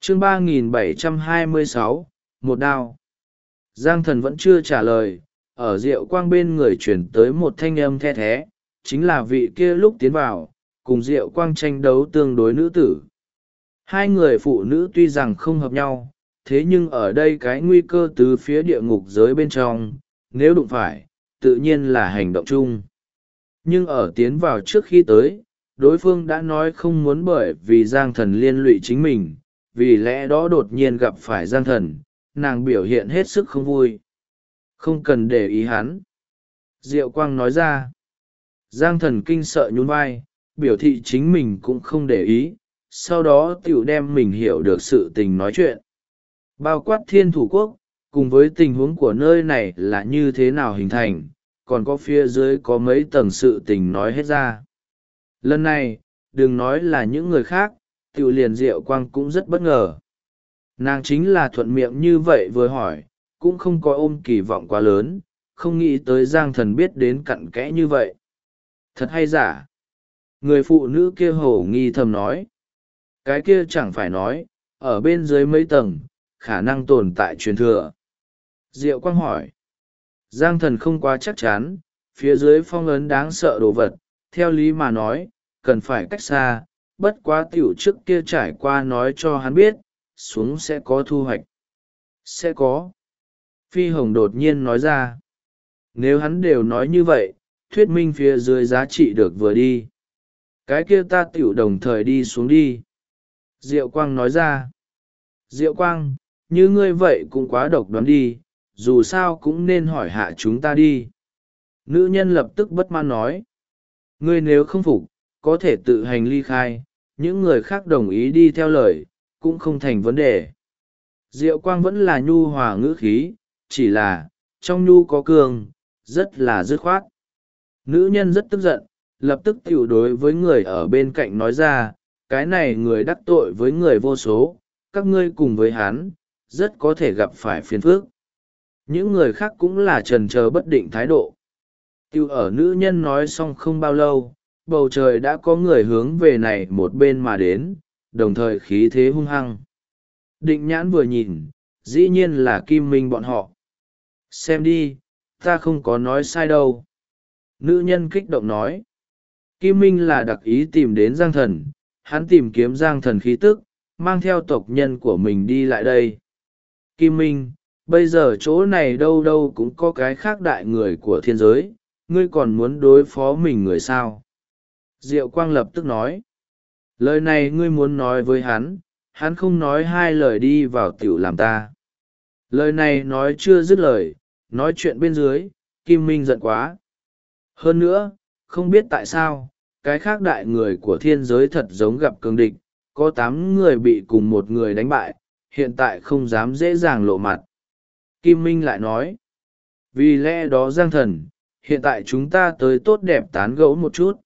chương 3726, một đao. Giang Thần vẫn chưa trả lời, ở Diệu Quang bên người chuyển tới một thanh âm the thé, chính là vị kia lúc tiến vào, cùng Diệu Quang tranh đấu tương đối nữ tử. Hai người phụ nữ tuy rằng không hợp nhau, thế nhưng ở đây cái nguy cơ từ phía địa ngục giới bên trong, nếu đụng phải, tự nhiên là hành động chung. Nhưng ở tiến vào trước khi tới, đối phương đã nói không muốn bởi vì Giang Thần liên lụy chính mình, vì lẽ đó đột nhiên gặp phải Giang Thần, nàng biểu hiện hết sức không vui. Không cần để ý hắn. Diệu Quang nói ra. Giang Thần kinh sợ nhún vai, biểu thị chính mình cũng không để ý, sau đó tiểu đem mình hiểu được sự tình nói chuyện. Bao quát Thiên Thủ Quốc, cùng với tình huống của nơi này là như thế nào hình thành, còn có phía dưới có mấy tầng sự tình nói hết ra. Lần này, đừng nói là những người khác, tiểu liền Diệu Quang cũng rất bất ngờ. Nàng chính là thuận miệng như vậy vừa hỏi, cũng không có ôm kỳ vọng quá lớn, không nghĩ tới Giang Thần biết đến cặn kẽ như vậy. Thật hay giả? Người phụ nữ kia hổ nghi thầm nói. Cái kia chẳng phải nói, ở bên dưới mấy tầng, khả năng tồn tại truyền thừa. Diệu Quang hỏi. Giang Thần không quá chắc chắn, phía dưới phong ấn đáng sợ đồ vật, theo lý mà nói, cần phải cách xa, bất quá tiểu trước kia trải qua nói cho hắn biết, xuống sẽ có thu hoạch. Sẽ có. Phi Hồng đột nhiên nói ra. Nếu hắn đều nói như vậy, thuyết minh phía dưới giá trị được vừa đi. Cái kia ta tiểu đồng thời đi xuống đi. Diệu Quang nói ra. Diệu Quang, như ngươi vậy cũng quá độc đoán đi, dù sao cũng nên hỏi hạ chúng ta đi. Nữ nhân lập tức bất mãn nói. Ngươi nếu không phục, có thể tự hành ly khai, những người khác đồng ý đi theo lời, cũng không thành vấn đề. Diệu Quang vẫn là nhu hòa ngữ khí, chỉ là, trong nhu có cường, rất là dứt khoát. Nữ nhân rất tức giận, lập tức tiểu đối với người ở bên cạnh nói ra, cái này người đắc tội với người vô số, các ngươi cùng với hắn, rất có thể gặp phải phiền phức. Những người khác cũng là trần chờ bất định thái độ. Tiểu ở nữ nhân nói xong không bao lâu, bầu trời đã có người hướng về này một bên mà đến, đồng thời khí thế hung hăng. Định Nhãn vừa nhìn, dĩ nhiên là Kim Minh bọn họ. Xem đi, ta không có nói sai đâu. Nữ nhân kích động nói. Kim Minh là đặc ý tìm đến Giang Thần, hắn tìm kiếm Giang Thần khí tức, mang theo tộc nhân của mình đi lại đây. Kim Minh, bây giờ chỗ này đâu đâu cũng có cái khác đại người của thiên giới, ngươi còn muốn đối phó mình người sao? Diệu Quang lập tức nói. Lời này ngươi muốn nói với hắn, hắn không nói hai lời đi vào tiểu làm ta. Lời này nói chưa dứt lời, nói chuyện bên dưới, Kim Minh giận quá. Hơn nữa, không biết tại sao, cái khác đại người của thiên giới thật giống gặp cường địch, có 8 người bị cùng một người đánh bại, hiện tại không dám dễ dàng lộ mặt. Kim Minh lại nói, vì lẽ đó Giang Thần, hiện tại chúng ta tới tốt đẹp tán gẫu một chút.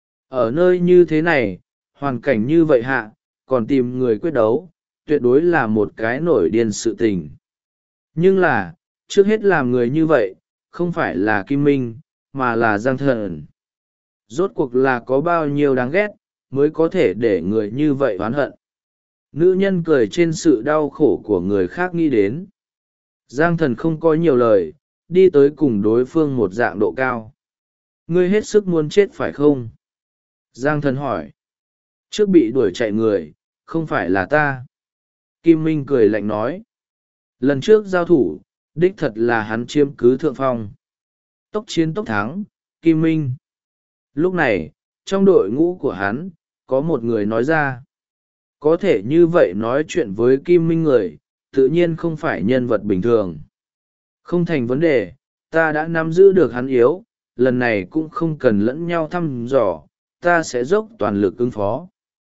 Ở nơi như thế này, hoàn cảnh như vậy hạ, còn tìm người quyết đấu, tuyệt đối là một cái nổi điên sự tình. Nhưng là, trước hết làm người như vậy, không phải là Kim Minh, mà là Giang Thần. Rốt cuộc là có bao nhiêu đáng ghét, mới có thể để người như vậy oán hận. Nữ nhân cười trên sự đau khổ của người khác nghĩ đến. Giang Thần không có nhiều lời, đi tới cùng đối phương một dạng độ cao. Ngươi hết sức muốn chết phải không? Giang Thần hỏi. Trước bị đuổi chạy người, không phải là ta. Kim Minh cười lạnh nói. Lần trước giao thủ, đích thật là hắn chiếm cứ thượng phong. Tốc chiến tốc thắng, Kim Minh. Lúc này, trong đội ngũ của hắn, có một người nói ra. Có thể như vậy nói chuyện với Kim Minh người, tự nhiên không phải nhân vật bình thường. Không thành vấn đề, ta đã nắm giữ được hắn yếu, lần này cũng không cần lẫn nhau thăm dò, ta sẽ dốc toàn lực ứng phó.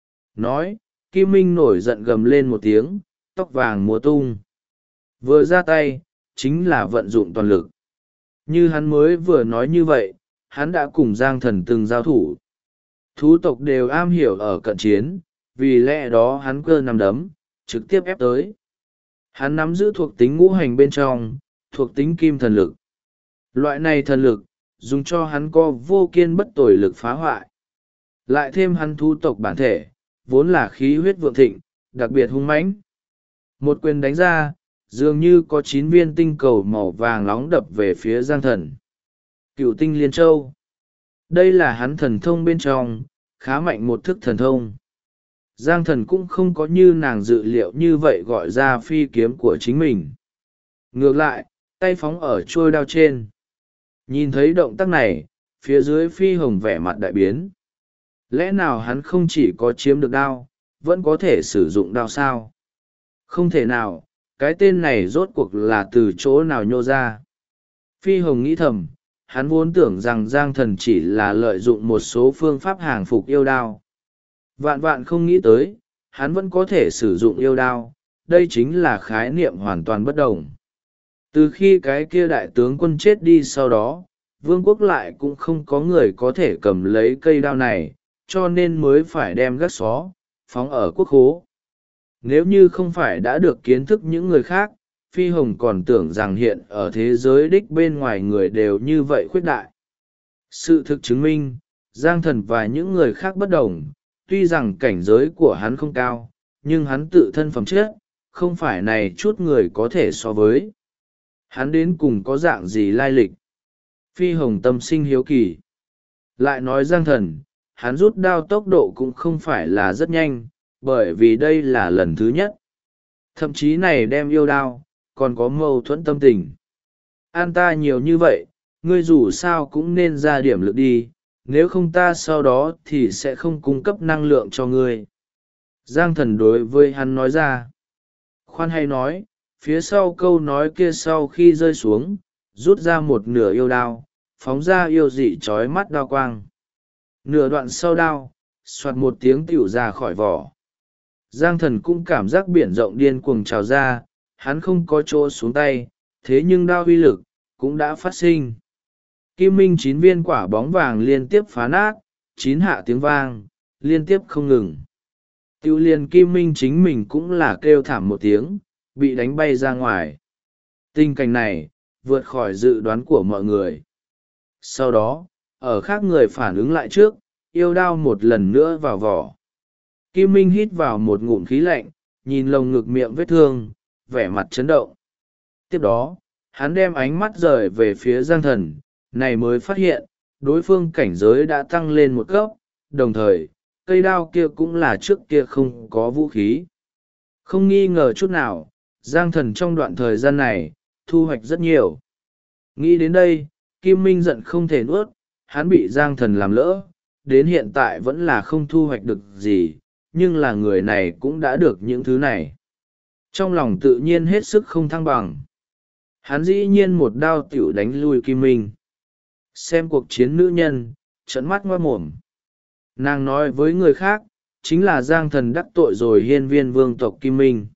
Nói, Kim Minh nổi giận gầm lên một tiếng, tóc vàng múa tung. Vừa ra tay, chính là vận dụng toàn lực. Như hắn mới vừa nói như vậy, hắn đã cùng Giang Thần từng giao thủ. Thú tộc đều am hiểu ở cận chiến, vì lẽ đó hắn cơ nắm đấm, trực tiếp ép tới. Hắn nắm giữ thuộc tính ngũ hành bên trong, thuộc tính kim thần lực. Loại này thần lực, dùng cho hắn có vô kiên bất tồi lực phá hoại. Lại thêm hắn thú tộc bản thể, vốn là khí huyết vượng thịnh, đặc biệt hung mãnh. Một quyền đánh ra, dường như có 9 viên tinh cầu màu vàng nóng đập về phía Giang Thần. Cựu tinh liên châu. Đây là hắn thần thông bên trong, khá mạnh một thức thần thông. Giang Thần cũng không có như nàng dự liệu như vậy gọi ra phi kiếm của chính mình. Ngược lại, tay phóng ở trôi đao trên. Nhìn thấy động tác này, phía dưới Phi Hồng vẻ mặt đại biến. Lẽ nào hắn không chỉ có chiếm được đao, vẫn có thể sử dụng đao sao? Không thể nào, cái tên này rốt cuộc là từ chỗ nào nhô ra. Phi Hồng nghĩ thầm, hắn vốn tưởng rằng Giang Thần chỉ là lợi dụng một số phương pháp hàng phục yêu đao. Vạn vạn không nghĩ tới, hắn vẫn có thể sử dụng yêu đao, đây chính là khái niệm hoàn toàn bất đồng. Từ khi cái kia đại tướng quân chết đi sau đó, vương quốc lại cũng không có người có thể cầm lấy cây đao này, cho nên mới phải đem gác xó, phóng ở quốc khố. Nếu như không phải đã được kiến thức những người khác, Phi Hồng còn tưởng rằng hiện ở thế giới đích bên ngoài người đều như vậy khuyết đại. Sự thực chứng minh, Giang Thần và những người khác bất đồng, tuy rằng cảnh giới của hắn không cao, nhưng hắn tự thân phẩm chất, không phải này chút người có thể so với. Hắn đến cùng có dạng gì lai lịch? Phi Hồng tâm sinh hiếu kỳ. Lại nói Giang Thần, hắn rút đao tốc độ cũng không phải là rất nhanh, bởi vì đây là lần thứ nhất. Thậm chí này đem yêu đao, còn có mâu thuẫn tâm tình. An ta nhiều như vậy, ngươi dù sao cũng nên ra điểm lực đi, nếu không ta sau đó thì sẽ không cung cấp năng lượng cho ngươi. Giang Thần đối với hắn nói ra. Khoan hay nói, phía sau câu nói kia sau khi rơi xuống, rút ra một nửa yêu đao, phóng ra yêu dị trói mắt đao quang. Nửa đoạn sau đao, soạt một tiếng tựu ra khỏi vỏ. Giang Thần cũng cảm giác biển rộng điên cuồng trào ra, hắn không có chỗ xuống tay, thế nhưng đao uy lực, cũng đã phát sinh. Kim Minh 9 viên quả bóng vàng liên tiếp phá nát, 9 hạ tiếng vang, liên tiếp không ngừng. Tiêu liền Kim Minh chính mình cũng là kêu thảm một tiếng, bị đánh bay ra ngoài. Tình cảnh này, vượt khỏi dự đoán của mọi người. Sau đó, ở khác người phản ứng lại trước, yêu đao một lần nữa vào vỏ. Kim Minh hít vào một ngụm khí lạnh, nhìn lồng ngực miệng vết thương, vẻ mặt chấn động. Tiếp đó, hắn đem ánh mắt rời về phía Giang Thần, này mới phát hiện, đối phương cảnh giới đã tăng lên một cấp, đồng thời, cây đao kia cũng là trước kia không có vũ khí. Không nghi ngờ chút nào, Giang Thần trong đoạn thời gian này, thu hoạch rất nhiều. Nghĩ đến đây, Kim Minh giận không thể nuốt, hắn bị Giang Thần làm lỡ, đến hiện tại vẫn là không thu hoạch được gì, nhưng là người này cũng đã được những thứ này. Trong lòng tự nhiên hết sức không thăng bằng. Hắn dĩ nhiên một đao tiểu đánh lui Kim Minh. Xem cuộc chiến nữ nhân, trợn mắt ngoa mồm. Nàng nói với người khác, chính là Giang Thần đắc tội rồi hiên viên vương tộc Kim Minh.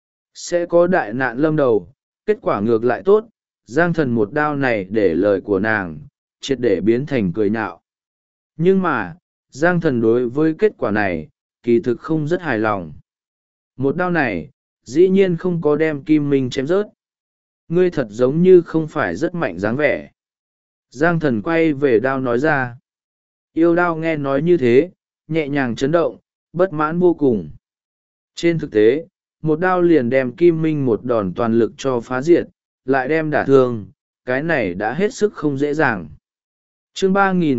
Sẽ có đại nạn lâm đầu, kết quả ngược lại tốt, Giang Thần một đao này để lời của nàng, triệt để biến thành cười nhạo. Nhưng mà, Giang Thần đối với kết quả này, kỳ thực không rất hài lòng. Một đao này, dĩ nhiên không có đem Kim Minh chém rớt. Ngươi thật giống như không phải rất mạnh dáng vẻ. Giang Thần quay về đao nói ra. Yêu đao nghe nói như thế, nhẹ nhàng chấn động, bất mãn vô cùng. Trên thực tế, một đao liền đem Kim Minh một đòn toàn lực cho phá diệt, lại đem đả thương, cái này đã hết sức không dễ dàng. Chương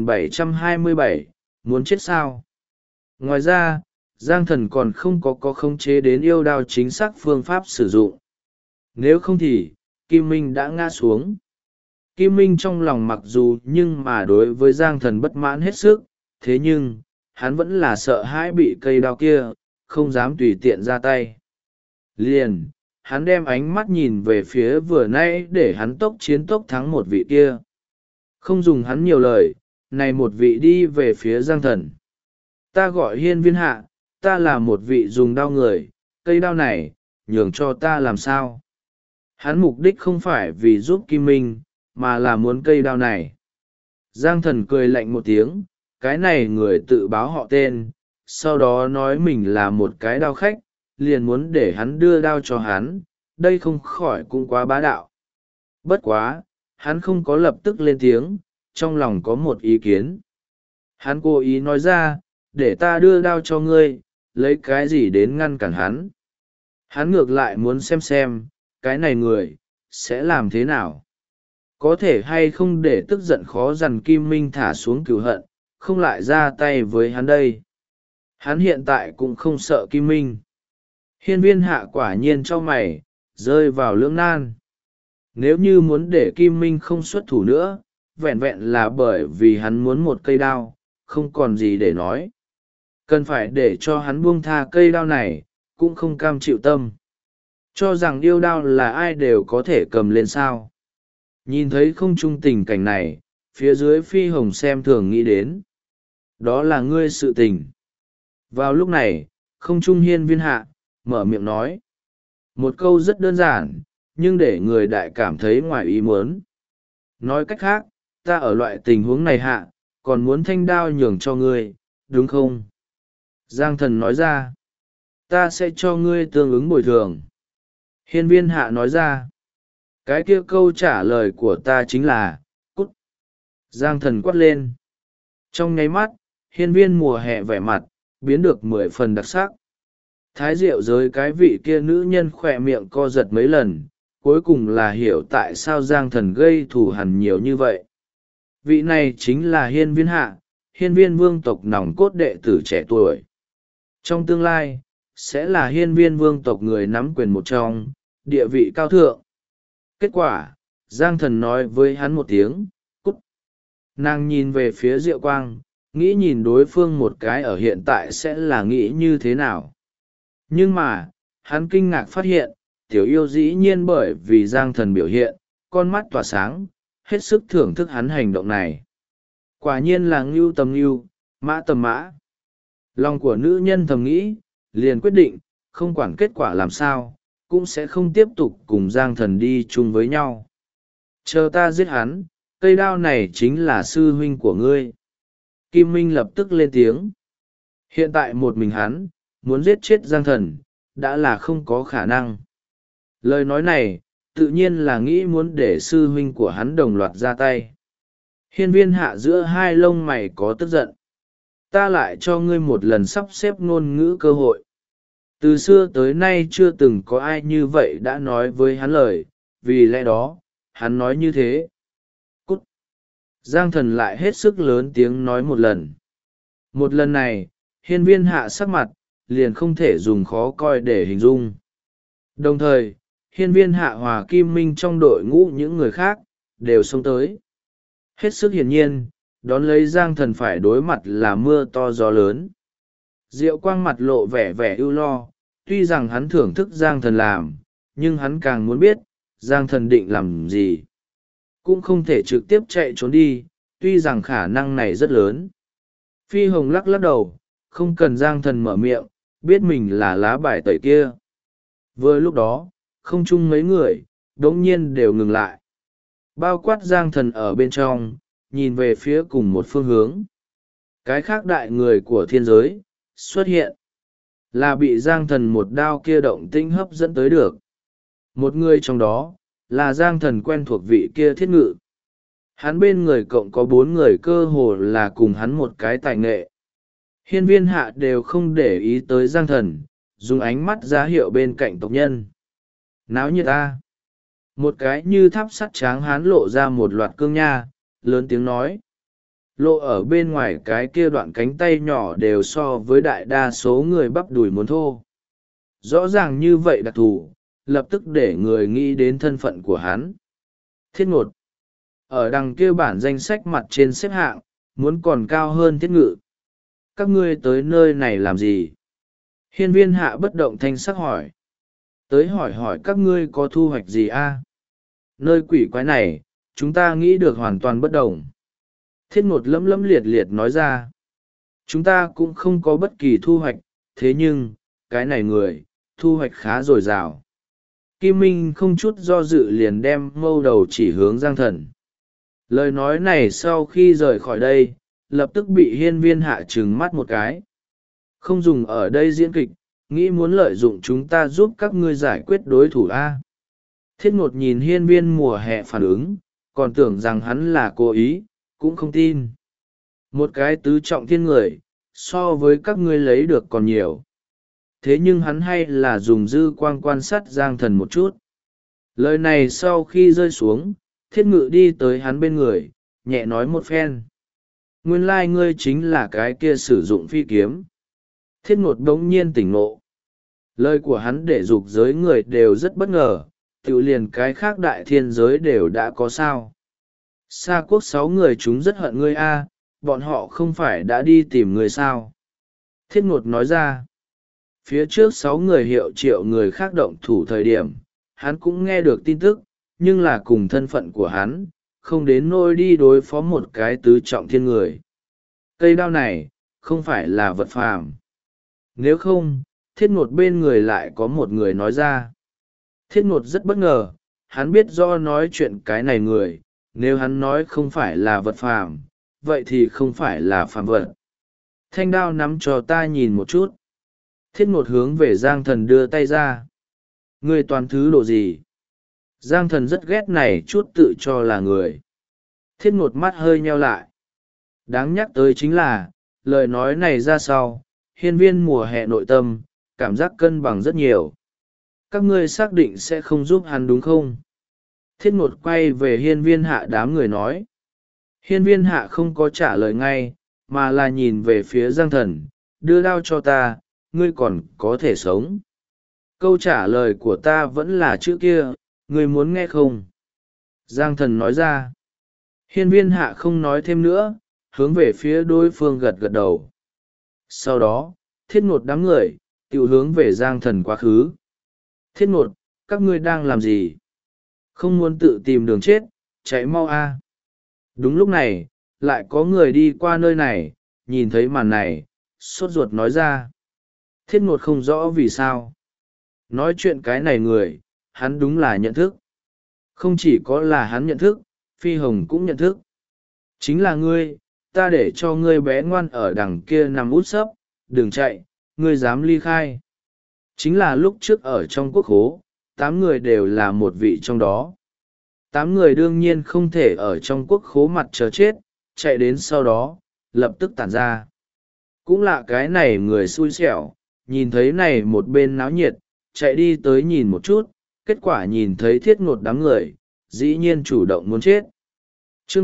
3727, muốn chết sao? Ngoài ra, Giang Thần còn không có khống chế đến yêu đao chính xác phương pháp sử dụng. Nếu không thì, Kim Minh đã ngã xuống. Kim Minh trong lòng mặc dù nhưng mà đối với Giang Thần bất mãn hết sức, thế nhưng, hắn vẫn là sợ hãi bị cây đao kia, không dám tùy tiện ra tay. Liền, hắn đem ánh mắt nhìn về phía vừa nãy để hắn tốc chiến tốc thắng một vị kia. Không dùng hắn nhiều lời, này một vị đi về phía Giang Thần. Ta gọi hiên viên hạ, ta là một vị dùng đao người, cây đao này, nhường cho ta làm sao? Hắn mục đích không phải vì giúp Kim Minh, mà là muốn cây đao này. Giang Thần cười lạnh một tiếng, cái này người tự báo họ tên, sau đó nói mình là một cái đao khách, liền muốn để hắn đưa đao cho hắn, đây không khỏi cũng quá bá đạo. Bất quá, hắn không có lập tức lên tiếng, trong lòng có một ý kiến. Hắn cố ý nói ra, để ta đưa đao cho ngươi, lấy cái gì đến ngăn cản hắn. Hắn ngược lại muốn xem cái này người sẽ làm thế nào, có thể hay không để tức giận khó dằn Kim Minh thả xuống cừu hận, không lại ra tay với hắn đây. Hắn hiện tại cũng không sợ Kim Minh. Hiên Viên Hạ quả nhiên cho mày, rơi vào lưỡng nan. Nếu như muốn để Kim Minh không xuất thủ nữa, vẹn vẹn là bởi vì hắn muốn một cây đao, không còn gì để nói. Cần phải để cho hắn buông tha cây đao này, cũng không cam chịu tâm. Cho rằng yêu đao là ai đều có thể cầm lên sao. Nhìn thấy không trung tình cảnh này, phía dưới Phi Hồng xem thường nghĩ đến. Đó là ngươi sự tình. Vào lúc này, không trung Hiên Viên Hạ, mở miệng nói. Một câu rất đơn giản, nhưng để người đại cảm thấy ngoài ý muốn. Nói cách khác, ta ở loại tình huống này hạ, còn muốn thanh đao nhường cho ngươi, đúng không? Giang Thần nói ra. Ta sẽ cho ngươi tương ứng bồi thường. Hiên Viên Hạ nói ra. Cái kia câu trả lời của ta chính là, cút. Giang Thần quát lên. Trong nháy mắt, hiên viên mùa hè vẻ mặt, biến được 10 phần đặc sắc. Thái Diệu giới cái vị kia nữ nhân khỏe miệng co giật mấy lần, cuối cùng là hiểu tại sao Giang Thần gây thù hằn nhiều như vậy. Vị này chính là Hiên Viên Hạ, hiên viên vương tộc nòng cốt đệ tử trẻ tuổi. Trong tương lai, sẽ là hiên viên vương tộc người nắm quyền một trong, địa vị cao thượng. Kết quả, Giang Thần nói với hắn một tiếng, cút. Nàng nhìn về phía Diệu Quang, nghĩ nhìn đối phương một cái ở hiện tại sẽ là nghĩ như thế nào. Nhưng mà, hắn kinh ngạc phát hiện, tiểu yêu dĩ nhiên bởi vì Giang Thần biểu hiện, con mắt tỏa sáng, hết sức thưởng thức hắn hành động này. Quả nhiên là ngưu tầm ngưu, mã tầm mã. Lòng của nữ nhân thầm nghĩ, liền quyết định, không quản kết quả làm sao, cũng sẽ không tiếp tục cùng Giang Thần đi chung với nhau. Chờ ta giết hắn, cây đao này chính là sư huynh của ngươi. Kim Minh lập tức lên tiếng. Hiện tại một mình hắn, muốn giết chết Giang Thần, đã là không có khả năng. Lời nói này, tự nhiên là nghĩ muốn để sư huynh của hắn đồng loạt ra tay. Hiên Viên Hạ giữa hai lông mày có tức giận. Ta lại cho ngươi một lần sắp xếp ngôn ngữ cơ hội. Từ xưa tới nay chưa từng có ai như vậy đã nói với hắn lời, vì lẽ đó, hắn nói như thế. Cút! Giang Thần lại hết sức lớn tiếng nói một lần. Một lần này, Hiên Viên Hạ sắc mặt, liền không thể dùng khó coi để hình dung. Đồng thời, Hiên Viên Hạ hòa Kim Minh trong đội ngũ những người khác, đều xông tới. Hết sức hiển nhiên, đón lấy Giang Thần phải đối mặt là mưa to gió lớn. Diệu Quang mặt lộ vẻ vẻ ưu lo, tuy rằng hắn thưởng thức Giang Thần làm, nhưng hắn càng muốn biết, Giang Thần định làm gì. Cũng không thể trực tiếp chạy trốn đi, tuy rằng khả năng này rất lớn. Phi Hồng lắc lắc đầu, không cần Giang Thần mở miệng, biết mình là lá bài tẩy kia. Vừa lúc đó, không chung mấy người, đống nhiên đều ngừng lại. Bao quát Giang Thần ở bên trong, nhìn về phía cùng một phương hướng. Cái khác đại người của thiên giới, xuất hiện. Là bị Giang Thần một đao kia động tĩnh hấp dẫn tới được. Một người trong đó, là Giang Thần quen thuộc vị kia Thiết Ngự. Hắn bên người cộng có 4 người cơ hồ là cùng hắn một cái tài nghệ. Hiên Viên Hạ đều không để ý tới Giang Thần, dùng ánh mắt ra hiệu bên cạnh tộc nhân. Náo nhiệt ta. Một cái như tháp sắt tráng hán lộ ra một loạt cương nha, lớn tiếng nói. Lộ ở bên ngoài cái kia đoạn cánh tay nhỏ đều so với đại đa số người bắp đùi muốn thô. Rõ ràng như vậy đặc thù, lập tức để người nghĩ đến thân phận của hắn. Thiết Ngột. Ở đằng kia bản danh sách mặt trên xếp hạng, muốn còn cao hơn Thiết Ngự. Các ngươi tới nơi này làm gì? Hiên Viên Hạ bất động thanh sắc hỏi. Tới hỏi hỏi các ngươi có thu hoạch gì a? Nơi quỷ quái này, chúng ta nghĩ được hoàn toàn bất đồng. Thiết Ngột lấm lấm liệt liệt nói ra. Chúng ta cũng không có bất kỳ thu hoạch, thế nhưng, cái này người, thu hoạch khá dồi dào. Kim Minh không chút do dự liền đem mâu đầu chỉ hướng Giang Thần. Lời nói này sau khi rời khỏi đây, lập tức bị Hiên Viên Hạ trừng mắt một cái. Không dùng ở đây diễn kịch, nghĩ muốn lợi dụng chúng ta giúp các ngươi giải quyết đối thủ A. Thiết Ngột nhìn Hiên Viên mùa hè phản ứng, còn tưởng rằng hắn là cố ý, cũng không tin. Một cái tứ trọng thiên người, so với các ngươi lấy được còn nhiều. thế nhưng hắn hay là dùng dư quang quan sát Giang Thần một chút. Lời này sau khi rơi xuống, Thiết Ngự đi tới hắn bên người, nhẹ nói một phen. Nguyên lai ngươi chính là cái kia sử dụng phi kiếm. Thiết Ngột đống nhiên tỉnh ngộ. Lời của hắn để dục giới người đều rất bất ngờ, tự liền cái khác đại thiên giới đều đã có sao. Sa quốc 6 người chúng rất hận ngươi a, bọn họ không phải đã đi tìm ngươi sao. Thiết Ngột nói ra. Phía trước 6 người hiệu triệu người khác động thủ thời điểm, hắn cũng nghe được tin tức, nhưng là cùng thân phận của hắn, không đến nôi đi đối phó một cái tứ trọng thiên người. Cây đao này, không phải là vật phàm. Nếu không, Thiết Ngột bên người lại có một người nói ra. Thiết Ngột rất bất ngờ, hắn biết do nói chuyện cái này người, nếu hắn nói không phải là vật phàm, vậy thì không phải là phàm vật. Thanh đao nắm cho ta nhìn một chút. Thiết Ngột hướng về Giang Thần đưa tay ra. Ngươi toàn thứ đồ gì? Giang Thần rất ghét này chút tự cho là người. Thiết Ngột mắt hơi nheo lại. Đáng nhắc tới chính là, lời nói này ra sau, hiên viên mùa hè nội tâm, cảm giác cân bằng rất nhiều. Các ngươi xác định sẽ không giúp hắn đúng không? Thiết Ngột quay về hiên viên hạ đám người nói. Hiên viên hạ không có trả lời ngay, mà là nhìn về phía Giang Thần, đưa đao cho ta, ngươi còn có thể sống. Câu trả lời của ta vẫn là chữ kia, ngươi muốn nghe không? Giang Thần nói ra. Hiên viên hạ không nói thêm nữa, hướng về phía đối phương gật gật đầu. Sau đó, Thiết Ngột đám người, tự hướng về Giang Thần quá khứ. Thiết Ngột, các ngươi đang làm gì? Không muốn tự tìm đường chết, chạy mau a. Đúng lúc này, lại có người đi qua nơi này, nhìn thấy màn này, sốt ruột nói ra. Thiết Ngột không rõ vì sao. Nói chuyện cái này người, hắn đúng là nhận thức. Không chỉ có là hắn nhận thức, Phi Hồng cũng nhận thức. Chính là ngươi, ta để cho ngươi bé ngoan ở đằng kia nằm út sấp, đừng chạy, ngươi dám ly khai. Chính là lúc trước ở trong quốc khố, 8 người đều là một vị trong đó. 8 người đương nhiên không thể ở trong quốc khố mặt chờ chết, chạy đến sau đó, lập tức tản ra. Cũng là cái này người xui xẻo, nhìn thấy này một bên náo nhiệt, chạy đi tới nhìn một chút, kết quả nhìn thấy Thiết Ngột đám người, dĩ nhiên chủ động muốn chết. Chương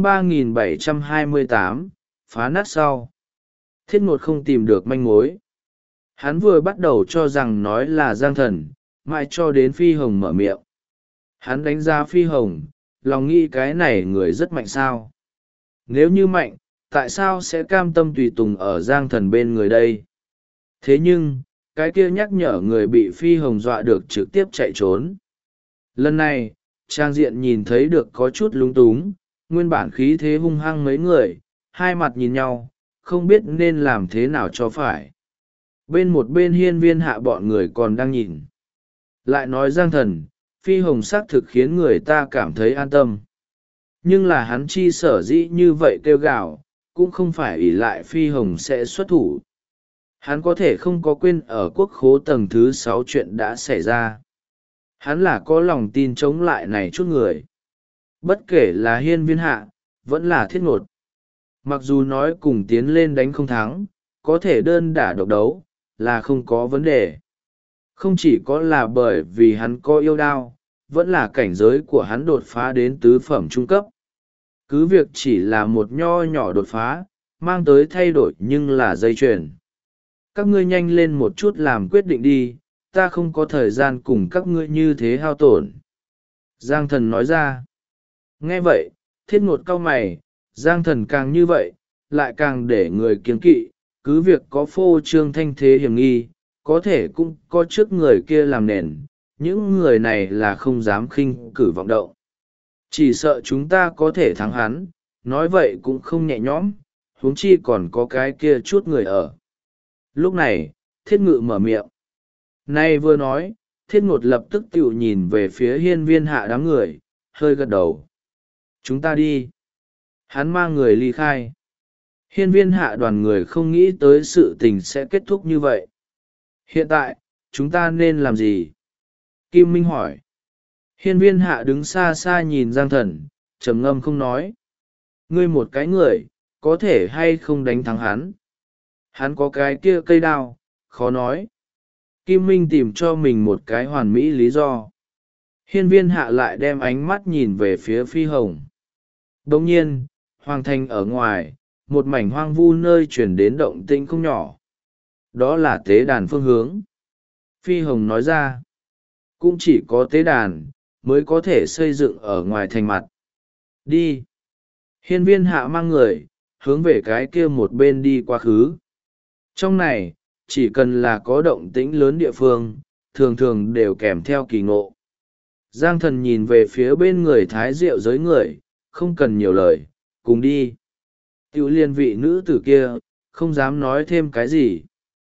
3728, phá nát sau. Thiết Ngột không tìm được manh mối. Hắn vừa bắt đầu cho rằng nói là Giang Thần, mãi cho đến Phi Hồng mở miệng. Hắn đánh giá Phi Hồng, lòng nghĩ cái này người rất mạnh sao. Nếu như mạnh, tại sao sẽ cam tâm tùy tùng ở Giang Thần bên người đây? Thế nhưng, cái kia nhắc nhở người bị Phi Hồng dọa được trực tiếp chạy trốn. Lần này, trang diện nhìn thấy được có chút lung túng, nguyên bản khí thế hung hăng mấy người, hai mặt nhìn nhau, không biết nên làm thế nào cho phải. Bên một bên hiên viên hạ bọn người còn đang nhìn. Lại nói Giang Thần, Phi Hồng xác thực khiến người ta cảm thấy an tâm. Nhưng là hắn chi sở dĩ như vậy kêu gào, cũng không phải ỷ lại Phi Hồng sẽ xuất thủ. Hắn có thể không có quên ở quốc khố tầng thứ 6 chuyện đã xảy ra. Hắn là có lòng tin chống lại này chút người. Bất kể là hiên viên hạ, vẫn là Thiết Ngột. Mặc dù nói cùng tiến lên đánh không thắng, có thể đơn đả độc đấu, là không có vấn đề. Không chỉ có là bởi vì hắn có yêu đao, vẫn là cảnh giới của hắn đột phá đến tứ phẩm trung cấp. Cứ việc chỉ là một nho nhỏ đột phá, mang tới thay đổi nhưng là dây chuyền. Các ngươi nhanh lên một chút làm quyết định đi, ta không có thời gian cùng các ngươi như thế hao tổn. Giang Thần nói ra. Nghe vậy, Thiết Ngột cau mày, Giang Thần càng như vậy, lại càng để người kiêng kỵ, cứ việc có phô trương thanh thế hiểm nghi, có thể cũng có trước người kia làm nền, những người này là không dám khinh cử vọng động. Chỉ sợ chúng ta có thể thắng hắn, nói vậy cũng không nhẹ nhõm, huống chi còn có cái kia chút người ở. Lúc này, Thiết Ngự mở miệng. Nay vừa nói, Thiết Ngột lập tức tự nhìn về phía hiên viên hạ đám người, hơi gật đầu. Chúng ta đi. Hắn mang người ly khai. Hiên viên hạ đoàn người không nghĩ tới sự tình sẽ kết thúc như vậy. Hiện tại, chúng ta nên làm gì? Kim Minh hỏi. Hiên viên hạ đứng xa xa nhìn Giang Thần, trầm ngâm không nói. Ngươi một cái người, có thể hay không đánh thắng hắn? Hắn có cái kia cây đao, khó nói. Kim Minh tìm cho mình một cái hoàn mỹ lý do. Hiên Viên Hạ lại đem ánh mắt nhìn về phía Phi Hồng. Bỗng nhiên, hoàng thành ở ngoài, một mảnh hoang vu nơi chuyển đến động tĩnh không nhỏ. Đó là tế đàn phương hướng. Phi Hồng nói ra, cũng chỉ có tế đàn mới có thể xây dựng ở ngoài thành mặt. Đi. Hiên Viên Hạ mang người hướng về cái kia một bên đi quá khứ. Trong này, chỉ cần là có động tĩnh lớn địa phương, thường thường đều kèm theo kỳ ngộ. Giang Thần nhìn về phía bên người Thái Diệu giới người, không cần nhiều lời, cùng đi. Tiểu liên vị nữ tử kia, không dám nói thêm cái gì.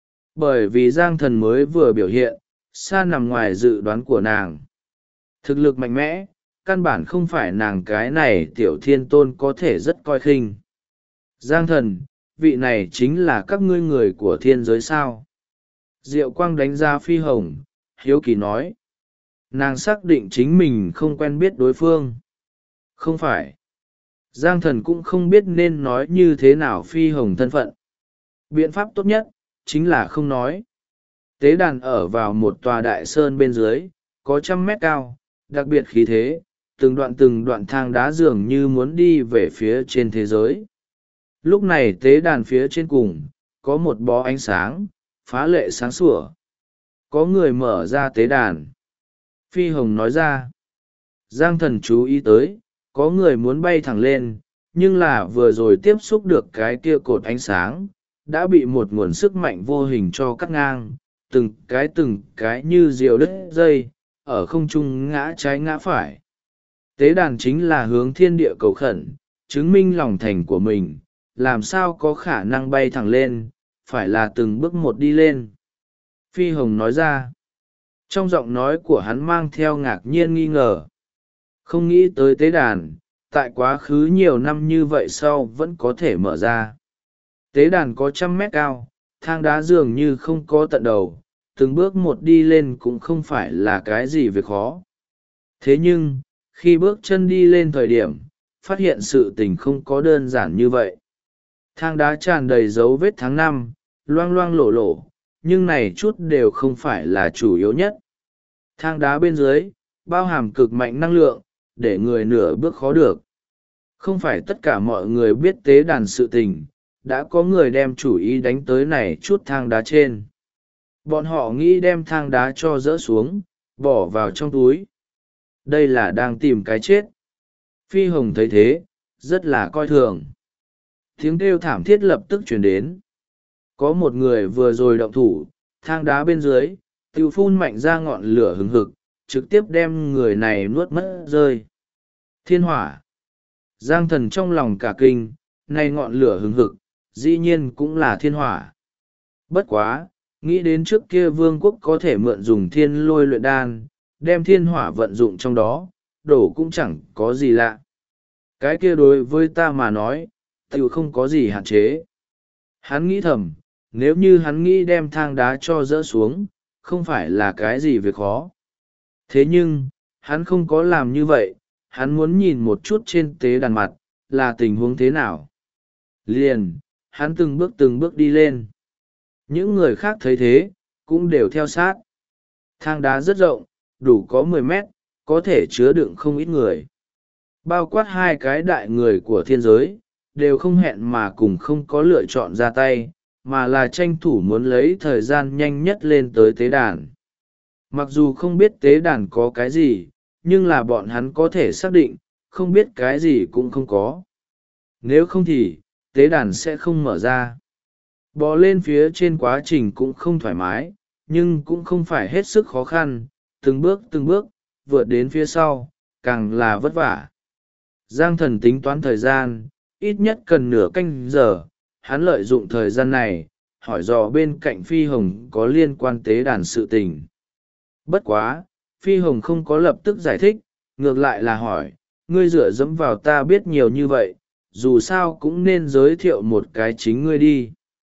Bởi vì Giang Thần mới vừa biểu hiện, xa nằm ngoài dự đoán của nàng. Thực lực mạnh mẽ, căn bản không phải nàng cái này tiểu thiên tôn có thể rất coi khinh. Giang Thần, vị này chính là các ngươi người của thiên giới sao? Diệu Quang đánh ra Phi Hồng, hiếu kỳ nói. Nàng xác định chính mình không quen biết đối phương. Không phải. Giang Thần cũng không biết nên nói như thế nào Phi Hồng thân phận. Biện pháp tốt nhất, chính là không nói. Tế đàn ở vào một tòa đại sơn bên dưới, có 100 mét cao, đặc biệt khí thế, từng đoạn thang đá dường như muốn đi về phía trên thế giới. Lúc này tế đàn phía trên cùng, có một bó ánh sáng, phá lệ sáng sủa. Có người mở ra tế đàn. Phi Hồng nói ra. Giang Thần chú ý tới, có người muốn bay thẳng lên, nhưng là vừa rồi tiếp xúc được cái kia cột ánh sáng, đã bị một nguồn sức mạnh vô hình cho cắt ngang, từng cái như diều đứt dây, ở không trung ngã trái ngã phải. Tế đàn chính là hướng thiên địa cầu khẩn, chứng minh lòng thành của mình, làm sao có khả năng bay thẳng lên, phải là từng bước một đi lên. Phi Hồng nói ra. Trong giọng nói của hắn mang theo ngạc nhiên nghi ngờ. Không nghĩ tới tế đàn, tại quá khứ nhiều năm như vậy sau vẫn có thể mở ra. Tế đàn có 100 mét cao, thang đá dường như không có tận đầu, từng bước một đi lên cũng không phải là cái gì việc khó. Thế nhưng, khi bước chân đi lên thời điểm, phát hiện sự tình không có đơn giản như vậy. Thang đá tràn đầy dấu vết tháng năm, loang loang lổ lổ, nhưng này chút đều không phải là chủ yếu nhất. Thang đá bên dưới, bao hàm cực mạnh năng lượng, để người nửa bước khó được. Không phải tất cả mọi người biết tế đàn sự tình, đã có người đem chủ ý đánh tới này chút thang đá trên. Bọn họ nghĩ đem thang đá cho dỡ xuống, bỏ vào trong túi. Đây là đang tìm cái chết. Phi Hồng thấy thế, rất là coi thường. Tiếng kêu thảm thiết lập tức chuyển đến. Có một người vừa rồi động thủ, thang đá bên dưới, tiêu phun mạnh ra ngọn lửa hừng hực, trực tiếp đem người này nuốt mất rơi. Thiên hỏa. Giang Thần trong lòng cả kinh, này ngọn lửa hừng hực, dĩ nhiên cũng là thiên hỏa. Bất quá, nghĩ đến trước kia vương quốc có thể mượn dùng thiên lôi luyện đan, đem thiên hỏa vận dụng trong đó, đổ cũng chẳng có gì lạ. Cái kia đối với ta mà nói, tiểu không có gì hạn chế. Hắn nghĩ thầm, nếu như hắn nghĩ đem thang đá cho dỡ xuống, không phải là cái gì việc khó. Thế nhưng, hắn không có làm như vậy, hắn muốn nhìn một chút trên tế đàn mặt, là tình huống thế nào. Liền, hắn từng bước đi lên. Những người khác thấy thế, cũng đều theo sát. Thang đá rất rộng, đủ có 10 mét, có thể chứa đựng không ít người. Bao quát hai cái đại người của thiên giới, đều không hẹn mà cùng không có lựa chọn ra tay, mà là tranh thủ muốn lấy thời gian nhanh nhất lên tới tế đàn. Mặc dù không biết tế đàn có cái gì, nhưng là bọn hắn có thể xác định, không biết cái gì cũng không có. Nếu không thì, tế đàn sẽ không mở ra. Bò lên phía trên quá trình cũng không thoải mái, nhưng cũng không phải hết sức khó khăn, từng bước, vượt đến phía sau, càng là vất vả. Giang Thần tính toán thời gian, ít nhất cần nửa canh giờ, hắn lợi dụng thời gian này, hỏi dò bên cạnh Phi Hồng có liên quan tế đàn sự tình. Bất quá, Phi Hồng không có lập tức giải thích, ngược lại là hỏi, ngươi dựa dẫm vào ta biết nhiều như vậy, dù sao cũng nên giới thiệu một cái chính ngươi đi.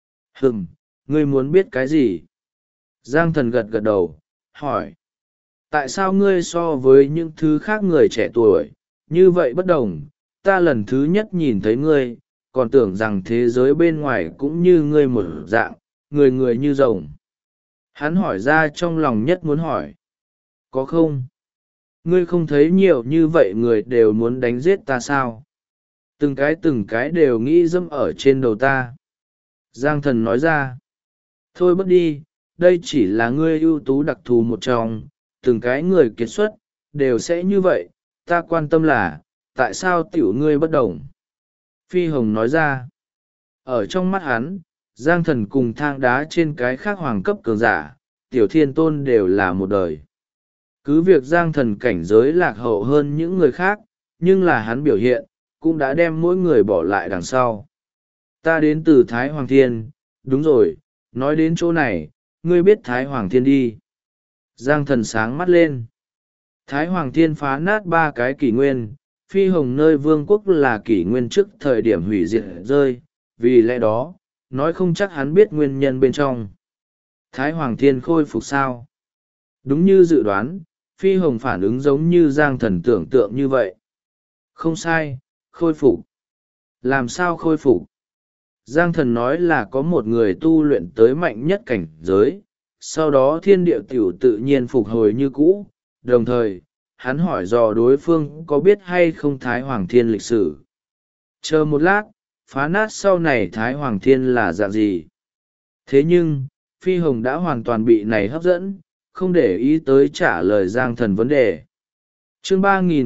Ngươi muốn biết cái gì? Giang Thần gật gật đầu, hỏi. Tại sao ngươi so với những thứ khác người trẻ tuổi, như vậy bất đồng, ta lần thứ nhất nhìn thấy ngươi, còn tưởng rằng thế giới bên ngoài cũng như ngươi một dạng, người người như rồng. Hắn hỏi ra trong lòng nhất muốn hỏi. Có không? Ngươi không thấy nhiều như vậy người đều muốn đánh giết ta sao? Từng cái đều nghĩ dẫm ở trên đầu ta. Giang thần nói ra. Thôi bớt đi, đây chỉ là ngươi ưu tú đặc thù một trong, từng cái người kiệt xuất, đều sẽ như vậy, ta quan tâm là, tại sao tiểu ngươi bất đồng? Phi Hồng nói ra. Ở trong mắt hắn, Giang thần cùng thang đá trên cái khác hoàng cấp cường giả, tiểu thiên tôn đều là một đời. Cứ việc Giang thần cảnh giới lạc hậu hơn những người khác, nhưng là hắn biểu hiện, cũng đã đem mỗi người bỏ lại đằng sau. Ta đến từ Thái Hoàng Thiên, đúng rồi, nói đến chỗ này, ngươi biết Thái Hoàng Thiên đi. Giang thần sáng mắt lên. Thái Hoàng Thiên phá nát 3 cái kỷ nguyên, Phi Hồng nơi vương quốc là kỷ nguyên trước thời điểm hủy diệt rơi, vì lẽ đó, nói không chắc hắn biết nguyên nhân bên trong. Thái Hoàng Thiên khôi phục sao? Đúng như dự đoán, Phi Hồng phản ứng giống như Giang thần tưởng tượng như vậy. Không sai, khôi phục. Làm sao khôi phục? Giang thần nói là có một người tu luyện tới mạnh nhất cảnh giới, sau đó thiên địa tiểu tự nhiên phục hồi như cũ, đồng thời, hắn hỏi dò đối phương có biết hay không Thái Hoàng Thiên lịch sử. Chờ một lát, phá nát sau này Thái Hoàng Thiên là dạng gì? Thế nhưng, Phi Hồng đã hoàn toàn bị này hấp dẫn, không để ý tới trả lời Giang thần vấn đề. Chương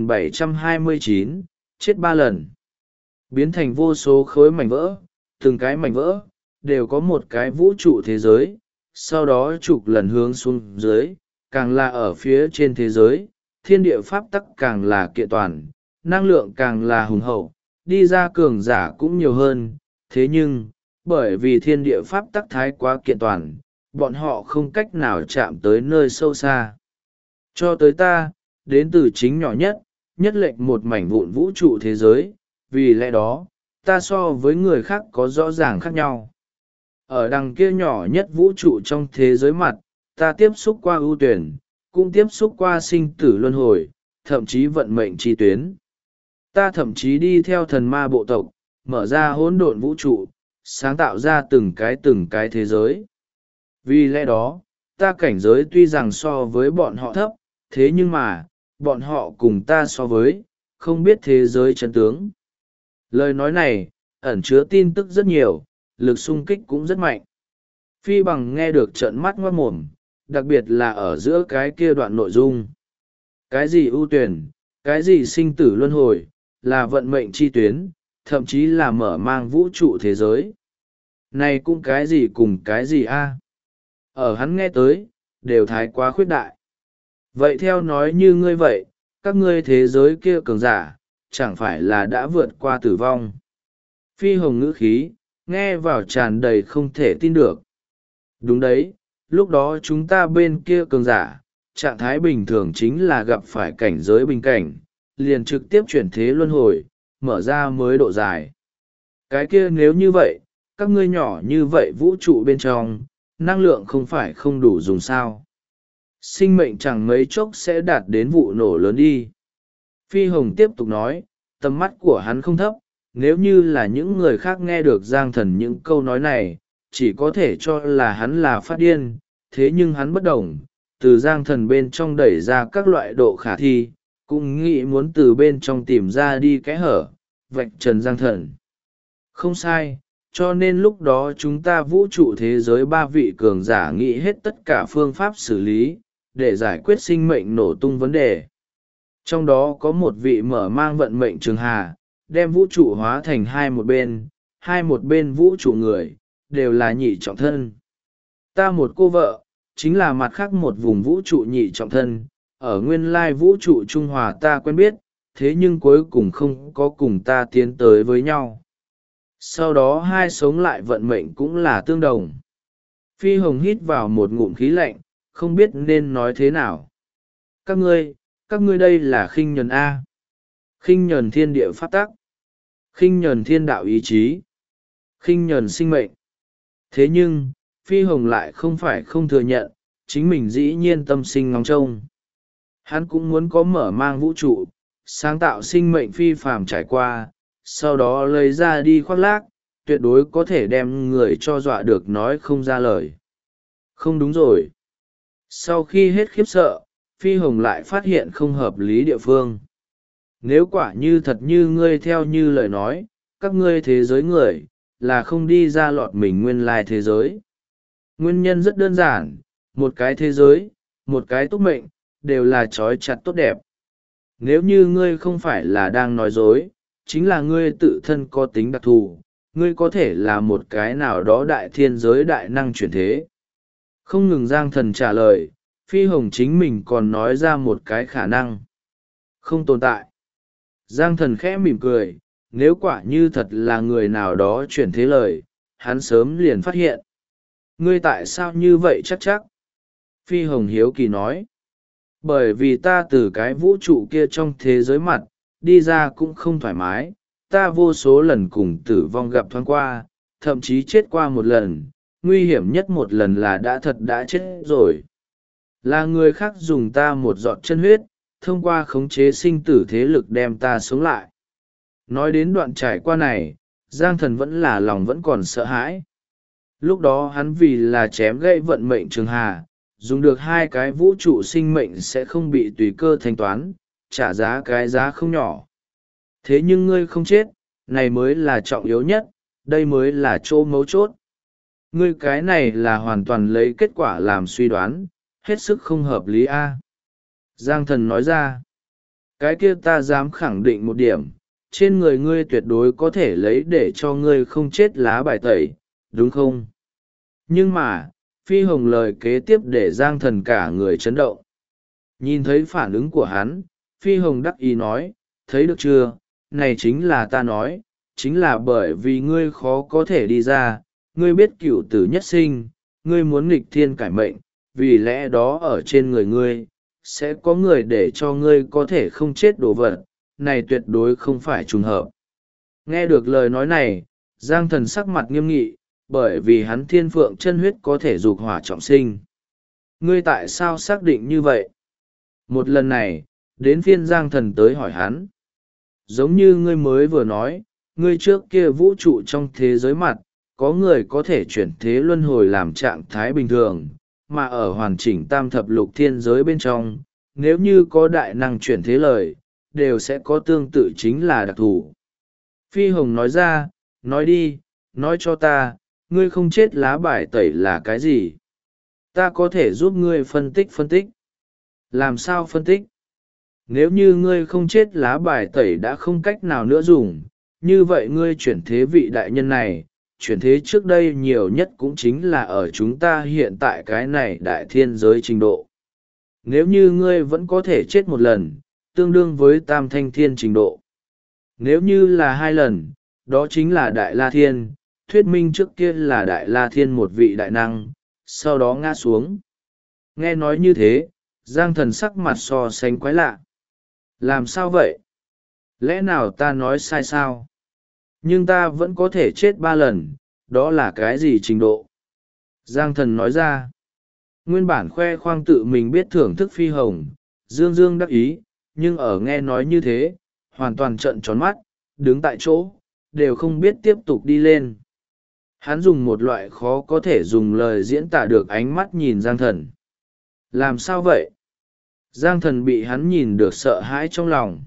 3729, chết 3 lần. Biến thành vô số khối mảnh vỡ, từng cái mảnh vỡ, đều có một cái vũ trụ thế giới, sau đó chục lần hướng xuống dưới, càng là ở phía trên thế giới, thiên địa pháp tắc càng là kiện toàn, năng lượng càng là hùng hậu, đi ra cường giả cũng nhiều hơn, thế nhưng, bởi vì thiên địa pháp tắc thái quá kiện toàn, bọn họ không cách nào chạm tới nơi sâu xa. Cho tới ta, đến từ chính nhỏ nhất, nhất lệch một mảnh vụn vũ trụ thế giới, vì lẽ đó, ta so với người khác có rõ ràng khác nhau. Ở đằng kia nhỏ nhất vũ trụ trong thế giới mặt, ta tiếp xúc qua ưu tuyển, cũng tiếp xúc qua sinh tử luân hồi, thậm chí vận mệnh chi tuyến. Ta thậm chí đi theo thần ma bộ tộc, mở ra hỗn độn vũ trụ, sáng tạo ra từng cái thế giới. Vì lẽ đó, ta cảnh giới tuy rằng so với bọn họ thấp, thế nhưng mà, bọn họ cùng ta so với, không biết thế giới chân tướng. Lời nói này, ẩn chứa tin tức rất nhiều, lực xung kích cũng rất mạnh. Phi Bằng nghe được trợn mắt ngoác mồm, đặc biệt là ở giữa cái kia đoạn nội dung. Cái gì ưu tuyển, cái gì sinh tử luân hồi, là vận mệnh chi tuyến, thậm chí là mở mang vũ trụ thế giới. Này cũng cái gì cùng cái gì a? Ở hắn nghe tới, đều thái quá khuyết đại. Vậy theo nói như ngươi vậy, các ngươi thế giới kia cường giả, chẳng phải là đã vượt qua tử vong. Phi Hồng ngữ khí, nghe vào tràn đầy không thể tin được. Đúng đấy, lúc đó chúng ta bên kia cường giả, trạng thái bình thường chính là gặp phải cảnh giới bình cảnh, liền trực tiếp chuyển thế luân hồi, mở ra mới độ dài. Cái kia nếu như vậy, các ngươi nhỏ như vậy vũ trụ bên trong, năng lượng không phải không đủ dùng sao. Sinh mệnh chẳng mấy chốc sẽ đạt đến vụ nổ lớn đi. Phi Hồng tiếp tục nói, tầm mắt của hắn không thấp, nếu như là những người khác nghe được Giang thần những câu nói này, chỉ có thể cho là hắn là phát điên, thế nhưng hắn bất đồng, từ Giang thần bên trong đẩy ra các loại độ khả thi, cũng nghĩ muốn từ bên trong tìm ra đi cái hở, vạch trần Giang thần. Không sai, cho nên lúc đó chúng ta vũ trụ thế giới 3 vị cường giả nghĩ hết tất cả phương pháp xử lý, để giải quyết sinh mệnh nổ tung vấn đề. Trong đó có một vị mở mang vận mệnh trường hà, đem vũ trụ hóa thành hai một bên vũ trụ người, đều là nhị trọng thân. Ta một cô vợ, chính là mặt khác một vùng vũ trụ nhị trọng thân, ở nguyên lai vũ trụ Trung Hòa ta quen biết, thế nhưng cuối cùng không có cùng ta tiến tới với nhau. Sau đó hai sống lại vận mệnh cũng là tương đồng. Phi Hồng hít vào một ngụm khí lạnh, không biết nên nói thế nào. Các ngươi đây là khinh nhẫn A. Khinh nhẫn thiên địa pháp tắc. Khinh nhẫn thiên đạo ý chí. Khinh nhẫn sinh mệnh. Thế nhưng, Phi Hồng lại không phải không thừa nhận, chính mình dĩ nhiên tâm sinh ngóng trông. Hắn cũng muốn có mở mang vũ trụ, sáng tạo sinh mệnh phi phàm trải qua, sau đó lấy ra đi khoác lác, tuyệt đối có thể đem người cho dọa được nói không ra lời. Không đúng rồi. Sau khi hết khiếp sợ, Phi Hồng lại phát hiện không hợp lý địa phương. Nếu quả như thật như ngươi theo như lời nói, các ngươi thế giới người, là không đi ra lọt mình nguyên lai thế giới. Nguyên nhân rất đơn giản, một cái thế giới, một cái túc mệnh, đều là trói chặt tốt đẹp. Nếu như ngươi không phải là đang nói dối, chính là ngươi tự thân có tính đặc thù, ngươi có thể là một cái nào đó đại thiên giới đại năng chuyển thế. Không ngừng Giang Thần trả lời, Phi Hồng chính mình còn nói ra một cái khả năng. Không tồn tại. Giang Thần khẽ mỉm cười, nếu quả như thật là người nào đó chuyển thế lời, hắn sớm liền phát hiện. Ngươi tại sao như vậy chắc chắc? Phi Hồng hiếu kỳ nói. Bởi vì ta từ cái vũ trụ kia trong thế giới mặt, đi ra cũng không thoải mái, ta vô số lần cùng tử vong gặp thoáng qua, thậm chí chết qua một lần, nguy hiểm nhất một lần là đã chết rồi. Là người khác dùng ta một giọt chân huyết, thông qua khống chế sinh tử thế lực đem ta sống lại. Nói đến đoạn trải qua này, Giang Thần vẫn là lòng vẫn còn sợ hãi. Lúc đó hắn vì là chém gãy vận mệnh Trường Hà, dùng được hai cái vũ trụ sinh mệnh sẽ không bị tùy cơ thanh toán, trả giá cái giá không nhỏ. Thế nhưng ngươi không chết, này mới là trọng yếu nhất, đây mới là chỗ mấu chốt. Ngươi cái này là hoàn toàn lấy kết quả làm suy đoán, hết sức không hợp lý a. Giang Thần nói ra, cái kia ta dám khẳng định một điểm, trên người ngươi tuyệt đối có thể lấy để cho ngươi không chết lá bài tẩy, đúng không? Nhưng mà, Phi Hồng lời kế tiếp để Giang Thần cả người chấn động. Nhìn thấy phản ứng của hắn, Phi Hồng đắc ý nói, thấy được chưa, này chính là ta nói, chính là bởi vì ngươi khó có thể đi ra, ngươi biết cửu tử nhất sinh, ngươi muốn nghịch thiên cải mệnh, vì lẽ đó ở trên người ngươi, sẽ có người để cho ngươi có thể không chết đồ vật, này tuyệt đối không phải trùng hợp. Nghe được lời nói này, Giang Thần sắc mặt nghiêm nghị, bởi vì hắn thiên phượng chân huyết có thể dục hỏa trọng sinh. Ngươi tại sao xác định như vậy? Một lần này, đến phiên Giang Thần tới hỏi hắn. Giống như ngươi mới vừa nói, ngươi trước kia vũ trụ trong thế giới mặt, có người có thể chuyển thế luân hồi làm trạng thái bình thường, mà ở hoàn chỉnh tam thập lục thiên giới bên trong, nếu như có đại năng chuyển thế lời, đều sẽ có tương tự chính là đặc thù. Phi Hồng nói ra, nói đi, nói cho ta, ngươi không chết lá bài tẩy là cái gì? Ta có thể giúp ngươi phân tích. Làm sao phân tích? Nếu như ngươi không chết lá bài tẩy đã không cách nào nữa dùng, như vậy ngươi chuyển thế vị đại nhân này, chuyển thế trước đây nhiều nhất cũng chính là ở chúng ta hiện tại cái này đại thiên giới trình độ. Nếu như ngươi vẫn có thể chết một lần, tương đương với tam thanh thiên trình độ. Nếu như là hai lần, đó chính là đại la thiên, thuyết minh trước kia là đại la thiên một vị đại năng, sau đó ngã xuống. Nghe nói như thế, Giang Thần sắc mặt so sánh quái lạ. Làm sao vậy? Lẽ nào ta nói sai sao? Nhưng ta vẫn có thể chết 3 lần, đó là cái gì trình độ? Giang Thần nói ra. Nguyên bản khoe khoang tự mình biết thưởng thức Phi Hồng, dương dương đắc ý, nhưng ở nghe nói như thế, hoàn toàn trợn tròn mắt, đứng tại chỗ, đều không biết tiếp tục đi lên. Hắn dùng một loại khó có thể dùng lời diễn tả được ánh mắt nhìn Giang Thần. Làm sao vậy? Giang Thần bị hắn nhìn được sợ hãi trong lòng.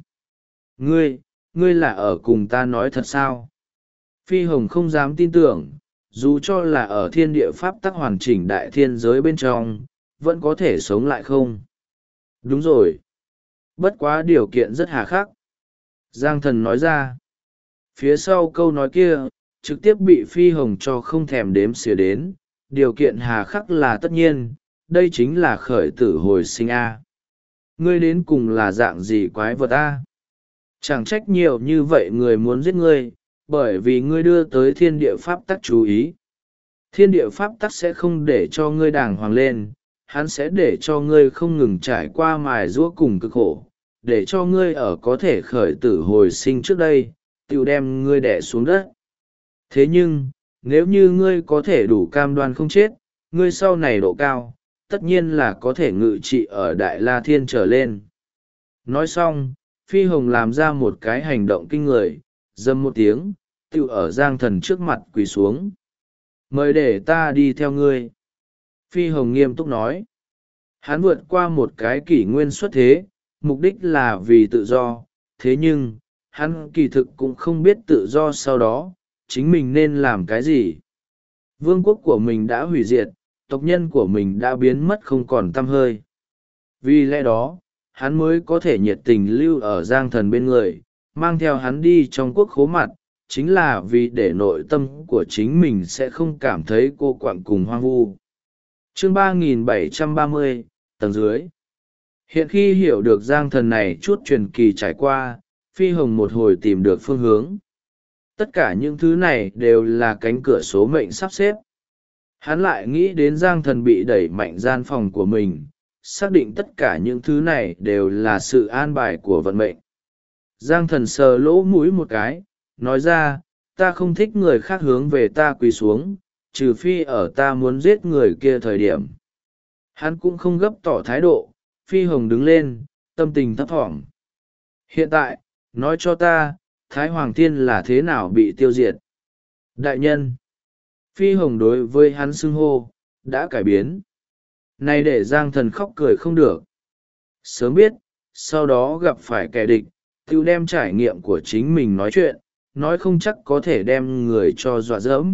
Ngươi là ở cùng ta nói thật sao? Phi Hồng không dám tin tưởng, dù cho là ở thiên địa pháp tắc hoàn chỉnh đại thiên giới bên trong, vẫn có thể sống lại không? Đúng rồi. Bất quá điều kiện rất hà khắc. Giang Thần nói ra. Phía sau câu nói kia, trực tiếp bị Phi Hồng cho không thèm đếm xỉa đến. Điều kiện hà khắc là tất nhiên, đây chính là khởi tử hồi sinh A. Ngươi đến cùng là dạng gì quái vật A? Chẳng trách nhiều như vậy người muốn giết ngươi, bởi vì ngươi đưa tới thiên địa pháp tắc chú ý. Thiên địa pháp tắc sẽ không để cho ngươi đàng hoàng lên, hắn sẽ để cho ngươi không ngừng trải qua mài giũa cùng cực khổ, để cho ngươi ở có thể khởi tử hồi sinh trước đây, tự đem ngươi đẻ xuống đất. Thế nhưng, nếu như ngươi có thể đủ cam đoan không chết, ngươi sau này độ cao, tất nhiên là có thể ngự trị ở Đại La Thiên trở lên. Nói xong, Phi Hồng làm ra một cái hành động kinh người, dâm một tiếng, tự ở Giang Thần trước mặt quỳ xuống. Mời để ta đi theo ngươi. Phi Hồng nghiêm túc nói. Hắn vượt qua một cái kỷ nguyên xuất thế, mục đích là vì tự do, thế nhưng hắn kỳ thực cũng không biết tự do sau đó chính mình nên làm cái gì. Vương quốc của mình đã hủy diệt, tộc nhân của mình đã biến mất không còn tăm hơi. Vì lẽ đó hắn mới có thể nhiệt tình lưu ở Giang Thần bên người, mang theo hắn đi trong quốc khố mặt, chính là vì để nội tâm của chính mình sẽ không cảm thấy cô quạnh cùng hoang vu. Chương 3730, tầng dưới. Hiện khi hiểu được Giang Thần này chút truyền kỳ trải qua, Phi Hồng một hồi tìm được phương hướng. Tất cả những thứ này đều là cánh cửa số mệnh sắp xếp. Hắn lại nghĩ đến Giang Thần bị đẩy mạnh gian phòng của mình, xác định tất cả những thứ này đều là sự an bài của vận mệnh. Giang Thần sờ lỗ mũi một cái, nói ra, ta không thích người khác hướng về ta quỳ xuống, trừ phi ở ta muốn giết người kia thời điểm. Hắn cũng không gấp tỏ thái độ. Phi Hồng đứng lên, tâm tình thấp thỏm. Hiện tại, nói cho ta, Thái Hoàng Thiên là thế nào bị tiêu diệt? Đại nhân. Phi Hồng đối với hắn xưng hô, đã cải biến. Này để Giang Thần khóc cười không được. Sớm biết, sau đó gặp phải kẻ địch, tiêu đem trải nghiệm của chính mình nói chuyện, nói không chắc có thể đem người cho dọa dẫm.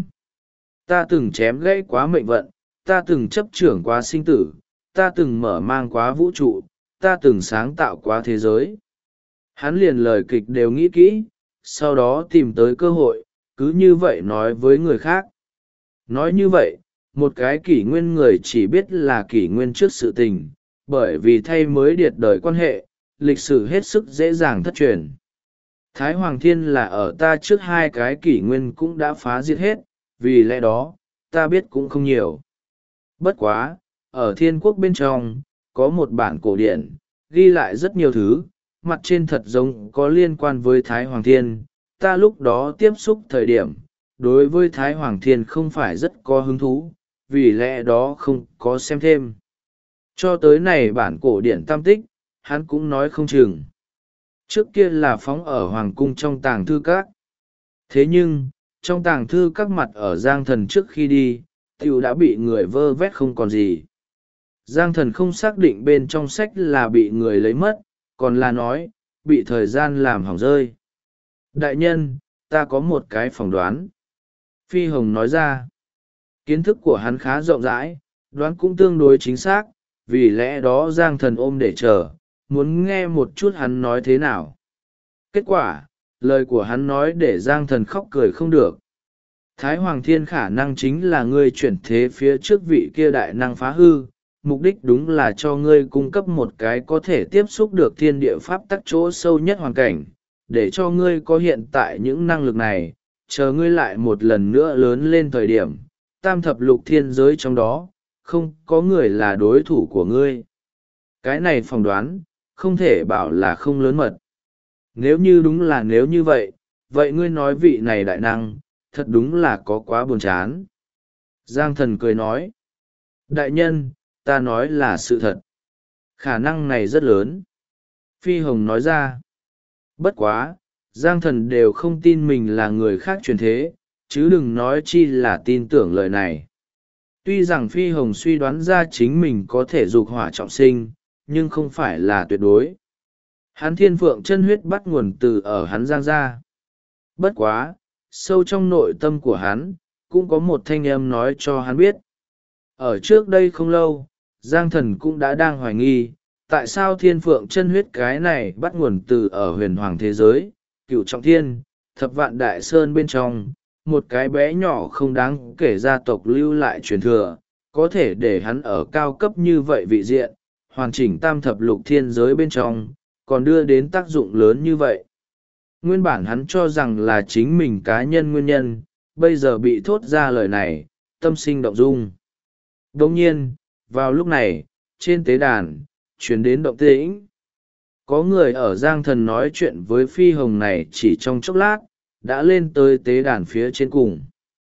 Ta từng chém gãy quá mệnh vận, ta từng chấp trưởng quá sinh tử, ta từng mở mang quá vũ trụ, ta từng sáng tạo quá thế giới. Hắn liền lời kịch đều nghĩ kỹ, sau đó tìm tới cơ hội, cứ như vậy nói với người khác. Nói như vậy, một cái kỷ nguyên người chỉ biết là kỷ nguyên trước sự tình, bởi vì thay mới điệt đời quan hệ, lịch sử hết sức dễ dàng thất truyền. Thái Hoàng Thiên là ở ta trước hai cái kỷ nguyên cũng đã phá diệt hết, vì lẽ đó, ta biết cũng không nhiều. Bất quá, ở thiên quốc bên trong, có một bản cổ điển, ghi lại rất nhiều thứ, mặt trên thật giống có liên quan với Thái Hoàng Thiên. Ta lúc đó tiếp xúc thời điểm, đối với Thái Hoàng Thiên không phải rất có hứng thú, vì lẽ đó không có xem thêm. Cho tới này bản cổ điển tam tích, hắn cũng nói không chừng. Trước kia là phóng ở Hoàng cung trong tàng thư các. Thế nhưng, trong tàng thư các mặt ở Giang Thần trước khi đi, tiểu đã bị người vơ vét không còn gì. Giang Thần không xác định bên trong sách là bị người lấy mất, còn là nói, bị thời gian làm hỏng rơi. Đại nhân, ta có một cái phỏng đoán. Phi Hồng nói ra, kiến thức của hắn khá rộng rãi, đoán cũng tương đối chính xác, vì lẽ đó Giang Thần ôm để chờ, muốn nghe một chút hắn nói thế nào. Kết quả, lời của hắn nói để Giang Thần khóc cười không được. Thái Hoàng Thiên khả năng chính là ngươi chuyển thế phía trước vị kia đại năng phá hư, mục đích đúng là cho ngươi cung cấp một cái có thể tiếp xúc được thiên địa pháp tắc chỗ sâu nhất hoàn cảnh, để cho ngươi có hiện tại những năng lực này, chờ ngươi lại một lần nữa lớn lên thời điểm, tam thập lục thiên giới trong đó, không có người là đối thủ của ngươi. Cái này phỏng đoán, không thể bảo là không lớn mật. Nếu như đúng là nếu như vậy, vậy ngươi nói vị này đại năng, thật đúng là có quá buồn chán. Giang Thần cười nói, đại nhân, ta nói là sự thật. Khả năng này rất lớn. Phi Hồng nói ra, bất quá, Giang Thần đều không tin mình là người khác truyền thế, chứ đừng nói chi là tin tưởng lời này. Tuy rằng Phi Hồng suy đoán ra chính mình có thể dục hỏa trọng sinh, nhưng không phải là tuyệt đối. Hắn thiên phượng chân huyết bắt nguồn từ ở hắn Giang gia. Bất quá, sâu trong nội tâm của hắn, cũng có một thanh âm nói cho hắn biết. Ở trước đây không lâu, Giang Thần cũng đã đang hoài nghi, tại sao thiên phượng chân huyết cái này bắt nguồn từ ở huyền hoàng thế giới, cựu trọng thiên, thập vạn đại sơn bên trong, một cái bé nhỏ không đáng kể gia tộc lưu lại truyền thừa, có thể để hắn ở cao cấp như vậy vị diện, hoàn chỉnh tam thập lục thiên giới bên trong, còn đưa đến tác dụng lớn như vậy. Nguyên bản hắn cho rằng là chính mình cá nhân nguyên nhân, bây giờ bị thốt ra lời này, tâm sinh động dung. Đồng nhiên, vào lúc này, trên tế đàn, chuyển đến động tĩnh. Có người ở Giang Thần nói chuyện với Phi Hồng này chỉ trong chốc lát, đã lên tới tế đàn phía trên cùng.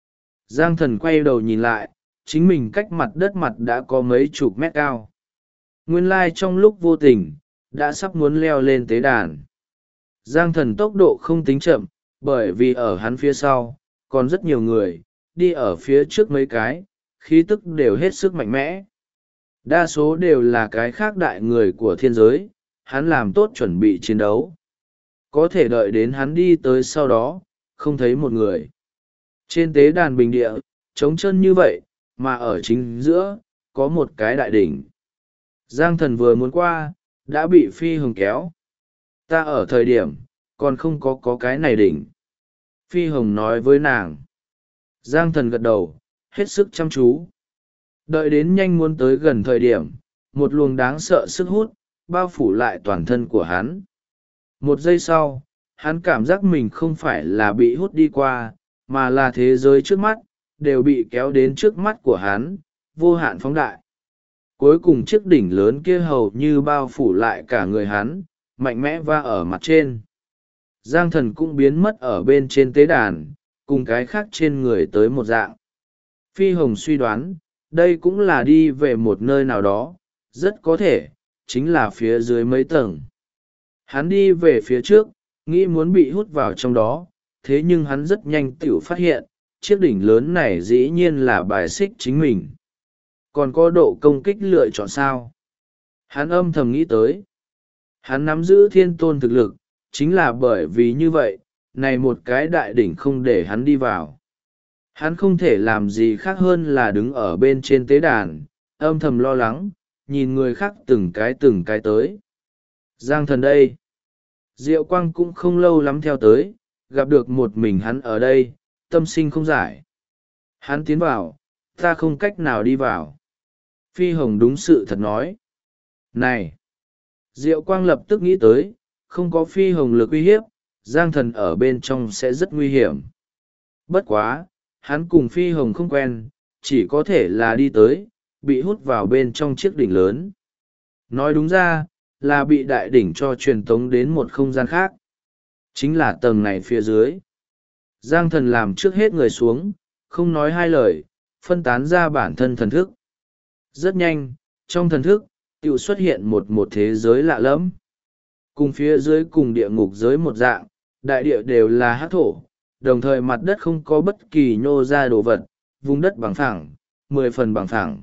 Giang Thần quay đầu nhìn lại, chính mình cách mặt đất mặt đã có mấy chục mét cao. Nguyên lai trong lúc vô tình, đã sắp muốn leo lên tế đàn. Giang Thần tốc độ không tính chậm, bởi vì ở hắn phía sau, còn rất nhiều người, đi ở phía trước mấy cái, khí tức đều hết sức mạnh mẽ. Đa số đều là cái khác đại người của thiên giới, hắn làm tốt chuẩn bị chiến đấu. Có thể đợi đến hắn đi tới sau đó, không thấy một người. Trên tế đàn bình địa, trống chân như vậy, mà ở chính giữa, có một cái đại đỉnh. Giang thần vừa muốn qua, đã bị Phi Hồng kéo. Ta ở thời điểm, còn không có cái này đỉnh. Phi Hồng nói với nàng. Giang thần gật đầu, hết sức chăm chú. Đợi đến nhanh muốn tới gần thời điểm, một luồng đáng sợ sức hút, bao phủ lại toàn thân của hắn. Một giây sau, hắn cảm giác mình không phải là bị hút đi qua, mà là thế giới trước mắt, đều bị kéo đến trước mắt của hắn, vô hạn phóng đại. Cuối cùng chiếc đỉnh lớn kia hầu như bao phủ lại cả người hắn, mạnh mẽ va ở mặt trên. Giang thần cũng biến mất ở bên trên tế đàn, cùng cái khác trên người tới một dạng. Phi Hồng suy đoán, đây cũng là đi về một nơi nào đó, rất có thể, chính là phía dưới mấy tầng. Hắn đi về phía trước, nghĩ muốn bị hút vào trong đó, thế nhưng hắn rất nhanh tự phát hiện, chiếc đỉnh lớn này dĩ nhiên là bài xích chính mình. Còn có độ công kích lựa chọn sao? Hắn âm thầm nghĩ tới. Hắn nắm giữ thiên tôn thực lực, chính là bởi vì như vậy, này một cái đại đỉnh không để hắn đi vào. Hắn không thể làm gì khác hơn là đứng ở bên trên tế đàn, âm thầm lo lắng, nhìn người khác từng cái tới. Giang thần đây. Diệu Quang cũng không lâu lắm theo tới, gặp được một mình hắn ở đây, tâm sinh không giải. Hắn tiến vào, ta không cách nào đi vào. Phi Hồng đúng sự thật nói. Này! Diệu Quang lập tức nghĩ tới, không có Phi Hồng lực uy hiếp, Giang thần ở bên trong sẽ rất nguy hiểm. Bất quá, hắn cùng Phi Hồng không quen, chỉ có thể là đi tới, bị hút vào bên trong chiếc đỉnh lớn. Nói đúng ra, là bị đại đỉnh cho truyền tống đến một không gian khác. Chính là tầng này phía dưới. Giang thần làm trước hết người xuống, không nói hai lời, phân tán ra bản thân thần thức. Rất nhanh, trong thần thức, tự xuất hiện một thế giới lạ lẫm. Cùng phía dưới cùng địa ngục giới một dạng, đại địa đều là hắc thổ, đồng thời mặt đất không có bất kỳ nhô ra đồ vật, vùng đất bằng phẳng, 10 phần bằng phẳng.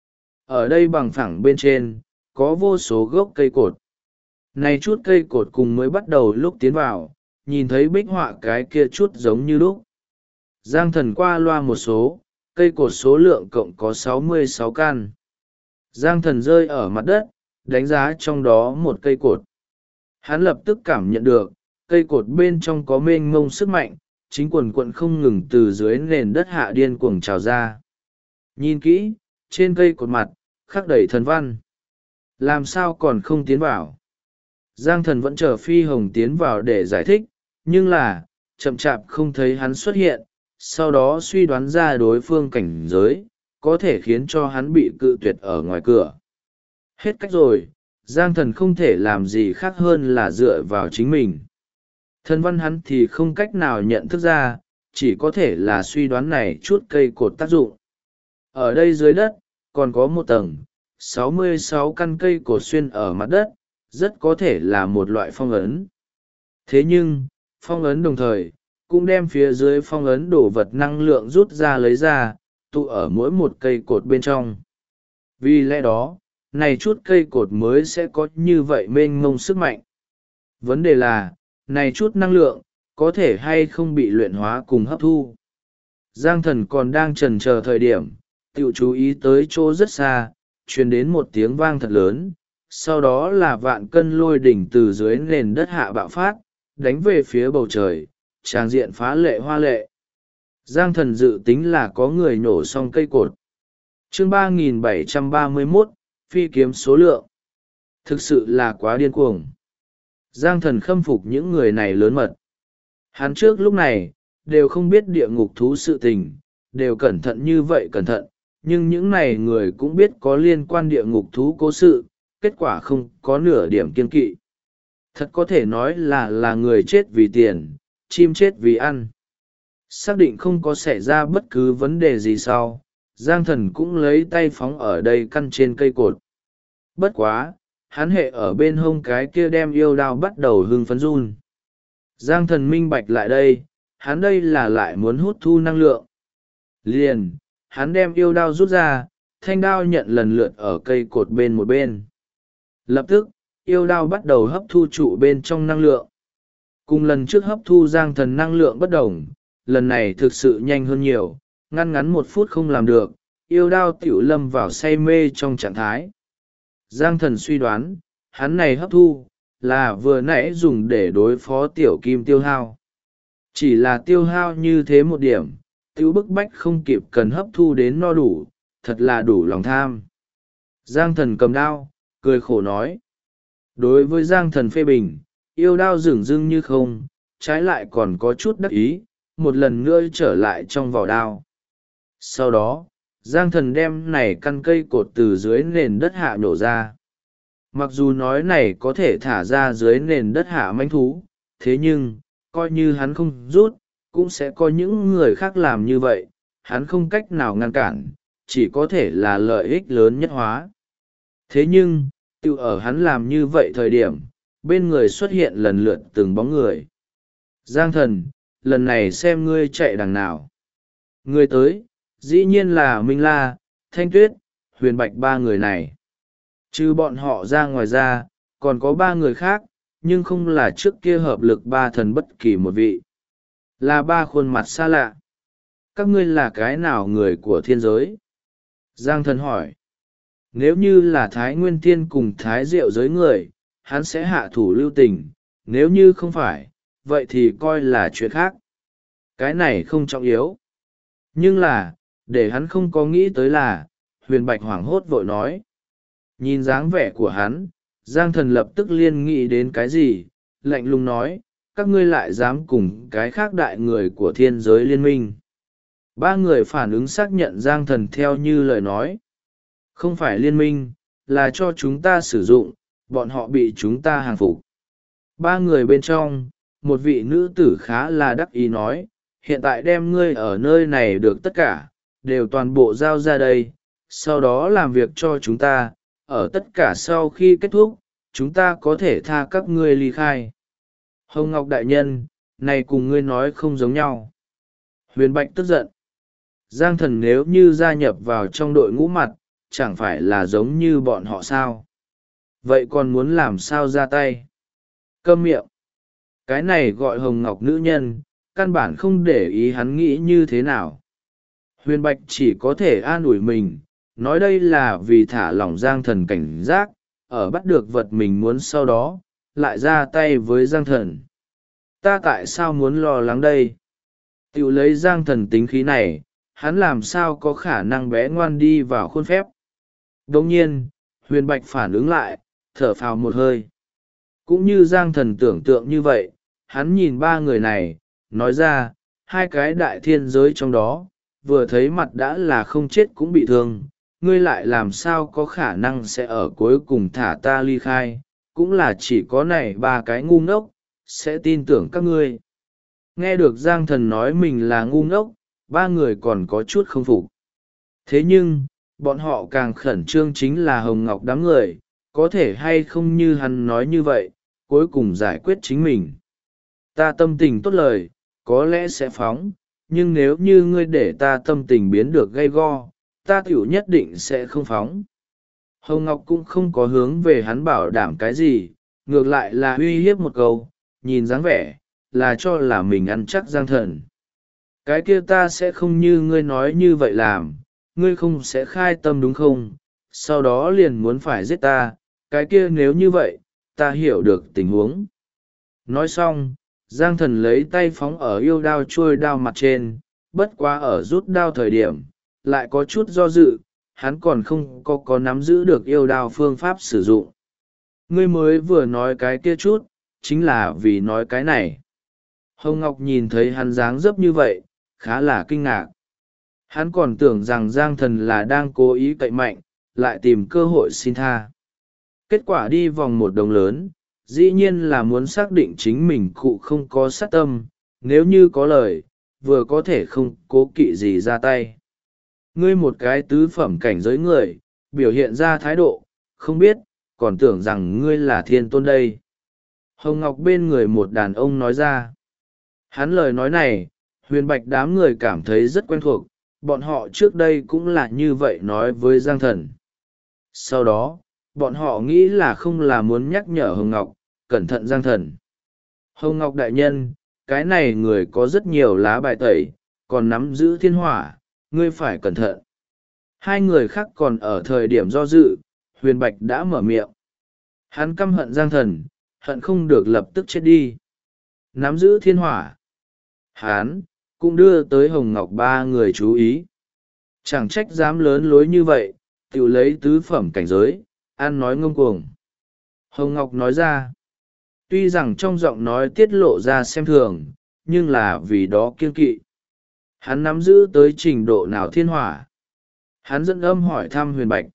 Ở đây bằng phẳng bên trên, có vô số gốc cây cột. Này chút cây cột cùng mới bắt đầu lúc tiến vào, nhìn thấy bích họa cái kia chút giống như lúc. Giang thần qua loa một số, cây cột số lượng cộng có 66 căn. Giang thần rơi ở mặt đất, đánh giá trong đó một cây cột. Hắn lập tức cảm nhận được, cây cột bên trong có mênh mông sức mạnh, chính quần quận không ngừng từ dưới nền đất hạ điên cuồng trào ra. Nhìn kỹ, trên cây cột mặt, khắc đầy thần văn. Làm sao còn không tiến vào? Giang thần vẫn chờ Phi Hồng tiến vào để giải thích, nhưng là, chậm chạp không thấy hắn xuất hiện, sau đó suy đoán ra đối phương cảnh giới, có thể khiến cho hắn bị cự tuyệt ở ngoài cửa. Hết cách rồi, Giang thần không thể làm gì khác hơn là dựa vào chính mình. Thần văn hắn thì không cách nào nhận thức ra, chỉ có thể là suy đoán này chút cây cột tác dụng. Ở đây dưới đất, còn có một tầng, 66 căn cây cột xuyên ở mặt đất, rất có thể là một loại phong ấn. Thế nhưng, phong ấn đồng thời, cũng đem phía dưới phong ấn đổ vật năng lượng rút ra lấy ra, tụ ở mỗi một cây cột bên trong. Vì lẽ đó, này chút cây cột mới sẽ có như vậy mênh mông sức mạnh. Vấn đề là, này chút năng lượng, có thể hay không bị luyện hóa cùng hấp thu. Giang thần còn đang chần chờ thời điểm, tự chú ý tới chỗ rất xa, truyền đến một tiếng vang thật lớn, sau đó là vạn cân lôi đỉnh từ dưới nền đất hạ bạo phát, đánh về phía bầu trời, tràng diện phá lệ hoa lệ. Giang thần dự tính là có người nổ xong cây cột. Chương 3731, phi kiếm số lượng. Thực sự là quá điên cuồng. Giang thần khâm phục những người này lớn mật. Hắn trước lúc này, đều không biết địa ngục thú sự tình, đều cẩn thận như vậy cẩn thận, nhưng những này người cũng biết có liên quan địa ngục thú cố sự, kết quả không có nửa điểm kiên kỵ. Thật có thể nói là người chết vì tiền, chim chết vì ăn. Xác định không có xảy ra bất cứ vấn đề gì sau, Giang thần cũng lấy tay phóng ở đây căn trên cây cột. Bất quá, hắn hệ ở bên hông cái kia đem yêu đao bắt đầu hưng phấn run. Giang thần minh bạch lại đây, hắn đây là lại muốn hút thu năng lượng. Liền, hắn đem yêu đao rút ra, thanh đao nhận lần lượt ở cây cột bên một bên. Lập tức, yêu đao bắt đầu hấp thu trụ bên trong năng lượng. Cùng lần trước hấp thu giang thần năng lượng bất đồng, lần này thực sự nhanh hơn nhiều, ngăn ngắn 1 phút không làm được, yêu đao tiểu lâm vào say mê trong trạng thái. Giang thần suy đoán, hắn này hấp thu, là vừa nãy dùng để đối phó tiểu kim tiêu hao. Chỉ là tiêu hao như thế một điểm, tiểu bức bách không kịp cần hấp thu đến no đủ, thật là đủ lòng tham. Giang thần cầm đao, cười khổ nói. Đối với giang thần phê bình, yêu đao dửng dưng như không, trái lại còn có chút đắc ý, một lần nữa trở lại trong vỏ đao. Sau đó, giang thần đem này căn cây cột từ dưới nền đất hạ nổ ra. Mặc dù nói này có thể thả ra dưới nền đất hạ manh thú, thế nhưng, coi như hắn không rút, cũng sẽ có những người khác làm như vậy, hắn không cách nào ngăn cản, chỉ có thể là lợi ích lớn nhất hóa. Thế nhưng, tự ở hắn làm như vậy thời điểm, bên người xuất hiện lần lượt từng bóng người. Giang thần, lần này xem ngươi chạy đằng nào. Người tới, dĩ nhiên là Minh La, Thanh Tuyết, Huyền Bạch, 3 người này. Trừ bọn họ ra ngoài ra, còn có 3 người khác, nhưng không là trước kia hợp lực 3 thần bất kỳ một vị. Là 3 khuôn mặt xa lạ. Các ngươi là cái nào người của thiên giới? Giang thần hỏi. Nếu như là Thái Nguyên Thiên cùng Thái Diệu giới người, hắn sẽ hạ thủ lưu tình, nếu như không phải, vậy thì coi là chuyện khác. Cái này không trọng yếu. Nhưng là, để hắn không có nghĩ tới là, Huyền Bạch hoảng hốt vội nói. Nhìn dáng vẻ của hắn, Giang thần lập tức liên nghĩ đến cái gì, lạnh lùng nói, các ngươi lại dám cùng cái khác đại người của thiên giới liên minh. 3 người phản ứng xác nhận Giang thần theo như lời nói. Không phải liên minh, là cho chúng ta sử dụng, bọn họ bị chúng ta hàng phục. 3 người bên trong, một vị nữ tử khá là đắc ý nói, hiện tại đem ngươi ở nơi này được tất cả, đều toàn bộ giao ra đây, sau đó làm việc cho chúng ta, ở tất cả sau khi kết thúc, chúng ta có thể tha các ngươi ly khai. Hồng Ngọc Đại Nhân, này cùng ngươi nói không giống nhau. Huyền Bạch tức giận. Giang thần nếu như gia nhập vào trong đội ngũ mặt, chẳng phải là giống như bọn họ sao? Vậy còn muốn làm sao ra tay? Câm miệng. Cái này gọi Hồng Ngọc nữ nhân, căn bản không để ý hắn nghĩ như thế nào. Huyền Bạch chỉ có thể an ủi mình, nói đây là vì thả lỏng Giang thần cảnh giác, ở bắt được vật mình muốn sau đó, lại ra tay với Giang thần. Ta tại sao muốn lo lắng đây? Tiểu lấy Giang thần tính khí này, hắn làm sao có khả năng bé ngoan đi vào khuôn phép. Đồng nhiên, Huyền Bạch phản ứng lại, thở phào một hơi. Cũng như Giang thần tưởng tượng như vậy, hắn nhìn 3 người này, nói ra, 2 cái đại thiên giới trong đó, vừa thấy mặt đã là không chết cũng bị thương, ngươi lại làm sao có khả năng sẽ ở cuối cùng thả ta ly khai, cũng là chỉ có này 3 cái ngu ngốc, sẽ tin tưởng các ngươi. Nghe được Giang thần nói mình là ngu ngốc, 3 người còn có chút không phục. Thế nhưng, bọn họ càng khẩn trương chính là Hồng Ngọc đám người, có thể hay không như hắn nói như vậy, cuối cùng giải quyết chính mình. Ta tâm tình tốt lời, có lẽ sẽ phóng, nhưng nếu như ngươi để ta tâm tình biến được gay go, ta tiểu nhất định sẽ không phóng. Hồng Ngọc cũng không có hướng về hắn bảo đảm cái gì, ngược lại là uy hiếp một câu, nhìn dáng vẻ, là cho là mình ăn chắc Giang thần. Cái kia ta sẽ không như ngươi nói như vậy làm, ngươi không sẽ khai tâm đúng không? Sau đó liền muốn phải giết ta, cái kia nếu như vậy, ta hiểu được tình huống. Nói xong, Giang thần lấy tay phóng ở yêu đao trôi đao mặt trên, bất quá ở rút đao thời điểm, lại có chút do dự, hắn còn không có nắm giữ được yêu đao phương pháp sử dụng. Ngươi mới vừa nói cái kia chút, chính là vì nói cái này. Hồng Ngọc nhìn thấy hắn dáng dấp như vậy, khá là kinh ngạc. Hắn còn tưởng rằng Giang thần là đang cố ý cậy mạnh, lại tìm cơ hội xin tha. Kết quả đi vòng một đồng lớn, dĩ nhiên là muốn xác định chính mình cụ không có sát tâm, nếu như có lời, vừa có thể không cố kỵ gì ra tay. Ngươi một cái tứ phẩm cảnh giới người, biểu hiện ra thái độ, không biết, còn tưởng rằng ngươi là thiên tôn đây. Hồng Ngọc bên người một đàn ông nói ra. Hắn lời nói này, Huyền Bạch đám người cảm thấy rất quen thuộc, bọn họ trước đây cũng là như vậy nói với Giang Thần. Sau đó bọn họ nghĩ là không là muốn nhắc nhở Hồng Ngọc cẩn thận Giang Thần. Hồng Ngọc đại nhân, cái này người có rất nhiều lá bài tẩy, còn nắm giữ thiên hỏa, ngươi phải cẩn thận. Hai người khác còn ở thời điểm do dự, Huyền Bạch đã mở miệng. Hắn căm hận Giang Thần, hận không được lập tức chết đi. Nắm giữ thiên hỏa. Hắn cũng đưa tới Hồng Ngọc ba người chú ý. Chẳng trách dám lớn lối như vậy, tự lấy tứ phẩm cảnh giới, ăn nói ngông cuồng. Hồng Ngọc nói ra. Tuy rằng trong giọng nói tiết lộ ra xem thường, nhưng là vì đó kiêng kỵ. Hắn nắm giữ tới trình độ nào thiên hỏa? Hắn dẫn âm hỏi thăm Huyền Bạch.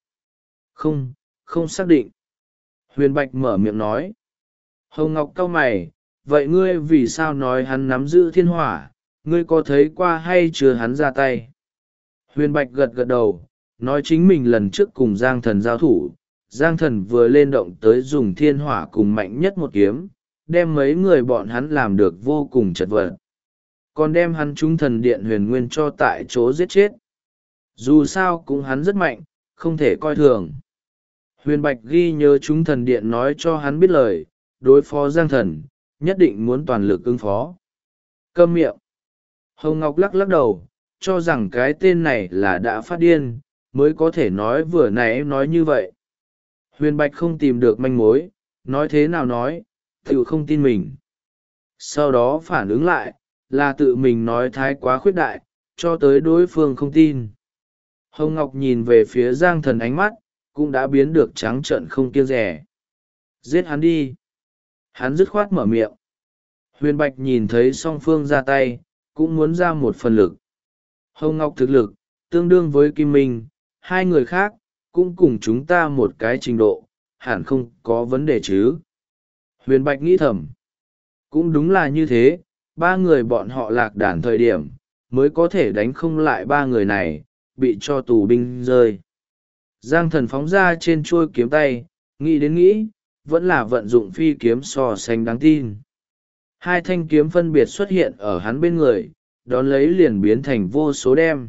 Không xác định. Huyền Bạch mở miệng nói. Hồng Ngọc cau mày, vậy ngươi vì sao nói hắn nắm giữ thiên hỏa, ngươi có thấy qua hay chưa hắn ra tay? Huyền Bạch gật gật đầu, nói chính mình lần trước cùng Giang Thần giao thủ, Giang Thần vừa lên động tới dùng thiên hỏa cùng mạnh nhất một kiếm, đem mấy người bọn hắn làm được vô cùng chật vật. Còn đem hắn trúng thần điện huyền nguyên cho tại chỗ giết chết. Dù sao cũng hắn rất mạnh, không thể coi thường. Huyền Bạch ghi nhớ chúng thần điện nói cho hắn biết lời, đối phó Giang Thần, nhất định muốn toàn lực ứng phó. Câm miệng. Hồng Ngọc lắc lắc đầu, cho rằng cái tên này là đã phát điên, mới có thể nói vừa nãy nói như vậy. Huyền Bạch không tìm được manh mối, nói thế nào nói, tự không tin mình. Sau đó phản ứng lại, là tự mình nói thái quá khuyết đại, cho tới đối phương không tin. Hồng Ngọc nhìn về phía Giang Thần ánh mắt, cũng đã biến được trắng trợn không kiêng dè. Giết hắn đi. Hắn dứt khoát mở miệng. Huyền Bạch nhìn thấy song phương ra tay, cũng muốn ra một phần lực. Hồng Ngọc thực lực, tương đương với Kim Minh, hai người khác, cũng cùng chúng ta một cái trình độ, hẳn không có vấn đề chứ. Huyền Bạch nghĩ thầm. Cũng đúng là như thế, ba người bọn họ lạc đàn thời điểm, mới có thể đánh không lại ba người này, bị cho tù binh rơi. Giang Thần phóng ra trên chuôi kiếm tay, nghĩ đến nghĩ, vẫn là vận dụng phi kiếm so sánh đáng tin. Hai thanh kiếm phân biệt xuất hiện ở hắn bên người, đón lấy liền biến thành vô số đem.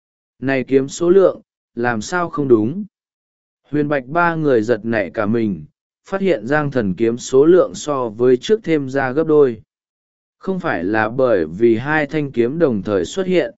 Này kiếm số lượng, làm sao không đúng? Huyền Bạch ba người giật nảy cả mình, phát hiện Giang Thần kiếm số lượng so với trước thêm ra gấp đôi. Không phải là bởi vì hai thanh kiếm đồng thời xuất hiện,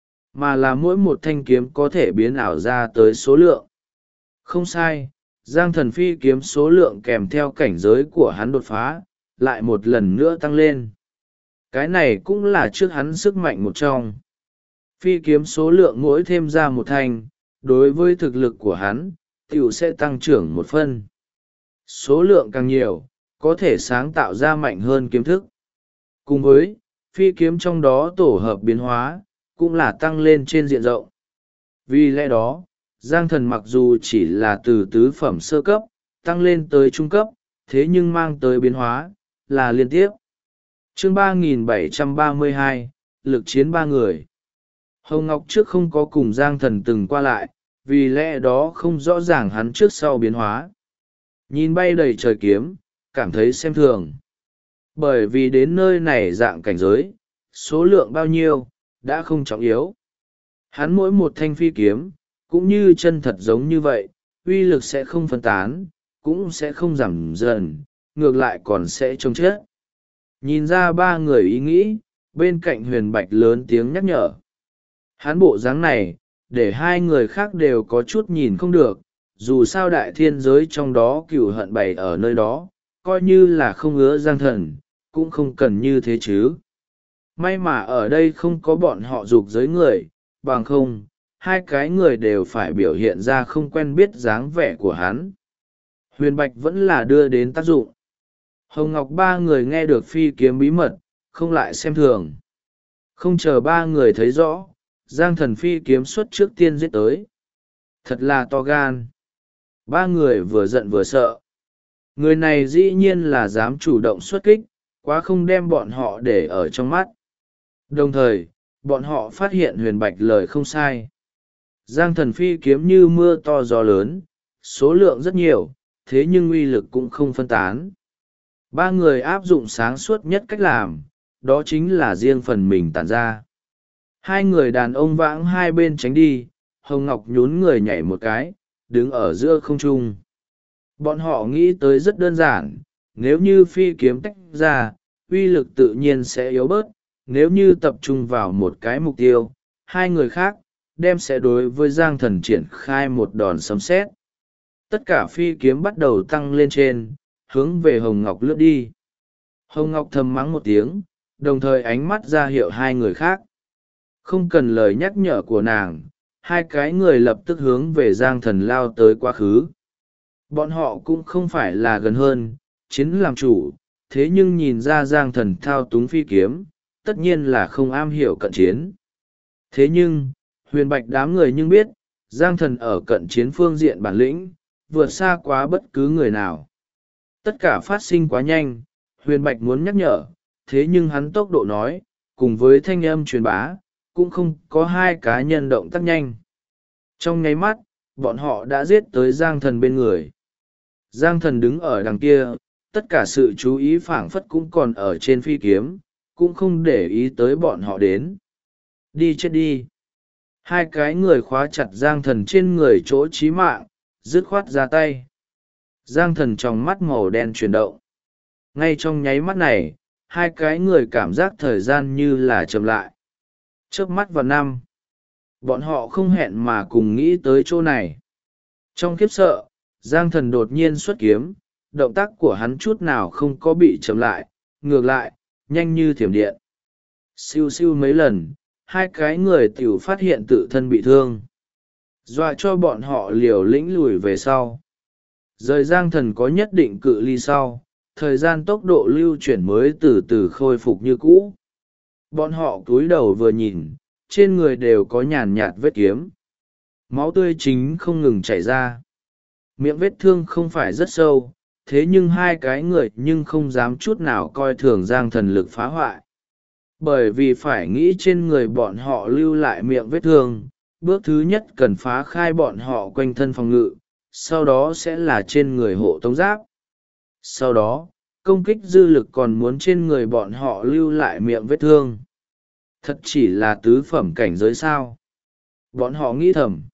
mà là mỗi một thanh kiếm có thể biến ảo ra tới số lượng. Không sai, Giang Thần phi kiếm số lượng kèm theo cảnh giới của hắn đột phá, lại một lần nữa tăng lên. Cái này cũng là trước hắn sức mạnh một trong. Phi kiếm số lượng mỗi thêm ra một thanh, đối với thực lực của hắn, tiểu sẽ tăng trưởng một phân. Số lượng càng nhiều, có thể sáng tạo ra mạnh hơn kiếm thức. Cùng với, phi kiếm trong đó tổ hợp biến hóa, cũng là tăng lên trên diện rộng. Vì lẽ đó, Giang Thần mặc dù chỉ là từ tứ phẩm sơ cấp, tăng lên tới trung cấp, thế nhưng mang tới biến hóa, là liên tiếp. Chương 3732, lực chiến ba người. Hồng Ngọc trước không có cùng Giang Thần từng qua lại, vì lẽ đó không rõ ràng hắn trước sau biến hóa. Nhìn bay đầy trời kiếm, cảm thấy xem thường. Bởi vì đến nơi này dạng cảnh giới, số lượng bao nhiêu, đã không trọng yếu. Hắn mỗi một thanh phi kiếm, cũng như chân thật giống như vậy, uy lực sẽ không phân tán, cũng sẽ không giảm dần, ngược lại còn sẽ trông chết. Nhìn ra ba người ý nghĩ, bên cạnh Huyền Bạch lớn tiếng nhắc nhở. Hắn bộ dáng này, để hai người khác đều có chút nhìn không được, dù sao đại thiên giới trong đó cửu hận bày ở nơi đó, coi như là không ứa Giang Thần, cũng không cần như thế chứ. May mà ở đây không có bọn họ dục giới người, bằng không, hai cái người đều phải biểu hiện ra không quen biết dáng vẻ của hắn. Huyền Bạch vẫn là đưa đến tác dụng. Hồng Ngọc ba người nghe được phi kiếm bí mật, không lại xem thường. Không chờ ba người thấy rõ, Giang Thần phi kiếm xuất trước tiên giết tới. Thật là to gan. Ba người vừa giận vừa sợ. Người này dĩ nhiên là dám chủ động xuất kích, quá không đem bọn họ để ở trong mắt. Đồng thời, bọn họ phát hiện Huyền Bạch lời không sai. Giang Thần phi kiếm như mưa to gió lớn, số lượng rất nhiều, thế nhưng uy lực cũng không phân tán. Ba người áp dụng sáng suốt nhất cách làm, đó chính là riêng phần mình tản ra. Hai người đàn ông vãng hai bên tránh đi, Hồng Ngọc nhún người nhảy một cái, đứng ở giữa không trung. Bọn họ nghĩ tới rất đơn giản, nếu như phi kiếm tách ra, uy lực tự nhiên sẽ yếu bớt, nếu như tập trung vào một cái mục tiêu, hai người khác, đem sẽ đối với Giang Thần triển khai một đòn sấm sét. Tất cả phi kiếm bắt đầu tăng lên trên, hướng về Hồng Ngọc lướt đi. Hồng Ngọc thầm mắng một tiếng, đồng thời ánh mắt ra hiệu hai người khác. Không cần lời nhắc nhở của nàng, hai cái người lập tức hướng về Giang Thần lao tới quá khứ. Bọn họ cũng không phải là gần hơn, chiến làm chủ, thế nhưng nhìn ra Giang Thần thao túng phi kiếm, tất nhiên là không am hiểu cận chiến. Thế nhưng, Huyền Bạch đám người nhưng biết, Giang Thần ở cận chiến phương diện bản lĩnh, vượt xa quá bất cứ người nào. Tất cả phát sinh quá nhanh, Huyền Bạch muốn nhắc nhở, thế nhưng hắn tốc độ nói, cùng với thanh âm truyền bá, cũng không có hai cá nhân động tác nhanh. Trong nháy mắt, bọn họ đã giết tới Giang Thần bên người. Giang Thần đứng ở đằng kia, tất cả sự chú ý phảng phất cũng còn ở trên phi kiếm, cũng không để ý tới bọn họ đến. Đi chết đi. Hai cái người khóa chặt Giang Thần trên người chỗ chí mạng, dứt khoát ra tay. Giang Thần trong mắt màu đen chuyển động. Ngay trong nháy mắt này, hai cái người cảm giác thời gian như là chậm lại. Chớp mắt vào năm, bọn họ không hẹn mà cùng nghĩ tới chỗ này. Trong khiếp sợ, Giang Thần đột nhiên xuất kiếm, động tác của hắn chút nào không có bị chậm lại, ngược lại, nhanh như thiểm điện. Siêu siêu mấy lần, hai cái người tiểu phát hiện tự thân bị thương. Dọa cho bọn họ liều lĩnh lùi về sau. Rời Giang Thần có nhất định cự ly sau, thời gian tốc độ lưu chuyển mới từ từ khôi phục như cũ. Bọn họ cúi đầu vừa nhìn, trên người đều có nhàn nhạt vết kiếm. Máu tươi chính không ngừng chảy ra. Miệng vết thương không phải rất sâu, thế nhưng hai cái người nhưng không dám chút nào coi thường Giang Thần lực phá hoại. Bởi vì phải nghĩ trên người bọn họ lưu lại miệng vết thương, bước thứ nhất cần phá khai bọn họ quanh thân phòng ngự, sau đó sẽ là trên người hộ tống giáp. Sau đó, công kích dư lực còn muốn trên người bọn họ lưu lại miệng vết thương. Thật chỉ là tứ phẩm cảnh giới sao. Bọn họ nghĩ thầm.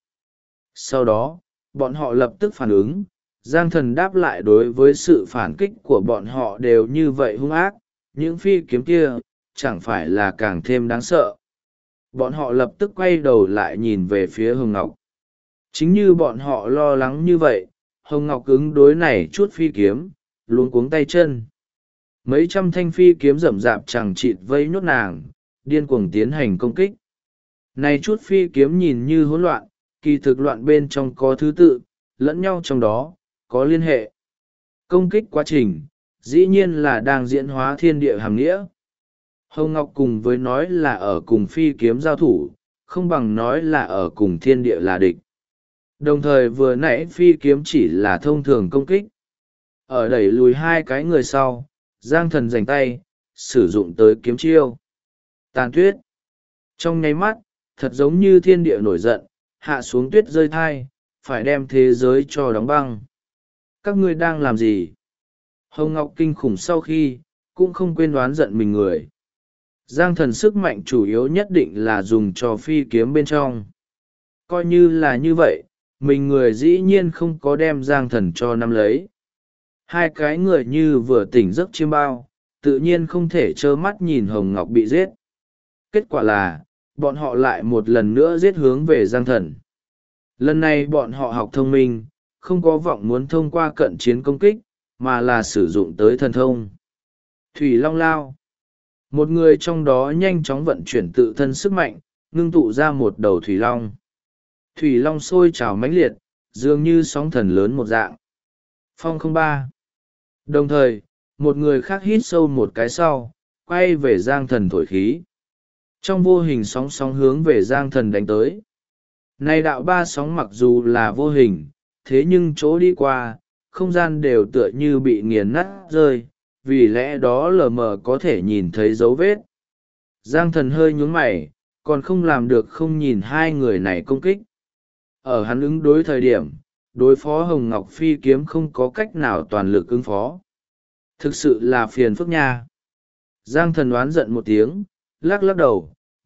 Sau đó, bọn họ lập tức phản ứng, Giang Thần đáp lại đối với sự phản kích của bọn họ đều như vậy hung ác, những phi kiếm kia, chẳng phải là càng thêm đáng sợ. Bọn họ lập tức quay đầu lại nhìn về phía Hồng Ngọc. Chính như bọn họ lo lắng như vậy, Hồng Ngọc ứng đối này chút phi kiếm, luống cuống tay chân. Mấy trăm thanh phi kiếm rậm rạp chẳng chịt vây nhốt nàng, điên cuồng tiến hành công kích. Này chút phi kiếm nhìn như hỗn loạn, kỳ thực loạn bên trong có thứ tự, lẫn nhau trong đó, có liên hệ. Công kích quá trình, dĩ nhiên là đang diễn hóa thiên địa hàm nghĩa. Hồng Ngọc cùng với nói là ở cùng phi kiếm giao thủ, không bằng nói là ở cùng thiên địa là địch. Đồng thời vừa nãy phi kiếm chỉ là thông thường công kích. Ở đẩy lùi hai cái người sau, Giang Thần giành tay, sử dụng tới kiếm chiêu. Tàn tuyết. Trong nháy mắt, thật giống như thiên địa nổi giận, hạ xuống tuyết rơi thai, phải đem thế giới cho đóng băng. Các ngươi đang làm gì? Hồng Ngọc kinh khủng sau khi, cũng không quên đoán giận mình người. Giang Thần sức mạnh chủ yếu nhất định là dùng cho phi kiếm bên trong. Coi như là như vậy, mình người dĩ nhiên không có đem Giang Thần cho nắm lấy. Hai cái người như vừa tỉnh giấc chiêm bao, tự nhiên không thể trơ mắt nhìn Hồng Ngọc bị giết. Kết quả là, bọn họ lại một lần nữa giết hướng về Giang Thần. Lần này bọn họ học thông minh, không có vọng muốn thông qua cận chiến công kích, mà là sử dụng tới thần thông. Thủy Long Lao. Một người trong đó nhanh chóng vận chuyển tự thân sức mạnh, ngưng tụ ra một đầu Thủy Long. Thủy Long sôi trào mãnh liệt, dường như sóng thần lớn một dạng. Phong 03. Đồng thời, một người khác hít sâu một cái sau, quay về Giang Thần thổi khí. Trong vô hình sóng sóng hướng về Giang Thần đánh tới. Này đạo ba sóng mặc dù là vô hình, thế nhưng chỗ đi qua, không gian đều tựa như bị nghiền nát rơi, vì lẽ đó lờ mờ có thể nhìn thấy dấu vết. Giang Thần hơi nhún mày, còn không làm được không nhìn hai người này công kích. Ở hắn ứng đối thời điểm, đối phó Hồng Ngọc phi kiếm không có cách nào toàn lực ứng phó. Thực sự là phiền phức nha. Giang Thần oán giận một tiếng, lắc lắc đầu,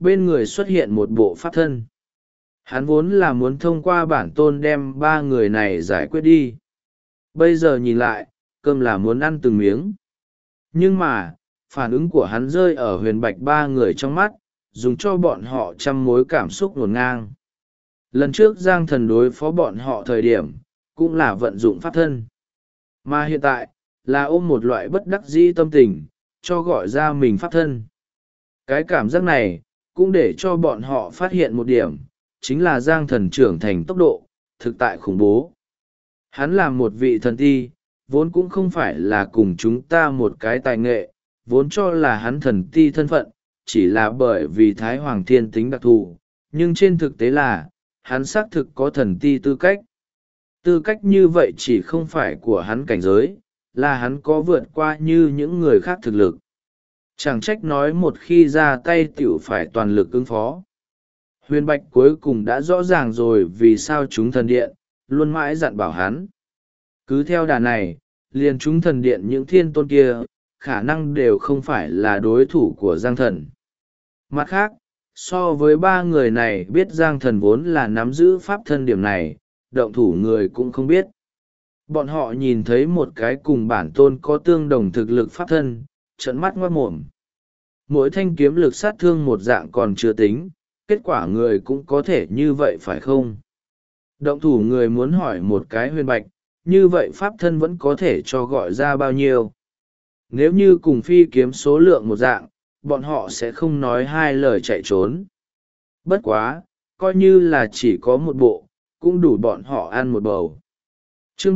bên người xuất hiện một bộ pháp thân. Hắn vốn là muốn thông qua bản tôn đem ba người này giải quyết đi. Bây giờ nhìn lại, cơm là muốn ăn từng miếng. Nhưng mà, phản ứng của hắn rơi ở Huyền Bạch ba người trong mắt, dùng cho bọn họ trăm mối cảm xúc ngổn ngang. Lần trước Giang Thần đối phó bọn họ thời điểm, cũng là vận dụng pháp thân. Mà hiện tại, là ôm một loại bất đắc dĩ tâm tình, cho gọi ra mình pháp thân. Cái cảm giác này, cũng để cho bọn họ phát hiện một điểm, chính là Giang Thần trưởng thành tốc độ, thực tại khủng bố. Hắn là một vị thần ti, vốn cũng không phải là cùng chúng ta một cái tài nghệ, vốn cho là hắn thần ti thân phận, chỉ là bởi vì Thái Hoàng Thiên tính đặc thù, nhưng trên thực tế là, hắn xác thực có thần ti tư cách. Tư cách như vậy chỉ không phải của hắn cảnh giới, là hắn có vượt qua như những người khác thực lực. Chẳng trách nói một khi ra tay tiểu phải toàn lực ứng phó. Huyền Bạch cuối cùng đã rõ ràng rồi vì sao chúng thần điện, luôn mãi dặn bảo hắn. Cứ theo đà này, liền chúng thần điện những thiên tôn kia, khả năng đều không phải là đối thủ của Giang Thần. Mặt khác, so với ba người này biết Giang Thần vốn là nắm giữ pháp thân điểm này, động thủ người cũng không biết. Bọn họ nhìn thấy một cái cùng bản tôn có tương đồng thực lực pháp thân, trợn mắt ngoát mồm. Mỗi thanh kiếm lực sát thương một dạng còn chưa tính, kết quả người cũng có thể như vậy phải không? Động thủ người muốn hỏi một cái Huyền Bạch, như vậy pháp thân vẫn có thể cho gọi ra bao nhiêu? Nếu như cùng phi kiếm số lượng một dạng, bọn họ sẽ không nói hai lời chạy trốn. Bất quá, coi như là chỉ có một bộ, cũng đủ bọn họ ăn một bầu. Chương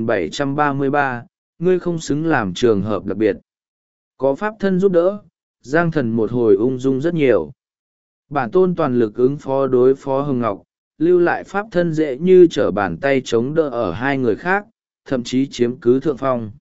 3733, ngươi không xứng làm trường hợp đặc biệt. Có pháp thân giúp đỡ, Giang Thần một hồi ung dung rất nhiều. Bản tôn toàn lực ứng phó đối phó Hồng Ngọc, lưu lại pháp thân dễ như trở bàn tay chống đỡ ở hai người khác, thậm chí chiếm cứ thượng phong.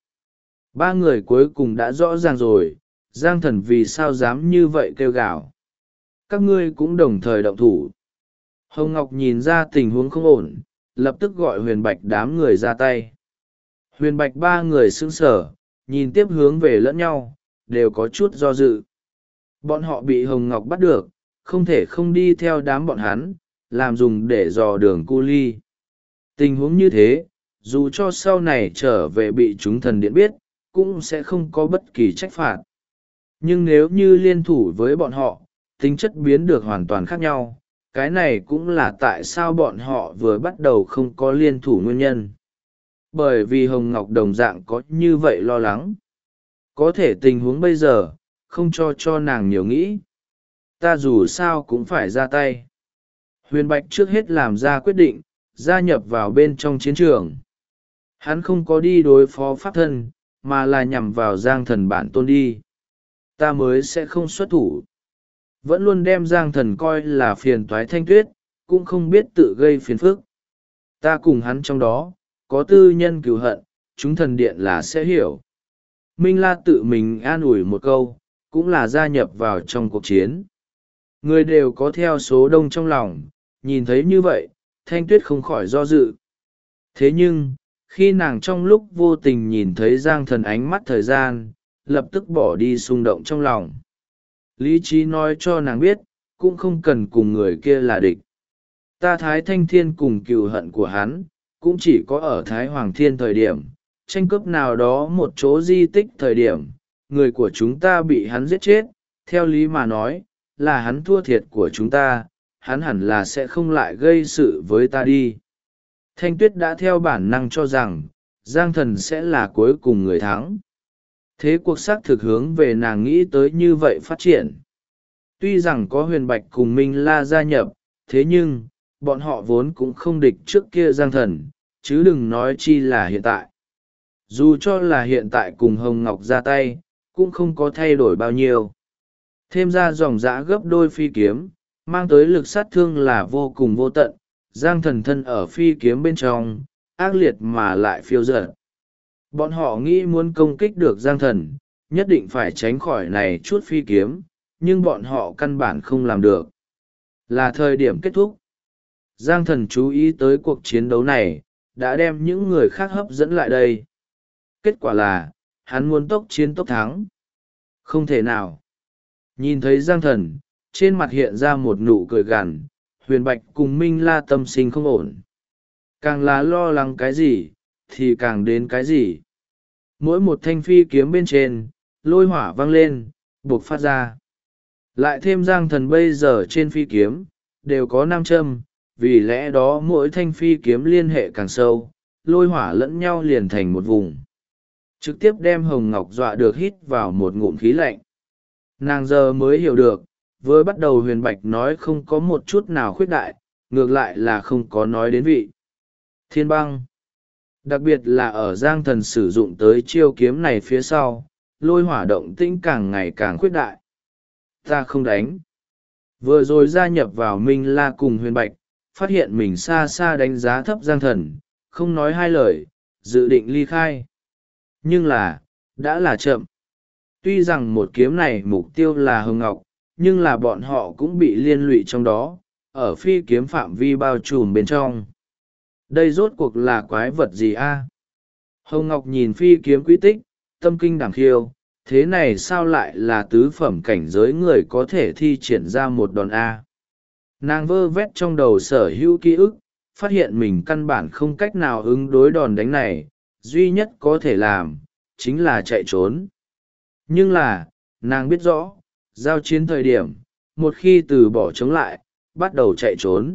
Ba người cuối cùng đã rõ ràng rồi, Giang Thần vì sao dám như vậy kêu gào. Các ngươi cũng đồng thời động thủ. Hồng Ngọc nhìn ra tình huống không ổn, lập tức gọi Huyền Bạch đám người ra tay. Huyền Bạch ba người sững sờ, nhìn tiếp hướng về lẫn nhau, đều có chút do dự. Bọn họ bị Hồng Ngọc bắt được, không thể không đi theo đám bọn hắn, làm dùng để dò đường cu ly. Tình huống như thế, dù cho sau này trở về bị chúng thần điện biết, cũng sẽ không có bất kỳ trách phạt. Nhưng nếu như liên thủ với bọn họ, tính chất biến được hoàn toàn khác nhau. Cái này cũng là tại sao bọn họ vừa bắt đầu không có liên thủ nguyên nhân. Bởi vì Hồng Ngọc đồng dạng có như vậy lo lắng. Có thể tình huống bây giờ, không cho nàng nhiều nghĩ. Ta dù sao cũng phải ra tay. Huyền Bạch trước hết làm ra quyết định, gia nhập vào bên trong chiến trường. Hắn không có đi đối phó pháp thân, mà là nhằm vào Giang Thần bản tôn đi. Ta mới sẽ không xuất thủ. Vẫn luôn đem Giang Thần coi là phiền toái Thanh Tuyết, cũng không biết tự gây phiền phức. Ta cùng hắn trong đó, có tư nhân cừu hận, chúng thần điện là sẽ hiểu. Minh La tự mình an ủi một câu, cũng là gia nhập vào trong cuộc chiến. Người đều có theo số đông trong lòng, nhìn thấy như vậy, Thanh Tuyết không khỏi do dự. Thế nhưng, khi nàng trong lúc vô tình nhìn thấy Giang Thần ánh mắt thời gian, lập tức bỏ đi xung động trong lòng. Lý trí nói cho nàng biết, cũng không cần cùng người kia là địch. Ta Thái Thanh Thiên cùng cừu hận của hắn, cũng chỉ có ở Thái Hoàng Thiên thời điểm, tranh cướp nào đó một chỗ di tích thời điểm, người của chúng ta bị hắn giết chết, theo lý mà nói, là hắn thua thiệt của chúng ta, hắn hẳn là sẽ không lại gây sự với ta đi. Thanh Tuyết đã theo bản năng cho rằng, Giang Thần sẽ là cuối cùng người thắng. Thế cuộc xác thực hướng về nàng nghĩ tới như vậy phát triển. Tuy rằng có Huyền Bạch cùng Minh La gia nhập, thế nhưng, bọn họ vốn cũng không địch trước kia Giang Thần, chứ đừng nói chi là hiện tại. Dù cho là hiện tại cùng Hồng Ngọc ra tay, cũng không có thay đổi bao nhiêu. Thêm ra dòng dã gấp đôi phi kiếm, mang tới lực sát thương là vô cùng vô tận, Giang Thần thân ở phi kiếm bên trong, ác liệt mà lại phiêu dở. Bọn họ nghĩ muốn công kích được Giang Thần, nhất định phải tránh khỏi này chút phi kiếm, nhưng bọn họ căn bản không làm được. Là thời điểm kết thúc. Giang Thần chú ý tới cuộc chiến đấu này, đã đem những người khác hấp dẫn lại đây. Kết quả là, hắn muốn tốc chiến tốc thắng. Không thể nào. Nhìn thấy Giang Thần, trên mặt hiện ra một nụ cười gằn. Huyền Bạch cùng Minh La tâm sinh không ổn. Càng là lo lắng cái gì thì càng đến cái gì. Mỗi một thanh phi kiếm bên trên lôi hỏa vang lên, buộc phát ra. Lại thêm Giang Thần bây giờ trên phi kiếm đều có nam châm, vì lẽ đó mỗi thanh phi kiếm liên hệ càng sâu, lôi hỏa lẫn nhau liền thành một vùng, trực tiếp đem Hồng Ngọc dọa được hít vào một ngụm khí lạnh. Nàng giờ mới hiểu được, với bắt đầu Huyền Bạch nói không có một chút nào khuyết đại, ngược lại là không có nói đến vị thiên băng. Đặc biệt là ở Giang Thần sử dụng tới chiêu kiếm này phía sau, lôi hỏa động tĩnh càng ngày càng khuyết đại. Ta không đánh. Vừa rồi gia nhập vào Minh La cùng Huyền Bạch, phát hiện mình xa xa đánh giá thấp Giang Thần, không nói hai lời, dự định ly khai. Nhưng đã là chậm. Tuy rằng một kiếm này mục tiêu là Hồng Ngọc, nhưng là bọn họ cũng bị liên lụy trong đó, ở phi kiếm phạm vi bao trùm bên trong. Đây rốt cuộc là quái vật gì a? Hồng Ngọc nhìn phi kiếm quy tích, tâm kinh đảm khiêu, thế này sao lại là tứ phẩm cảnh giới người có thể thi triển ra một đòn A. Nàng vơ vét trong đầu sở hữu ký ức, phát hiện mình căn bản không cách nào ứng đối đòn đánh này, duy nhất có thể làm, chính là chạy trốn. Nhưng là, nàng biết rõ, giao chiến thời điểm, một khi từ bỏ chống lại, bắt đầu chạy trốn.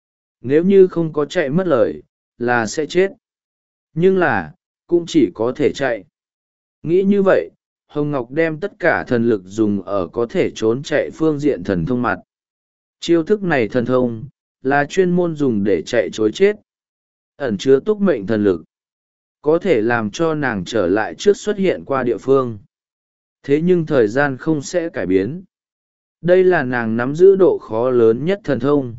Nếu như không có chạy mất lời, là sẽ chết. Nhưng là, cũng chỉ có thể chạy. Nghĩ như vậy, Hồng Ngọc đem tất cả thần lực dùng ở có thể trốn chạy phương diện thần thông mặt. Chiêu thức này thần thông, là chuyên môn dùng để chạy chối chết. Ẩn chứa túc mệnh thần lực. Có thể làm cho nàng trở lại trước xuất hiện qua địa phương. Thế nhưng thời gian không sẽ cải biến. Đây là nàng nắm giữ độ khó lớn nhất thần thông.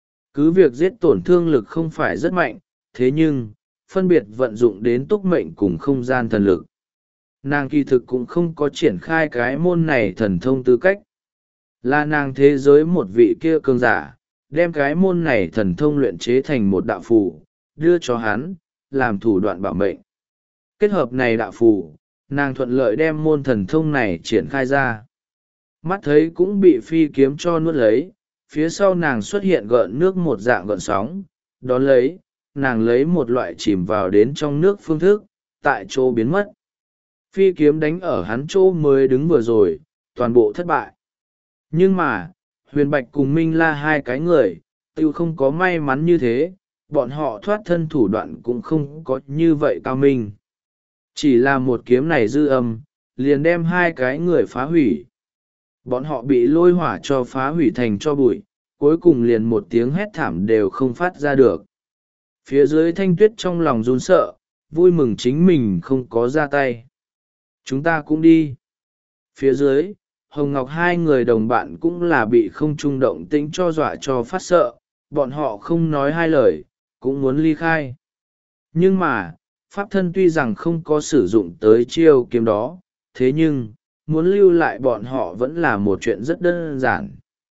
Cứ việc giết tổn thương lực không phải rất mạnh, thế nhưng, phân biệt vận dụng đến túc mệnh cùng không gian thần lực. Nàng kỳ thực cũng không có triển khai cái môn này thần thông tư cách. Là nàng thế giới một vị kia cường giả, đem cái môn này thần thông luyện chế thành một đạo phù, đưa cho hắn, làm thủ đoạn bảo mệnh. Kết hợp này đạo phù, nàng thuận lợi đem môn thần thông này triển khai ra. Mắt thấy cũng bị phi kiếm cho nuốt lấy, phía sau nàng xuất hiện gợn nước một dạng gợn sóng, đón lấy, nàng lấy một loại chìm vào đến trong nước phương thức, tại chỗ biến mất. Phi kiếm đánh ở hắn chỗ mới đứng vừa rồi, toàn bộ thất bại. Nhưng mà, Huyền Bạch cùng Minh La hai cái người, tiêu không có may mắn như thế, bọn họ thoát thân thủ đoạn cũng không có như vậy cao minh. Chỉ là một kiếm này dư âm, liền đem hai cái người phá hủy. Bọn họ bị lôi hỏa cho phá hủy thành cho bụi, cuối cùng liền một tiếng hét thảm đều không phát ra được. Phía dưới Thanh Tuyết trong lòng run sợ, vui mừng chính mình không có ra tay. Chúng ta cũng đi. Phía dưới, Hồng Ngọc hai người đồng bạn cũng là bị không trung động tĩnh cho dọa cho phát sợ, bọn họ không nói hai lời, cũng muốn ly khai. Nhưng mà, Pháp thân tuy rằng không có sử dụng tới chiêu kiếm đó, thế nhưng, muốn lưu lại bọn họ vẫn là một chuyện rất đơn giản.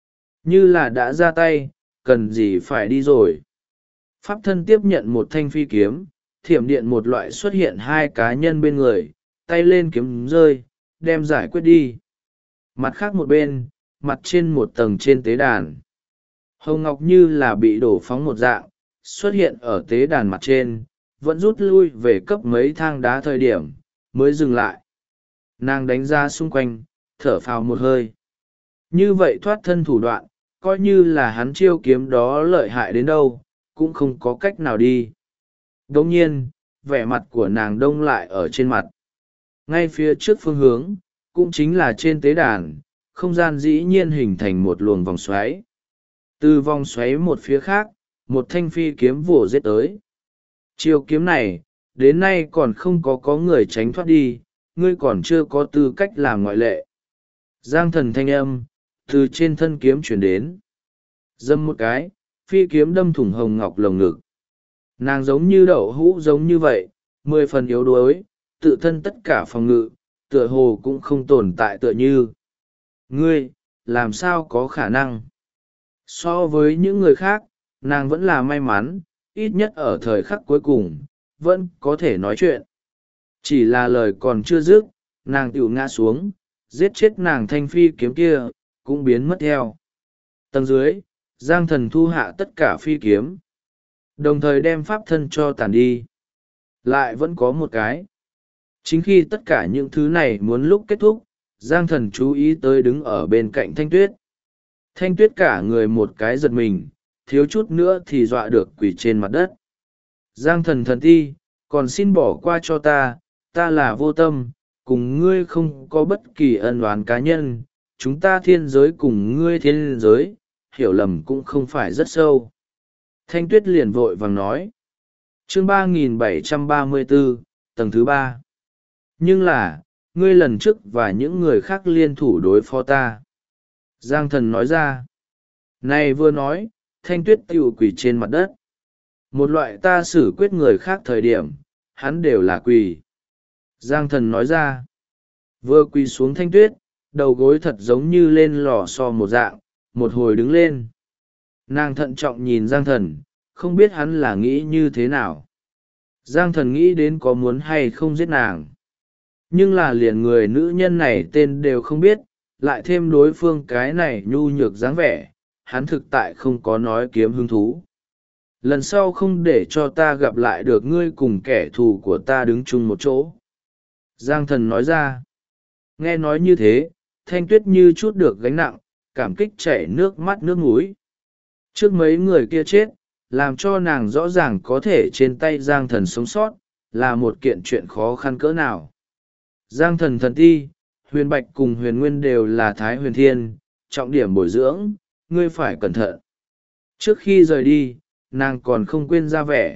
Như là đã ra tay, cần gì phải đi rồi. Pháp thân tiếp nhận một thanh phi kiếm, thiểm điện một loại xuất hiện hai cá nhân bên người, tay lên kiếm rơi, đem giải quyết đi. Mặt khác một bên, mặt trên một tầng trên tế đàn. Hồng Ngọc như là bị đổ phóng một dạng, xuất hiện ở tế đàn mặt trên, vẫn rút lui về cấp mấy thang đá thời điểm, mới dừng lại. Nàng đánh ra xung quanh, thở phào một hơi. Như vậy thoát thân thủ đoạn, coi như là hắn chiêu kiếm đó lợi hại đến đâu, cũng không có cách nào đi. Đồng nhiên, vẻ mặt của nàng đông lại ở trên mặt. Ngay phía trước phương hướng, cũng chính là trên tế đàn, không gian dĩ nhiên hình thành một luồng vòng xoáy. Từ vòng xoáy một phía khác, một thanh phi kiếm vồ giết tới. Chiêu kiếm này, đến nay còn không có người tránh thoát đi, ngươi còn chưa có tư cách làm ngoại lệ. Giang Thần thanh âm, từ trên thân kiếm chuyển đến. Dâm một cái, phi kiếm đâm thủng Hồng Ngọc lồng ngực. Nàng giống như đậu hũ giống như vậy, 10 phần yếu đuối, tự thân tất cả phòng ngự, tựa hồ cũng không tồn tại tựa như. Ngươi, làm sao có khả năng? So với những người khác, nàng vẫn là may mắn, ít nhất ở thời khắc cuối cùng, vẫn có thể nói chuyện. Chỉ là lời còn chưa dứt, nàng tiểu ngã xuống, giết chết nàng thanh phi kiếm kia, cũng biến mất theo. Tầng dưới, Giang Thần thu hạ tất cả phi kiếm, đồng thời đem pháp thân cho tàn đi. Lại vẫn có một cái. Chính khi tất cả những thứ này muốn lúc kết thúc, Giang Thần chú ý tới đứng ở bên cạnh Thanh Tuyết. Thanh Tuyết cả người một cái giật mình, thiếu chút nữa thì dọa được quỳ trên mặt đất. Giang Thần thần ti, còn xin bỏ qua cho ta là vô tâm, cùng ngươi không có bất kỳ ân oán cá nhân, chúng ta thiên giới cùng ngươi thiên giới, hiểu lầm cũng không phải rất sâu. Thanh Tuyết liền vội vàng nói. Chương 3734, tầng thứ 3. Nhưng là, ngươi lần trước và những người khác liên thủ đối phó ta. Giang Thần nói ra. Này vừa nói, Thanh Tuyết tiểu quỳ trên mặt đất. Một loại ta xử quyết người khác thời điểm, hắn đều là quỳ. Giang Thần nói ra. Vừa quỳ xuống Thanh Tuyết, đầu gối thật giống như lên lò xo một dạng, một hồi đứng lên. Nàng thận trọng nhìn Giang Thần, không biết hắn là nghĩ như thế nào. Giang Thần nghĩ đến có muốn hay không giết nàng. Nhưng là liền người nữ nhân này tên đều không biết, lại thêm đối phương cái này nhu nhược dáng vẻ, hắn thực tại không có nói kiếm hứng thú. Lần sau không để cho ta gặp lại được ngươi cùng kẻ thù của ta đứng chung một chỗ. Giang Thần nói ra. Nghe nói như thế, Thanh Tuyết như chút được gánh nặng, cảm kích chảy nước mắt nước mũi. Trước mấy người kia chết, làm cho nàng rõ ràng có thể trên tay Giang Thần sống sót, là một kiện chuyện khó khăn cỡ nào. Giang Thần thần ti, Huyền Bạch cùng Huyền Nguyên đều là Thái Huyền Thiên, trọng điểm bồi dưỡng, ngươi phải cẩn thận. Trước khi rời đi, nàng còn không quên ra vẻ.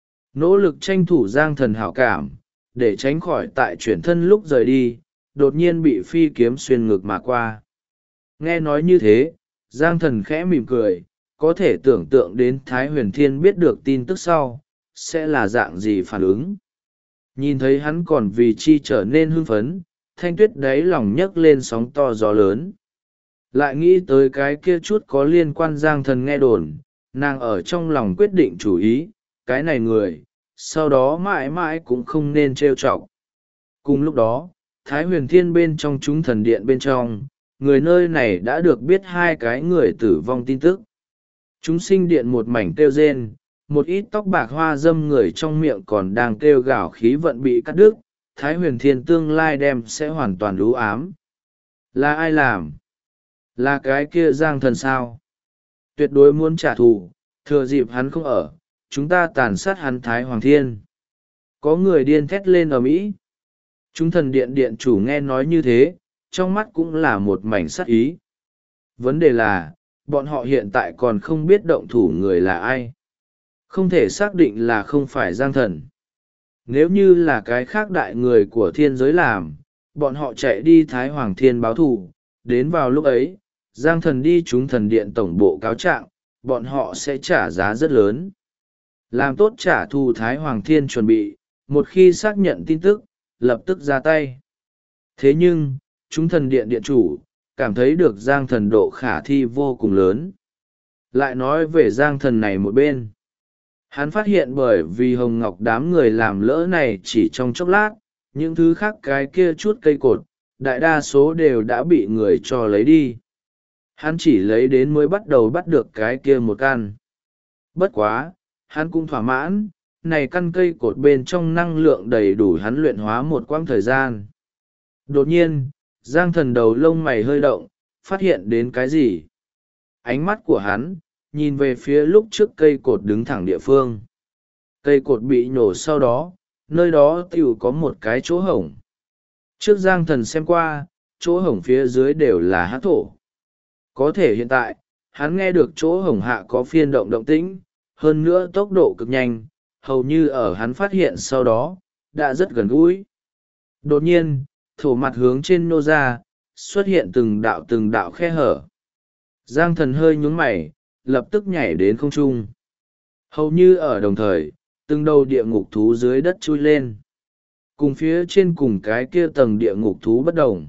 Nỗ lực tranh thủ Giang Thần hảo cảm, để tránh khỏi tại chuyển thân lúc rời đi, đột nhiên bị phi kiếm xuyên ngực mà qua. Nghe nói như thế, Giang Thần khẽ mỉm cười, có thể tưởng tượng đến Thái Huyền Thiên biết được tin tức sau, sẽ là dạng gì phản ứng. Nhìn thấy hắn còn vì chi trở nên hưng phấn, Thanh Tuyết đáy lòng nhấc lên sóng to gió lớn. Lại nghĩ tới cái kia chút có liên quan Giang Thần nghe đồn, nàng ở trong lòng quyết định chủ ý, cái này người, sau đó mãi mãi cũng không nên trêu chọc. Cùng lúc đó, Thái Huyền Thiên bên trong chúng thần điện bên trong, người nơi này đã được biết hai cái người tử vong tin tức. Chúng sinh điện một mảnh kêu rên, một ít tóc bạc hoa dâm người trong miệng còn đang kêu gào khí vận bị cắt đứt, Thái Huyền Thiên tương lai đem sẽ hoàn toàn lú ám. Là ai làm? Là cái kia Giang Thần sao? Tuyệt đối muốn trả thù, thừa dịp hắn không ở, chúng ta tàn sát hắn Thái Hoàng Thiên. Có người điên thét lên ầm ĩ. Chúng thần điện điện chủ nghe nói như thế, trong mắt cũng là một mảnh sát ý. Vấn đề là, bọn họ hiện tại còn không biết động thủ người là ai. Không thể xác định là không phải Giang Thần. Nếu như là cái khác đại người của thiên giới làm, bọn họ chạy đi Thái Hoàng Thiên báo thù, đến vào lúc ấy, Giang Thần đi chúng thần điện tổng bộ cáo trạng, bọn họ sẽ trả giá rất lớn. Làm tốt trả thù Thái Hoàng Thiên chuẩn bị, một khi xác nhận tin tức, lập tức ra tay. Thế nhưng, chúng thần điện điện chủ, cảm thấy được Giang Thần độ khả thi vô cùng lớn. Lại nói về Giang Thần này một bên. Hắn phát hiện bởi vì Hồng Ngọc đám người làm lỡ này chỉ trong chốc lát, những thứ khác cái kia chút cây cột, đại đa số đều đã bị người cho lấy đi. Hắn chỉ lấy đến mới bắt đầu bắt được cái kia một căn. Bất quá, hắn cũng thỏa mãn, này căn cây cột bên trong năng lượng đầy đủ hắn luyện hóa một quãng thời gian. Đột nhiên, Giang Thần đầu lông mày hơi động, phát hiện đến cái gì? Ánh mắt của hắn, nhìn về phía lúc trước cây cột đứng thẳng địa phương. Cây cột bị nhổ sau đó, nơi đó tiểu có một cái chỗ hổng. Trước Giang Thần xem qua, chỗ hổng phía dưới đều là hắc thổ. Có thể hiện tại, hắn nghe được chỗ hổng hạ có phiên động động tĩnh, hơn nữa tốc độ cực nhanh, hầu như ở hắn phát hiện sau đó, đã rất gần gũi. Đột nhiên, thổ mặt hướng trên nô ra, xuất hiện từng đạo khe hở. Giang Thần hơi nhún mày, lập tức nhảy đến không trung. Hầu như ở đồng thời, từng đầu địa ngục thú dưới đất chui lên. Cùng phía trên cùng cái kia tầng địa ngục thú bất đồng.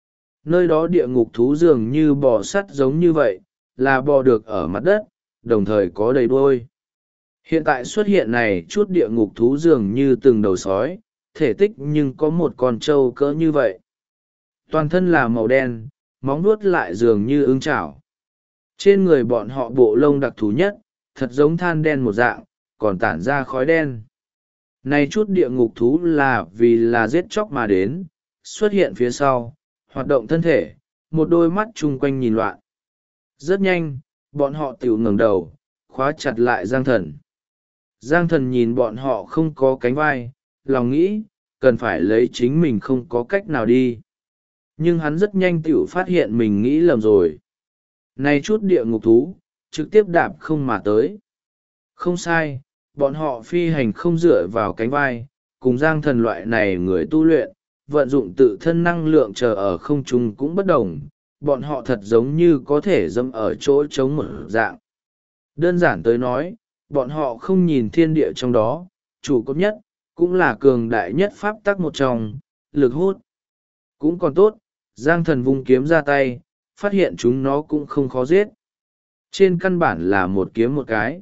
Nơi đó địa ngục thú dường như bò sắt giống như vậy, là bò được ở mặt đất, đồng thời có đầy đuôi. Hiện tại xuất hiện này chút địa ngục thú dường như từng đầu sói, thể tích nhưng có một con trâu cỡ như vậy. Toàn thân là màu đen, móng vuốt lại dường như ưng chảo. Trên người bọn họ bộ lông đặc thù nhất, thật giống than đen một dạng, còn tản ra khói đen. Này chút địa ngục thú là vì là giết chóc mà đến, xuất hiện phía sau, hoạt động thân thể, một đôi mắt chung quanh nhìn loạn. Rất nhanh, bọn họ tiểu ngẩng đầu, khóa chặt lại Giang Thần. Giang Thần nhìn bọn họ không có cánh vai, lòng nghĩ, cần phải lấy chính mình không có cách nào đi. Nhưng hắn rất nhanh tiểu phát hiện mình nghĩ lầm rồi. Này chút địa ngục thú, trực tiếp đạp không mà tới. Không sai, bọn họ phi hành không dựa vào cánh vai, cùng Giang Thần loại này người tu luyện, vận dụng tự thân năng lượng chờ ở không trung cũng bất đồng, bọn họ thật giống như có thể dẫm ở chỗ trống một dạng. Đơn giản tới nói, bọn họ không nhìn thiên địa trong đó, chủ cốt nhất, cũng là cường đại nhất pháp tắc một trong, lực hút. Cũng còn tốt, Giang Thần vung kiếm ra tay, phát hiện chúng nó cũng không khó giết. Trên căn bản là một kiếm một cái.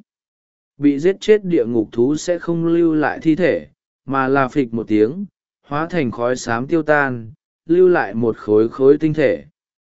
Bị giết chết địa ngục thú sẽ không lưu lại thi thể, mà là phịch một tiếng, hóa thành khói xám tiêu tan, lưu lại một khối khối tinh thể.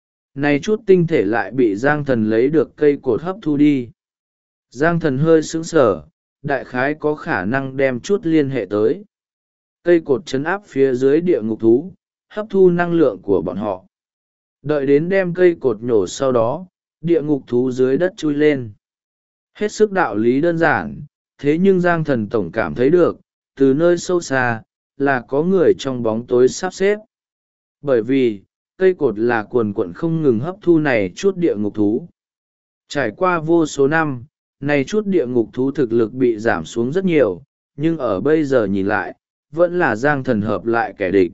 Này chút tinh thể lại bị Giang Thần lấy được cây cột hấp thu đi. Giang Thần hơi sững sờ, đại khái có khả năng đem chút liên hệ tới. Cây cột chấn áp phía dưới địa ngục thú, hấp thu năng lượng của bọn họ. Đợi đến đem cây cột nhổ sau đó, địa ngục thú dưới đất chui lên. Hết sức đạo lý đơn giản, thế nhưng Giang Thần tổng cảm thấy được, từ nơi sâu xa, là có người trong bóng tối sắp xếp. Bởi vì, cây cột là cuồn cuộn không ngừng hấp thu này chút địa ngục thú. Trải qua vô số năm, này chút địa ngục thú thực lực bị giảm xuống rất nhiều, nhưng ở bây giờ nhìn lại, vẫn là Giang Thần hợp lại kẻ địch.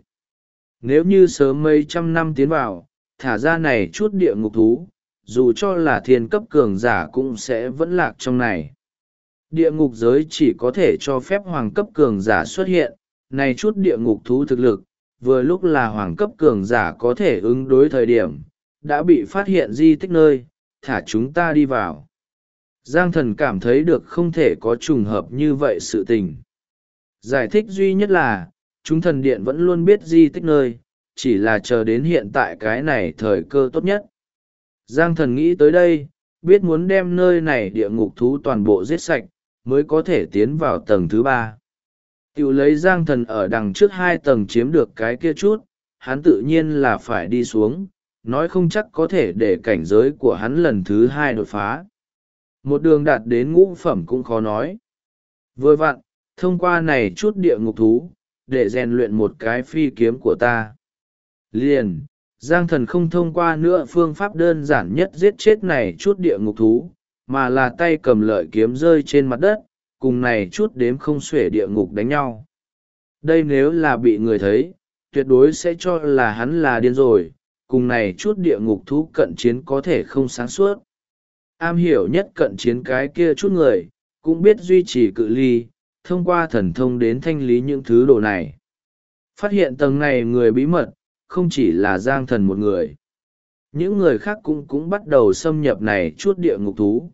Nếu như sớm mấy trăm năm tiến vào, thả ra này chút địa ngục thú, dù cho là thiên cấp cường giả cũng sẽ vẫn lạc trong này. Địa ngục giới chỉ có thể cho phép hoàng cấp cường giả xuất hiện, này chút địa ngục thú thực lực, vừa lúc là hoàng cấp cường giả có thể ứng đối thời điểm, đã bị phát hiện di tích nơi, thả chúng ta đi vào. Giang Thần cảm thấy được không thể có trùng hợp như vậy sự tình. Giải thích duy nhất là, chúng thần điện vẫn luôn biết di tích nơi, chỉ là chờ đến hiện tại cái này thời cơ tốt nhất. Giang Thần nghĩ tới đây, biết muốn đem nơi này địa ngục thú toàn bộ giết sạch, mới có thể tiến vào tầng thứ 3. Tiểu lấy Giang Thần ở đằng trước 2 tầng chiếm được cái kia chút, hắn tự nhiên là phải đi xuống, nói không chắc có thể để cảnh giới của hắn lần thứ 2 đột phá. Một đường đạt đến ngũ phẩm cũng khó nói. Vừa vặn, thông qua này chút địa ngục thú, để rèn luyện một cái phi kiếm của ta. Liền, Giang Thần không thông qua nữa phương pháp đơn giản nhất giết chết này chút địa ngục thú, mà là tay cầm lợi kiếm rơi trên mặt đất, cùng này chút đếm không xuể địa ngục đánh nhau. Đây nếu là bị người thấy, tuyệt đối sẽ cho là hắn là điên rồi, cùng này chút địa ngục thú cận chiến có thể không sáng suốt. Am hiểu nhất cận chiến cái kia chút người, cũng biết duy trì cự ly, thông qua thần thông đến thanh lý những thứ đồ này. Phát hiện tầng này người bí mật, không chỉ là Giang Thần một người. Những người khác cũng bắt đầu xâm nhập này chút địa ngục thú.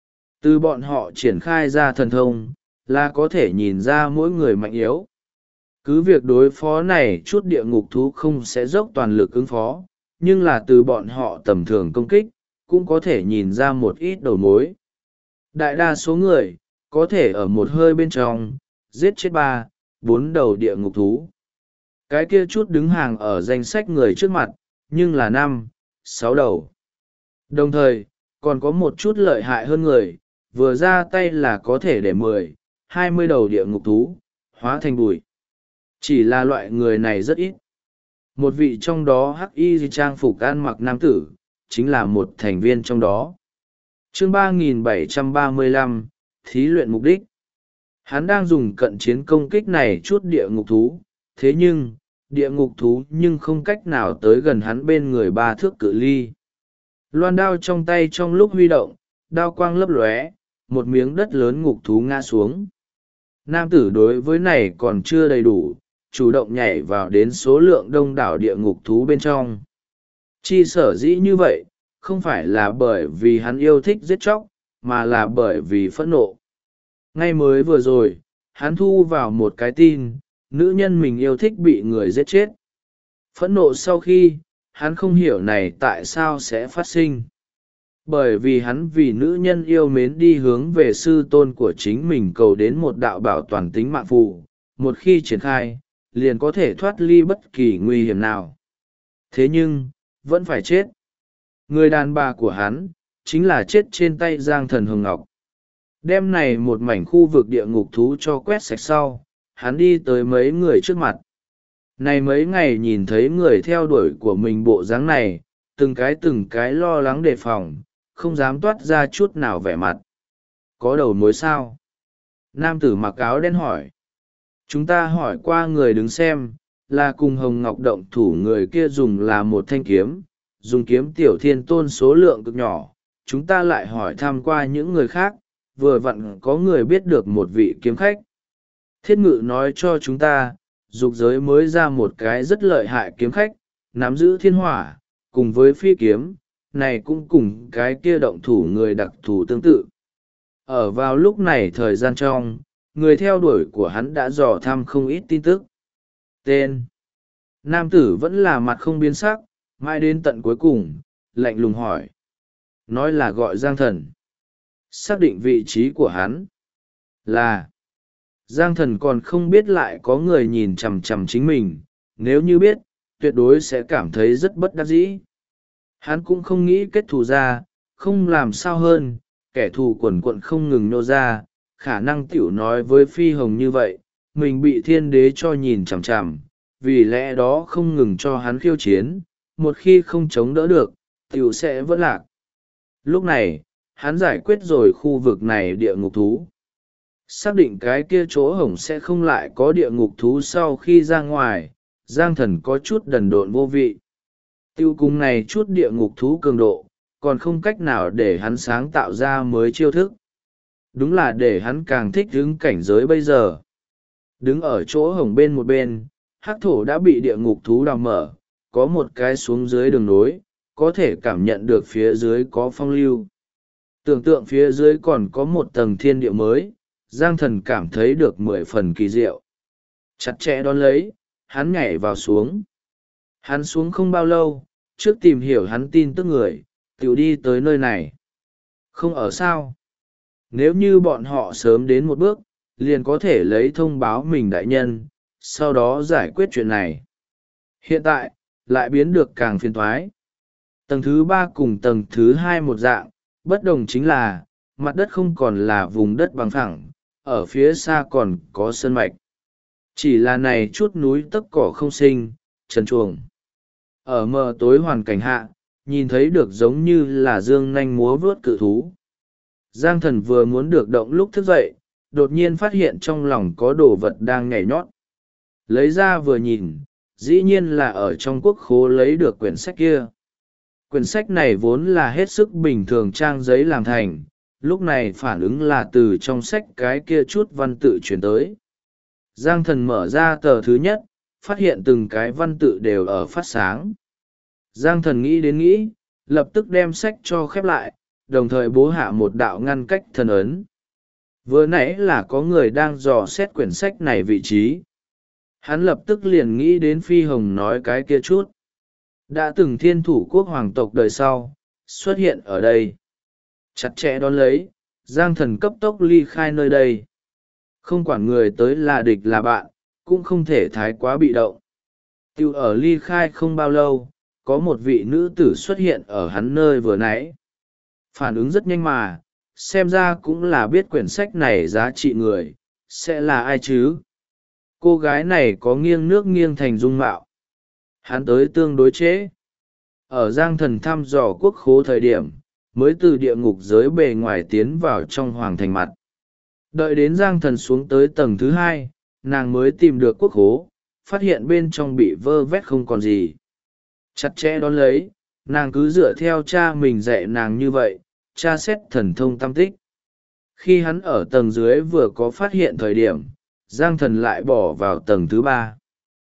Từ bọn họ triển khai ra thần thông, là có thể nhìn ra mỗi người mạnh yếu. Cứ việc đối phó này chút địa ngục thú không sẽ dốc toàn lực ứng phó, nhưng là từ bọn họ tầm thường công kích, cũng có thể nhìn ra một ít đầu mối. Đại đa số người, có thể ở một hơi bên trong, giết chết 3, 4 đầu địa ngục thú. Cái kia chút đứng hàng ở danh sách người trước mặt, nhưng là 5, 6 đầu. Đồng thời, còn có một chút lợi hại hơn người, vừa ra tay là có thể để 10, 20 đầu địa ngục thú, hóa thành bụi. Chỉ là loại người này rất ít. Một vị trong đó hắc y trang phục ăn mặc nam tử, chính là một thành viên trong đó. Chương 3735, thí luyện mục đích. Hắn đang dùng cận chiến công kích này chút địa ngục thú, thế nhưng, địa ngục thú nhưng không cách nào tới gần hắn bên người 3 thước cự ly. Loan đao trong tay trong lúc huy động, đao quang lấp lóe, một miếng đất lớn ngục thú ngã xuống. Nam tử đối với này còn chưa đầy đủ, chủ động nhảy vào đến số lượng đông đảo địa ngục thú bên trong. Chi sở dĩ như vậy, không phải là bởi vì hắn yêu thích giết chóc, mà là bởi vì phẫn nộ. Ngay mới vừa rồi, hắn thu vào một cái tin, nữ nhân mình yêu thích bị người giết chết. Phẫn nộ sau khi, hắn không hiểu này tại sao sẽ phát sinh. bởi vì hắn vì nữ nhân yêu mến đi hướng về sư tôn của chính mình cầu đến một đạo bảo toàn tính mạng phù, một khi triển khai liền có thể thoát ly bất kỳ nguy hiểm nào. Thế nhưng vẫn phải chết. Người đàn bà của hắn chính là chết trên tay Giang Thần Hồng Ngọc. Đêm này một mảnh khu vực địa ngục thú cho quét sạch sau, hắn đi tới mấy người trước mặt. Này mấy ngày nhìn thấy người theo đuổi của mình bộ dáng này, từng cái lo lắng đề phòng, không dám toát ra chút nào vẻ mặt. Có đầu mối sao? Nam tử mặc áo đen hỏi. Chúng ta hỏi qua người đứng xem, là cùng Hồng Ngọc động thủ người kia dùng là một thanh kiếm, dùng kiếm tiểu thiên tôn số lượng cực nhỏ. Chúng ta lại hỏi thăm qua những người khác, vừa vặn có người biết được một vị kiếm khách. Thiết Ngự nói cho chúng ta, dục giới mới ra một cái rất lợi hại kiếm khách, nắm giữ thiên hỏa, cùng với phi kiếm, này cũng cùng cái kia động thủ người đặc thù tương tự. Ở vào lúc này thời gian trong, người theo đuổi của hắn đã dò thăm không ít tin tức. Tên nam tử vẫn là mặt không biến sắc, mãi đến tận cuối cùng, lạnh lùng hỏi. Nói là gọi Giang Thần. Xác định vị trí của hắn là Giang Thần còn không biết lại có người nhìn chằm chằm chính mình, nếu như biết, tuyệt đối sẽ cảm thấy rất bất đắc dĩ. Hắn cũng không nghĩ kết thù ra, không làm sao hơn, kẻ thù quần quận không ngừng nô ra, khả năng tiểu nói với Phi Hồng như vậy, mình bị thiên đế cho nhìn chằm chằm, vì lẽ đó không ngừng cho hắn khiêu chiến, một khi không chống đỡ được, tiểu sẽ vẫn lạc. Lúc này, hắn giải quyết rồi khu vực này địa ngục thú. Xác định cái kia chỗ hổng sẽ không lại có địa ngục thú sau khi ra ngoài, Giang Thần có chút đần độn vô vị. Tiêu cùng này chút địa ngục thú cường độ, còn không cách nào để hắn sáng tạo ra mới chiêu thức. Đúng là để hắn càng thích đứng cảnh giới bây giờ. Đứng ở chỗ hổng bên một bên, hắc thổ đã bị địa ngục thú đào mở, có một cái xuống dưới đường nối, có thể cảm nhận được phía dưới có phong lưu. Tưởng tượng phía dưới còn có một tầng thiên địa mới, Giang Thần cảm thấy được 10 phần kỳ diệu. Chặt chẽ đón lấy, hắn nhảy vào xuống. Hắn xuống không bao lâu, trước tìm hiểu hắn tin tức người, tiểu đi tới nơi này. Không ở sao? Nếu như bọn họ sớm đến một bước, liền có thể lấy thông báo mình đại nhân, sau đó giải quyết chuyện này. Hiện tại, lại biến được càng phiền toái. Tầng thứ 3 cùng tầng thứ 2 một dạng, bất đồng chính là, mặt đất không còn là vùng đất bằng phẳng, ở phía xa còn có sơn mạch. Chỉ là này chút núi tấc cỏ không sinh, trần truồng. Ở mờ tối hoàn cảnh hạ, nhìn thấy được giống như là dương nanh múa vướt cự thú. Giang Thần vừa muốn được động lúc thức dậy, đột nhiên phát hiện trong lòng có đồ vật đang nhảy nhót. Lấy ra vừa nhìn, dĩ nhiên là ở trong quốc khố lấy được quyển sách kia. Quyển sách này vốn là hết sức bình thường trang giấy làm thành, lúc này phản ứng là từ trong sách cái kia chút văn tự chuyển tới. Giang Thần mở ra tờ thứ nhất, phát hiện từng cái văn tự đều ở phát sáng. Giang Thần nghĩ đến nghĩ, lập tức đem sách cho khép lại, đồng thời bố hạ một đạo ngăn cách thần ấn. Vừa nãy là có người đang dò xét quyển sách này vị trí. Hắn lập tức liền nghĩ đến Phi Hồng nói cái kia chút. Đã từng thiên thủ quốc hoàng tộc đời sau, xuất hiện ở đây. Chặt chẽ đón lấy, Giang Thần cấp tốc ly khai nơi đây. Không quản người tới là địch là bạn, cũng không thể thái quá bị động. Tiêu ở ly khai không bao lâu, có một vị nữ tử xuất hiện ở hắn nơi vừa nãy. Phản ứng rất nhanh mà, xem ra cũng là biết quyển sách này giá trị người, sẽ là ai chứ? Cô gái này có nghiêng nước nghiêng thành dung mạo. Hắn tới tương đối trễ. Ở Giang Thần thăm dò quốc khố thời điểm, mới từ địa ngục giới bề ngoài tiến vào trong hoàng thành mặt. Đợi đến Giang Thần xuống tới tầng thứ 2, nàng mới tìm được quốc khố, phát hiện bên trong bị vơ vét không còn gì. Chặt chẽ đón lấy, nàng cứ dựa theo cha mình dạy nàng như vậy, tra xét thần thông tam tích. Khi hắn ở tầng dưới vừa có phát hiện thời điểm, Giang Thần lại bỏ vào tầng thứ 3.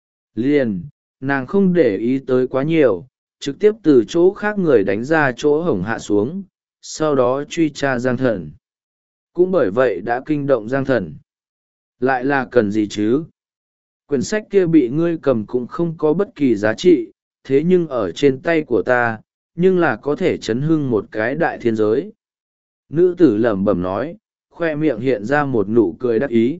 Liền, nàng không để ý tới quá nhiều, trực tiếp từ chỗ khác người đánh ra chỗ hổng hạ xuống, sau đó truy tra Giang Thần. Cũng bởi vậy đã kinh động Giang Thần. Lại là cần gì chứ? Quyển sách kia bị ngươi cầm cũng không có bất kỳ giá trị, thế nhưng ở trên tay của ta, nhưng là có thể chấn hưng một cái đại thiên giới. Nữ tử lẩm bẩm nói, khoe miệng hiện ra một nụ cười đắc ý.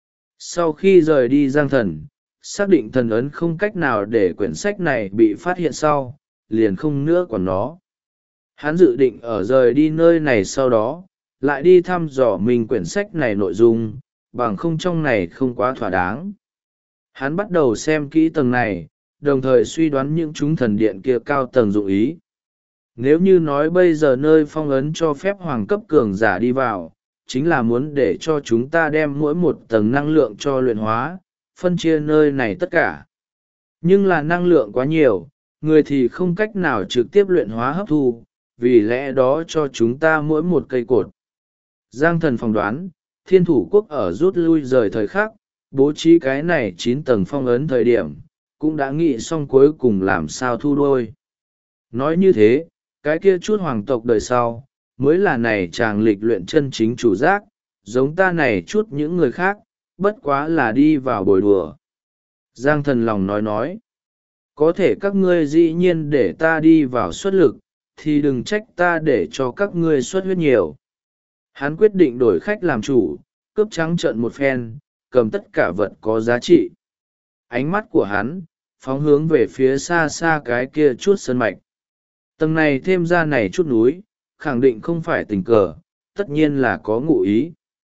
Sau khi rời đi Giang Thần, xác định thần ấn không cách nào để quyển sách này bị phát hiện sau, liền không nữa còn nó. Hắn dự định ở rời đi nơi này sau đó, lại đi thăm dò mình quyển sách này nội dung, bằng không trong này không quá thỏa đáng. Hắn bắt đầu xem kỹ tầng này, đồng thời suy đoán những chúng thần điện kia cao tầng dụng ý. Nếu như nói bây giờ nơi phong ấn cho phép hoàng cấp cường giả đi vào, chính là muốn để cho chúng ta đem mỗi một tầng năng lượng cho luyện hóa, phân chia nơi này tất cả. Nhưng là năng lượng quá nhiều, người thì không cách nào trực tiếp luyện hóa hấp thu, vì lẽ đó cho chúng ta mỗi một cây cột. Giang Thần phỏng đoán, Thiên Thủ Quốc ở rút lui rời thời khắc, bố trí cái này 9 tầng phong ấn thời điểm, cũng đã nghĩ xong cuối cùng làm sao thu đôi. Nói như thế, cái kia chút hoàng tộc đời sau, mới là này chàng lịch luyện chân chính chủ giác, giống ta này chút những người khác, bất quá là đi vào bồi đùa. Giang Thần lòng nói, có thể các ngươi dĩ nhiên để ta đi vào xuất lực, thì đừng trách ta để cho các ngươi xuất huyết nhiều. Hắn quyết định đổi khách làm chủ, cướp trắng trợn một phen, cầm tất cả vật có giá trị. Ánh mắt của hắn, phóng hướng về phía xa xa cái kia chút sơn mạch. Tầng này thêm ra này chút núi, khẳng định không phải tình cờ, tất nhiên là có ngụ ý.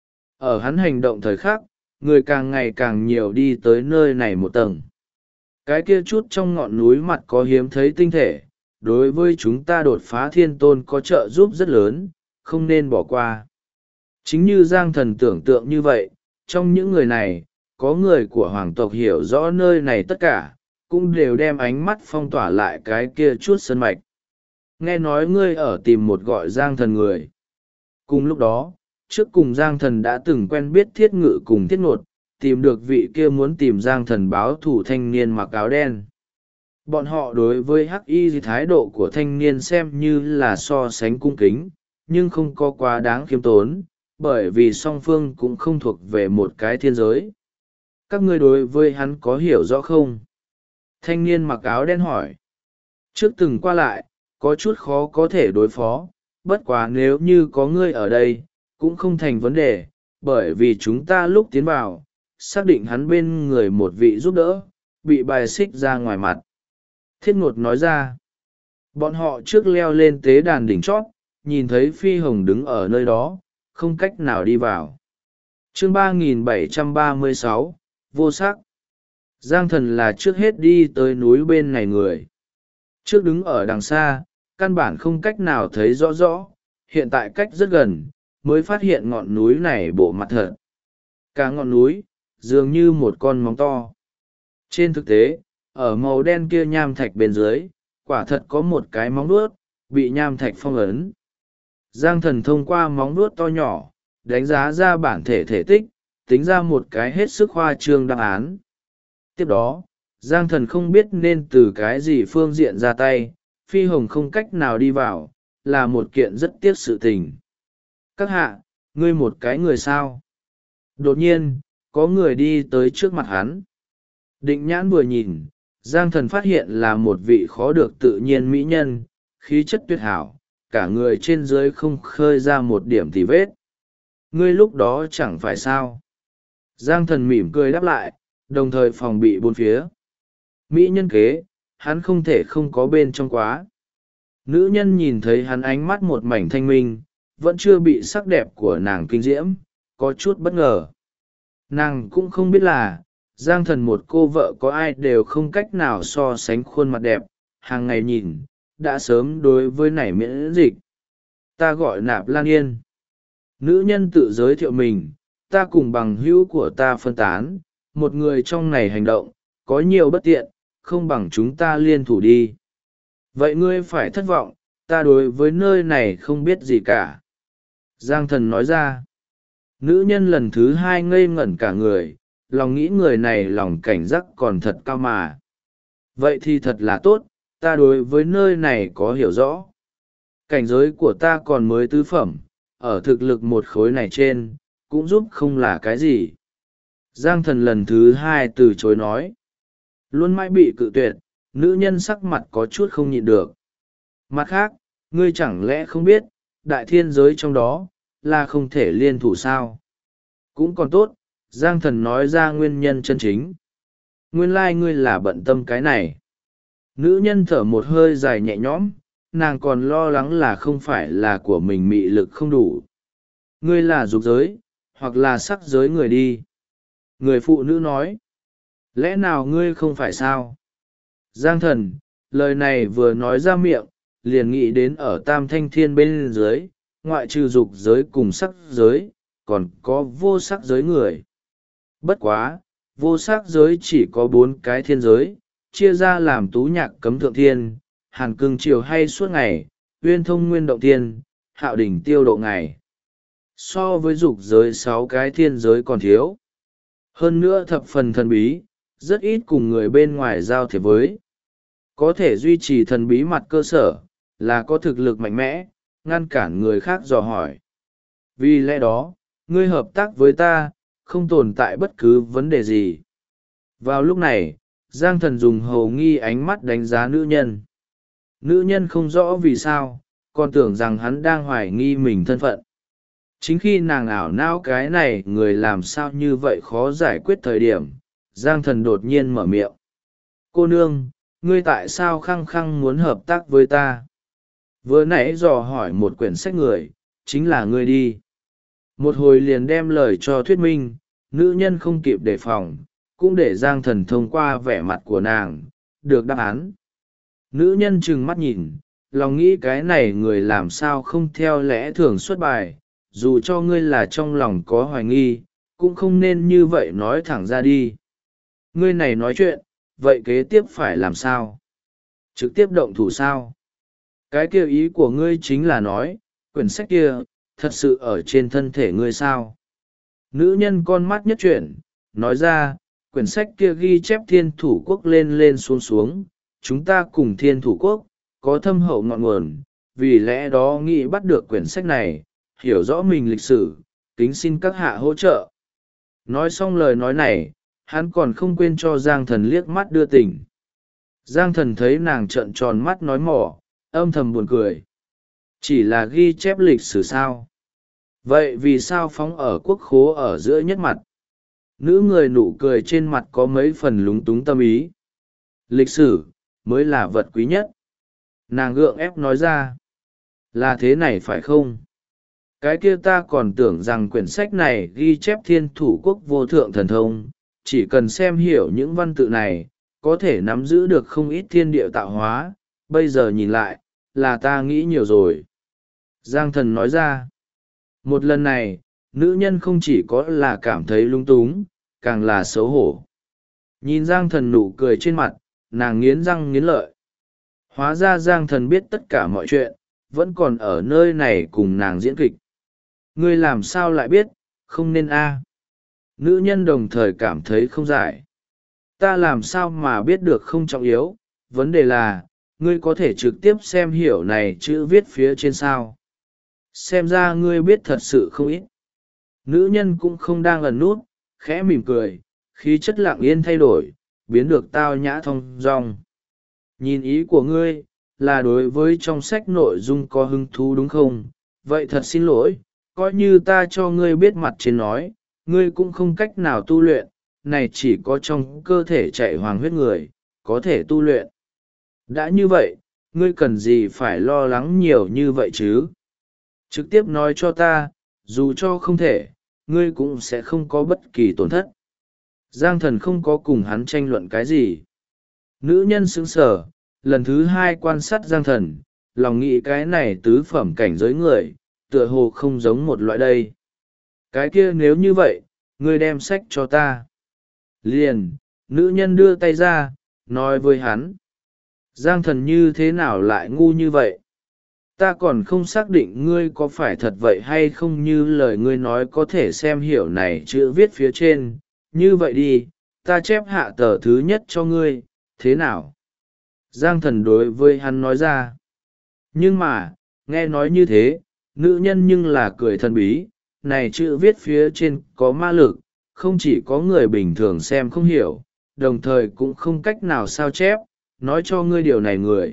Ở hắn hành động thời khắc, người càng ngày càng nhiều đi tới nơi này một tầng. Cái kia chút trong ngọn núi mặt có hiếm thấy tinh thể, đối với chúng ta đột phá thiên tôn có trợ giúp rất lớn, không nên bỏ qua. Chính như Giang Thần tưởng tượng như vậy, trong những người này, có người của hoàng tộc hiểu rõ nơi này tất cả, cũng đều đem ánh mắt phong tỏa lại cái kia chút sơn mạch. Nghe nói ngươi ở tìm một gọi Giang Thần người. Cùng lúc đó, trước cùng Giang Thần đã từng quen biết Thiết Ngự cùng Thiết Ngột, tìm được vị kia muốn tìm Giang Thần báo thủ thanh niên mặc áo đen. Bọn họ đối với hắc y thái độ của thanh niên xem như là so sánh cung kính, nhưng không có quá đáng khiêm tốn, bởi vì song phương cũng không thuộc về một cái thiên giới. Các ngươi đối với hắn có hiểu rõ không? Thanh niên mặc áo đen hỏi. Trước từng qua lại, có chút khó có thể đối phó, bất quá nếu như có ngươi ở đây, cũng không thành vấn đề, bởi vì chúng ta lúc tiến vào, xác định hắn bên người một vị giúp đỡ, bị bài xích ra ngoài mặt. Thiết Ngột nói ra, bọn họ trước leo lên tế đàn đỉnh chót, nhìn thấy Phi Hồng đứng ở nơi đó, không cách nào đi vào. Chương 3736, vô sắc. Giang Thần là trước hết đi tới núi bên này người. Trước đứng ở đằng xa, căn bản không cách nào thấy rõ rõ, hiện tại cách rất gần, mới phát hiện ngọn núi này bộ mặt thật. Cả ngọn núi, dường như một con móng to. Trên thực tế, ở màu đen kia nham thạch bên dưới, quả thật có một cái móng vuốt bị nham thạch phong ấn. Giang Thần thông qua móng vuốt to nhỏ, đánh giá ra bản thể thể tích, tính ra một cái hết sức khoa trương đáp án. Tiếp đó, Giang Thần không biết nên từ cái gì phương diện ra tay, Phi Hồng không cách nào đi vào, là một kiện rất tiếc sự tình. Các hạ, ngươi một cái người sao? Đột nhiên, có người đi tới trước mặt hắn. Định nhãn vừa nhìn, Giang Thần phát hiện là một vị khó được tự nhiên mỹ nhân, khí chất tuyệt hảo, cả người trên dưới không khơi ra một điểm tì vết. Ngươi lúc đó chẳng phải sao? Giang Thần mỉm cười đáp lại, đồng thời phòng bị bốn phía. Mỹ nhân kế, hắn không thể không có bên trong quá. Nữ nhân nhìn thấy hắn ánh mắt một mảnh thanh minh, vẫn chưa bị sắc đẹp của nàng kinh diễm, có chút bất ngờ. Nàng cũng không biết là, Giang Thần một cô vợ có ai đều không cách nào so sánh khuôn mặt đẹp, hàng ngày nhìn, đã sớm đối với nảy miễn dịch. Ta gọi Nạp Lan Yên. Nữ nhân tự giới thiệu mình, ta cùng bằng hữu của ta phân tán, một người trong này hành động, có nhiều bất tiện, không bằng chúng ta liên thủ đi. Vậy ngươi phải thất vọng, ta đối với nơi này không biết gì cả. Giang Thần nói ra. Nữ nhân lần thứ hai ngây ngẩn cả người, lòng nghĩ người này lòng cảnh giác còn thật cao mà. Vậy thì thật là tốt, ta đối với nơi này có hiểu rõ. Cảnh giới của ta còn mới tứ phẩm, ở thực lực một khối này trên, cũng giúp không là cái gì. Giang Thần lần thứ hai từ chối nói. Luôn mãi bị cự tuyệt, nữ nhân sắc mặt có chút không nhịn được. Mặt khác, ngươi chẳng lẽ không biết, đại thiên giới trong đó, là không thể liên thủ sao? Cũng còn tốt, Giang Thần nói ra nguyên nhân chân chính. Nguyên lai ngươi là bận tâm cái này. Nữ nhân thở một hơi dài nhẹ nhõm, nàng còn lo lắng là không phải là của mình mị lực không đủ. Ngươi là dục giới, hoặc là sắc giới người đi. Người phụ nữ nói. Lẽ nào ngươi không phải sao? Giang Thần, lời này vừa nói ra miệng, liền nghĩ đến ở tam thanh thiên bên dưới, ngoại trừ dục giới cùng sắc giới, còn có vô sắc giới người. Bất quá, vô sắc giới chỉ có 4 cái thiên giới, chia ra làm tú nhạc cấm thượng thiên, hàn cương triều hay suốt ngày, uyên thông nguyên động thiên, hạo đỉnh tiêu độ ngày. So với dục giới 6 cái thiên giới còn thiếu. Hơn nữa thập phần thần bí, rất ít cùng người bên ngoài giao thiệp với. Có thể duy trì thần bí mặt cơ sở, là có thực lực mạnh mẽ, ngăn cản người khác dò hỏi. Vì lẽ đó, ngươi hợp tác với ta, không tồn tại bất cứ vấn đề gì. Vào lúc này, Giang Thần dùng hầu nghi ánh mắt đánh giá nữ nhân. Nữ nhân không rõ vì sao, còn tưởng rằng hắn đang hoài nghi mình thân phận. Chính khi nàng ảo não cái này người làm sao như vậy khó giải quyết thời điểm, Giang Thần đột nhiên mở miệng. Cô nương, ngươi tại sao khăng khăng muốn hợp tác với ta? Vừa nãy dò hỏi một quyển sách người, chính là ngươi đi. Một hồi liền đem lời cho thuyết minh, nữ nhân không kịp đề phòng, cũng để Giang Thần thông qua vẻ mặt của nàng, được đáp án. Nữ nhân trừng mắt nhìn, lòng nghĩ cái này người làm sao không theo lẽ thường xuất bài, dù cho ngươi là trong lòng có hoài nghi, cũng không nên như vậy nói thẳng ra đi. Ngươi này nói chuyện, vậy kế tiếp phải làm sao? Trực tiếp động thủ sao? Cái kia ý của ngươi chính là nói, quyển sách kia, thật sự ở trên thân thể ngươi sao? Nữ nhân con mắt nhất chuyển, nói ra, quyển sách kia ghi chép thiên thủ quốc lên lên xuống xuống, chúng ta cùng thiên thủ quốc, có thâm hậu ngọn nguồn, vì lẽ đó nghĩ bắt được quyển sách này, hiểu rõ mình lịch sử, kính xin các hạ hỗ trợ. Nói xong lời nói này, hắn còn không quên cho Giang Thần liếc mắt đưa tình. Giang Thần thấy nàng trợn tròn mắt nói mỏ, âm thầm buồn cười. Chỉ là ghi chép lịch sử sao? Vậy vì sao phóng ở quốc khố ở giữa nhất mặt? Nữ người nụ cười trên mặt có mấy phần lúng túng tâm ý. Lịch sử, mới là vật quý nhất. Nàng gượng ép nói ra. Là thế này phải không? Cái kia ta còn tưởng rằng quyển sách này ghi chép thiên thủ quốc vô thượng thần thông, chỉ cần xem hiểu những văn tự này, có thể nắm giữ được không ít thiên địa tạo hóa, bây giờ nhìn lại, là ta nghĩ nhiều rồi. Giang Thần nói ra. Một lần này, nữ nhân không chỉ có là cảm thấy lung túng, càng là xấu hổ. Nhìn Giang Thần nụ cười trên mặt, nàng nghiến răng nghiến lợi. Hóa ra Giang Thần biết tất cả mọi chuyện, vẫn còn ở nơi này cùng nàng diễn kịch. Ngươi làm sao lại biết, không nên a? Nữ nhân đồng thời cảm thấy không giải. Ta làm sao mà biết được không trọng yếu, vấn đề là, ngươi có thể trực tiếp xem hiểu này chữ viết phía trên sao. Xem ra ngươi biết thật sự không ít. Nữ nhân cũng không đang ẩn nút, khẽ mỉm cười, khí chất lặng yên thay đổi, biến được tao nhã thong dong. Nhìn ý của ngươi, là đối với trong sách nội dung có hứng thú đúng không? Vậy thật xin lỗi, coi như ta cho ngươi biết mặt trên nói, ngươi cũng không cách nào tu luyện, này chỉ có trong cơ thể chạy hoàng huyết người, có thể tu luyện. Đã như vậy, ngươi cần gì phải lo lắng nhiều như vậy chứ? Trực tiếp nói cho ta, dù cho không thể, ngươi cũng sẽ không có bất kỳ tổn thất. Giang Thần không có cùng hắn tranh luận cái gì. Nữ nhân sững sờ, lần thứ 2 quan sát Giang Thần, lòng nghĩ cái này tứ phẩm cảnh giới người, tựa hồ không giống một loại đây. Cái kia nếu như vậy, ngươi đem sách cho ta. Liền, nữ nhân đưa tay ra, nói với hắn. Giang Thần như thế nào lại ngu như vậy? Ta còn không xác định ngươi có phải thật vậy hay không, như lời ngươi nói có thể xem hiểu này chữ viết phía trên. Như vậy đi, ta chép hạ tờ thứ nhất cho ngươi, thế nào? Giang Thần đối với hắn nói ra. Nhưng mà, nghe nói như thế, nữ nhân nhưng là cười thần bí, này chữ viết phía trên có ma lực, không chỉ có người bình thường xem không hiểu, đồng thời cũng không cách nào sao chép, nói cho ngươi điều này người,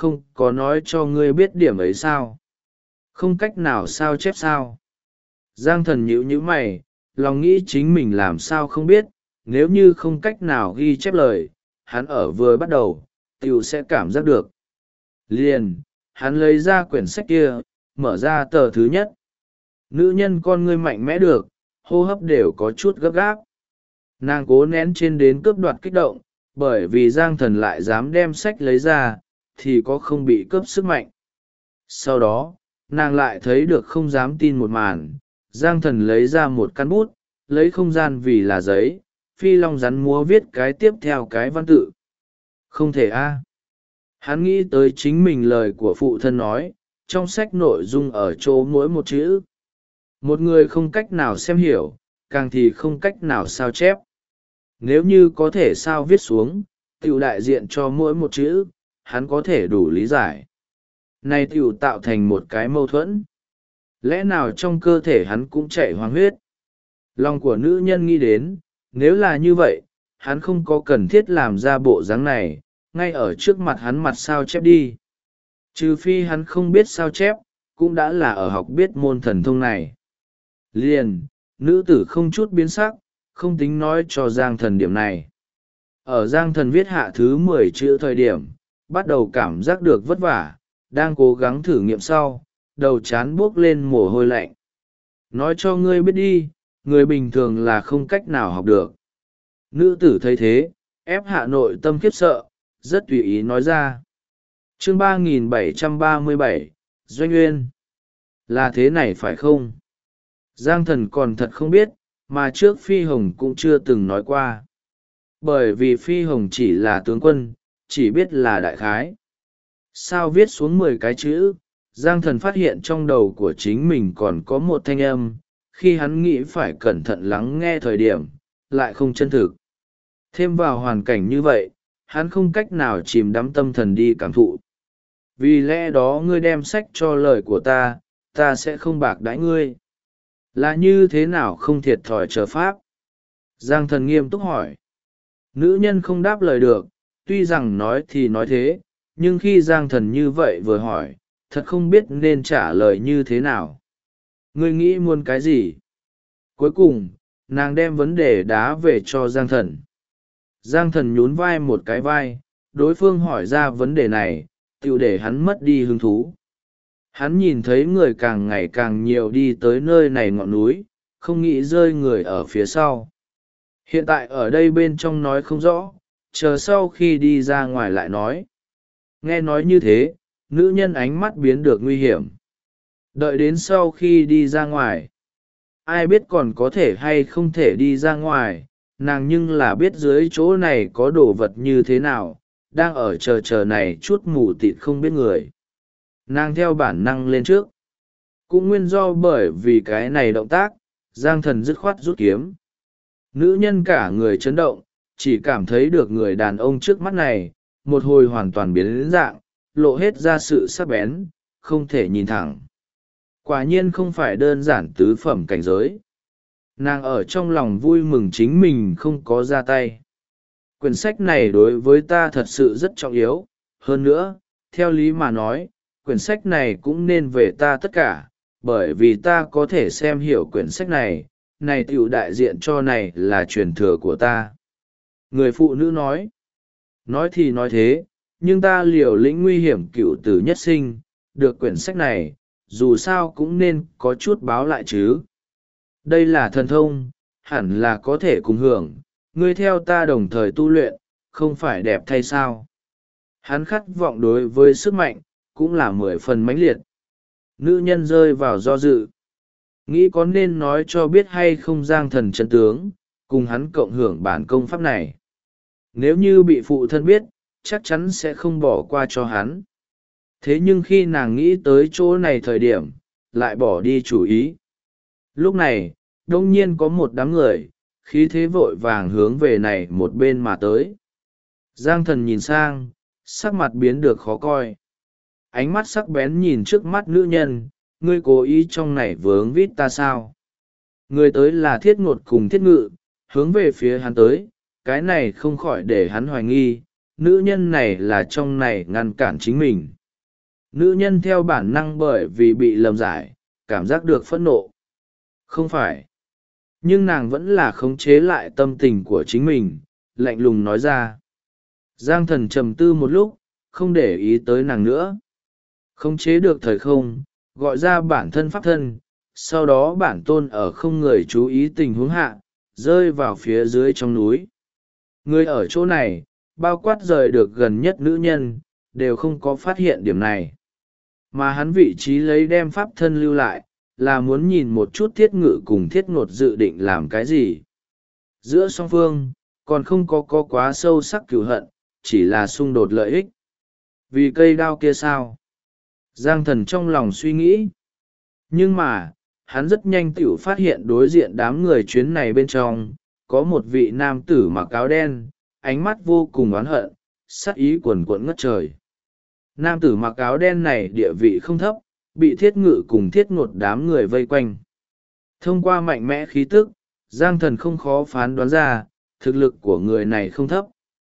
không có nói cho ngươi biết điểm ấy sao? Không cách nào sao chép sao? Giang thần nhíu nhíu mày, lòng nghĩ chính mình làm sao không biết, nếu như không cách nào ghi chép lời, hắn ở vừa bắt đầu, tiểu sẽ cảm giác được. Liền, hắn lấy ra quyển sách kia, mở ra tờ thứ nhất. Nữ nhân con ngươi mạnh mẽ được, hô hấp đều có chút gấp gáp. Nàng cố nén trên đến cướp đoạt kích động, bởi vì Giang thần lại dám đem sách lấy ra, thì có không bị cướp sức mạnh. Sau đó, nàng lại thấy được không dám tin một màn, Giang thần lấy ra một căn bút, lấy không gian vì là giấy, phi long rắn múa viết cái tiếp theo cái văn tự. Không thể a. Hắn nghĩ tới chính mình lời của phụ thân nói, trong sách nội dung ở chỗ mỗi một chữ. Một người không cách nào xem hiểu, càng thì không cách nào sao chép. Nếu như có thể sao viết xuống, tiểu đại diện cho mỗi một chữ, hắn có thể đủ lý giải. Này tiểu tạo thành một cái mâu thuẫn. Lẽ nào trong cơ thể hắn cũng chảy hoang huyết? Lòng của nữ nhân nghĩ đến, nếu là như vậy, hắn không có cần thiết làm ra bộ dáng này, ngay ở trước mặt hắn mặt sao chép đi. Trừ phi hắn không biết sao chép, cũng đã là ở học biết môn thần thông này. Liền, nữ tử không chút biến sắc, không tính nói cho Giang thần điểm này. Ở Giang thần viết hạ thứ 10 chữ thời điểm, bắt đầu cảm giác được vất vả, đang cố gắng thử nghiệm sau, đầu chán buốc lên mồ hôi lạnh. Nói cho ngươi biết đi, người bình thường là không cách nào học được. Nữ tử thấy thế, ép hạ nội tâm khiếp sợ, rất tùy ý nói ra. Chương 3737, Doanh Uyên. Là thế này phải không? Giang thần còn thật không biết, mà trước Phi Hồng cũng chưa từng nói qua. Bởi vì Phi Hồng chỉ là tướng quân, chỉ biết là đại khái. Sao viết xuống 10 cái chữ, Giang thần phát hiện trong đầu của chính mình còn có một thanh âm, khi hắn nghĩ phải cẩn thận lắng nghe thời điểm, lại không chân thực. Thêm vào hoàn cảnh như vậy, hắn không cách nào chìm đắm tâm thần đi cảm thụ. Vì lẽ đó ngươi đem sách cho lời của ta, ta sẽ không bạc đãi ngươi. Là như thế nào không thiệt thòi chờ pháp? Giang thần nghiêm túc hỏi. Nữ nhân không đáp lời được, tuy rằng nói thì nói thế, nhưng khi Giang thần như vậy vừa hỏi, thật không biết nên trả lời như thế nào. Ngươi nghĩ muốn cái gì? Cuối cùng, nàng đem vấn đề đá về cho Giang thần. Giang thần nhún vai một cái vai, đối phương hỏi ra vấn đề này, tựu để hắn mất đi hứng thú. Hắn nhìn thấy người càng ngày càng nhiều đi tới nơi này ngọn núi, không nghĩ rơi người ở phía sau. Hiện tại ở đây bên trong nói không rõ, chờ sau khi đi ra ngoài lại nói. Nghe nói như thế, nữ nhân ánh mắt biến được nguy hiểm. Đợi đến sau khi đi ra ngoài, ai biết còn có thể hay không thể đi ra ngoài, nàng nhưng là biết dưới chỗ này có đồ vật như thế nào, đang ở chờ này chút mù tịt không biết người. Nàng theo bản năng lên trước. Cũng nguyên do bởi vì cái này động tác, Giang thần dứt khoát rút kiếm. Nữ nhân cả người chấn động, chỉ cảm thấy được người đàn ông trước mắt này, một hồi hoàn toàn biến đến dạng, lộ hết ra sự sắc bén, không thể nhìn thẳng. Quả nhiên không phải đơn giản tứ phẩm cảnh giới. Nàng ở trong lòng vui mừng chính mình không có ra tay. Quyển sách này đối với ta thật sự rất trọng yếu, hơn nữa, theo lý mà nói, quyển sách này cũng nên về ta tất cả, bởi vì ta có thể xem hiểu quyển sách này, này tiểu đại diện cho này là truyền thừa của ta. Người phụ nữ nói, nói thì nói thế, nhưng ta liều lĩnh nguy hiểm cựu tử nhất sinh, được quyển sách này, dù sao cũng nên có chút báo lại chứ. Đây là thần thông, hẳn là có thể cùng hưởng, ngươi theo ta đồng thời tu luyện, không phải đẹp thay sao. Hắn khát vọng đối với sức mạnh, cũng là 10 phần mãnh liệt. Nữ nhân rơi vào do dự. Nghĩ có nên nói cho biết hay không Giang thần chân tướng, cùng hắn cộng hưởng bản công pháp này. Nếu như bị phụ thân biết, chắc chắn sẽ không bỏ qua cho hắn. Thế nhưng khi nàng nghĩ tới chỗ này thời điểm, lại bỏ đi chủ ý. Lúc này, đông nhiên có một đám người, khí thế vội vàng hướng về này một bên mà tới. Giang thần nhìn sang, sắc mặt biến được khó coi. Ánh mắt sắc bén nhìn trước mắt nữ nhân, ngươi cố ý trong này vướng vít ta sao? Người tới là Thiết Ngột cùng Thiết Ngự, hướng về phía hắn tới, cái này không khỏi để hắn hoài nghi, nữ nhân này là trong này ngăn cản chính mình. Nữ nhân theo bản năng bởi vì bị lầm giải, cảm giác được phẫn nộ. Không phải. Nhưng nàng vẫn là khống chế lại tâm tình của chính mình, lạnh lùng nói ra. Giang Thần trầm tư một lúc, không để ý tới nàng nữa. Khống chế được thời không, gọi ra bản thân pháp thân, sau đó bản tôn ở không người chú ý tình huống hạ, rơi vào phía dưới trong núi. Người ở chỗ này, bao quát rời được gần nhất nữ nhân, đều không có phát hiện điểm này. Mà hắn vị trí lấy đem pháp thân lưu lại, là muốn nhìn một chút Thiết Ngự cùng Thiết Ngột dự định làm cái gì. Giữa song phương, còn không có quá sâu sắc cửu hận, chỉ là xung đột lợi ích. Vì cây đao kia sao? Giang Thần trong lòng suy nghĩ. Nhưng mà, hắn rất nhanh tựu phát hiện đối diện đám người chuyến này bên trong, có một vị nam tử mặc áo đen, ánh mắt vô cùng oán hận, sát ý quần quẫn ngất trời. Nam tử mặc áo đen này địa vị không thấp, bị Thiết Ngự cùng Thiết Ngột đám người vây quanh. Thông qua mạnh mẽ khí tức, Giang Thần không khó phán đoán ra, thực lực của người này không thấp.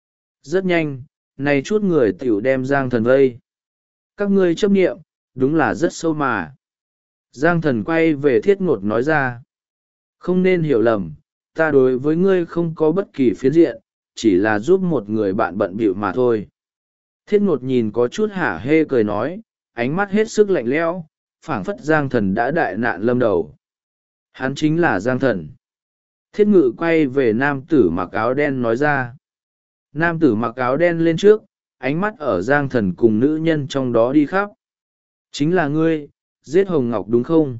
Rất nhanh, này chút người tiểu đem Giang Thần vây. Các ngươi chấp nghiệm, đúng là rất sâu mà. Giang Thần quay về Thiết Ngột nói ra. Không nên hiểu lầm, ta đối với ngươi không có bất kỳ phiến diện, chỉ là giúp một người bạn bận bịu mà thôi. Thiết Ngột nhìn có chút hả hê cười nói, ánh mắt hết sức lạnh lẽo, phảng phất Giang Thần đã đại nạn lâm đầu. Hắn chính là Giang Thần. Thiết Ngự quay về nam tử mặc áo đen nói ra. Nam tử mặc áo đen lên trước, ánh mắt ở Giang Thần cùng nữ nhân trong đó đi khắp. Chính là ngươi, giết Hồng Ngọc đúng không?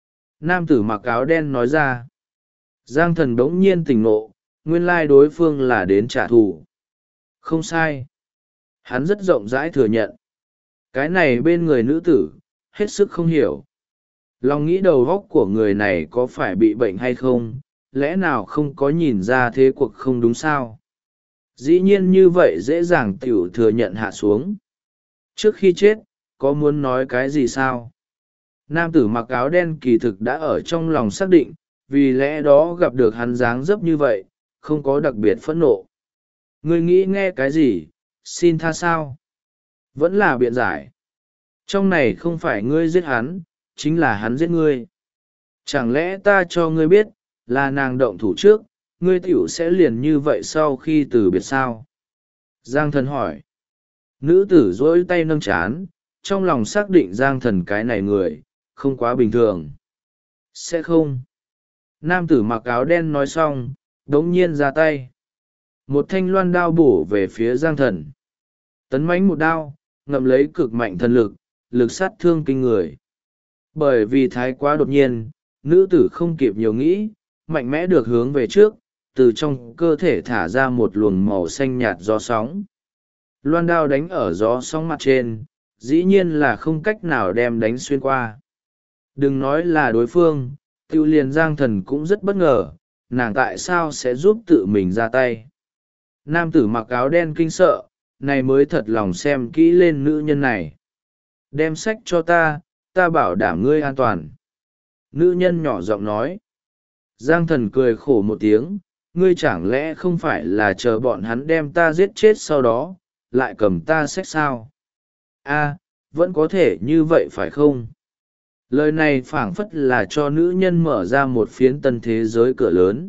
Nam tử mặc áo đen nói ra. Giang Thần bỗng nhiên tỉnh ngộ, nguyên lai đối phương là đến trả thù. Không sai. Hắn rất rộng rãi thừa nhận. Cái này bên người nữ tử, hết sức không hiểu. Lòng nghĩ đầu góc của người này có phải bị bệnh hay không, lẽ nào không có nhìn ra thế cuộc không đúng sao? Dĩ nhiên như vậy dễ dàng tiểu thừa nhận hạ xuống. Trước khi chết, có muốn nói cái gì sao? Nam tử mặc áo đen kỳ thực đã ở trong lòng xác định, vì lẽ đó gặp được hắn dáng dấp như vậy, không có đặc biệt phẫn nộ. Ngươi nghĩ nghe cái gì, xin tha sao? Vẫn là biện giải. Trong này không phải ngươi giết hắn, chính là hắn giết ngươi. Chẳng lẽ ta cho ngươi biết, là nàng động thủ trước, ngươi tiểu sẽ liền như vậy sau khi từ biệt sao? Giang Thần hỏi. Nữ tử dỗi tay nâng chán, trong lòng xác định Giang Thần cái này người, không quá bình thường. Sẽ không. Nam tử mặc áo đen nói xong, đống nhiên ra tay. Một thanh loan đao bổ về phía Giang Thần. Tấn mãnh một đao, ngậm lấy cực mạnh thần lực, lực sát thương kinh người. Bởi vì thái quá đột nhiên, nữ tử không kịp nhiều nghĩ, mạnh mẽ được hướng về trước, từ trong cơ thể thả ra một luồng màu xanh nhạt gió sóng. Loan đao đánh ở gió sóng mặt trên, dĩ nhiên là không cách nào đem đánh xuyên qua. Đừng nói là đối phương, tiêu liền Giang Thần cũng rất bất ngờ, nàng tại sao sẽ giúp tự mình ra tay. Nam tử mặc áo đen kinh sợ, này mới thật lòng xem kỹ lên nữ nhân này. Đem sách cho ta, ta bảo đảm ngươi an toàn. Nữ nhân nhỏ giọng nói. Giang Thần cười khổ một tiếng, ngươi chẳng lẽ không phải là chờ bọn hắn đem ta giết chết sau đó, lại cầm ta sách sao? A, vẫn có thể như vậy phải không? Lời này phảng phất là cho nữ nhân mở ra một phiến tân thế giới cửa lớn.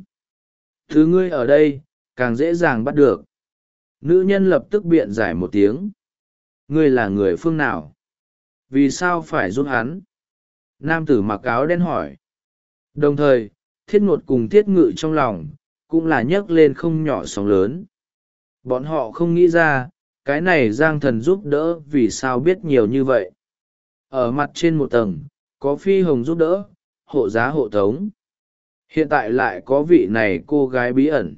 Thứ ngươi ở đây, càng dễ dàng bắt được. Nữ nhân lập tức biện giải một tiếng. Ngươi là người phương nào? Vì sao phải giúp hắn? Nam tử mặc áo đen hỏi. Đồng thời, Thiết Ngột cùng Thiết Ngự trong lòng, cũng là nhấc lên không nhỏ sóng lớn. Bọn họ không nghĩ ra, cái này Giang Thần giúp đỡ vì sao biết nhiều như vậy. Ở mặt trên một tầng, có phi hồng giúp đỡ, hộ giá hộ tống. Hiện tại lại có vị này cô gái bí ẩn.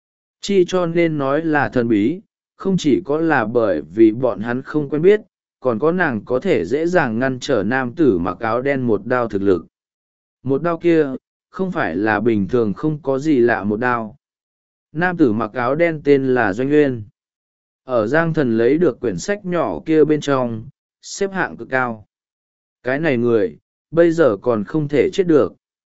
Chi cho nên nói là thần bí, không chỉ có là bởi vì bọn hắn không quen biết, còn có nàng có thể dễ dàng ngăn trở nam tử mặc áo đen một đao thực lực. Một đao kia, không phải là bình thường không có gì lạ một đao. Nam tử mặc áo đen tên là Doanh Nguyên. Ở Giang Thần lấy được quyển sách nhỏ kia bên trong, xếp hạng cực cao. Cái này người, bây giờ còn không thể chết được.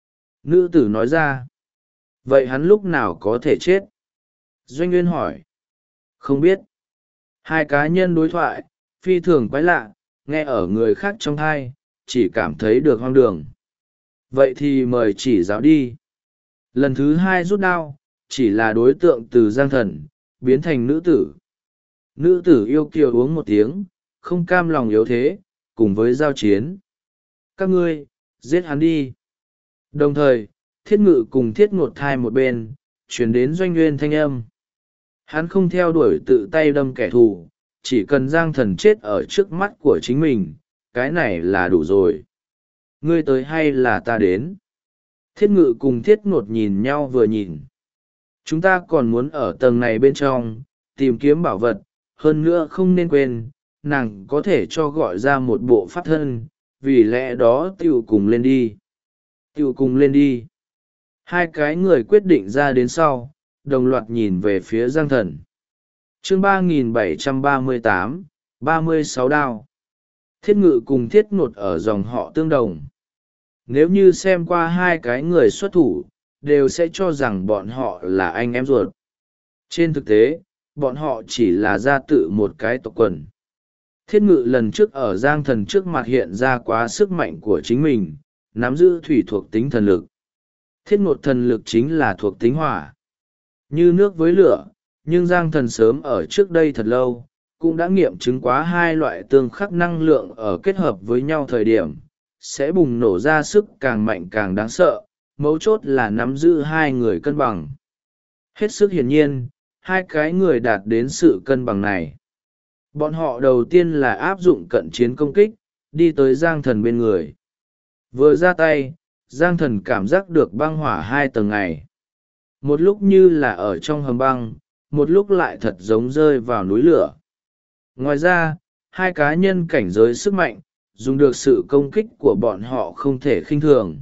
Nữ tử nói ra. Vậy hắn lúc nào có thể chết? Doanh Nguyên hỏi. Không biết. Hai cá nhân đối thoại phi thường quái lạ, nghe ở người khác trong thai chỉ cảm thấy được hoang đường. Vậy thì mời chỉ giáo đi. Lần thứ hai rút đao, chỉ là đối tượng từ Giang Thần biến thành nữ tử. Nữ tử yêu kiều uống một tiếng, không cam lòng yếu thế, cùng với giao chiến. Các ngươi giết hắn đi. Đồng thời Thiết Ngự cùng Thiết Ngột thai một bên chuyển đến Doanh Nguyên thanh âm. Hắn không theo đuổi tự tay đâm kẻ thù, chỉ cần Giang Thần chết ở trước mắt của chính mình, cái này là đủ rồi. Ngươi tới hay là ta đến? Thiết Ngự cùng Thiết Ngột nhìn nhau vừa nhìn. Chúng ta còn muốn ở tầng này bên trong tìm kiếm bảo vật, hơn nữa không nên quên nàng có thể cho gọi ra một bộ pháp thân, vì lẽ đó tiểu cùng lên đi. Tiểu cùng lên đi. Hai cái người quyết định ra đến sau, đồng loạt nhìn về phía Giang Thần. Chương 3738, 36 đao. Thiết Ngự cùng Thiết Ngột ở dòng họ tương đồng. Nếu như xem qua hai cái người xuất thủ, đều sẽ cho rằng bọn họ là anh em ruột. Trên thực tế, bọn họ chỉ là gia tự một cái tộc quần. Thiết Ngự lần trước ở Giang Thần trước mặt hiện ra quá sức mạnh của chính mình, nắm giữ thủy thuộc tính thần lực. Thiết Ngột thần lực chính là thuộc tính hỏa. Như nước với lửa, nhưng Giang Thần sớm ở trước đây thật lâu, cũng đã nghiệm chứng quá hai loại tương khắc năng lượng ở kết hợp với nhau thời điểm, sẽ bùng nổ ra sức càng mạnh càng đáng sợ, mấu chốt là nắm giữ hai người cân bằng. Hết sức hiển nhiên, hai cái người đạt đến sự cân bằng này. Bọn họ đầu tiên là áp dụng cận chiến công kích, đi tới Giang Thần bên người. Vừa ra tay, Giang Thần cảm giác được băng hỏa hai tầng ngày. Một lúc như là ở trong hầm băng, một lúc lại thật giống rơi vào núi lửa. Ngoài ra, hai cá nhân cảnh giới sức mạnh, dùng được sự công kích của bọn họ không thể khinh thường.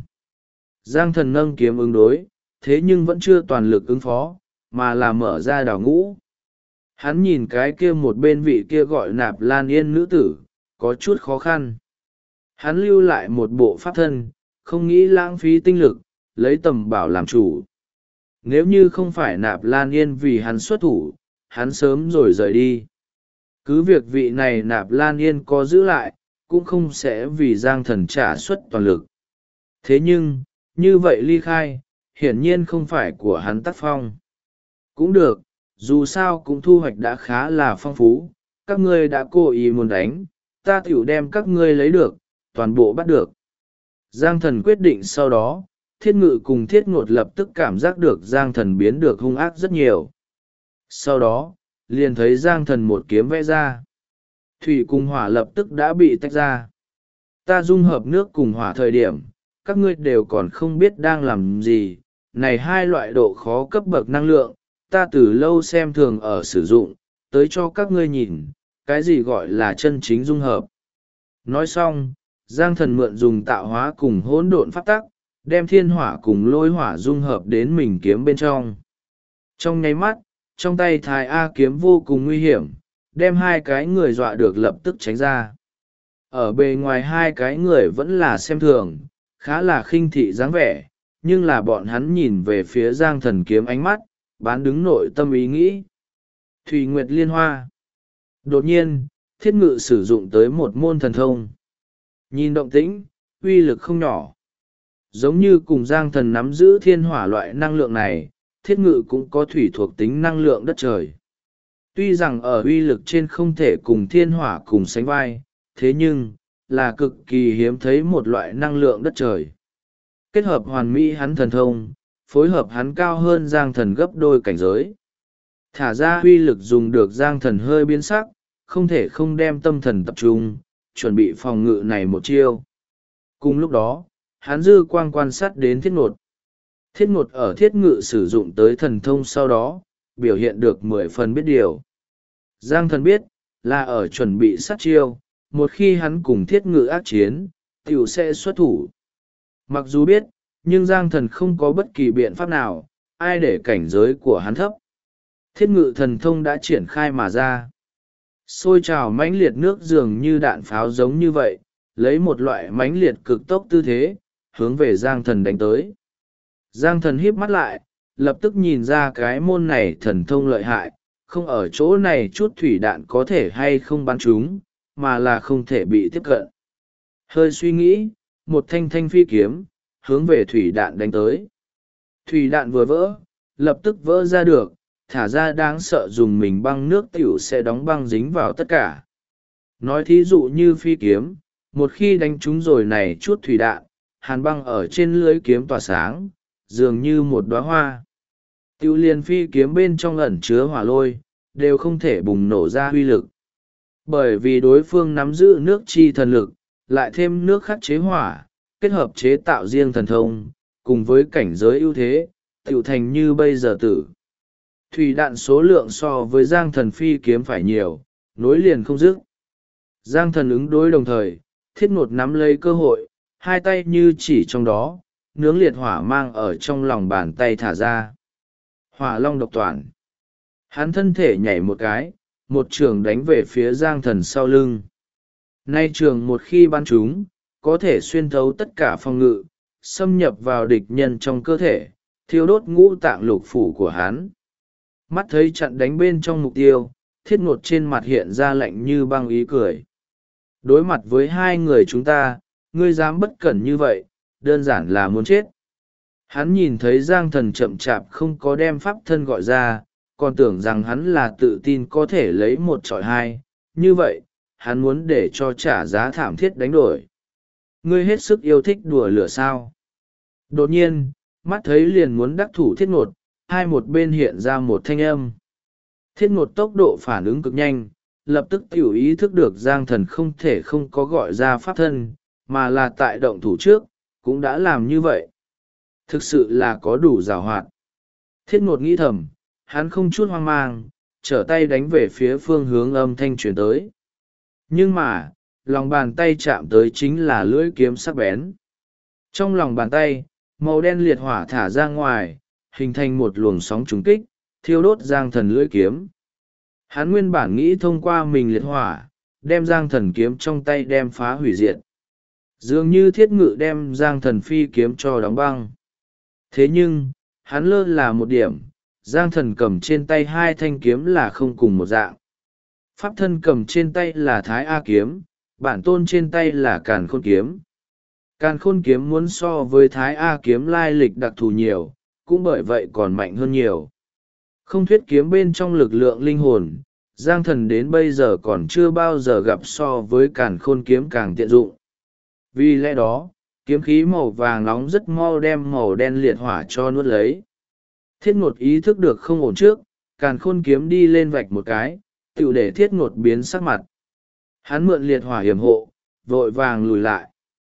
Giang Thần nâng kiếm ứng đối, thế nhưng vẫn chưa toàn lực ứng phó, mà là mở ra đào ngũ. Hắn nhìn cái kia một bên vị kia gọi Nạp Lan Yên nữ tử, có chút khó khăn. Hắn lưu lại một bộ pháp thân, không nghĩ lãng phí tinh lực, lấy tầm bảo làm chủ. Nếu như không phải Nạp Lan Yên vì hắn xuất thủ, hắn sớm rồi rời đi. Cứ việc vị này Nạp Lan Yên có giữ lại, cũng không sẽ vì Giang Thần trả xuất toàn lực. Thế nhưng, như vậy ly khai, hiển nhiên không phải của hắn tác phong. Cũng được, dù sao cũng thu hoạch đã khá là phong phú, các ngươi đã cố ý muốn đánh, ta tiểu đem các ngươi lấy được, toàn bộ bắt được. Giang Thần quyết định sau đó, Thiết Ngự cùng Thiết Ngột lập tức cảm giác được Giang Thần biến được hung ác rất nhiều. Sau đó, liền thấy Giang Thần một kiếm vẽ ra. Thủy cùng hỏa lập tức đã bị tách ra. Ta dung hợp nước cùng hỏa thời điểm, các ngươi đều còn không biết đang làm gì. Này hai loại độ khó cấp bậc năng lượng, ta từ lâu xem thường ở sử dụng, tới cho các ngươi nhìn, cái gì gọi là chân chính dung hợp. Nói xong, Giang Thần mượn dùng tạo hóa cùng hỗn độn pháp tắc, đem thiên hỏa cùng lôi hỏa dung hợp đến mình kiếm bên trong. Trong nháy mắt, trong tay Thái A kiếm vô cùng nguy hiểm, đem hai cái người dọa được lập tức tránh ra. Ở bề ngoài hai cái người vẫn là xem thường, khá là khinh thị dáng vẻ, nhưng là bọn hắn nhìn về phía Giang Thần kiếm ánh mắt, bán đứng nội tâm ý nghĩ. Thủy Nguyệt Liên Hoa. Đột nhiên, Thiết Ngự sử dụng tới một môn thần thông. Nhìn động tĩnh, uy lực không nhỏ. Giống như cùng Giang Thần nắm giữ thiên hỏa loại năng lượng này, Thiết Ngự cũng có thủy thuộc tính năng lượng đất trời. Tuy rằng ở uy lực trên không thể cùng thiên hỏa cùng sánh vai, thế nhưng, là cực kỳ hiếm thấy một loại năng lượng đất trời. Kết hợp hoàn mỹ hắn thần thông, phối hợp hắn cao hơn Giang Thần gấp đôi cảnh giới. Thả ra uy lực dùng được Giang Thần hơi biến sắc, không thể không đem tâm thần tập trung, chuẩn bị phòng ngự này một chiêu. Cùng lúc đó, hắn dư quang quan sát đến Thiết Ngột. Thiết Ngột ở Thiết Ngự sử dụng tới thần thông sau đó, biểu hiện được 10 phần biết điều. Giang Thần biết, là ở chuẩn bị sát chiêu, một khi hắn cùng Thiết Ngự ác chiến, tiểu sẽ xuất thủ. Mặc dù biết, nhưng Giang Thần không có bất kỳ biện pháp nào, ai để cảnh giới của hắn thấp. Thiết Ngự thần thông đã triển khai mà ra. Sôi trào mãnh liệt nước dường như đạn pháo giống như vậy, lấy một loại mãnh liệt cực tốc tư thế, hướng về Giang Thần đánh tới. Giang Thần híp mắt lại, lập tức nhìn ra cái môn này thần thông lợi hại, không ở chỗ này chút thủy đạn có thể hay không bắn chúng, mà là không thể bị tiếp cận. Hơi suy nghĩ, một thanh thanh phi kiếm hướng về thủy đạn đánh tới. Thủy đạn vừa vỡ, lập tức vỡ ra được, thả ra đáng sợ dùng mình băng nước tiểu sẽ đóng băng dính vào tất cả. Nói thí dụ như phi kiếm, một khi đánh trúng rồi này chút thủy đạn, hàn băng ở trên lưới kiếm tỏa sáng, dường như một đóa hoa. Tiểu liền phi kiếm bên trong ẩn chứa hỏa lôi, đều không thể bùng nổ ra uy lực. Bởi vì đối phương nắm giữ nước chi thần lực, lại thêm nước khắc chế hỏa, kết hợp chế tạo riêng thần thông, cùng với cảnh giới ưu thế, tiểu thành như bây giờ tử. Thủy đạn số lượng so với Giang Thần phi kiếm phải nhiều, nối liền không dứt. Giang Thần ứng đối đồng thời, Thiết Ngột nắm lấy cơ hội, hai tay như chỉ trong đó, nướng liệt hỏa mang ở trong lòng bàn tay thả ra. Hỏa long độc toàn. Hắn thân thể nhảy một cái, một trường đánh về phía Giang Thần sau lưng. Nay trường một khi bắn trúng, có thể xuyên thấu tất cả phòng ngự, xâm nhập vào địch nhân trong cơ thể, thiêu đốt ngũ tạng lục phủ của hắn. Mắt thấy chặn đánh bên trong mục tiêu, Thiết Ngột trên mặt hiện ra lạnh như băng ý cười. Đối mặt với hai người chúng ta, ngươi dám bất cẩn như vậy, đơn giản là muốn chết. Hắn nhìn thấy Giang Thần chậm chạp không có đem pháp thân gọi ra, còn tưởng rằng hắn là tự tin có thể lấy một chọi hai, như vậy, hắn muốn để cho trả giá thảm thiết đánh đổi. Ngươi hết sức yêu thích đùa lửa sao. Đột nhiên, mắt thấy liền muốn đắc thủ Thiết Ngột, hai một bên hiện ra một thanh âm. Thiết Ngột tốc độ phản ứng cực nhanh, lập tức tiểu ý thức được Giang Thần không thể không có gọi ra pháp thân, mà là tại động thủ trước, cũng đã làm như vậy. Thực sự là có đủ giàu hoạt. Thiết Ngột nghĩ thầm, hắn không chút hoang mang, trở tay đánh về phía phương hướng âm thanh truyền tới. Nhưng mà, lòng bàn tay chạm tới chính là lưỡi kiếm sắc bén. Trong lòng bàn tay, màu đen liệt hỏa thả ra ngoài, hình thành một luồng sóng trùng kích, thiêu đốt Giang Thần lưỡi kiếm. Hắn nguyên bản nghĩ thông qua mình liệt hỏa, đem Giang Thần kiếm trong tay đem phá hủy diệt. Dường như Thiết Ngự đem Giang Thần phi kiếm cho đóng băng. Thế nhưng, hắn lơ là một điểm, Giang Thần cầm trên tay hai thanh kiếm là không cùng một dạng. Pháp thân cầm trên tay là Thái A kiếm, bản tôn trên tay là Càn Khôn kiếm. Càn Khôn kiếm muốn so với Thái A kiếm lai lịch đặc thù nhiều, cũng bởi vậy còn mạnh hơn nhiều. Không thuyết kiếm bên trong lực lượng linh hồn, Giang Thần đến bây giờ còn chưa bao giờ gặp so với Càn Khôn kiếm càng tiện dụng. Vì lẽ đó, kiếm khí màu vàng nóng rất mau đem màu đen liệt hỏa cho nuốt lấy. Thiết Ngột ý thức được không ổn trước, Càn Khôn kiếm đi lên vạch một cái, tựu để Thiết Ngột biến sắc mặt. Hắn mượn liệt hỏa hiểm hộ, vội vàng lùi lại.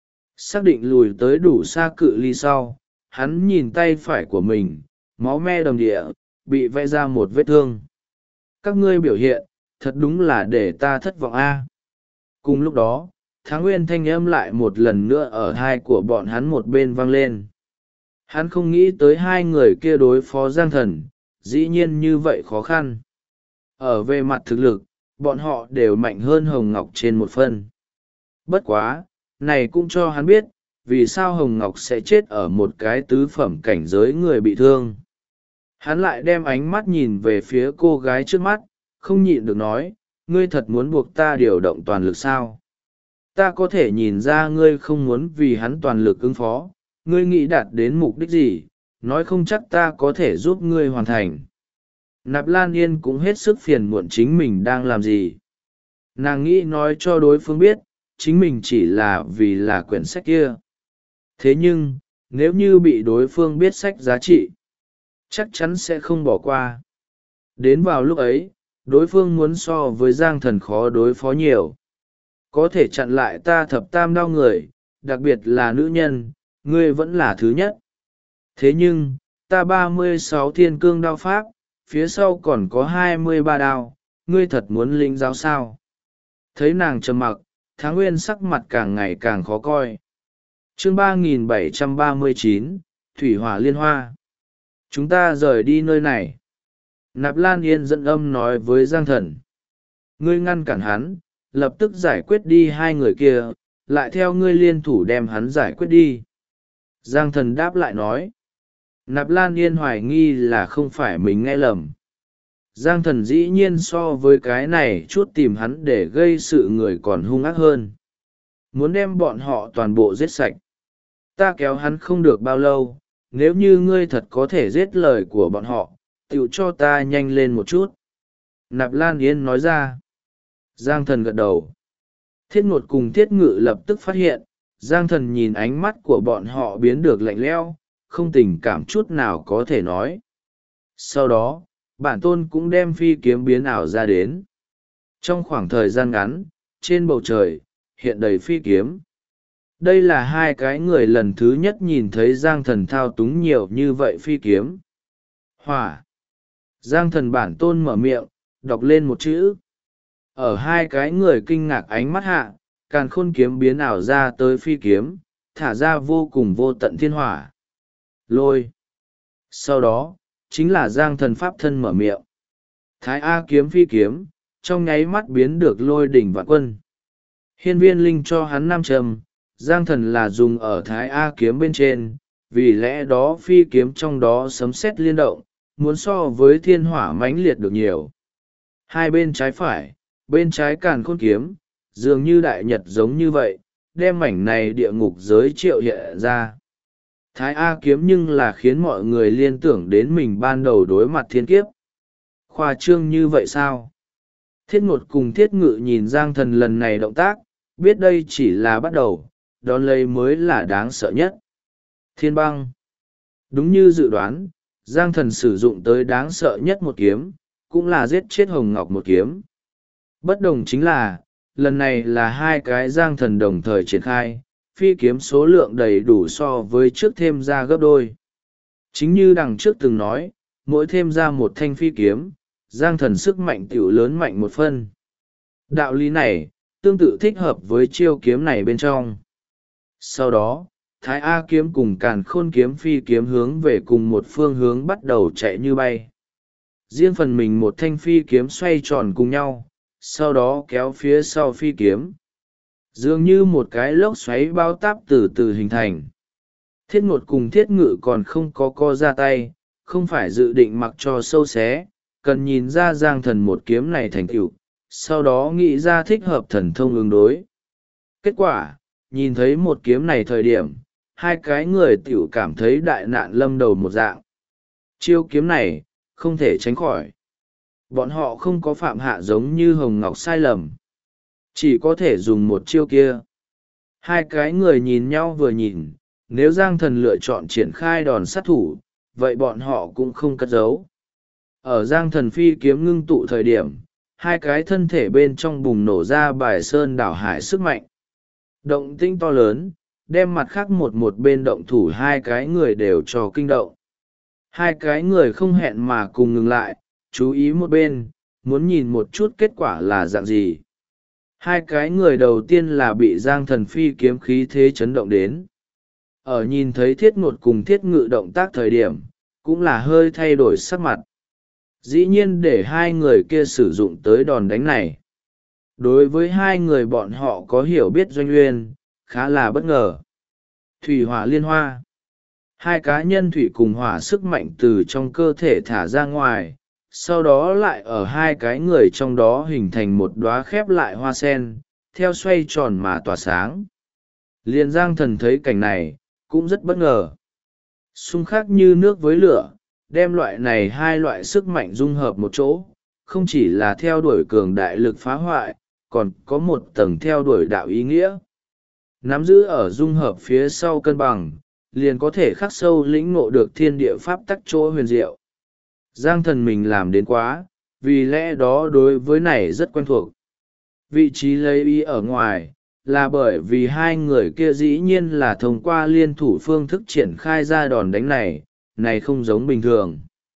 Xác định lùi tới đủ xa cự ly sau, hắn nhìn tay phải của mình, máu me đầm địa, bị vẽ ra một vết thương. Các ngươi biểu hiện, thật đúng là để ta thất vọng a. Cùng lúc đó, Tháng Nguyên thanh âm lại một lần nữa ở hai của bọn hắn một bên vang lên. Hắn không nghĩ tới hai người kia đối phó Giang Thần, dĩ nhiên như vậy khó khăn. Ở về mặt thực lực, bọn họ đều mạnh hơn Hồng Ngọc trên một phân. Bất quá, này cũng cho hắn biết, vì sao Hồng Ngọc sẽ chết ở một cái tứ phẩm cảnh giới người bị thương. Hắn lại đem ánh mắt nhìn về phía cô gái trước mắt, không nhịn được nói, ngươi thật muốn buộc ta điều động toàn lực sao? Ta có thể nhìn ra ngươi không muốn vì hắn toàn lực ứng phó, ngươi nghĩ đạt đến mục đích gì, nói không chắc ta có thể giúp ngươi hoàn thành. Nạp Lan Yên cũng hết sức phiền muộn chính mình đang làm gì. Nàng nghĩ nói cho đối phương biết, chính mình chỉ là vì là quyển sách kia. Thế nhưng, nếu như bị đối phương biết sách giá trị, chắc chắn sẽ không bỏ qua. Đến vào lúc ấy, đối phương muốn so với Giang Thần khó đối phó nhiều. Có thể chặn lại ta thập tam đao người, đặc biệt là nữ nhân, ngươi vẫn là thứ nhất. Thế nhưng, ta 36 thiên cương đao pháp, phía sau còn có 23 đao, ngươi thật muốn lĩnh giáo sao? Thấy nàng trầm mặc, Tháng Nguyên sắc mặt càng ngày càng khó coi. Chương 3739, Thủy Hỏa Liên Hoa. Chúng ta rời đi nơi này. Nạp Lan Yên dẫn âm nói với Giang Thần. Ngươi ngăn cản hắn, lập tức giải quyết đi hai người kia, lại theo ngươi liên thủ đem hắn giải quyết đi. Giang Thần đáp lại nói. Nạp Lan Yên hoài nghi là không phải mình nghe lầm. Giang Thần dĩ nhiên so với cái này chút tìm hắn để gây sự người còn hung ác hơn, muốn đem bọn họ toàn bộ giết sạch. Ta kéo hắn không được bao lâu, nếu như ngươi thật có thể giết lời của bọn họ, tựu cho ta nhanh lên một chút. Nạp Lan Yên nói ra. Giang Thần gật đầu. Thiết Ngột cùng Thiết Ngự lập tức phát hiện, Giang Thần nhìn ánh mắt của bọn họ biến được lạnh lẽo, không tình cảm chút nào có thể nói. Sau đó, bản tôn cũng đem phi kiếm biến ảo ra đến. Trong khoảng thời gian ngắn, trên bầu trời, hiện đầy phi kiếm. Đây là hai cái người lần thứ nhất nhìn thấy Giang Thần thao túng nhiều như vậy phi kiếm. Hỏa. Giang Thần bản tôn mở miệng, đọc lên một chữ. Ở hai cái người kinh ngạc ánh mắt hạ, càn khôn kiếm biến ảo ra tới phi kiếm, thả ra vô cùng vô tận thiên hỏa. Lôi. Sau đó, chính là Giang Thần pháp thân mở miệng. Thái A kiếm phi kiếm, trong nháy mắt biến được lôi đỉnh vạn quân. Hiên viên linh cho hắn nam trầm, Giang Thần là dùng ở Thái A kiếm bên trên, vì lẽ đó phi kiếm trong đó sấm sét liên động, muốn so với thiên hỏa mãnh liệt được nhiều. Hai bên trái phải, bên trái càn khôn kiếm, dường như đại nhật giống như vậy, đem mảnh này địa ngục giới triệu hiện ra. Thái A kiếm nhưng là khiến mọi người liên tưởng đến mình ban đầu đối mặt thiên kiếp. Khoa trương như vậy sao? Thiết Ngột cùng Thiết Ngự nhìn Giang Thần lần này động tác, biết đây chỉ là bắt đầu, đón lấy mới là đáng sợ nhất. Thiên băng. Đúng như dự đoán, Giang Thần sử dụng tới đáng sợ nhất một kiếm, cũng là giết chết Hồng Ngọc một kiếm. Bất đồng chính là, lần này là hai cái Giang Thần đồng thời triển khai, phi kiếm số lượng đầy đủ so với trước thêm ra gấp đôi. Chính như đằng trước từng nói, mỗi thêm ra một thanh phi kiếm, Giang Thần sức mạnh tiểu lớn mạnh một phân. Đạo lý này, tương tự thích hợp với chiêu kiếm này bên trong. Sau đó, Thái A kiếm cùng Càn Khôn kiếm phi kiếm hướng về cùng một phương hướng bắt đầu chạy như bay. Riêng phần mình một thanh phi kiếm xoay tròn cùng nhau, sau đó kéo phía sau phi kiếm. Dường như một cái lốc xoáy bao táp từ từ hình thành. Thiết Ngột cùng Thiết Ngự còn không có co ra tay, không phải dự định mặc cho sâu xé, cần nhìn ra Giang Thần một kiếm này thành tựu, sau đó nghĩ ra thích hợp thần thông ứng đối. Kết quả, nhìn thấy một kiếm này thời điểm, hai cái người tiểu cảm thấy đại nạn lâm đầu một dạng. Chiêu kiếm này, không thể tránh khỏi. Bọn họ không có phạm hạ giống như Hồng Ngọc sai lầm. Chỉ có thể dùng một chiêu kia. Hai cái người nhìn nhau vừa nhìn, nếu Giang Thần lựa chọn triển khai đòn sát thủ, vậy bọn họ cũng không cất giấu. Ở Giang Thần phi kiếm ngưng tụ thời điểm, hai cái thân thể bên trong bùng nổ ra bài sơn đảo hải sức mạnh. Động tĩnh to lớn, đem mặt khác một bên động thủ hai cái người đều cho kinh động. Hai cái người không hẹn mà cùng ngừng lại, chú ý một bên, muốn nhìn một chút kết quả là dạng gì. Hai cái người đầu tiên là bị Giang Thần phi kiếm khí thế chấn động đến. Ở nhìn thấy Thiết Ngột cùng Thiết Ngự động tác thời điểm, cũng là hơi thay đổi sắc mặt. Dĩ nhiên để hai người kia sử dụng tới đòn đánh này. Đối với hai người bọn họ có hiểu biết doanh uyên, khá là bất ngờ. Thủy hỏa liên hoa. Hai cá nhân thủy cùng hỏa sức mạnh từ trong cơ thể thả ra ngoài, sau đó lại ở hai cái người trong đó hình thành một đóa khép lại hoa sen, theo xoay tròn mà tỏa sáng. Liên Giang Thần thấy cảnh này, cũng rất bất ngờ. Xung khắc như nước với lửa, đem loại này hai loại sức mạnh dung hợp một chỗ, không chỉ là theo đuổi cường đại lực phá hoại, còn có một tầng theo đuổi đạo ý nghĩa. Nắm giữ ở dung hợp phía sau cân bằng, liền có thể khắc sâu lĩnh ngộ được thiên địa pháp tắc chỗ huyền diệu. Giang Thần mình làm đến quá, vì lẽ đó đối với này rất quen thuộc. Vị trí lấy ý ở ngoài, là bởi vì hai người kia dĩ nhiên là thông qua liên thủ phương thức triển khai ra đòn đánh này, này không giống bình thường.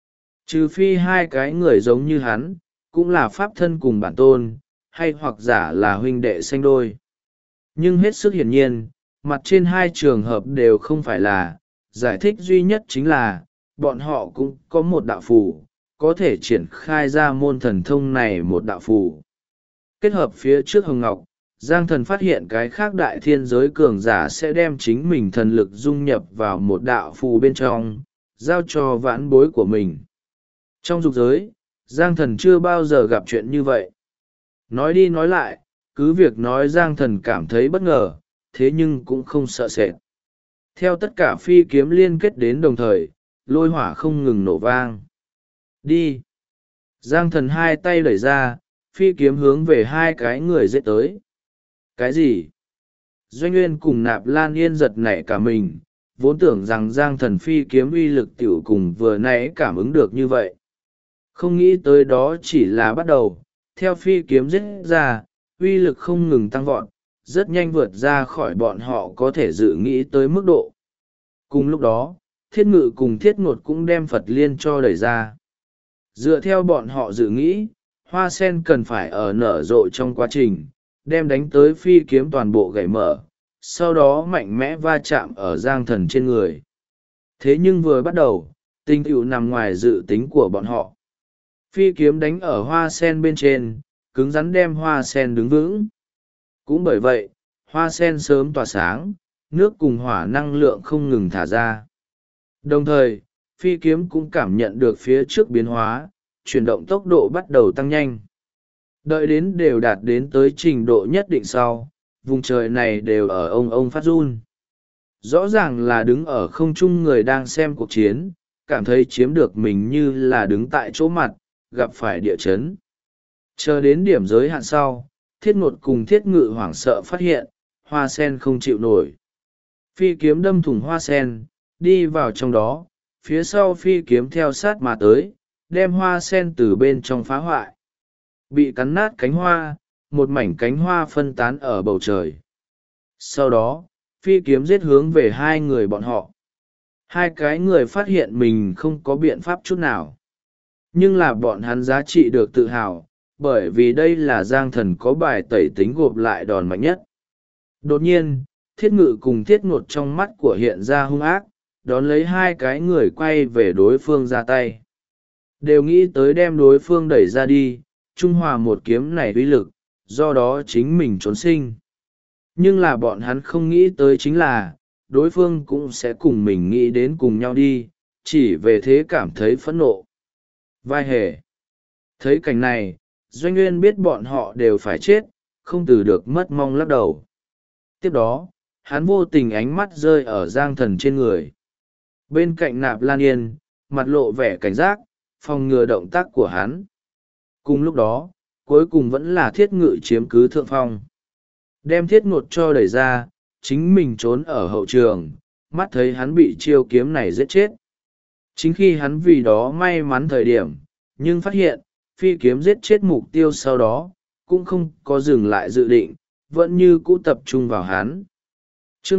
Trừ phi hai cái người giống như hắn, cũng là pháp thân cùng bản tôn, hay hoặc giả là huynh đệ sanh đôi. Nhưng hết sức hiển nhiên, mặt trên hai trường hợp đều không phải là, giải thích duy nhất chính là, bọn họ cũng có một đạo phù, có thể triển khai ra môn thần thông này một đạo phù. Kết hợp phía trước Hồng Ngọc, Giang Thần phát hiện cái khác đại thiên giới cường giả sẽ đem chính mình thần lực dung nhập vào một đạo phù bên trong, giao cho vãn bối của mình. Trong dục giới, Giang Thần chưa bao giờ gặp chuyện như vậy. Nói đi nói lại, cứ việc nói Giang Thần cảm thấy bất ngờ, thế nhưng cũng không sợ sệt. Theo tất cả phi kiếm liên kết đến đồng thời, lôi hỏa không ngừng nổ vang. Đi! Giang Thần hai tay đẩy ra, phi kiếm hướng về hai cái người giết tới. Cái gì? Doanh Nguyên cùng Nạp Lan Yên giật nảy cả mình, vốn tưởng rằng Giang Thần phi kiếm uy lực tiểu cùng vừa nãy cảm ứng được như vậy. Không nghĩ tới đó chỉ là bắt đầu, theo phi kiếm giết ra, uy lực không ngừng tăng vọt, rất nhanh vượt ra khỏi bọn họ có thể dự nghĩ tới mức độ. Cùng lúc đó, Thiết Ngự cùng Thiết Ngột cũng đem Phật Liên cho đẩy ra. Dựa theo bọn họ dự nghĩ, hoa sen cần phải ở nở rộ trong quá trình, đem đánh tới phi kiếm toàn bộ gãy mở, sau đó mạnh mẽ va chạm ở Giang Thần trên người. Thế nhưng vừa bắt đầu, tình tựu nằm ngoài dự tính của bọn họ. Phi kiếm đánh ở hoa sen bên trên, cứng rắn đem hoa sen đứng vững. Cũng bởi vậy, hoa sen sớm tỏa sáng, nước cùng hỏa năng lượng không ngừng thả ra. Đồng thời, phi kiếm cũng cảm nhận được phía trước biến hóa, chuyển động tốc độ bắt đầu tăng nhanh. Đợi đến đều đạt đến tới trình độ nhất định sau, vùng trời này đều ở ông phát run. Rõ ràng là đứng ở không trung người đang xem cuộc chiến, cảm thấy chiếm được mình như là đứng tại chỗ mặt, gặp phải địa chấn. Chờ đến điểm giới hạn sau, Thiết Ngột cùng Thiết Ngự hoảng sợ phát hiện, hoa sen không chịu nổi. Phi kiếm đâm thủng hoa sen, đi vào trong đó, phía sau phi kiếm theo sát mà tới, đem hoa sen từ bên trong phá hoại. Bị cắn nát cánh hoa, một mảnh cánh hoa phân tán ở bầu trời. Sau đó, phi kiếm giết hướng về hai người bọn họ. Hai cái người phát hiện mình không có biện pháp chút nào. Nhưng là bọn hắn giá trị được tự hào, bởi vì đây là Giang Thần có bài tẩy tính gộp lại đòn mạnh nhất. Đột nhiên, Thiết Ngự cùng Thiết Ngột trong mắt của hiện ra hung ác, đón lấy hai cái người quay về đối phương ra tay. Đều nghĩ tới đem đối phương đẩy ra đi, trung hòa một kiếm này uy lực, do đó chính mình trốn sinh. Nhưng là bọn hắn không nghĩ tới chính là, đối phương cũng sẽ cùng mình nghĩ đến cùng nhau đi, chỉ về thế cảm thấy phẫn nộ. Vai hề. Thấy cảnh này, Doanh Nguyên biết bọn họ đều phải chết, không từ được mất mong lắc đầu. Tiếp đó, hắn vô tình ánh mắt rơi ở Giang Thần trên người. Bên cạnh Nạp Lan Yên, mặt lộ vẻ cảnh giác, phòng ngừa động tác của hắn. Cùng lúc đó, cuối cùng vẫn là Thiết Ngự chiếm cứ thượng phong. Đem Thiết Ngột cho đẩy ra, chính mình trốn ở hậu trường, mắt thấy hắn bị chiêu kiếm này giết chết. Chính khi hắn vì đó may mắn thời điểm, nhưng phát hiện, phi kiếm giết chết mục tiêu sau đó, cũng không có dừng lại dự định, vẫn như cũ tập trung vào hắn. Chương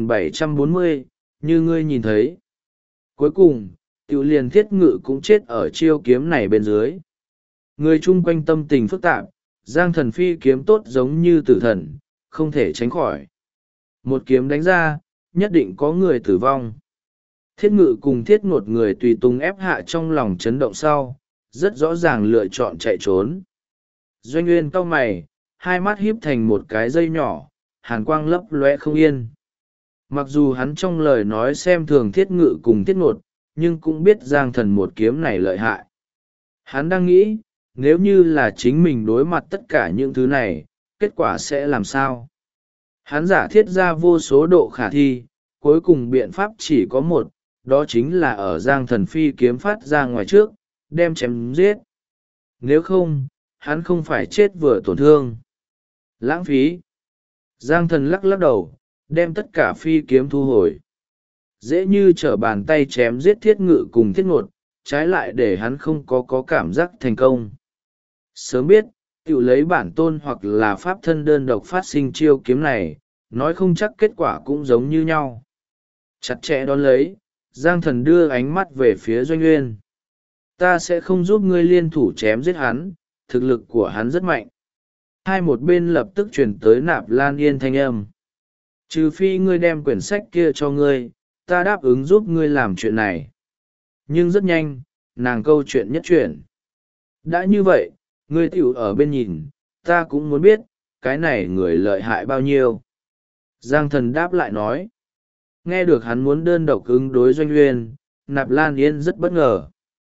3740, như ngươi nhìn thấy. Cuối cùng, Tiểu liền Thiết Ngự cũng chết ở chiêu kiếm này bên dưới. Người chung quanh tâm tình phức tạp, Giang Thần phi kiếm tốt giống như tử thần, không thể tránh khỏi. Một kiếm đánh ra, nhất định có người tử vong. Thiết Ngự cùng Thiết Ngột người tùy tùng ép hạ trong lòng chấn động sau, rất rõ ràng lựa chọn chạy trốn. Doanh Nguyên cau mày, hai mắt híp thành một cái dây nhỏ, hàn quang lấp lóe không yên. Mặc dù hắn trong lời nói xem thường Thiết Ngự cùng Thiết Ngột, nhưng cũng biết Giang Thần một kiếm này lợi hại. Hắn đang nghĩ, nếu như là chính mình đối mặt tất cả những thứ này, kết quả sẽ làm sao? Hắn giả thiết ra vô số độ khả thi, cuối cùng biện pháp chỉ có một, đó chính là ở Giang Thần phi kiếm phát ra ngoài trước, đem chém giết. Nếu không, hắn không phải chết vừa tổn thương. Lãng phí. Giang Thần lắc lắc đầu, đem tất cả phi kiếm thu hồi. Dễ như trở bàn tay chém giết Thiết Ngự cùng Thiết Ngột, trái lại để hắn không có cảm giác thành công. Sớm biết, tự lấy bản tôn hoặc là pháp thân đơn độc phát sinh chiêu kiếm này, nói không chắc kết quả cũng giống như nhau. Chặt chẽ đón lấy, Giang Thần đưa ánh mắt về phía Doanh Nguyên. Ta sẽ không giúp ngươi liên thủ chém giết hắn, thực lực của hắn rất mạnh. Hai một bên lập tức chuyển tới Nạp Lan Yên thanh âm. Trừ phi ngươi đem quyển sách kia cho ngươi, ta đáp ứng giúp ngươi làm chuyện này. Nhưng rất nhanh, nàng câu chuyện nhất chuyển. Đã như vậy, ngươi tiểu ở bên nhìn, ta cũng muốn biết, cái này người lợi hại bao nhiêu. Giang Thần đáp lại nói. Nghe được hắn muốn đơn độc ứng đối Doanh Nguyên, Nạp Lan Yên rất bất ngờ.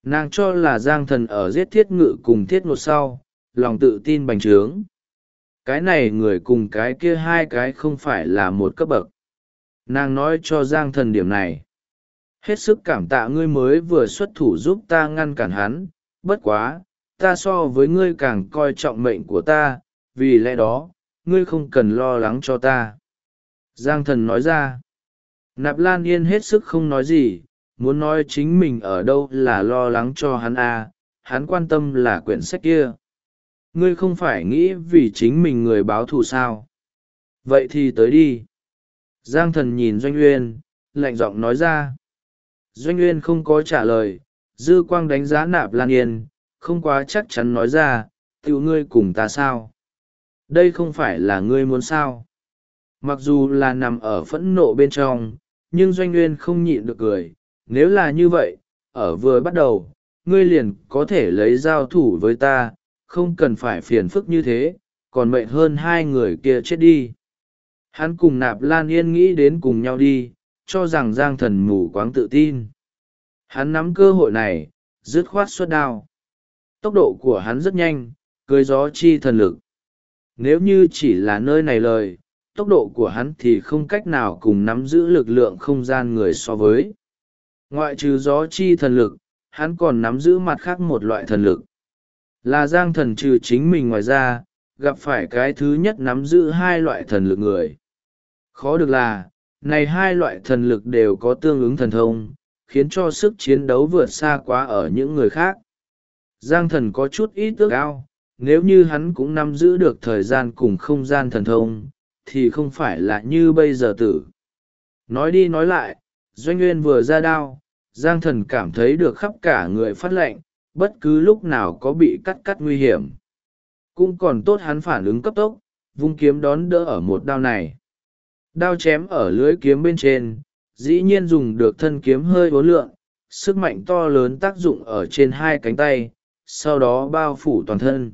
Nàng cho là Giang Thần ở giết Thiết Ngự cùng Thiết Ngột sau, lòng tự tin bành trướng. Cái này người cùng cái kia hai cái không phải là một cấp bậc. Nàng nói cho Giang Thần điểm này. Hết sức cảm tạ ngươi mới vừa xuất thủ giúp ta ngăn cản hắn, bất quá, ta so với ngươi càng coi trọng mệnh của ta, vì lẽ đó, ngươi không cần lo lắng cho ta. Giang Thần nói ra. Nạp Lan Yên hết sức không nói gì, muốn nói chính mình ở đâu là lo lắng cho hắn à, hắn quan tâm là quyển sách kia. Ngươi không phải nghĩ vì chính mình người báo thù sao? Vậy thì tới đi. Giang Thần nhìn Doanh Uyên, lạnh giọng nói ra. Doanh Uyên không có trả lời, dư quang đánh giá Nạp Lan Yên, không quá chắc chắn nói ra, tiểu ngươi cùng ta sao? Đây không phải là ngươi muốn sao? Mặc dù là nằm ở phẫn nộ bên trong, nhưng Doanh Uyên không nhịn được cười. Nếu là như vậy, ở vừa bắt đầu, ngươi liền có thể lấy giao thủ với ta, không cần phải phiền phức như thế, còn mệnh hơn hai người kia chết đi. Hắn cùng Nạp Lan Yên nghĩ đến cùng nhau đi, cho rằng Giang Thần mù quáng tự tin. Hắn nắm cơ hội này, dứt khoát xuất đao. Tốc độ của hắn rất nhanh, cưới gió chi thần lực. Nếu như chỉ là nơi này lời, tốc độ của hắn thì không cách nào cùng nắm giữ lực lượng không gian người so với. Ngoại trừ gió chi thần lực, hắn còn nắm giữ mặt khác một loại thần lực. Là Giang Thần trừ chính mình ngoài ra, gặp phải cái thứ nhất nắm giữ hai loại thần lực người. Khó được là, này hai loại thần lực đều có tương ứng thần thông, khiến cho sức chiến đấu vượt xa quá ở những người khác. Giang Thần có chút ít ước ao, nếu như hắn cũng nắm giữ được thời gian cùng không gian thần thông, thì không phải là như bây giờ tử. Nói đi nói lại, Doanh Uyên vừa ra đao, Giang Thần cảm thấy được khắp cả người phát lạnh, bất cứ lúc nào có bị cắt nguy hiểm. Cũng còn tốt hắn phản ứng cấp tốc, vung kiếm đón đỡ ở một đao này. Đao chém ở lưới kiếm bên trên, dĩ nhiên dùng được thân kiếm hơi uốn lượn, sức mạnh to lớn tác dụng ở trên hai cánh tay, sau đó bao phủ toàn thân.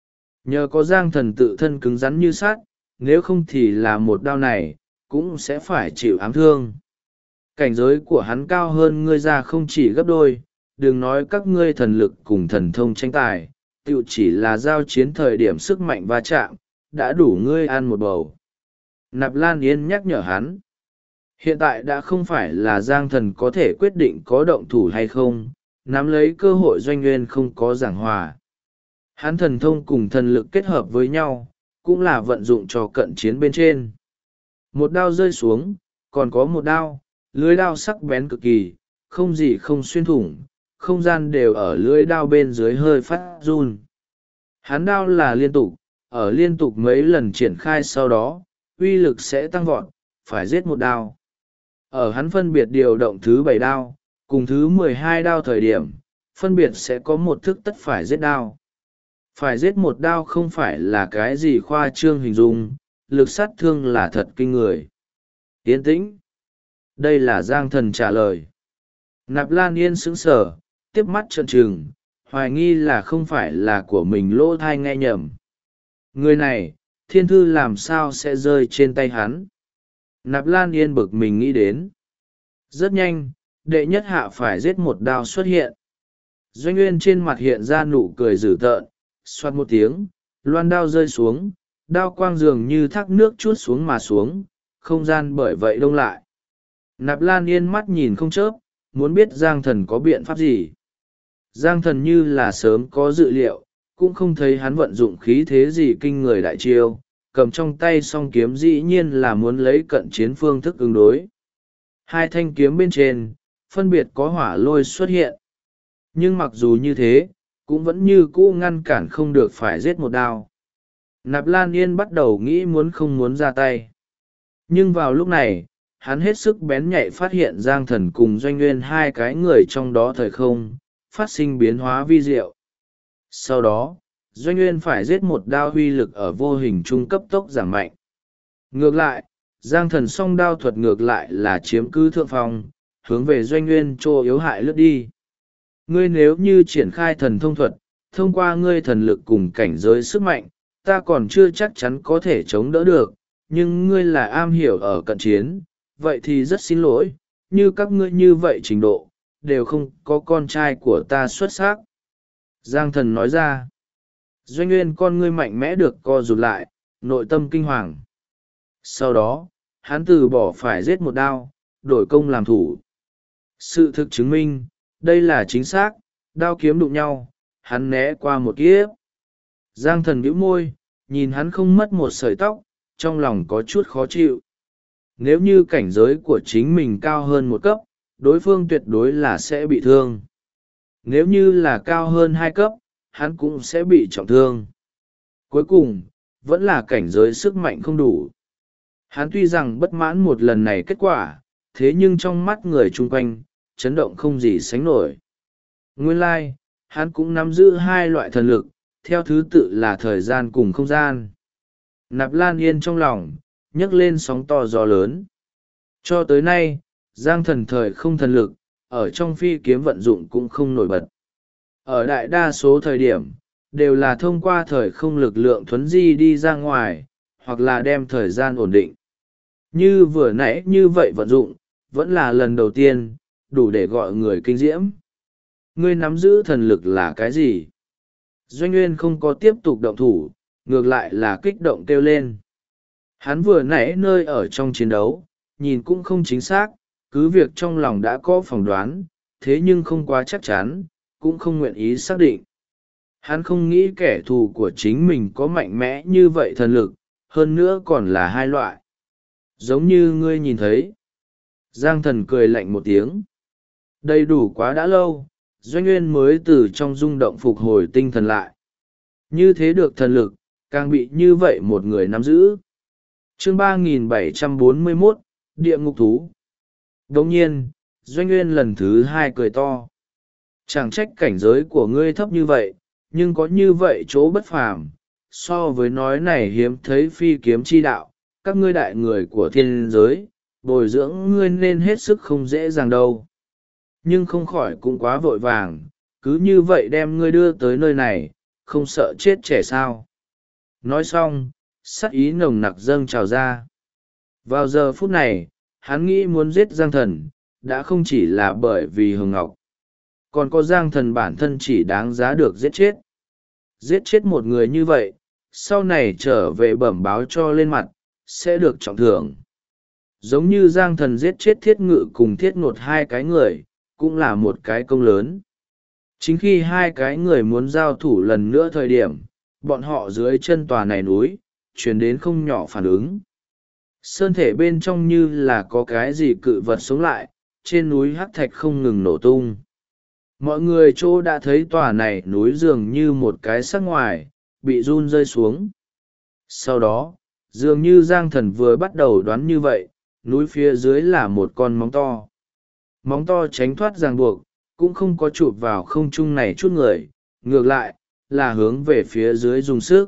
Nhờ có Giang Thần tự thân cứng rắn như sắt, nếu không thì là một đao này, cũng sẽ phải chịu ám thương. Cảnh giới của hắn cao hơn ngươi ra không chỉ gấp đôi, đừng nói các ngươi thần lực cùng thần thông tranh tài, tự chỉ là giao chiến thời điểm sức mạnh va chạm, đã đủ ngươi ăn một bầu. Nạp Lan Yên nhắc nhở hắn. Hiện tại đã không phải là Giang Thần có thể quyết định có động thủ hay không, nắm lấy cơ hội Doanh Nguyên không có giảng hòa. Hắn thần thông cùng thần lực kết hợp với nhau, cũng là vận dụng cho cận chiến bên trên. Một đao rơi xuống, còn có một đao, lưới đao sắc bén cực kỳ, không gì không xuyên thủng, không gian đều ở lưới đao bên dưới hơi phát run. Hắn đao là liên tục, ở liên tục mấy lần triển khai sau đó, uy lực sẽ tăng vọt, phải giết một đao. Ở hắn phân biệt điều động thứ 7 đao, cùng thứ 12 đao thời điểm, phân biệt sẽ có một thức tất phải giết đao. Phải giết một đao không phải là cái gì khoa trương hình dung, lực sát thương là thật kinh người. Yên tĩnh. Đây là Giang Thần trả lời. Nạp Lan Yên sững sờ, tiếp mắt trợn trừng, hoài nghi là không phải là của mình lỗ thai nghe nhầm. Người này, thiên thư làm sao sẽ rơi trên tay hắn? Nạp Lan Yên bực mình nghĩ đến. Rất nhanh, đệ nhất hạ phải giết một đao xuất hiện. Doanh Nguyên trên mặt hiện ra nụ cười dữ tợn, xoát một tiếng, loan đao rơi xuống, đao quang dường như thác nước chuốt xuống mà xuống, không gian bởi vậy đông lại. Nạp Lan Yên mắt nhìn không chớp, muốn biết Giang Thần có biện pháp gì. Giang Thần như là sớm có dự liệu, cũng không thấy hắn vận dụng khí thế gì kinh người đại chiêu, cầm trong tay song kiếm dĩ nhiên là muốn lấy cận chiến phương thức ứng đối. Hai thanh kiếm bên trên, phân biệt có hỏa lôi xuất hiện. Nhưng mặc dù như thế, cũng vẫn như cũ ngăn cản không được phải giết một đao. Nạp Lan Yên bắt đầu nghĩ muốn không muốn ra tay. Nhưng vào lúc này, hắn hết sức bén nhạy phát hiện Giang Thần cùng Doanh Nguyên hai cái người trong đó thời không, phát sinh biến hóa vi diệu. Sau đó, Doanh Nguyên phải giết một đao huy lực ở vô hình trung cấp tốc giảm mạnh. Ngược lại, Giang Thần song đao thuật ngược lại là chiếm cứ thượng phong, hướng về Doanh Nguyên chỗ yếu hại lướt đi. Ngươi nếu như triển khai thần thông thuật, thông qua ngươi thần lực cùng cảnh giới sức mạnh, ta còn chưa chắc chắn có thể chống đỡ được, nhưng ngươi là am hiểu ở cận chiến, vậy thì rất xin lỗi, như các ngươi như vậy trình độ, đều không có con trai của ta xuất sắc. Giang thần nói ra. Doanh Nguyên con ngươi mạnh mẽ được co rụt lại, nội tâm kinh hoàng. Sau đó, hắn từ bỏ phải giết một đao, đổi công làm thủ. Sự thực chứng minh, đây là chính xác, đao kiếm đụng nhau, hắn né qua một kiếp. Giang thần bĩu môi, nhìn hắn không mất một sợi tóc, trong lòng có chút khó chịu. Nếu như cảnh giới của chính mình cao hơn một cấp, đối phương tuyệt đối là sẽ bị thương. Nếu như là cao hơn 2 cấp, hắn cũng sẽ bị trọng thương. Cuối cùng, vẫn là cảnh giới sức mạnh không đủ. Hắn tuy rằng bất mãn một lần này kết quả, thế nhưng trong mắt người chung quanh, chấn động không gì sánh nổi. Nguyên lai, hắn cũng nắm giữ 2 loại thần lực, theo thứ tự là thời gian cùng không gian. Nạp Lan Yên trong lòng, nhấc lên sóng to gió lớn. Cho tới nay, Giang thần thời không thần lực, ở trong phi kiếm vận dụng cũng không nổi bật. Ở đại đa số thời điểm, đều là thông qua thời không lực lượng thuấn di đi ra ngoài, hoặc là đem thời gian ổn định. Như vừa nãy như vậy vận dụng, vẫn là lần đầu tiên, đủ để gọi người kinh diễm. Ngươi nắm giữ thần lực là cái gì? Doanh Nguyên không có tiếp tục động thủ, ngược lại là kích động kêu lên. Hắn vừa nãy nơi ở trong chiến đấu, nhìn cũng không chính xác, cứ việc trong lòng đã có phỏng đoán, thế nhưng không quá chắc chắn, cũng không nguyện ý xác định. Hắn không nghĩ kẻ thù của chính mình có mạnh mẽ như vậy thần lực, hơn nữa còn là 2 loại. Giống như ngươi nhìn thấy. Giang thần cười lạnh một tiếng. Đầy đủ quá đã lâu, Doanh Nguyên mới từ trong rung động phục hồi tinh thần lại. Như thế được thần lực, càng bị như vậy một người nắm giữ. Chương 3741, Địa ngục thú. Đồng nhiên, Doanh Nguyên lần thứ 2 cười to. Chẳng trách cảnh giới của ngươi thấp như vậy, nhưng có như vậy chỗ bất phàm. So với nói này hiếm thấy phi kiếm chi đạo, các ngươi đại người của thiên giới, bồi dưỡng ngươi nên hết sức không dễ dàng đâu. Nhưng không khỏi cũng quá vội vàng, cứ như vậy đem ngươi đưa tới nơi này, không sợ chết trẻ sao. Nói xong, sắc ý nồng nặc dâng trào ra. Vào giờ phút này, hắn nghĩ muốn giết Giang thần, đã không chỉ là bởi vì Hồng Ngọc. Còn có Giang thần bản thân chỉ đáng giá được giết chết. Giết chết một người như vậy, sau này trở về bẩm báo cho lên mặt, sẽ được trọng thưởng. Giống như Giang thần giết chết Thiết Ngự cùng Thiết Ngột 2 cái người, cũng là một cái công lớn. Chính khi 2 cái người muốn giao thủ lần nữa thời điểm, bọn họ dưới chân tòa này núi, truyền đến không nhỏ phản ứng. Sơn thể bên trong như là có cái gì cự vật sống lại, trên núi hắc thạch không ngừng nổ tung. Mọi người chỗ đã thấy tòa này núi dường như một cái sắc ngoài, bị run rơi xuống. Sau đó, dường như Giang thần vừa bắt đầu đoán như vậy, núi phía dưới là một con móng to. Móng to tránh thoát ràng buộc, cũng không có chụp vào không trung này chút người, ngược lại, là hướng về phía dưới dùng sức.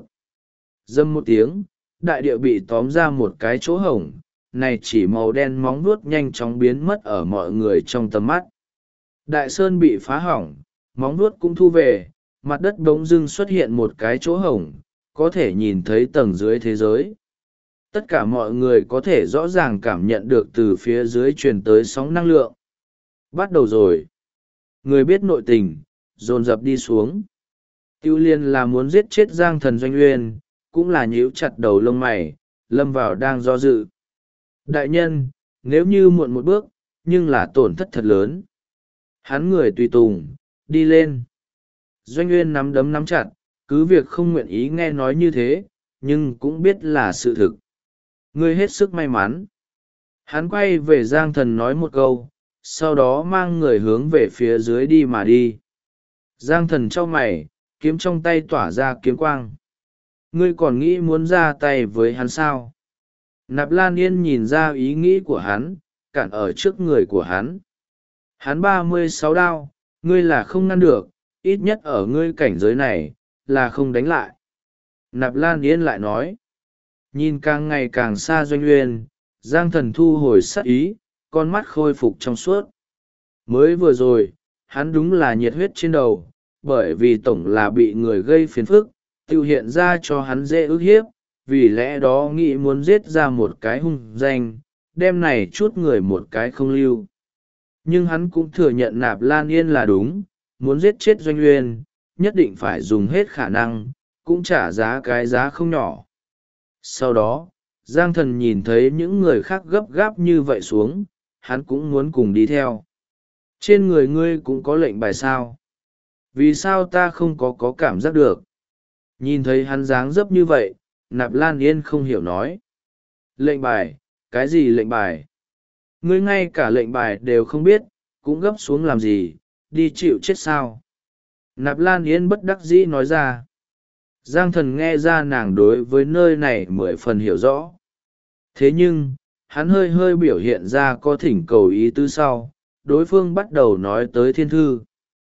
Dâm một tiếng, đại địa bị tóm ra một cái chỗ hổng, này chỉ màu đen móng vuốt nhanh chóng biến mất ở mọi người trong tầm mắt. Đại sơn bị phá hỏng, móng vuốt cũng thu về, mặt đất bỗng dưng xuất hiện một cái chỗ hổng, có thể nhìn thấy tầng dưới thế giới. Tất cả mọi người có thể rõ ràng cảm nhận được từ phía dưới truyền tới sóng năng lượng. Bắt đầu rồi. Người biết nội tình, dồn dập đi xuống. Tiêu Liên là muốn giết chết Giang thần Doanh Uyên, cũng là nhíu chặt đầu lông mày, lâm vào đang do dự. Đại nhân, nếu như muộn một bước, nhưng là tổn thất thật lớn. Hắn người tùy tùng, đi lên. Doanh Uyên nắm đấm nắm chặt, cứ việc không nguyện ý nghe nói như thế, nhưng cũng biết là sự thực. Ngươi hết sức may mắn. Hắn quay về Giang thần nói một câu, sau đó mang người hướng về phía dưới đi mà đi. Giang thần trao mày, kiếm trong tay tỏa ra kiếm quang. Ngươi còn nghĩ muốn ra tay với hắn sao? Nạp Lan Yên nhìn ra ý nghĩ của hắn, cản ở trước người của hắn. Hắn 36 đao, ngươi là không ngăn được, ít nhất ở ngươi cảnh giới này, là không đánh lại. Nạp Lan Yên lại nói. Nhìn càng ngày càng xa Doanh Uyên, Giang thần thu hồi sát ý, con mắt khôi phục trong suốt. Mới vừa rồi, hắn đúng là nhiệt huyết trên đầu, bởi vì tổng là bị người gây phiền phức, tiêu hiện ra cho hắn dễ ức hiếp, vì lẽ đó nghĩ muốn giết ra một cái hung danh, đem này chút người một cái không lưu. Nhưng hắn cũng thừa nhận Nạp Lan Yên là đúng, muốn giết chết Doanh Uyên, nhất định phải dùng hết khả năng, cũng trả giá cái giá không nhỏ. Sau đó, Giang Thần nhìn thấy những người khác gấp gáp như vậy xuống, hắn cũng muốn cùng đi theo. Trên người ngươi cũng có lệnh bài sao? Vì sao ta không có cảm giác được? Nhìn thấy hắn dáng dấp như vậy, Nạp Lan Yên không hiểu nói. Lệnh bài? Cái gì lệnh bài? Ngươi ngay cả lệnh bài đều không biết, cũng gấp xuống làm gì, đi chịu chết sao? Nạp Lan Yên bất đắc dĩ nói ra. Giang Thần nghe ra nàng đối với nơi này 10 phần hiểu rõ. Thế nhưng, hắn hơi hơi biểu hiện ra có thỉnh cầu ý tứ sau, đối phương bắt đầu nói tới thiên thư.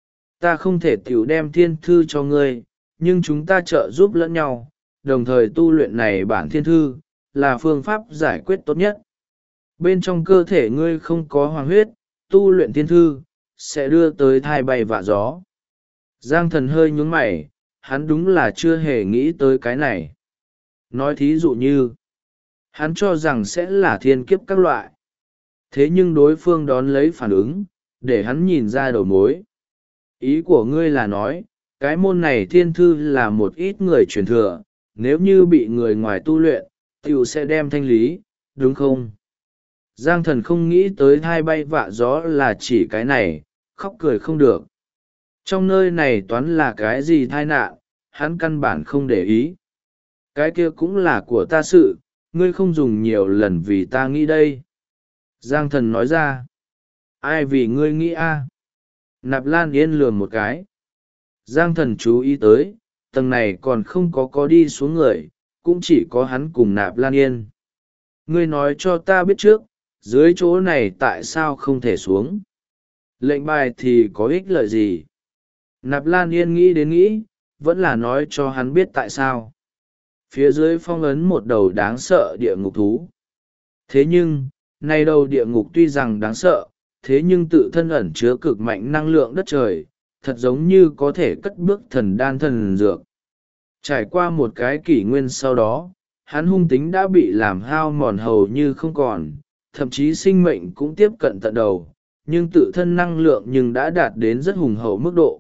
Ta không thể tiểu đem thiên thư cho ngươi, nhưng chúng ta trợ giúp lẫn nhau, đồng thời tu luyện này bản thiên thư, là phương pháp giải quyết tốt nhất. Bên trong cơ thể ngươi không có hoàng huyết, tu luyện thiên thư, sẽ đưa tới thai bay vạ gió. Giang Thần hơi nhún mày, hắn đúng là chưa hề nghĩ tới cái này. Nói thí dụ như, hắn cho rằng sẽ là thiên kiếp các loại. Thế nhưng đối phương đón lấy phản ứng, để hắn nhìn ra đầu mối. Ý của ngươi là nói, cái môn này thiên thư là một ít người truyền thừa, nếu như bị người ngoài tu luyện, tiểu sẽ đem thanh lý, đúng không? Giang Thần không nghĩ tới thai bay vạ gió là chỉ cái này, khóc cười không được. Trong nơi này toán là cái gì tai nạn, hắn căn bản không để ý. Cái kia cũng là của ta sự, ngươi không dùng nhiều lần vì ta nghĩ đây. Giang Thần nói ra. Ai vì ngươi nghĩ a? Nạp Lan Yên lườm một cái. Giang Thần chú ý tới, tầng này còn không có đi xuống người, cũng chỉ có hắn cùng Nạp Lan Yên. Ngươi nói cho ta biết trước, dưới chỗ này tại sao không thể xuống? Lệnh bài thì có ích lợi gì? Nạp Lan Yên nghĩ đến nghĩ, vẫn là nói cho hắn biết tại sao. Phía dưới phong ấn một đầu đáng sợ địa ngục thú. Thế nhưng, nay đầu địa ngục tuy rằng đáng sợ, thế nhưng tự thân ẩn chứa cực mạnh năng lượng đất trời, thật giống như có thể cất bước thần đan thần dược. Trải qua một cái kỷ nguyên sau đó, hắn hung tính đã bị làm hao mòn hầu như không còn, thậm chí sinh mệnh cũng tiếp cận tận đầu, nhưng tự thân năng lượng nhưng đã đạt đến rất hùng hậu mức độ.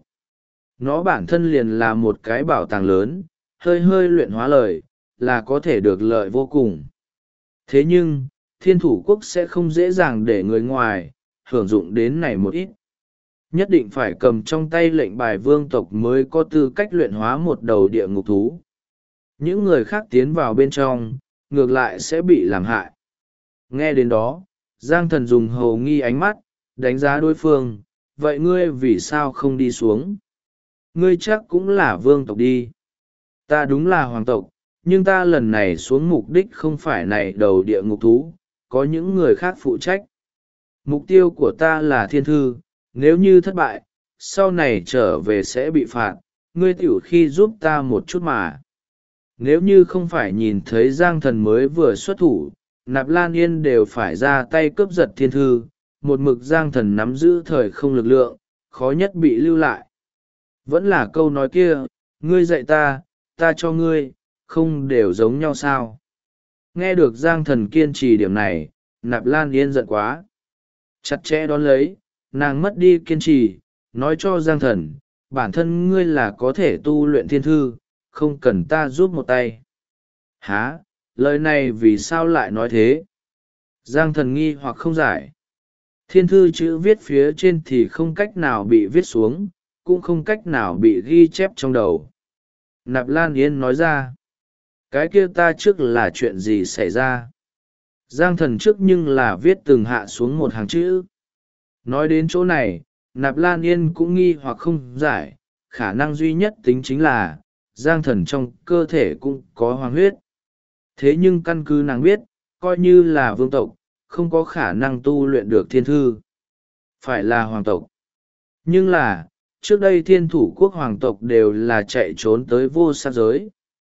Nó bản thân liền là một cái bảo tàng lớn, hơi hơi luyện hóa lời, là có thể được lợi vô cùng. Thế nhưng, Thiên Thủ Quốc sẽ không dễ dàng để người ngoài hưởng dụng đến này một ít. Nhất định phải cầm trong tay lệnh bài vương tộc mới có tư cách luyện hóa một đầu địa ngục thú. Những người khác tiến vào bên trong, ngược lại sẽ bị làm hại. Nghe đến đó, Giang Thần dùng hầu nghi ánh mắt, đánh giá đối phương, vậy ngươi vì sao không đi xuống? Ngươi chắc cũng là vương tộc đi. Ta đúng là hoàng tộc, nhưng ta lần này xuống mục đích không phải này đầu địa ngục thú, có những người khác phụ trách. Mục tiêu của ta là thiên thư, nếu như thất bại, sau này trở về sẽ bị phạt, ngươi tiểu khi giúp ta một chút mà. Nếu như không phải nhìn thấy Giang Thần mới vừa xuất thủ, Nạp Lan Yên đều phải ra tay cướp giật thiên thư, một mực Giang Thần nắm giữ thời không lực lượng, khó nhất bị lưu lại. Vẫn là câu nói kia, ngươi dạy ta, ta cho ngươi, không đều giống nhau sao? Nghe được Giang Thần kiên trì điểm này, Nạp Lan Yên giận quá. Chặt chẽ đón lấy, nàng mất đi kiên trì, nói cho Giang Thần, bản thân ngươi là có thể tu luyện thiên thư, không cần ta giúp một tay. Hả? Lời này vì sao lại nói thế? Giang Thần nghi hoặc không giải. Thiên thư chữ viết phía trên thì không cách nào bị viết xuống, cũng không cách nào bị ghi chép trong đầu. Nạp Lan Yên nói ra. Cái kia ta trước là chuyện gì xảy ra? Giang Thần trước nhưng là viết từng hạ xuống một hàng chữ. Nói đến chỗ này, Nạp Lan Yên cũng nghi hoặc không giải, khả năng duy nhất tính chính là, Giang Thần trong cơ thể cũng có hoàng huyết. Thế nhưng căn cứ nàng biết, coi như là vương tộc, không có khả năng tu luyện được thiên thư. Phải là hoàng tộc. Nhưng là, trước đây Thiên Thủ Quốc hoàng tộc đều là chạy trốn tới vô sắc giới.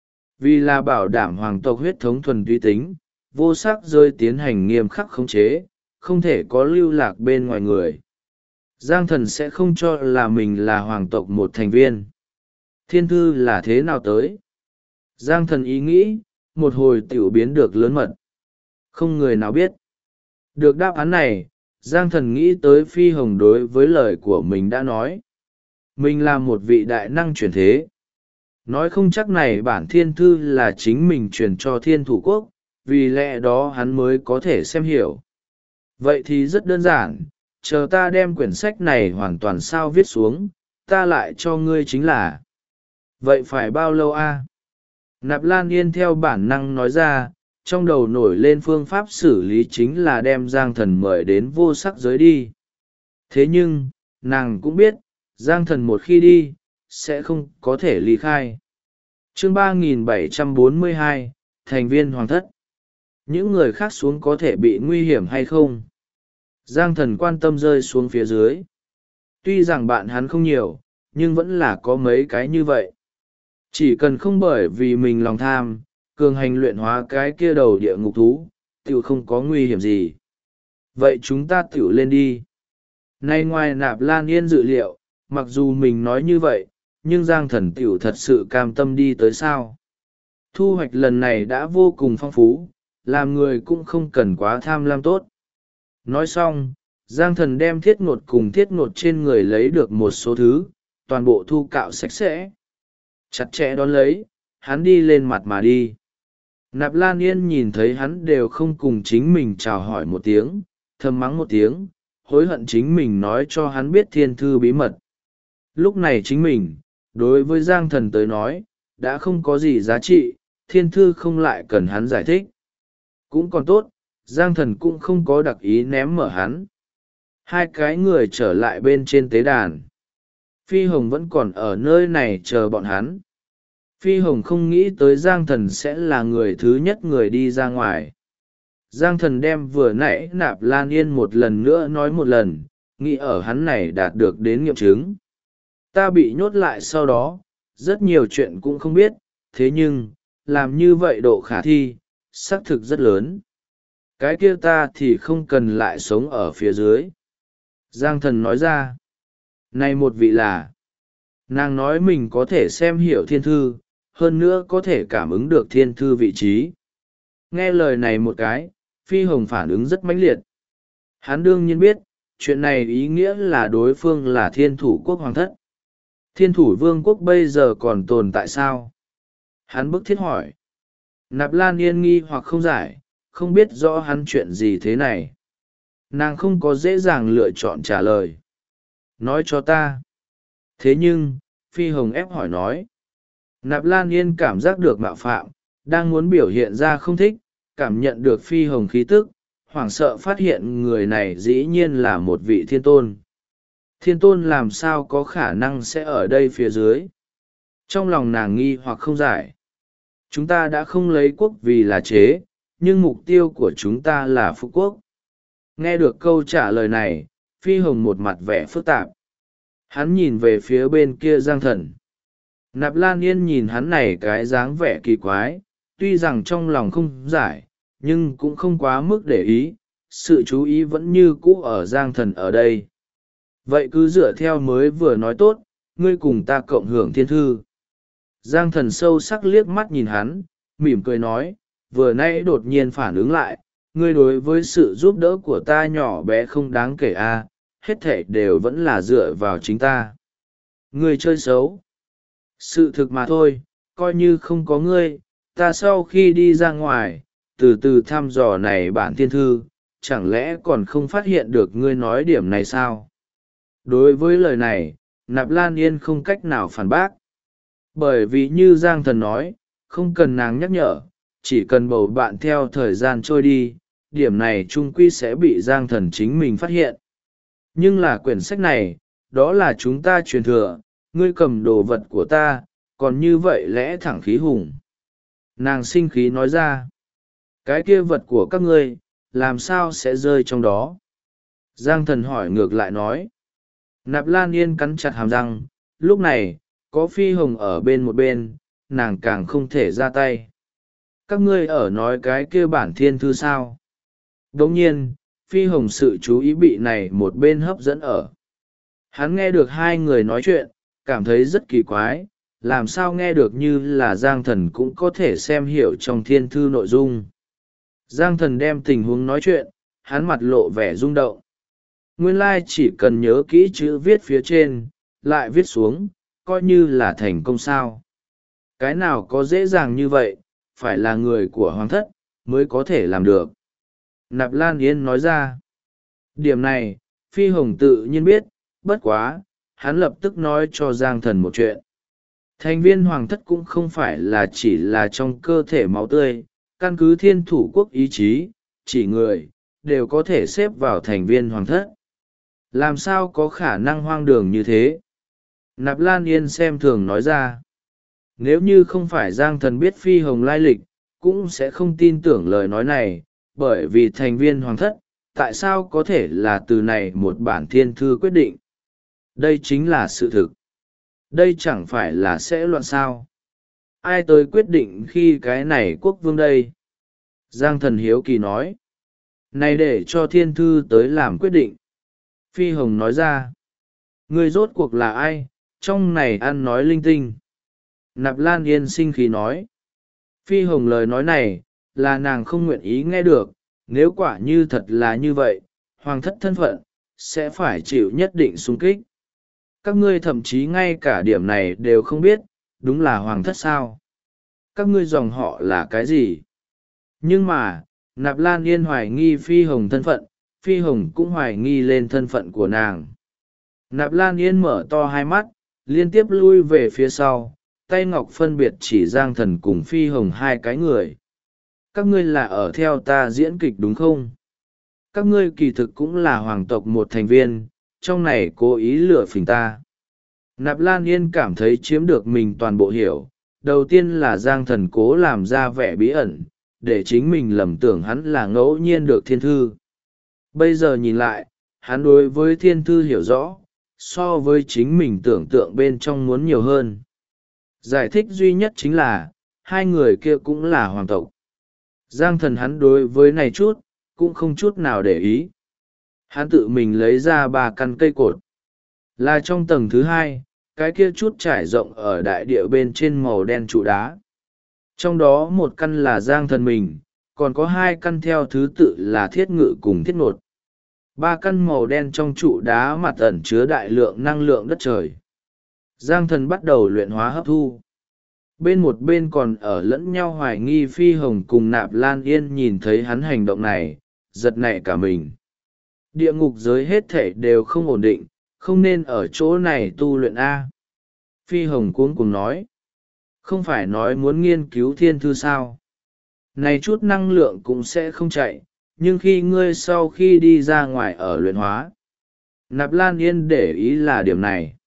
Vì là bảo đảm hoàng tộc huyết thống thuần túy tính, vô sắc giới tiến hành nghiêm khắc khống chế, không thể có lưu lạc bên ngoài người. Giang Thần sẽ không cho là mình là hoàng tộc một thành viên. Thiên thư là thế nào tới? Giang Thần ý nghĩ, một hồi tiểu biến được lớn mật. Không người nào biết. Được đáp án này, Giang Thần nghĩ tới Phi Hồng đối với lời của mình đã nói. Mình là một vị đại năng chuyển thế. Nói không chắc này bản thiên thư là chính mình truyền cho Thiên Thủ Quốc, vì lẽ đó hắn mới có thể xem hiểu. Vậy thì rất đơn giản, chờ ta đem quyển sách này hoàn toàn sao viết xuống, ta lại cho ngươi chính là. Vậy phải bao lâu a? Nạp Lan Yên theo bản năng nói ra, trong đầu nổi lên phương pháp xử lý chính là đem Giang Thần mời đến vô sắc giới đi. Thế nhưng, nàng cũng biết, Giang Thần một khi đi, sẽ không có thể ly khai. Chương 3742, thành viên hoàng thất. Những người khác xuống có thể bị nguy hiểm hay không? Giang Thần quan tâm rơi xuống phía dưới. Tuy rằng bạn hắn không nhiều, nhưng vẫn là có mấy cái như vậy. Chỉ cần không bởi vì mình lòng tham, cường hành luyện hóa cái kia đầu địa ngục thú, tiểu không có nguy hiểm gì. Vậy chúng ta tiểu lên đi. Nay ngoài Nạp Lan Yên dự liệu, mặc dù mình nói như vậy, nhưng Giang Thần tiểu thật sự cam tâm đi tới sao. Thu hoạch lần này đã vô cùng phong phú, làm người cũng không cần quá tham lam tốt. Nói xong, Giang Thần đem thiết ngột cùng thiết ngột trên người lấy được một số thứ, toàn bộ thu cạo sạch sẽ. Chặt chẽ đón lấy, hắn đi lên mặt mà đi. Nạp Lan Yên nhìn thấy hắn đều không cùng chính mình chào hỏi một tiếng, thầm mắng một tiếng, hối hận chính mình nói cho hắn biết thiên thư bí mật. Lúc này chính mình, đối với Giang Thần tới nói, đã không có gì giá trị, thiên thư không lại cần hắn giải thích. Cũng còn tốt, Giang Thần cũng không có đặc ý ném mở hắn. Hai cái người trở lại bên trên tế đàn. Phi Hồng vẫn còn ở nơi này chờ bọn hắn. Phi Hồng không nghĩ tới Giang Thần sẽ là người thứ nhất người đi ra ngoài. Giang Thần đem vừa nãy Nạp Lan Yên một lần nữa nói một lần, nghĩ ở hắn này đạt được đến nghiệm chứng. Ta bị nhốt lại sau đó, rất nhiều chuyện cũng không biết, thế nhưng, làm như vậy độ khả thi, xác thực rất lớn. Cái kia ta thì không cần lại sống ở phía dưới. Giang Thần nói ra. Này một vị là, nàng nói mình có thể xem hiểu thiên thư, hơn nữa có thể cảm ứng được thiên thư vị trí. Nghe lời này một cái, Phi Hồng phản ứng rất mãnh liệt. Hắn đương nhiên biết, chuyện này ý nghĩa là đối phương là Thiên Thủ Quốc hoàng thất. Thiên Thủ Vương quốc bây giờ còn tồn tại sao? Hắn bức thiết hỏi. Nạp Lan Yên nghi hoặc không giải, không biết rõ hắn chuyện gì thế này. Nàng không có dễ dàng lựa chọn trả lời. Nói cho ta. Thế nhưng, Phi Hồng ép hỏi nói. Nạp Lan Yên cảm giác được mạo phạm, đang muốn biểu hiện ra không thích, cảm nhận được Phi Hồng khí tức, hoảng sợ phát hiện người này dĩ nhiên là một vị thiên tôn. Thiên tôn làm sao có khả năng sẽ ở đây phía dưới? Trong lòng nàng nghi hoặc không giải. Chúng ta đã không lấy quốc vì là chế, nhưng mục tiêu của chúng ta là phục quốc. Nghe được câu trả lời này, Phi Hồng một mặt vẻ phức tạp. Hắn nhìn về phía bên kia Giang Thần. Nạp Lan Yên nhìn hắn này cái dáng vẻ kỳ quái, tuy rằng trong lòng không giải, nhưng cũng không quá mức để ý, sự chú ý vẫn như cũ ở Giang Thần ở đây. Vậy cứ dựa theo mới vừa nói tốt, ngươi cùng ta cộng hưởng thiên thư. Giang Thần sâu sắc liếc mắt nhìn hắn, mỉm cười nói, vừa nay đột nhiên phản ứng lại, ngươi đối với sự giúp đỡ của ta nhỏ bé không đáng kể a, hết thảy đều vẫn là dựa vào chính ta. Ngươi chơi xấu. Sự thực mà thôi, coi như không có ngươi, ta sau khi đi ra ngoài, từ từ thăm dò này bản thiên thư, chẳng lẽ còn không phát hiện được ngươi nói điểm này sao? Đối với lời này, Nạp Lan Yên không cách nào phản bác. Bởi vì như Giang Thần nói, không cần nàng nhắc nhở, chỉ cần bầu bạn theo thời gian trôi đi, điểm này trung quy sẽ bị Giang Thần chính mình phát hiện. Nhưng là quyển sách này, đó là chúng ta truyền thừa, ngươi cầm đồ vật của ta, còn như vậy lẽ thẳng khí hùng. Nàng sinh khí nói ra, cái kia vật của các ngươi, làm sao sẽ rơi trong đó? Giang Thần hỏi ngược lại nói. Nạp Lan Yên cắn chặt hàm răng, lúc này, có Phi Hồng ở bên một bên, nàng càng không thể ra tay. Các ngươi ở nói cái kia bản thiên thư sao? Đồng nhiên, Phi Hồng sự chú ý bị này một bên hấp dẫn ở. Hắn nghe được hai người nói chuyện, cảm thấy rất kỳ quái, làm sao nghe được như là Giang Thần cũng có thể xem hiểu trong thiên thư nội dung. Giang Thần đem tình huống nói chuyện, hắn mặt lộ vẻ rung động. Nguyên lai chỉ cần nhớ kỹ chữ viết phía trên, lại viết xuống, coi như là thành công sao. Cái nào có dễ dàng như vậy, phải là người của hoàng thất, mới có thể làm được. Nạp Lan Yên nói ra. Điểm này, Phi Hồng tự nhiên biết, bất quá, hắn lập tức nói cho Giang Thần một chuyện. Thành viên hoàng thất cũng không phải là chỉ là trong cơ thể máu tươi, căn cứ thiên thủ quốc ý chí, chỉ người, đều có thể xếp vào thành viên hoàng thất. Làm sao có khả năng hoang đường như thế? Nạp Lan Yên xem thường nói ra. Nếu như không phải Giang Thần biết Phi Hồng lai lịch, cũng sẽ không tin tưởng lời nói này, bởi vì thành viên hoàng thất, tại sao có thể là từ này một bản thiên thư quyết định? Đây chính là sự thực. Đây chẳng phải là sẽ loạn sao? Ai tới quyết định khi cái này quốc vương đây? Giang Thần hiếu kỳ nói. Này để cho thiên thư tới làm quyết định. Phi Hồng nói ra. Người rốt cuộc là ai, trong này ăn nói linh tinh. Nạp Lan Yên sinh khí nói. Phi Hồng lời nói này, là nàng không nguyện ý nghe được, nếu quả như thật là như vậy, hoàng thất thân phận, sẽ phải chịu nhất định xung kích. Các ngươi thậm chí ngay cả điểm này đều không biết, đúng là hoàng thất sao? Các ngươi dòng họ là cái gì? Nhưng mà, Nạp Lan Yên hoài nghi Phi Hồng thân phận, Phi Hồng cũng hoài nghi lên thân phận của nàng. Nạp Lan Yên mở to hai mắt, liên tiếp lui về phía sau, tay ngọc phân biệt chỉ Giang Thần cùng Phi Hồng hai cái người. Các ngươi là ở theo ta diễn kịch đúng không? Các ngươi kỳ thực cũng là hoàng tộc một thành viên, trong này cố ý lừa phỉnh ta. Nạp Lan Yên cảm thấy chiếm được mình toàn bộ hiểu, đầu tiên là Giang Thần cố làm ra vẻ bí ẩn, để chính mình lầm tưởng hắn là ngẫu nhiên được thiên thư. Bây giờ nhìn lại, hắn đối với thiên thư hiểu rõ, so với chính mình tưởng tượng bên trong muốn nhiều hơn. Giải thích duy nhất chính là, hai người kia cũng là hoàng tộc. Giang Thần hắn đối với này chút, cũng không chút nào để ý. Hắn tự mình lấy ra 3 căn cây cột. Là trong tầng thứ 2, cái kia chút trải rộng ở đại địa bên trên màu đen trụ đá. Trong đó một căn là Giang Thần mình, còn có 2 căn theo thứ tự là thiết ngự cùng thiết nột. 3 căn màu đen trong trụ đá mặt ẩn chứa đại lượng năng lượng đất trời. Giang Thần bắt đầu luyện hóa hấp thu. Bên một bên còn ở lẫn nhau hoài nghi Phi Hồng cùng Nạp Lan Yên nhìn thấy hắn hành động này, giật nảy cả mình. Địa ngục giới hết thể đều không ổn định, không nên ở chỗ này tu luyện A. Phi Hồng cuống cuồng nói. Không phải nói muốn nghiên cứu thiên thư sao? Này chút năng lượng cũng sẽ không chạy, nhưng khi ngươi sau khi đi ra ngoài ở luyện hóa. Nạp Lan Yên để ý là điểm này.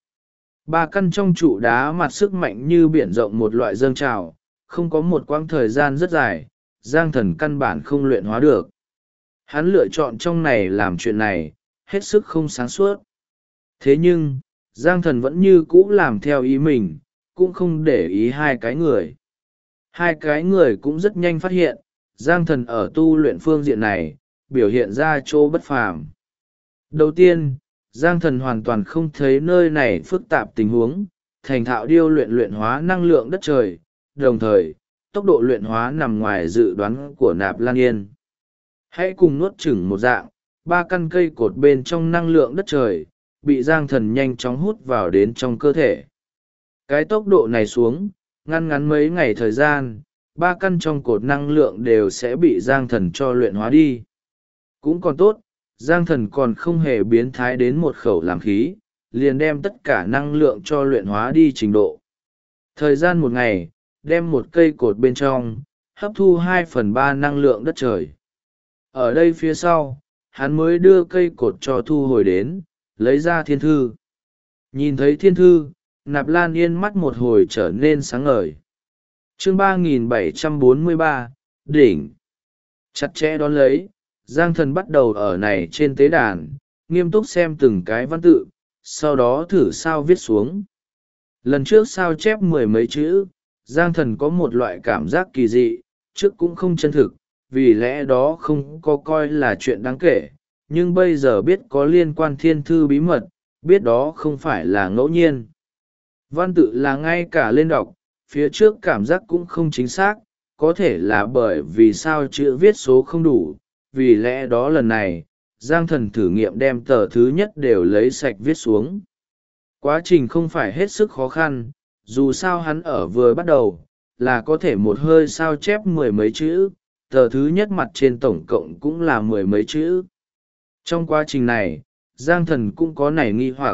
3 căn trong trụ đá mặt sức mạnh như biển rộng một loại dâng trào, không có một quãng thời gian rất dài, Giang Thần căn bản không luyện hóa được. Hắn lựa chọn trong này làm chuyện này, hết sức không sáng suốt. Thế nhưng, Giang Thần vẫn như cũ làm theo ý mình, cũng không để ý hai cái người. Hai cái người cũng rất nhanh phát hiện, Giang Thần ở tu luyện phương diện này, biểu hiện ra chỗ bất phàm. Đầu tiên, Giang Thần hoàn toàn không thấy nơi này phức tạp tình huống, thành thạo điêu luyện hóa năng lượng đất trời, đồng thời, tốc độ luyện hóa nằm ngoài dự đoán của Nạp Lan Yên. Hãy cùng nuốt chửng một dạng, 3 căn cây cột bên trong năng lượng đất trời, bị Giang Thần nhanh chóng hút vào đến trong cơ thể. Cái tốc độ này xuống, ngắn mấy ngày thời gian, 3 căn trong cột năng lượng đều sẽ bị Giang Thần cho luyện hóa đi. Cũng còn tốt, Giang Thần còn không hề biến thái đến một khẩu làm khí, liền đem tất cả năng lượng cho luyện hóa đi trình độ. Thời gian 1 ngày, đem một cây cột bên trong, hấp thu 2/3 năng lượng đất trời. Ở đây phía sau, hắn mới đưa cây cột cho thu hồi đến, lấy ra thiên thư. Nhìn thấy thiên thư, Nạp Lan Yên mắt một hồi trở nên sáng ngời. Chương 3743, đỉnh. Chặt chẽ đón lấy, Giang Thần bắt đầu ở này trên tế đàn, nghiêm túc xem từng cái văn tự, sau đó thử sao viết xuống. Lần trước sao chép 10 mấy chữ, Giang Thần có một loại cảm giác kỳ dị, trước cũng không chân thực, vì lẽ đó không có coi là chuyện đáng kể, nhưng bây giờ biết có liên quan thiên thư bí mật, biết đó không phải là ngẫu nhiên. Văn tự là ngay cả lên đọc, phía trước cảm giác cũng không chính xác, có thể là bởi vì sao chữ viết số không đủ, vì lẽ đó lần này, Giang Thần thử nghiệm đem tờ thứ nhất đều lấy sạch viết xuống. Quá trình không phải hết sức khó khăn, dù sao hắn ở vừa bắt đầu, là có thể một hơi sao chép mười mấy chữ, tờ thứ nhất mặt trên tổng cộng cũng là mười mấy chữ. Trong quá trình này, Giang Thần cũng có nảy nghi hoặc.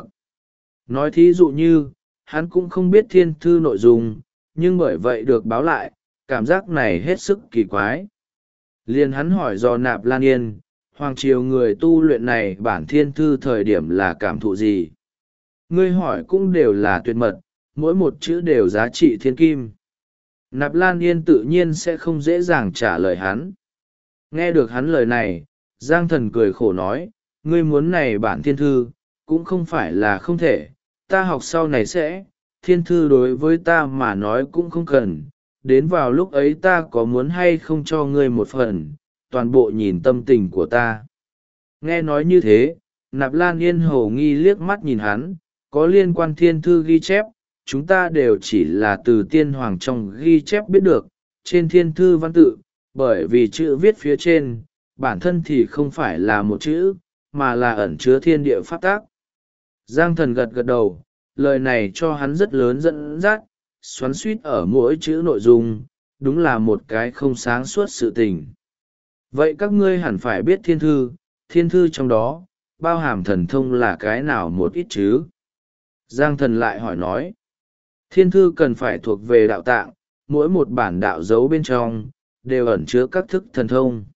Nói thí dụ như, hắn cũng không biết thiên thư nội dung, nhưng bởi vậy được báo lại, cảm giác này hết sức kỳ quái. Liền hắn hỏi do Nạp Lan Yên, Hoàng triều người tu luyện này bản thiên thư thời điểm là cảm thụ gì? Ngươi hỏi cũng đều là tuyệt mật, mỗi một chữ đều giá trị thiên kim. Nạp Lan Yên tự nhiên sẽ không dễ dàng trả lời hắn. Nghe được hắn lời này, Giang Thần cười khổ nói, ngươi muốn này bản thiên thư, cũng không phải là không thể, ta học sau này sẽ, thiên thư đối với ta mà nói cũng không cần, đến vào lúc ấy ta có muốn hay không cho ngươi một phần, toàn bộ nhìn tâm tình của ta. Nghe nói như thế, Nạp Lan Yên hổ nghi liếc mắt nhìn hắn, có liên quan thiên thư ghi chép, chúng ta đều chỉ là từ tiên hoàng trong ghi chép biết được, trên thiên thư văn tự, bởi vì chữ viết phía trên, bản thân thì không phải là một chữ, mà là ẩn chứa thiên địa pháp tác. Giang Thần gật gật đầu, lời này cho hắn rất lớn dẫn dắt, xoắn suýt ở mỗi chữ nội dung, đúng là một cái không sáng suốt sự tình. Vậy các ngươi hẳn phải biết thiên thư trong đó, bao hàm thần thông là cái nào một ít chứ? Giang Thần lại hỏi nói, thiên thư cần phải thuộc về đạo tạng, mỗi một bản đạo dấu bên trong, đều ẩn chứa các thức thần thông.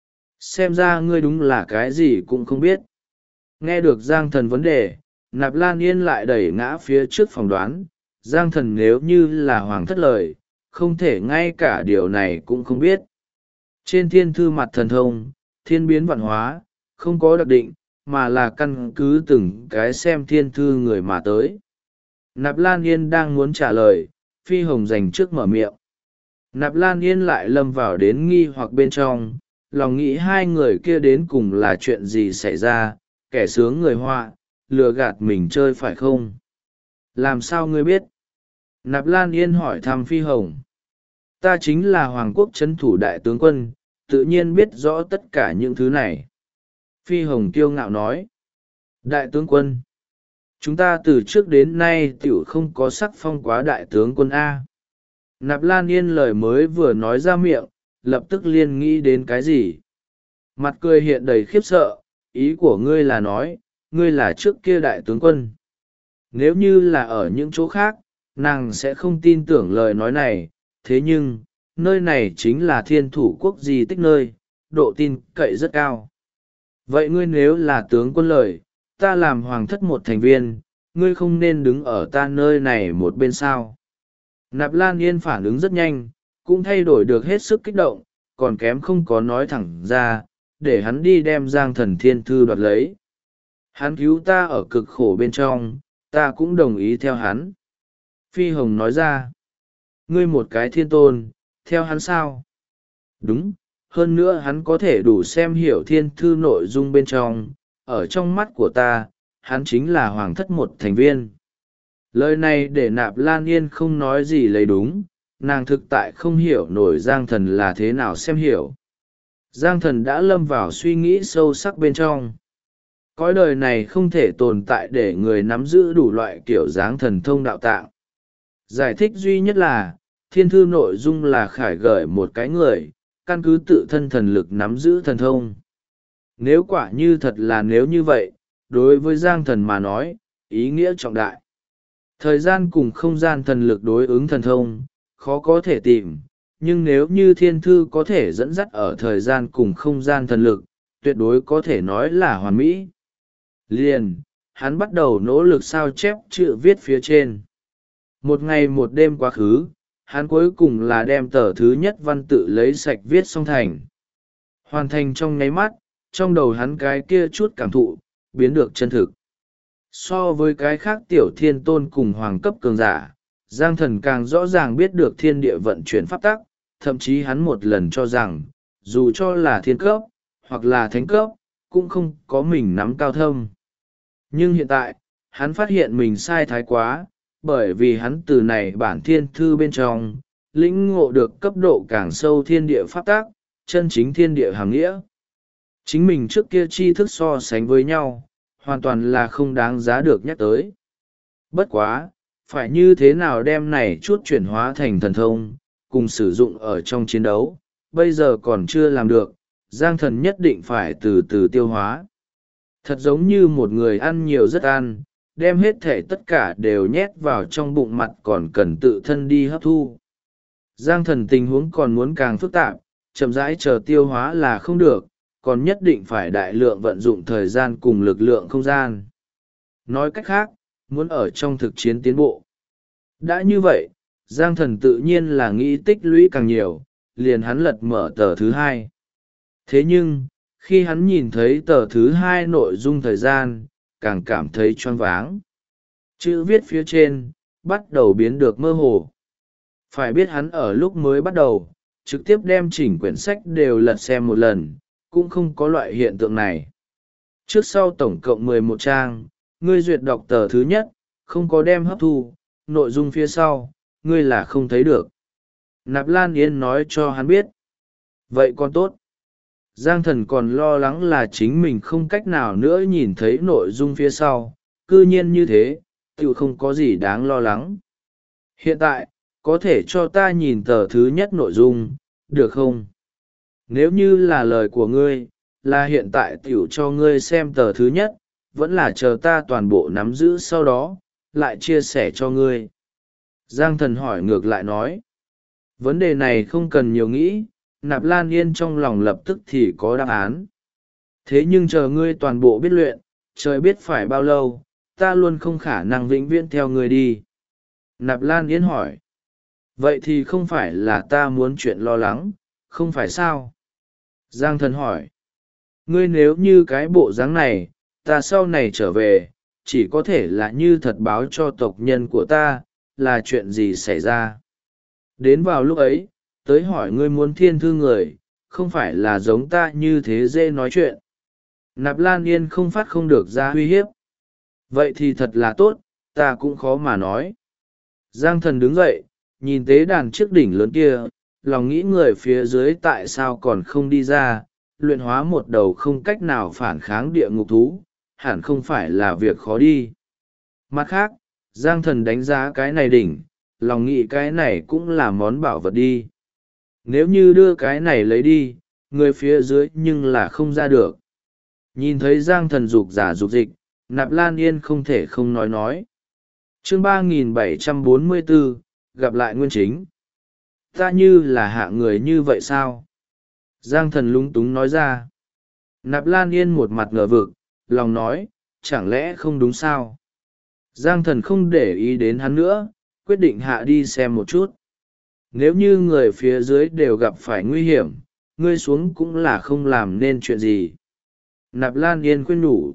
Xem ra ngươi đúng là cái gì cũng không biết. Nghe được Giang Thần vấn đề, Nạp Lan Yên lại đẩy ngã phía trước phỏng đoán, Giang Thần nếu như là hoàng thất lời, không thể ngay cả điều này cũng không biết. Trên thiên thư mặt thần thông, thiên biến vạn hóa, không có đặc định, mà là căn cứ từng cái xem thiên thư người mà tới. Nạp Lan Yên đang muốn trả lời, Phi Hồng dành trước mở miệng. Nạp Lan Yên lại lâm vào đến nghi hoặc bên trong, lòng nghĩ hai người kia đến cùng là chuyện gì xảy ra, kẻ sướng người họa, lừa gạt mình chơi phải không? Làm sao ngươi biết? Nạp Lan Yên hỏi thăm Phi Hồng. Ta chính là Hoàng quốc trấn thủ đại tướng quân, tự nhiên biết rõ tất cả những thứ này. Phi Hồng kiêu ngạo nói. Đại tướng quân. Chúng ta từ trước đến nay tiểu không có sắc phong quá đại tướng quân A. Nạp Lan Yên lời mới vừa nói ra miệng, lập tức liên nghĩ đến cái gì? Mặt cười hiện đầy khiếp sợ, ý của ngươi là nói, ngươi là trước kia đại tướng quân. Nếu như là ở những chỗ khác, nàng sẽ không tin tưởng lời nói này, thế nhưng, nơi này chính là thiên thủ quốc di tích nơi, độ tin cậy rất cao. Vậy ngươi nếu là tướng quân lời, ta làm hoàng thất một thành viên, ngươi không nên đứng ở ta nơi này một bên sao? Nạp Lan Yên phản ứng rất nhanh, cũng thay đổi được hết sức kích động, còn kém không có nói thẳng ra, để hắn đi đem Giang Thần thiên thư đoạt lấy. Hắn cứu ta ở cực khổ bên trong, ta cũng đồng ý theo hắn. Phi Hồng nói ra, ngươi một cái thiên tôn, theo hắn sao? Đúng, hơn nữa hắn có thể đủ xem hiểu thiên thư nội dung bên trong, ở trong mắt của ta, hắn chính là hoàng thất một thành viên. Lời này để Nạp Lan Yên không nói gì lấy đúng, nàng thực tại không hiểu nổi Giang Thần là thế nào xem hiểu. Giang Thần đã lâm vào suy nghĩ sâu sắc bên trong. Cõi đời này không thể tồn tại để người nắm giữ đủ loại kiểu dáng thần thông đạo tạng. Giải thích duy nhất là, thiên thư nội dung là khải gợi một cái người, căn cứ tự thân thần lực nắm giữ thần thông. Nếu quả như thật là nếu như vậy, đối với Giang Thần mà nói, ý nghĩa trọng đại. Thời gian cùng không gian thần lực đối ứng thần thông, khó có thể tìm, nhưng nếu như thiên thư có thể dẫn dắt ở thời gian cùng không gian thần lực, tuyệt đối có thể nói là hoàn mỹ. Liền, hắn bắt đầu nỗ lực sao chép chữ viết phía trên. Một ngày một đêm quá khứ, hắn cuối cùng là đem tờ thứ nhất văn tự lấy sạch viết xong thành. Hoàn thành trong nháy mắt, trong đầu hắn cái kia chút cảm thụ, biến được chân thực. So với cái khác tiểu thiên tôn cùng hoàng cấp cường giả, Giang Thần càng rõ ràng biết được thiên địa vận chuyển pháp tắc, thậm chí hắn một lần cho rằng, dù cho là thiên cấp, hoặc là thánh cấp, cũng không có mình nắm cao thâm. Nhưng hiện tại, hắn phát hiện mình sai thái quá, bởi vì hắn từ này bản thiên thư bên trong, lĩnh ngộ được cấp độ càng sâu thiên địa pháp tắc, chân chính thiên địa hàng nghĩa. Chính mình trước kia tri thức so sánh với nhau, hoàn toàn là không đáng giá được nhắc tới. Bất quá, phải như thế nào đem này chút chuyển hóa thành thần thông, cùng sử dụng ở trong chiến đấu, bây giờ còn chưa làm được, Giang Thần nhất định phải từ từ tiêu hóa. Thật giống như một người ăn nhiều rất ăn, đem hết thể tất cả đều nhét vào trong bụng mặt còn cần tự thân đi hấp thu. Giang Thần tình huống còn muốn càng phức tạp, chậm rãi chờ tiêu hóa là không được, còn nhất định phải đại lượng vận dụng thời gian cùng lực lượng không gian. Nói cách khác, muốn ở trong thực chiến tiến bộ. Đã như vậy, Giang Thần tự nhiên là nghĩ tích lũy càng nhiều, liền hắn lật mở tờ thứ hai. Thế nhưng, khi hắn nhìn thấy tờ thứ hai nội dung thời gian, càng cảm thấy choáng váng. Chữ viết phía trên, bắt đầu biến được mơ hồ. Phải biết hắn ở lúc mới bắt đầu, trực tiếp đem chỉnh quyển sách đều lật xem một lần, cũng không có loại hiện tượng này. Trước sau tổng cộng 11 trang, ngươi duyệt đọc tờ thứ nhất, không có đem hấp thu, nội dung phía sau, ngươi là không thấy được. Nạp Lan Yên nói cho hắn biết. Vậy còn tốt. Giang Thần còn lo lắng là chính mình không cách nào nữa nhìn thấy nội dung phía sau, cư nhiên như thế, tự không có gì đáng lo lắng. Hiện tại, có thể cho ta nhìn tờ thứ nhất nội dung, được không? Nếu như là lời của ngươi, là hiện tại tiểu cho ngươi xem tờ thứ nhất, vẫn là chờ ta toàn bộ nắm giữ sau đó, lại chia sẻ cho ngươi. Giang Thần hỏi ngược lại nói. Vấn đề này không cần nhiều nghĩ, Nạp Lan Yên trong lòng lập tức thì có đáp án. Thế nhưng chờ ngươi toàn bộ biết luyện, trời biết phải bao lâu, ta luôn không khả năng vĩnh viễn theo ngươi đi. Nạp Lan Yên hỏi. Vậy thì không phải là ta muốn chuyện lo lắng, không phải sao? Giang Thần hỏi. Ngươi nếu như cái bộ dáng này, ta sau này trở về, chỉ có thể là như thật báo cho tộc nhân của ta, là chuyện gì xảy ra. Đến vào lúc ấy, tới hỏi ngươi muốn thiên thư người, không phải là giống ta như thế dễ nói chuyện. Nạp Lan Yên không phát không được ra uy hiếp. Vậy thì thật là tốt, ta cũng khó mà nói. Giang Thần đứng dậy, nhìn tế đàn chiếc đỉnh lớn kia, lòng nghĩ người phía dưới tại sao còn không đi ra, luyện hóa một đầu không cách nào phản kháng địa ngục thú, hẳn không phải là việc khó đi. Mặt khác, Giang Thần đánh giá cái này đỉnh, lòng nghĩ cái này cũng là món bảo vật đi. Nếu như đưa cái này lấy đi, người phía dưới nhưng là không ra được. Nhìn thấy Giang Thần dục giả dục dịch, Nạp Lan Yên không thể không nói. Chương 3744, gặp lại Nguyên Chính. Ta như là hạ người như vậy sao? Giang Thần lúng túng nói ra. Nạp Lan Yên một mặt ngờ vực, lòng nói, chẳng lẽ không đúng sao? Giang Thần không để ý đến hắn nữa, quyết định hạ đi xem một chút. Nếu như người phía dưới đều gặp phải nguy hiểm, ngươi xuống cũng là không làm nên chuyện gì. Nạp Lan Yên khuyên nhủ.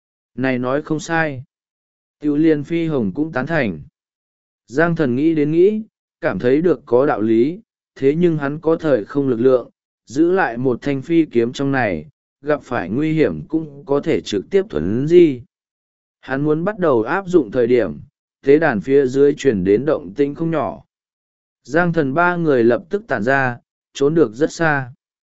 Này nói không sai. Tiểu Liên Phi Hồng cũng tán thành. Giang Thần nghĩ đến nghĩ, cảm thấy được có đạo lý, thế nhưng hắn có thời không lực lượng, giữ lại một thanh phi kiếm trong này, gặp phải nguy hiểm cũng có thể trực tiếp thuấn di. Hắn muốn bắt đầu áp dụng thời điểm, thế đàn phía dưới chuyển đến động tĩnh không nhỏ. Giang Thần ba người lập tức tản ra, trốn được rất xa.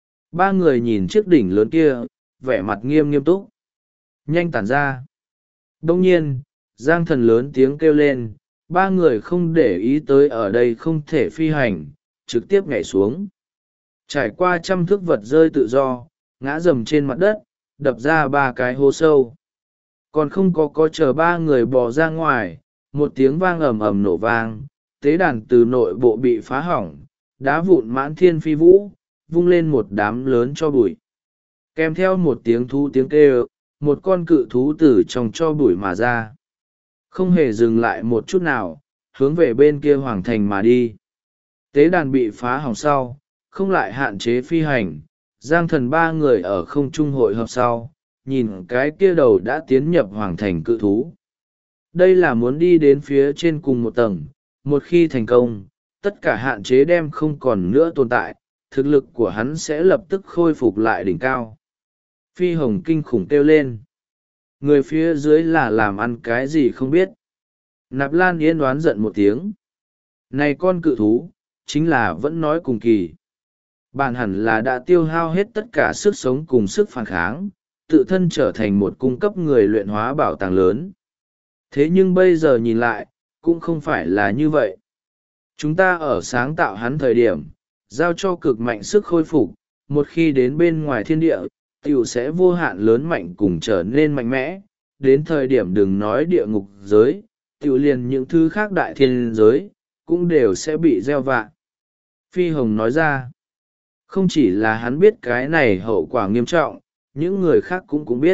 Ba người nhìn chiếc đỉnh lớn kia, vẻ mặt nghiêm túc. Nhanh tản ra. Đông nhiên, Giang Thần lớn tiếng kêu lên, ba người không để ý tới ở đây không thể phi hành, trực tiếp nhảy xuống. Trải qua trăm thước vật rơi tự do, ngã rầm trên mặt đất, đập ra ba cái hố sâu. Còn không có chờ ba người bò ra ngoài, một tiếng vang ầm ầm nổ vang, tế đàn từ nội bộ bị phá hỏng, đá vụn mãn thiên phi vũ, vung lên một đám lớn cho bụi. Kèm theo một tiếng thú tiếng kêu, một con cự thú từ trong cho bụi mà ra. Không hề dừng lại một chút nào, hướng về bên kia hoàng thành mà đi. Tế đàn bị phá hỏng sau, không lại hạn chế phi hành, Giang Thần ba người ở không trung hội hợp sau, nhìn cái kia đầu đã tiến nhập hoàng thành cự thú. Đây là muốn đi đến phía trên cùng một tầng, một khi thành công, tất cả hạn chế đem không còn nữa tồn tại, thực lực của hắn sẽ lập tức khôi phục lại đỉnh cao. Phi Hồng kinh khủng kêu lên. Người phía dưới là làm ăn cái gì không biết. Nạp Lan Yên đoán giận một tiếng. Này con cự thú, chính là vẫn nói cùng kỳ. bạn hẳn là đã tiêu hao hết tất cả sức sống cùng sức phản kháng, tự thân trở thành một cung cấp người luyện hóa bảo tàng lớn. Thế nhưng bây giờ nhìn lại, cũng không phải là như vậy. Chúng ta ở sáng tạo hắn thời điểm, giao cho cực mạnh sức khôi phục, một khi đến bên ngoài thiên địa, tiểu sẽ vô hạn lớn mạnh cùng trở nên mạnh mẽ, đến thời điểm đừng nói địa ngục giới, tiểu liền những thứ khác đại thiên giới, cũng đều sẽ bị gieo vạ. Phi Hồng nói ra, không chỉ là hắn biết cái này hậu quả nghiêm trọng, những người khác cũng biết.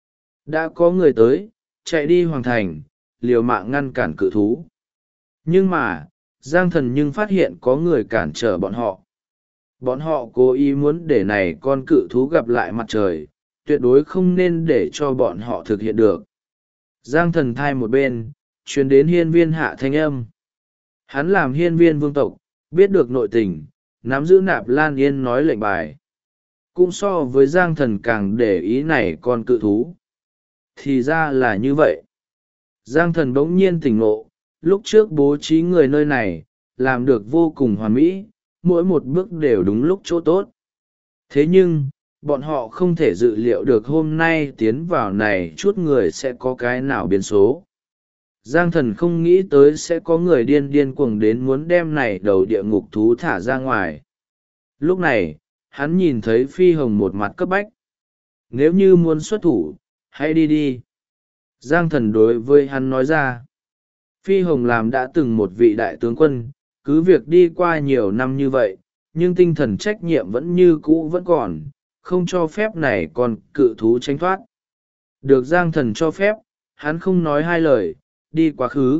Đã có người tới, chạy đi hoàng thành, liều mạng ngăn cản cự thú. Nhưng mà, Giang Thần nhưng phát hiện có người cản trở bọn họ. Bọn họ cố ý muốn để này con cự thú gặp lại mặt trời, tuyệt đối không nên để cho bọn họ thực hiện được. Giang Thần thai một bên, truyền đến hiên viên hạ thanh âm. Hắn làm hiên viên vương tộc, biết được nội tình, nắm giữ Nạp Lan Yên nói lệnh bài. Cũng so với Giang Thần càng để ý này con cự thú. Thì ra là như vậy. Giang Thần bỗng nhiên tỉnh ngộ, lúc trước bố trí người nơi này, làm được vô cùng hoàn mỹ, mỗi một bước đều đúng lúc chỗ tốt. Thế nhưng, bọn họ không thể dự liệu được hôm nay tiến vào này chút người sẽ có cái nào biến số. Giang Thần không nghĩ tới sẽ có người điên cuồng đến muốn đem này đầu địa ngục thú thả ra ngoài. Lúc này, hắn nhìn thấy Phi Hồng một mặt cấp bách. Nếu như muốn xuất thủ, hãy đi đi. Giang Thần đối với hắn nói ra. Phi Hồng làm đã từng một vị đại tướng quân, cứ việc đi qua nhiều năm như vậy, nhưng tinh thần trách nhiệm vẫn như cũ vẫn còn, không cho phép này còn cự thú tránh thoát. Được Giang Thần cho phép, hắn không nói hai lời, đi quá khứ.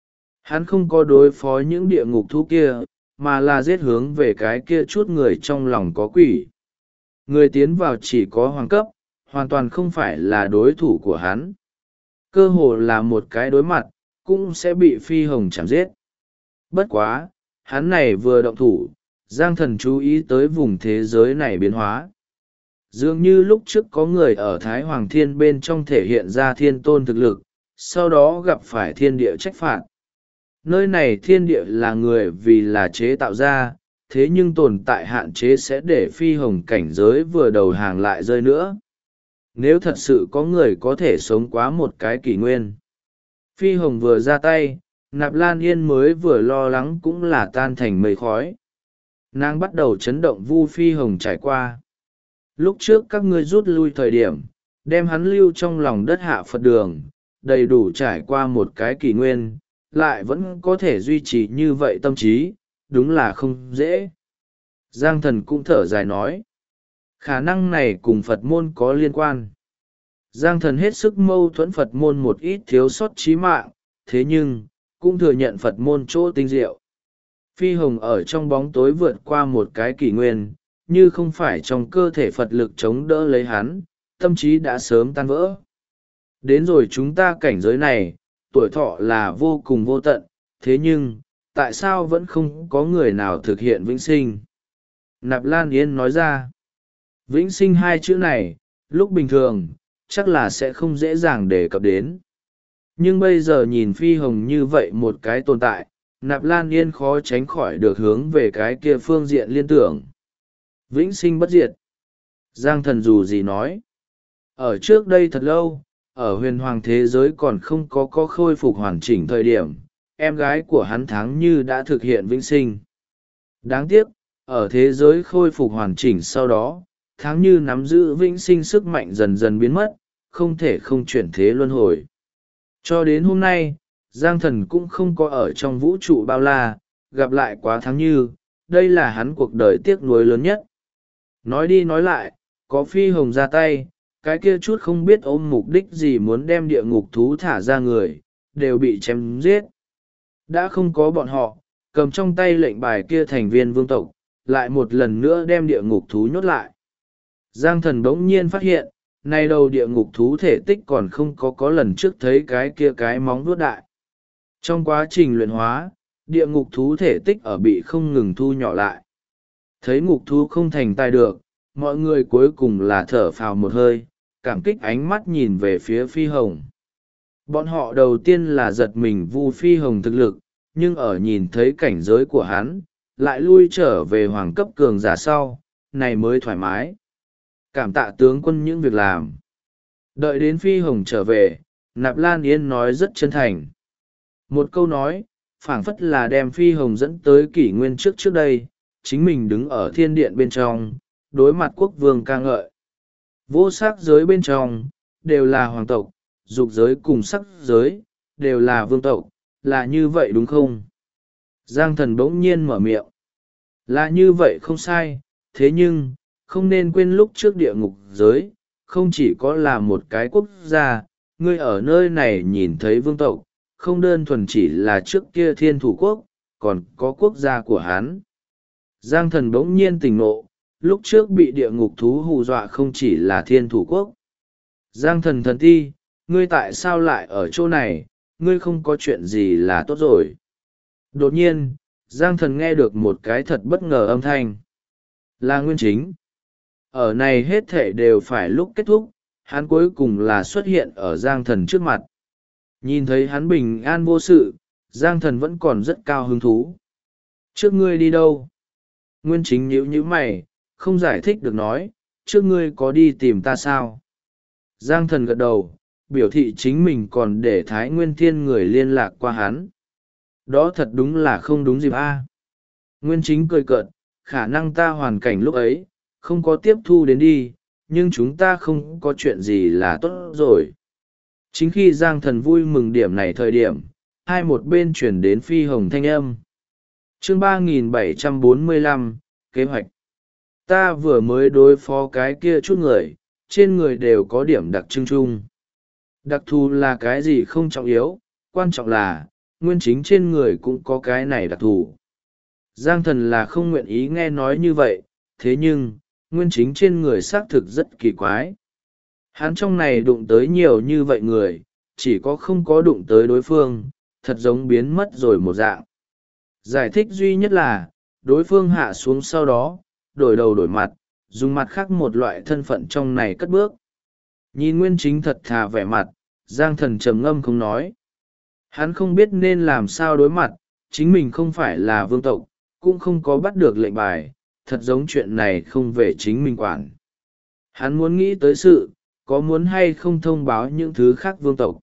Hắn không có đối phó những địa ngục thú kia, mà là giết hướng về cái kia chút người trong lòng có quỷ. Người tiến vào chỉ có hoàng cấp, hoàn toàn không phải là đối thủ của hắn. Cơ hồ là một cái đối mặt, cũng sẽ bị Phi Hồng chạm giết. Bất quá, hắn này vừa động thủ, Giang Thần chú ý tới vùng thế giới này biến hóa. Dường như lúc trước có người ở Thái Hoàng Thiên bên trong thể hiện ra thiên tôn thực lực, sau đó gặp phải thiên địa trách phạt. Nơi này thiên địa là người vì là chế tạo ra, thế nhưng tồn tại hạn chế sẽ để Phi Hồng cảnh giới vừa đầu hàng lại rơi nữa. Nếu thật sự có người có thể sống quá một cái kỷ nguyên. Phi Hồng vừa ra tay, Nạp Lan Yên mới vừa lo lắng cũng là tan thành mây khói. Nàng bắt đầu chấn động Vu Phi Hồng trải qua. Lúc trước các ngươi rút lui thời điểm, đem hắn lưu trong lòng đất hạ Phật đường, đầy đủ trải qua một cái kỷ nguyên, lại vẫn có thể duy trì như vậy tâm trí, đúng là không dễ. Giang Thần cũng thở dài nói. Khả năng này cùng Phật môn có liên quan. Giang Thần hết sức mâu thuẫn Phật môn một ít thiếu sót chí mạng, thế nhưng, cũng thừa nhận Phật môn chỗ tinh diệu. Phi Hồng ở trong bóng tối vượt qua một cái kỷ nguyên, như không phải trong cơ thể Phật lực chống đỡ lấy hắn, tâm trí đã sớm tan vỡ. Đến rồi chúng ta cảnh giới này, tuổi thọ là vô cùng vô tận, thế nhưng, tại sao vẫn không có người nào thực hiện vĩnh sinh? Nạp Lan Yên nói ra, vĩnh sinh hai chữ này, lúc bình thường, chắc là sẽ không dễ dàng đề cập đến. Nhưng bây giờ nhìn Phi Hồng như vậy một cái tồn tại, Nạp Lan Yên khó tránh khỏi được hướng về cái kia phương diện liên tưởng. Vĩnh sinh bất diệt. Giang Thần dù gì nói. Ở trước đây thật lâu, ở huyền hoàng thế giới còn không có khôi phục hoàn chỉnh thời điểm, em gái của hắn Tháng Như đã thực hiện vĩnh sinh. Đáng tiếc, ở thế giới khôi phục hoàn chỉnh sau đó, Tháng Như nắm giữ vĩnh sinh sức mạnh dần dần biến mất, không thể không chuyển thế luân hồi. Cho đến hôm nay, Giang Thần cũng không có ở trong vũ trụ bao la, gặp lại quá Tháng Như, đây là hắn cuộc đời tiếc nuối lớn nhất. Nói đi nói lại, có Phi Hồng ra tay, cái kia chút không biết ôm mục đích gì muốn đem địa ngục thú thả ra người, đều bị chém giết. Đã không có bọn họ, cầm trong tay lệnh bài kia thành viên vương tộc, lại một lần nữa đem địa ngục thú nhốt lại. Giang Thần bỗng nhiên phát hiện, nay đầu địa ngục thú thể tích còn không có lần trước thấy cái kia cái móng vuốt đại. Trong quá trình luyện hóa, địa ngục thú thể tích ở bị không ngừng thu nhỏ lại. Thấy ngục thú không thành tài được, mọi người cuối cùng là thở phào một hơi, cảm kích ánh mắt nhìn về phía Phi Hồng. Bọn họ đầu tiên là giật mình Vu Phi Hồng thực lực, nhưng ở nhìn thấy cảnh giới của hắn, lại lui trở về hoàng cấp cường giả sau, này mới thoải mái. Cảm tạ tướng quân những việc làm. Đợi đến Phi Hồng trở về, Nạp Lan Yên nói rất chân thành. Một câu nói, phảng phất là đem Phi Hồng dẫn tới kỷ nguyên trước đây, chính mình đứng ở thiên điện bên trong, đối mặt quốc vương ca ngợi. Vô sắc giới bên trong, đều là hoàng tộc, dục giới cùng sắc giới, đều là vương tộc, là như vậy đúng không? Giang Thần bỗng nhiên mở miệng. Là như vậy không sai, thế nhưng, không nên quên lúc trước địa ngục giới, không chỉ có là một cái quốc gia, ngươi ở nơi này nhìn thấy vương tộc, không đơn thuần chỉ là trước kia Thiên Thủ Quốc, còn có quốc gia của hắn. Giang Thần bỗng nhiên tỉnh ngộ, lúc trước bị địa ngục thú hù dọa không chỉ là Thiên Thủ Quốc. Giang Thần thần ti, ngươi tại sao lại ở chỗ này, ngươi không có chuyện gì là tốt rồi. Đột nhiên, Giang Thần nghe được một cái thật bất ngờ âm thanh. Là Nguyên Chính. Ở này hết thể đều phải lúc kết thúc, hắn cuối cùng là xuất hiện ở Giang Thần trước mặt. Nhìn thấy hắn bình an vô sự, Giang Thần vẫn còn rất cao hứng thú. Trước ngươi đi đâu? Nguyên Chính nhíu nhíu mày, không giải thích được nói, trước ngươi có đi tìm ta sao? Giang Thần gật đầu, biểu thị chính mình còn để Thái Nguyên Thiên người liên lạc qua hắn. Đó thật đúng là không đúng dịp a. Nguyên Chính cười cợt, khả năng ta hoàn cảnh lúc ấy, không có tiếp thu đến đi, nhưng chúng ta không có chuyện gì là tốt rồi. Chính khi Giang Thần vui mừng điểm này thời điểm, hai một bên chuyển đến Phi Hồng thanh âm. Chương 3745, kế hoạch. Ta vừa mới đối phó cái kia chút người, trên người đều có điểm đặc trưng chung. Đặc thù là cái gì không trọng yếu, quan trọng là, Nguyên Chính trên người cũng có cái này đặc thù. Giang Thần là không nguyện ý nghe nói như vậy, thế nhưng, Nguyên Chính trên người xác thực rất kỳ quái. Hắn trong này đụng tới nhiều như vậy người, chỉ có không có đụng tới đối phương, thật giống biến mất rồi một dạng. Giải thích duy nhất là, đối phương hạ xuống sau đó, đổi đầu đổi mặt, dùng mặt khác một loại thân phận trong này cất bước. Nhìn Nguyên Chính thật thà vẻ mặt, Giang Thần trầm ngâm không nói. Hắn không biết nên làm sao đối mặt, chính mình không phải là vương tộc, cũng không có bắt được lệnh bài, thật giống chuyện này không về chính mình quản. Hắn muốn nghĩ tới sự, có muốn hay không thông báo những thứ khác vương tộc.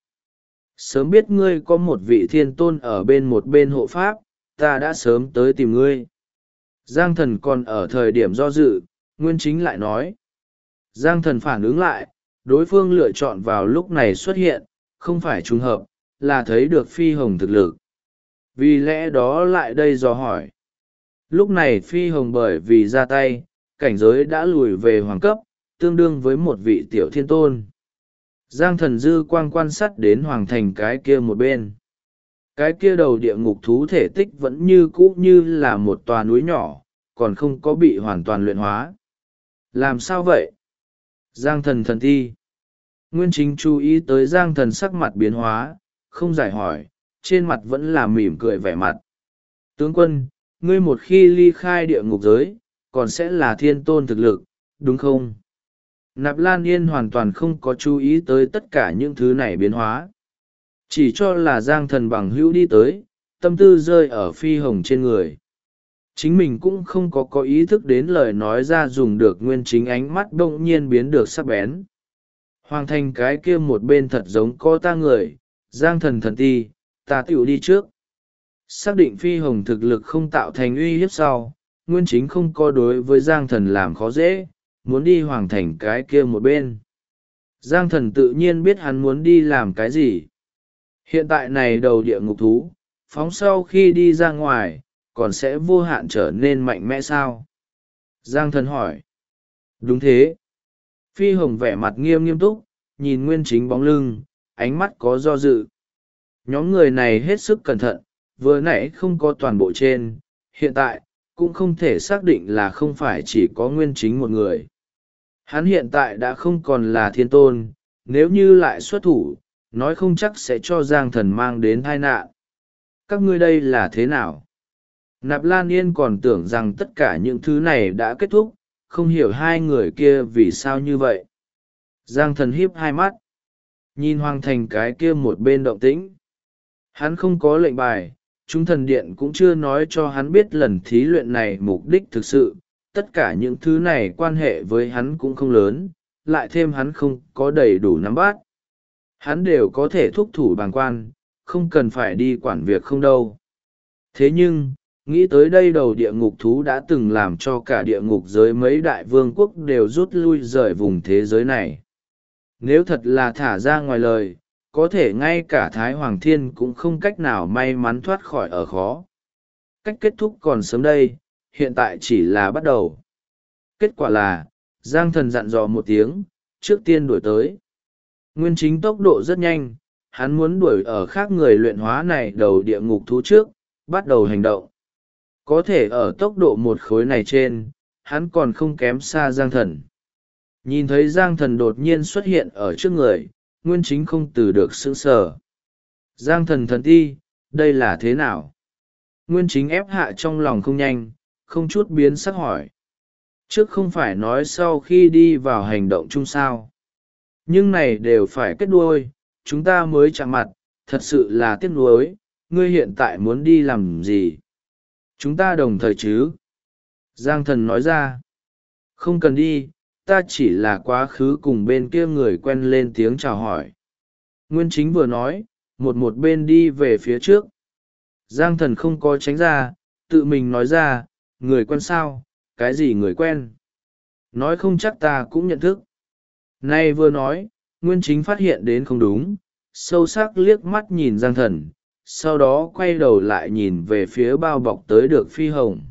Sớm biết ngươi có một vị thiên tôn ở bên một bên hộ pháp, ta đã sớm tới tìm ngươi. Giang Thần còn ở thời điểm do dự, Nguyên Chính lại nói. Giang Thần phản ứng lại, đối phương lựa chọn vào lúc này xuất hiện, không phải trùng hợp, là thấy được Phi Hồng thực lực. Vì lẽ đó lại đây dò hỏi. Lúc này Phi Hồng bởi vì ra tay, cảnh giới đã lùi về hoàng cấp, tương đương với một vị tiểu thiên tôn. Giang Thần dư quang quan sát đến hoàng thành cái kia một bên. Cái kia đầu địa ngục thú thể tích vẫn như cũ như là một tòa núi nhỏ, còn không có bị hoàn toàn luyện hóa. Làm sao vậy? Giang Thần thần thi. Nguyên Chính chú ý tới Giang Thần sắc mặt biến hóa, không giải hỏi, trên mặt vẫn là mỉm cười vẻ mặt. Tướng quân, ngươi một khi ly khai địa ngục giới, còn sẽ là thiên tôn thực lực, đúng không? Nạp Lan Yên hoàn toàn không có chú ý tới tất cả những thứ này biến hóa. Chỉ cho là Giang Thần bằng hữu đi tới, tâm tư rơi ở Phi Hồng trên người. Chính mình cũng không có ý thức đến lời nói ra dùng được Nguyên Chính ánh mắt đông nhiên biến được sắc bén. Hoàng thành cái kia một bên thật giống có ta người, Giang Thần thần ti, ta tiểu đi trước. Xác định Phi Hồng thực lực không tạo thành uy hiếp sau, Nguyên Chính không có đối với Giang Thần làm khó dễ, muốn đi hoàng thành cái kia một bên. Giang Thần tự nhiên biết hắn muốn đi làm cái gì. Hiện tại này đầu địa ngục thú, phóng sau khi đi ra ngoài, còn sẽ vô hạn trở nên mạnh mẽ sao? Giang Thần hỏi. Đúng thế. Phi Hồng vẻ mặt nghiêm túc, nhìn Nguyên Chính bóng lưng, ánh mắt có do dự. Nhóm người này hết sức cẩn thận, vừa nãy không có toàn bộ trên, hiện tại, cũng không thể xác định là không phải chỉ có Nguyên Chính một người. Hắn hiện tại đã không còn là thiên tôn, nếu như lại xuất thủ, nói không chắc sẽ cho Giang Thần mang đến tai nạn. Các ngươi đây là thế nào? Nạp Lan Yên còn tưởng rằng tất cả những thứ này đã kết thúc, không hiểu hai người kia vì sao như vậy. Giang Thần híp hai mắt, nhìn Hoàng thành cái kia một bên động tĩnh. Hắn không có lệnh bài, chúng thần điện cũng chưa nói cho hắn biết lần thí luyện này mục đích thực sự, tất cả những thứ này quan hệ với hắn cũng không lớn, lại thêm hắn không có đầy đủ nắm bắt. Hắn đều có thể thúc thủ bàng quan, không cần phải đi quản việc không đâu. Thế nhưng, nghĩ tới đây đầu địa ngục thú đã từng làm cho cả địa ngục giới mấy đại vương quốc đều rút lui rời vùng thế giới này. Nếu thật là thả ra ngoài lời, có thể ngay cả Thái Hoàng Thiên cũng không cách nào may mắn thoát khỏi ở khó. Cách kết thúc còn sớm đây, hiện tại chỉ là bắt đầu. Kết quả là, Giang Thần dặn dò một tiếng, trước tiên đuổi tới. Nguyên Chính tốc độ rất nhanh, hắn muốn đuổi ở khác người luyện hóa này đầu địa ngục thú trước, bắt đầu hành động. Có thể ở tốc độ một khối này trên, hắn còn không kém xa Giang Thần. Nhìn thấy Giang Thần đột nhiên xuất hiện ở trước người, Nguyên Chính không từ được sững sờ. Giang Thần thần ti, đây là thế nào? Nguyên Chính ép hạ trong lòng không nhanh, không chút biến sắc hỏi. Trước không phải nói sau khi đi vào hành động chung sao. Nhưng này đều phải kết đuôi, chúng ta mới chạm mặt, thật sự là tiếc nuối, ngươi hiện tại muốn đi làm gì? Chúng ta đồng thời chứ? Giang Thần nói ra. Không cần đi, ta chỉ là quá khứ cùng bên kia người quen lên tiếng chào hỏi. Nguyên Chính vừa nói, một bên đi về phía trước. Giang Thần không có tránh ra, tự mình nói ra, người quen sao, cái gì người quen? Nói không chắc ta cũng nhận thức. Nay vừa nói, Nguyên Chính phát hiện đến không đúng, sâu sắc liếc mắt nhìn Giang Thần, sau đó quay đầu lại nhìn về phía bao bọc tới được phi hồng.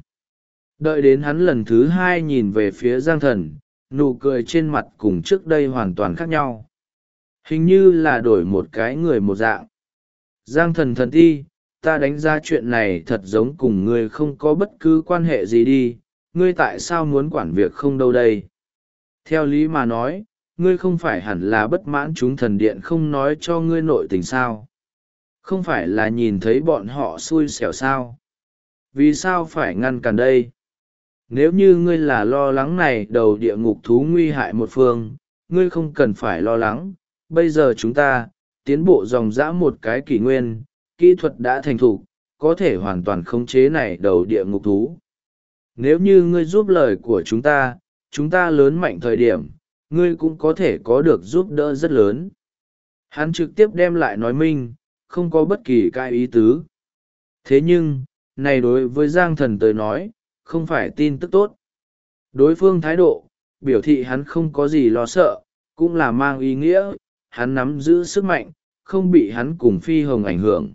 Đợi đến hắn lần thứ hai nhìn về phía Giang Thần, nụ cười trên mặt cùng trước đây hoàn toàn khác nhau. Hình như là đổi một cái người một dạng. Giang Thần thần ti, ta đánh giá chuyện này thật giống cùng ngươi không có bất cứ quan hệ gì đi, ngươi tại sao muốn quản việc không đâu đây? Theo lý mà nói, ngươi không phải hẳn là bất mãn chúng thần điện không nói cho ngươi nội tình sao? Không phải là nhìn thấy bọn họ xui xẻo sao? Vì sao phải ngăn cản đây? Nếu như ngươi là lo lắng này đầu địa ngục thú nguy hại một phương, ngươi không cần phải lo lắng. Bây giờ chúng ta, tiến bộ dòng dã một cái kỷ nguyên, kỹ thuật đã thành thục, có thể hoàn toàn khống chế này đầu địa ngục thú. Nếu như ngươi giúp lời của chúng ta lớn mạnh thời điểm, ngươi cũng có thể có được giúp đỡ rất lớn. Hắn trực tiếp đem lại nói minh, không có bất kỳ cái ý tứ. Thế nhưng, này đối với Giang Thần tới nói, không phải tin tức tốt. Đối phương thái độ, biểu thị hắn không có gì lo sợ, cũng là mang ý nghĩa, hắn nắm giữ sức mạnh, không bị hắn cùng phi hồng ảnh hưởng.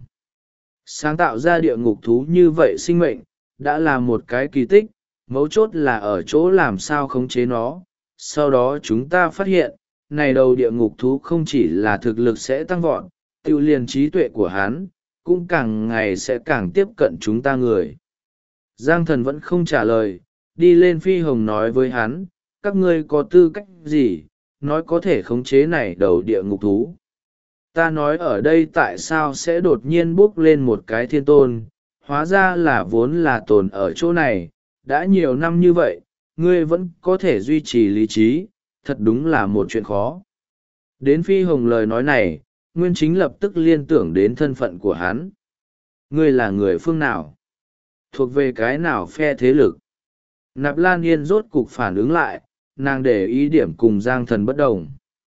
Sáng tạo ra địa ngục thú như vậy sinh mệnh, đã là một cái kỳ tích, mấu chốt là ở chỗ làm sao khống chế nó. Sau đó chúng ta phát hiện, này đầu địa ngục thú không chỉ là thực lực sẽ tăng vọt, tự liền trí tuệ của hắn, cũng càng ngày sẽ càng tiếp cận chúng ta người. Giang Thần vẫn không trả lời, đi lên phi hồng nói với hắn, các ngươi có tư cách gì, nói có thể khống chế này đầu địa ngục thú. Ta nói ở đây tại sao sẽ đột nhiên bốc lên một cái thiên tôn, hóa ra là vốn là tồn ở chỗ này, đã nhiều năm như vậy, ngươi vẫn có thể duy trì lý trí, thật đúng là một chuyện khó. Đến phi hồng lời nói này, Nguyên Chính lập tức liên tưởng đến thân phận của hắn. Ngươi là người phương nào? Thuộc về cái nào phe thế lực? Nạp Lan Yên rốt cục phản ứng lại, nàng để ý điểm cùng Giang Thần bất đồng.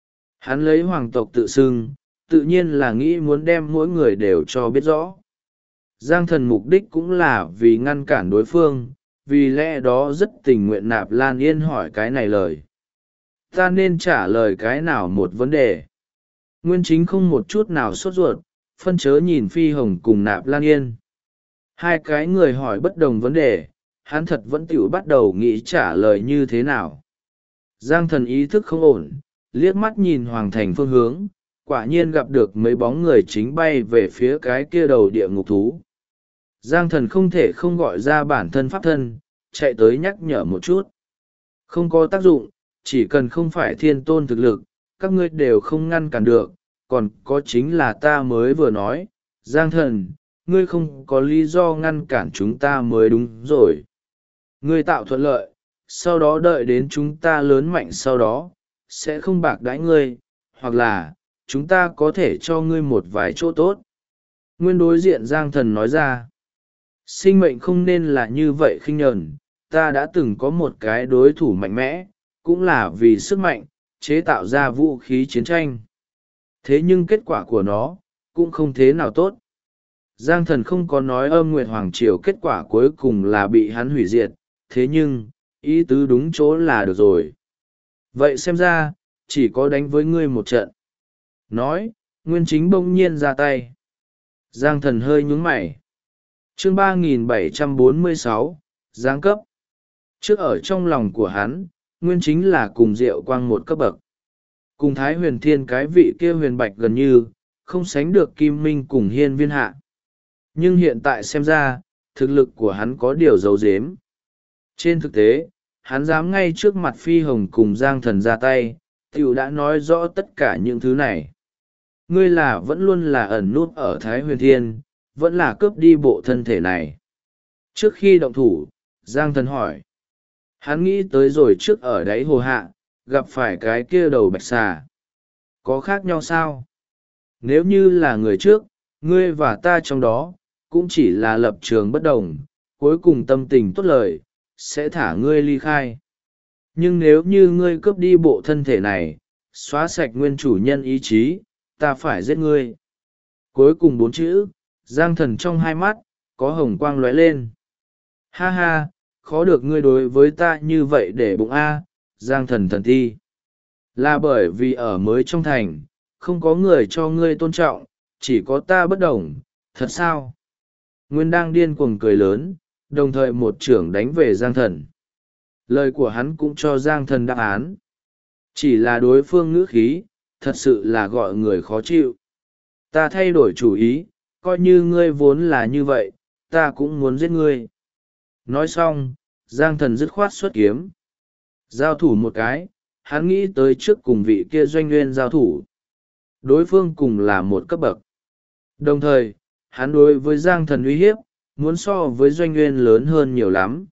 Hắn lấy hoàng tộc tự xưng, tự nhiên là nghĩ muốn đem mỗi người đều cho biết rõ. Giang Thần mục đích cũng là vì ngăn cản đối phương, vì lẽ đó rất tình nguyện Nạp Lan Yên hỏi cái này lời. Ta nên trả lời cái nào một vấn đề? Nguyên Chính không một chút nào sốt ruột, phân chớ nhìn phi hồng cùng Nạp Lan Yên. Hai cái người hỏi bất đồng vấn đề, hắn thật vẫn tự bắt đầu nghĩ trả lời như thế nào. Giang Thần ý thức không ổn, liếc mắt nhìn hoàng thành phương hướng, quả nhiên gặp được mấy bóng người chính bay về phía cái kia đầu địa ngục thú. Giang Thần không thể không gọi ra bản thân pháp thân, chạy tới nhắc nhở một chút. Không có tác dụng, chỉ cần không phải thiên tôn thực lực, các ngươi đều không ngăn cản được, còn có chính là ta mới vừa nói, Giang Thần, ngươi không có lý do ngăn cản chúng ta mới đúng rồi. Ngươi tạo thuận lợi, sau đó đợi đến chúng ta lớn mạnh sau đó, sẽ không bạc đãi ngươi, hoặc là, chúng ta có thể cho ngươi một vài chỗ tốt. Nguyên đối diện Giang Thần nói ra, sinh mệnh không nên là như vậy khinh nhờn, ta đã từng có một cái đối thủ mạnh mẽ, cũng là vì sức mạnh, chế tạo ra vũ khí chiến tranh. Thế nhưng kết quả của nó, cũng không thế nào tốt. Giang Thần không có nói Âm Nguyệt Hoàng Triều kết quả cuối cùng là bị hắn hủy diệt, thế nhưng, ý tứ đúng chỗ là được rồi. Vậy xem ra, chỉ có đánh với ngươi một trận. Nói, Nguyên Chính bỗng nhiên ra tay. Giang Thần hơi nhướng mày. Chương 3746, giáng cấp. Trước ở trong lòng của hắn, Nguyên Chính là cùng Diệu Quang một cấp bậc. Cùng Thái Huyền Thiên cái vị kia huyền bạch gần như, không sánh được Kim Minh cùng Hiên Viên Hạ. Nhưng hiện tại xem ra, thực lực của hắn có điều giấu giếm. Trên thực tế, hắn dám ngay trước mặt Phi Hồng cùng Giang Thần ra tay, tiểu đã nói rõ tất cả những thứ này. Ngươi là vẫn luôn là ẩn nút ở Thái Huyền Thiên, vẫn là cướp đi bộ thân thể này. Trước khi động thủ, Giang Thần hỏi. Hắn nghĩ tới rồi trước ở đáy hồ hạ, gặp phải cái kia đầu bạch xà. Có khác nhau sao? Nếu như là người trước, ngươi và ta trong đó, cũng chỉ là lập trường bất đồng, cuối cùng tâm tình tốt lời, sẽ thả ngươi ly khai. Nhưng nếu như ngươi cướp đi bộ thân thể này, xóa sạch nguyên chủ nhân ý chí, ta phải giết ngươi. Cuối cùng 4 chữ, Giang Thần trong hai mắt, có hồng quang lóe lên. Ha ha, khó được ngươi đối với ta như vậy để bụng A, Giang Thần thần thi. Là bởi vì ở mới trong thành, không có người cho ngươi tôn trọng, chỉ có ta bất đồng, thật sao? Nguyên đang điên cuồng cười lớn, đồng thời một chưởng đánh về Giang Thần. Lời của hắn cũng cho Giang Thần đáp án. Chỉ là đối phương ngữ khí, thật sự là gọi người khó chịu. Ta thay đổi chủ ý, coi như ngươi vốn là như vậy, ta cũng muốn giết ngươi. Nói xong, Giang Thần dứt khoát xuất kiếm. Giao thủ một cái, hắn nghĩ tới trước cùng vị kia Doanh Nguyên giao thủ. Đối phương cùng là một cấp bậc. Đồng thời, hắn đối với Giang Thần uy hiếp, muốn so với Doanh Nguyên lớn hơn nhiều lắm.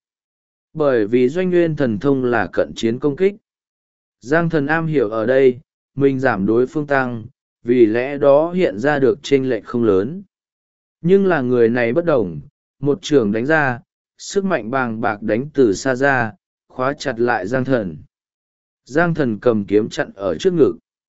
Bởi vì Doanh Nguyên thần thông là cận chiến công kích. Giang Thần am hiểu ở đây, mình giảm đối phương tăng, vì lẽ đó hiện ra được chênh lệch không lớn. Nhưng là người này bất đồng, một trường đánh ra, sức mạnh bàng bạc đánh từ xa ra, khóa chặt lại Giang Thần. Giang Thần cầm kiếm chặn ở trước ngực.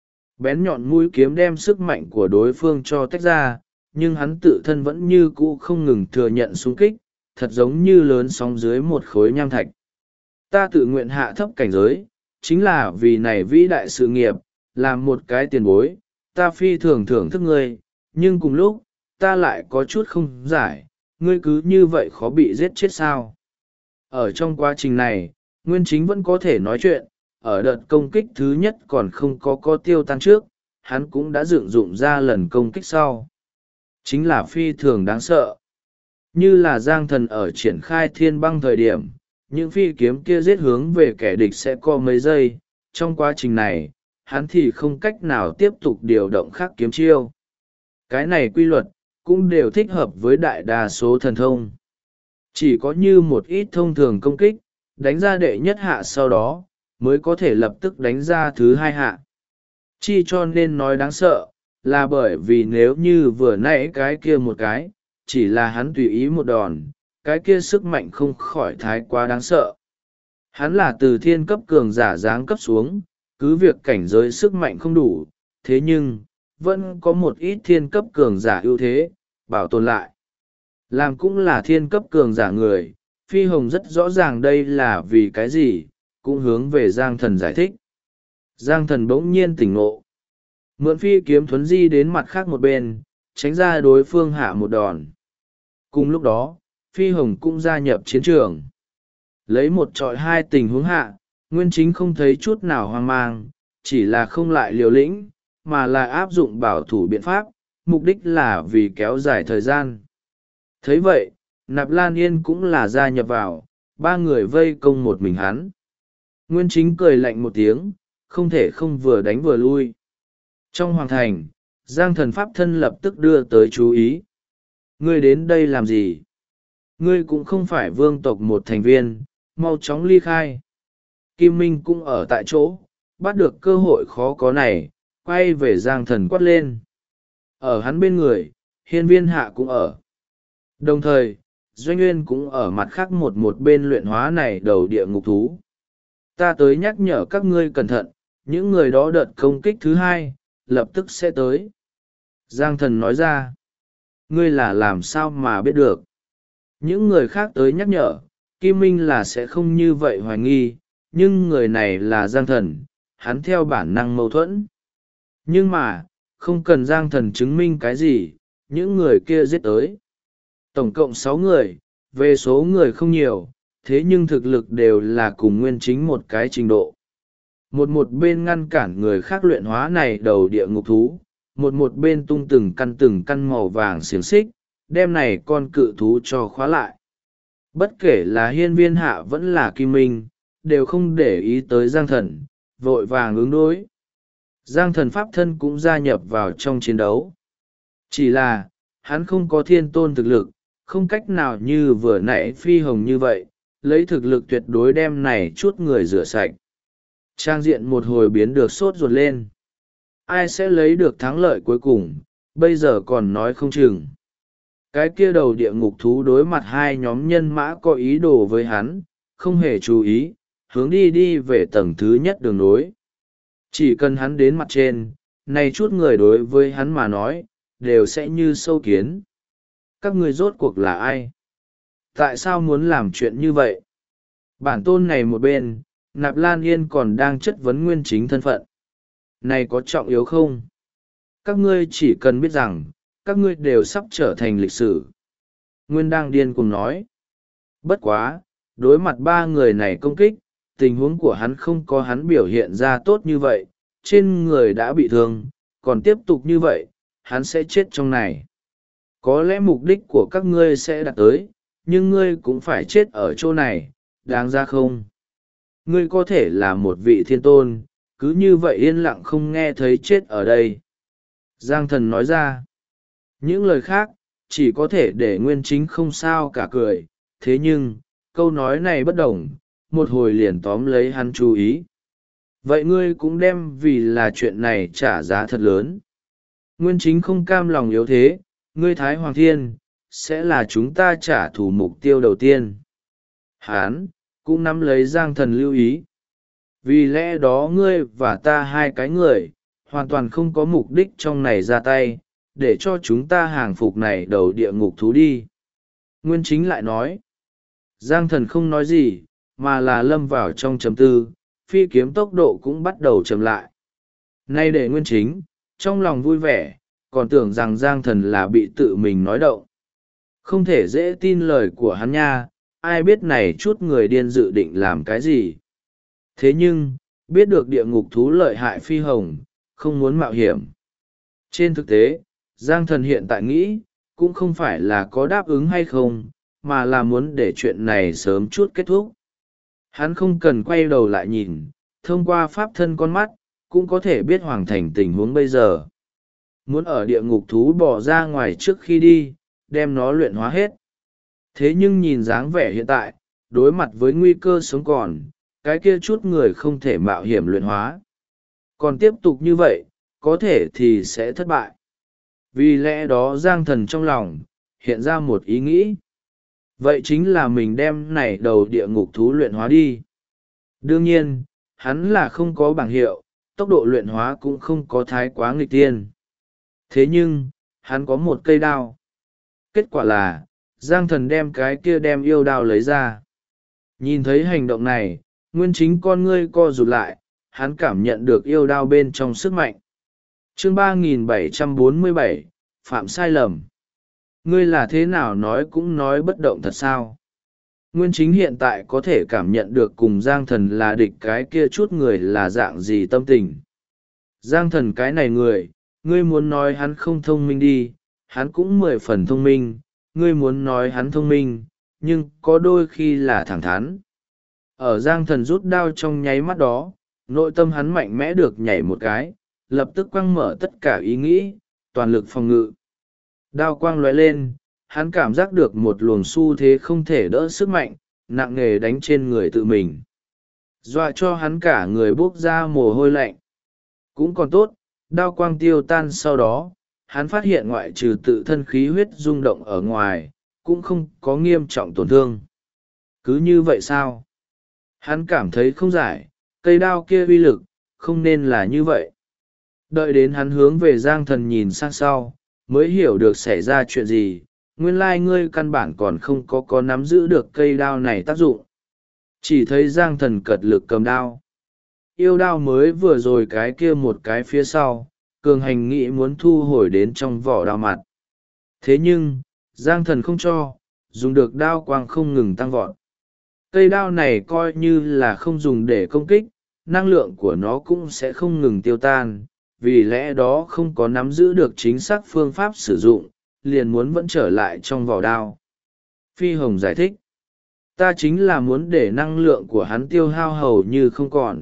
Bén nhọn mũi kiếm đem sức mạnh của đối phương cho tách ra, nhưng hắn tự thân vẫn như cũ không ngừng thừa nhận xung kích, thật giống như lớn sóng dưới một khối nham thạch. Ta tự nguyện hạ thấp cảnh giới, chính là vì này vĩ đại sự nghiệp, làm một cái tiền bối, ta phi thường thưởng thức ngươi, nhưng cùng lúc, ta lại có chút không giải, ngươi cứ như vậy khó bị giết chết sao. Ở trong quá trình này, Nguyên Chính vẫn có thể nói chuyện, ở đợt công kích thứ nhất còn không có tiêu tan trước, hắn cũng đã dựng dụng ra lần công kích sau. Chính là phi thường đáng sợ. Như là Giang Thần ở triển khai thiên băng thời điểm, những phi kiếm kia giết hướng về kẻ địch sẽ có mấy giây, trong quá trình này, hắn thì không cách nào tiếp tục điều động khác kiếm chiêu. Cái này quy luật, cũng đều thích hợp với đại đa số thần thông. Chỉ có như một ít thông thường công kích, đánh ra đệ nhất hạ sau đó, mới có thể lập tức đánh ra thứ hai hạ. Chi cho nên nói đáng sợ, là bởi vì nếu như vừa nãy cái kia một cái, chỉ là hắn tùy ý một đòn, cái kia sức mạnh không khỏi thái quá đáng sợ. Hắn là từ thiên cấp cường giả giáng cấp xuống, cứ việc cảnh giới sức mạnh không đủ, thế nhưng, vẫn có một ít thiên cấp cường giả ưu thế, bảo tồn lại. Làm cũng là thiên cấp cường giả người, Phi Hồng rất rõ ràng đây là vì cái gì, cũng hướng về Giang Thần giải thích. Giang Thần bỗng nhiên tỉnh ngộ. Mượn phi kiếm thuấn di đến mặt khác một bên, tránh ra đối phương hạ một đòn. Cùng lúc đó, Phi Hồng cũng gia nhập chiến trường. Lấy một trọi hai tình huống hạ, Nguyên Chính không thấy chút nào hoang mang, chỉ là không lại liều lĩnh, mà là áp dụng bảo thủ biện pháp, mục đích là vì kéo dài thời gian. Thấy vậy, Nạp Lan Yên cũng là gia nhập vào, ba người vây công một mình hắn. Nguyên Chính cười lạnh một tiếng, không thể không vừa đánh vừa lui. Trong hoàng thành, Giang Thần pháp thân lập tức đưa tới chú ý. Ngươi đến đây làm gì? Ngươi cũng không phải vương tộc một thành viên, mau chóng ly khai. Kim Minh cũng ở tại chỗ, bắt được cơ hội khó có này, quay về Giang Thần quát lên. Ở hắn bên người, Hiên Viên Hạ cũng ở. Đồng thời, Doanh Nguyên cũng ở mặt khác một bên luyện hóa này đầu địa ngục thú. Ta tới nhắc nhở các ngươi cẩn thận, những người đó đợt công kích thứ hai, lập tức sẽ tới. Giang Thần nói ra. Ngươi là làm sao mà biết được? Những người khác tới nhắc nhở, Kim Minh là sẽ không như vậy hoài nghi, nhưng người này là Giang Thần, hắn theo bản năng mâu thuẫn. Nhưng mà, không cần Giang Thần chứng minh cái gì, những người kia giết tới. Tổng cộng 6 người, về số người không nhiều, thế nhưng thực lực đều là cùng Nguyên Chính một cái trình độ. Một bên ngăn cản người khác luyện hóa này đầu địa ngục thú, một bên tung từng căn màu vàng xiềng xích, đem này con cự thú cho khóa lại. Bất kể là Hiên Viên Hạ vẫn là Kim Minh, đều không để ý tới Giang Thần, vội vàng ứng đối. Giang Thần pháp thân cũng gia nhập vào trong chiến đấu. Chỉ là, hắn không có thiên tôn thực lực, không cách nào như vừa nãy Phi Hồng như vậy, lấy thực lực tuyệt đối đem này chút người rửa sạch. Trang diện một hồi biến được sốt ruột lên. Ai sẽ lấy được thắng lợi cuối cùng, bây giờ còn nói không chừng. Cái kia đầu địa ngục thú đối mặt hai nhóm nhân mã có ý đồ với hắn, không hề chú ý, hướng đi về tầng thứ nhất đường nối. Chỉ cần hắn đến mặt trên, này chút người đối với hắn mà nói, đều sẽ như sâu kiến. Các người rốt cuộc là ai? Tại sao muốn làm chuyện như vậy? Bản tôn này một bên, Nạp Lan Yên còn đang chất vấn Nguyên Chính thân phận. Này có trọng yếu không? Các ngươi chỉ cần biết rằng, các ngươi đều sắp trở thành lịch sử. Nguyên đang điên cùng nói. Bất quá, đối mặt ba người này công kích, tình huống của hắn không có hắn biểu hiện ra tốt như vậy, trên người đã bị thương, còn tiếp tục như vậy, hắn sẽ chết trong này. Có lẽ mục đích của các ngươi sẽ đạt tới, nhưng ngươi cũng phải chết ở chỗ này, đáng ra không? Ngươi có thể là một vị thiên tôn, cứ như vậy yên lặng không nghe thấy chết ở đây. Giang Thần nói ra. Những lời khác, chỉ có thể để Nguyên Chính không sao cả cười, thế nhưng, câu nói này bất đồng, một hồi liền tóm lấy hắn chú ý. Vậy ngươi cũng đem vì là chuyện này trả giá thật lớn. Nguyên Chính không cam lòng yếu thế, ngươi Thái Hoàng Thiên, sẽ là chúng ta trả thù mục tiêu đầu tiên. Hán, cũng nắm lấy Giang Thần lưu ý. Vì lẽ đó ngươi và ta hai cái người, hoàn toàn không có mục đích trong này ra tay, để cho chúng ta hàng phục này đầu địa ngục thú đi. Nguyên Chính lại nói. Giang Thần không nói gì, mà là lâm vào trong trầm tư, phi kiếm tốc độ cũng bắt đầu chậm lại. Nay để Nguyên Chính, trong lòng vui vẻ, còn tưởng rằng Giang Thần là bị tự mình nói động. Không thể dễ tin lời của hắn nha, ai biết này chút người điên dự định làm cái gì. Thế nhưng, biết được địa ngục thú lợi hại Phi Hồng, không muốn mạo hiểm. Trên thực tế, Giang Thần hiện tại nghĩ, cũng không phải là có đáp ứng hay không, mà là muốn để chuyện này sớm chút kết thúc. Hắn không cần quay đầu lại nhìn, thông qua pháp thân con mắt, cũng có thể biết Hoàng Thành tình huống bây giờ. Muốn ở địa ngục thú bỏ ra ngoài trước khi đi, đem nó luyện hóa hết. Thế nhưng nhìn dáng vẻ hiện tại, đối mặt với nguy cơ sống còn, cái kia chút người không thể mạo hiểm luyện hóa. Còn tiếp tục như vậy, có thể thì sẽ thất bại. Vì lẽ đó Giang Thần trong lòng, hiện ra một ý nghĩ. Vậy chính là mình đem này đầu địa ngục thú luyện hóa đi. Đương nhiên, hắn là không có bảng hiệu, tốc độ luyện hóa cũng không có thái quá nghịch tiên. Thế nhưng, hắn có một cây đao. Kết quả là, Giang Thần đem cái kia đem yêu đao lấy ra. Nhìn thấy hành động này, Nguyên Chính con ngươi co rụt lại, hắn cảm nhận được yêu đao bên trong sức mạnh. Chương 3747, Phạm sai lầm. Ngươi là thế nào nói cũng nói bất động thật sao? Nguyên Chính hiện tại có thể cảm nhận được cùng Giang Thần là địch cái kia chút người là dạng gì tâm tình. Giang Thần cái này người, ngươi muốn nói hắn không thông minh đi, hắn cũng 10 phần thông minh, ngươi muốn nói hắn thông minh, nhưng có đôi khi là thẳng thắn. Ở Giang Thần rút đao trong nháy mắt đó, nội tâm hắn mạnh mẽ được nhảy một cái, lập tức quăng mở tất cả ý nghĩ, toàn lực phòng ngự. Đao quang lóe lên, hắn cảm giác được một luồng xu thế không thể đỡ sức mạnh, nặng nề đánh trên người tự mình. Dọa cho hắn cả người bốc ra mồ hôi lạnh. Cũng còn tốt, đao quang tiêu tan sau đó, hắn phát hiện ngoại trừ tự thân khí huyết rung động ở ngoài, cũng không có nghiêm trọng tổn thương. Cứ như vậy sao? Hắn cảm thấy không giải, cây đao kia uy lực, không nên là như vậy. Đợi đến hắn hướng về Giang Thần nhìn sang sau, mới hiểu được xảy ra chuyện gì. Nguyên lai ngươi căn bản còn không có nắm giữ được cây đao này tác dụng. Chỉ thấy Giang Thần cật lực cầm đao. Yêu đao mới vừa rồi cái kia một cái phía sau, cường hành nghĩ muốn thu hồi đến trong vỏ đao mặt. Thế nhưng, Giang Thần không cho, dùng được đao quang không ngừng tăng vọt. Cây đao này coi như là không dùng để công kích, năng lượng của nó cũng sẽ không ngừng tiêu tan, vì lẽ đó không có nắm giữ được chính xác phương pháp sử dụng, liền muốn vẫn trở lại trong vỏ đao. Phi Hồng giải thích, ta chính là muốn để năng lượng của hắn tiêu hao hầu như không còn.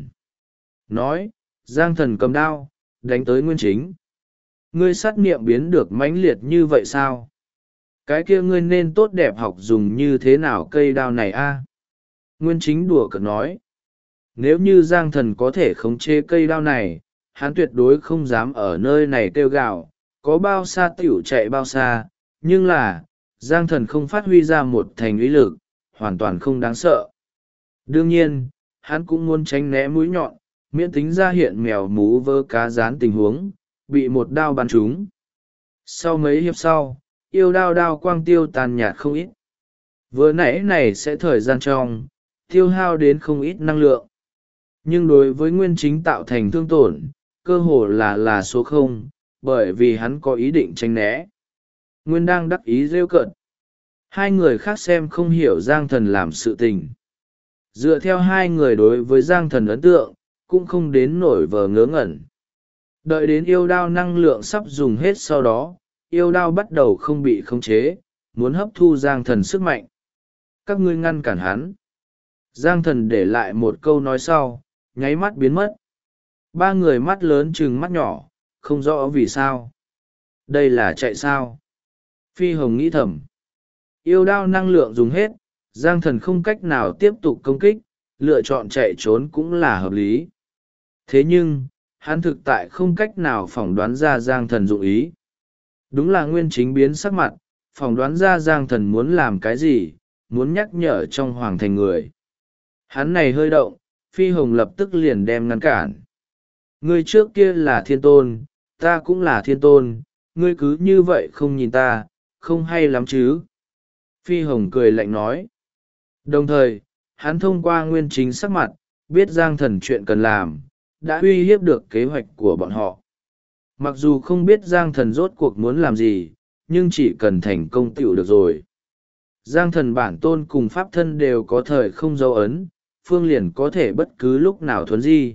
Nói, Giang Thần cầm đao, đánh tới Nguyên Chính. Ngươi sát niệm biến được mãnh liệt như vậy sao? Cái kia ngươi nên tốt đẹp học dùng như thế nào cây đao này a? Nguyên Chính đùa cợt nói, nếu như Giang Thần có thể khống chế cây đao này, hắn tuyệt đối không dám ở nơi này kêu gào, có bao xa tiểu chạy bao xa, nhưng là, Giang Thần không phát huy ra một thành uy lực, hoàn toàn không đáng sợ. Đương nhiên, hắn cũng muốn tránh né mũi nhọn, miễn tính ra hiện mèo mú vơ cá rán tình huống, bị một đao bắn trúng. Sau mấy hiệp sau, yêu đao quang tiêu tàn nhạt không ít. Vừa nãy này sẽ thời gian trong, tiêu hao đến không ít năng lượng. Nhưng đối với Nguyên Chính tạo thành thương tổn, cơ hồ là số 0, bởi vì hắn có ý định tránh né. Nguyên đang đắc ý rêu cợt. Hai người khác xem không hiểu Giang Thần làm sự tình. Dựa theo hai người đối với Giang Thần ấn tượng, cũng không đến nổi vờ ngớ ngẩn. Đợi đến yêu đao năng lượng sắp dùng hết sau đó, yêu đao bắt đầu không bị khống chế, muốn hấp thu Giang Thần sức mạnh. Các ngươi ngăn cản hắn. Giang Thần để lại một câu nói sau, nháy mắt biến mất. Ba người mắt lớn chừng mắt nhỏ, không rõ vì sao. Đây là chạy sao? Phi Hồng nghĩ thầm. Yêu đao năng lượng dùng hết, Giang Thần không cách nào tiếp tục công kích, lựa chọn chạy trốn cũng là hợp lý. Thế nhưng, hắn thực tại không cách nào phỏng đoán ra Giang Thần dụng ý. Đúng là Nguyên Chính biến sắc mặt, phỏng đoán ra Giang Thần muốn làm cái gì, muốn nhắc nhở trong hoàng thành người. Hắn này hơi động, Phi Hồng lập tức liền đem ngăn cản. Ngươi trước kia là thiên tôn, ta cũng là thiên tôn, ngươi cứ như vậy không nhìn ta, không hay lắm chứ. Phi Hồng cười lạnh nói. Đồng thời, hắn thông qua Nguyên Chính sắc mặt, biết Giang Thần chuyện cần làm, đã uy hiếp được kế hoạch của bọn họ. Mặc dù không biết Giang Thần rốt cuộc muốn làm gì, nhưng chỉ cần thành công tựu được rồi. Giang Thần bản tôn cùng pháp thân đều có thời không dấu ấn, phương liền có thể bất cứ lúc nào thuấn di.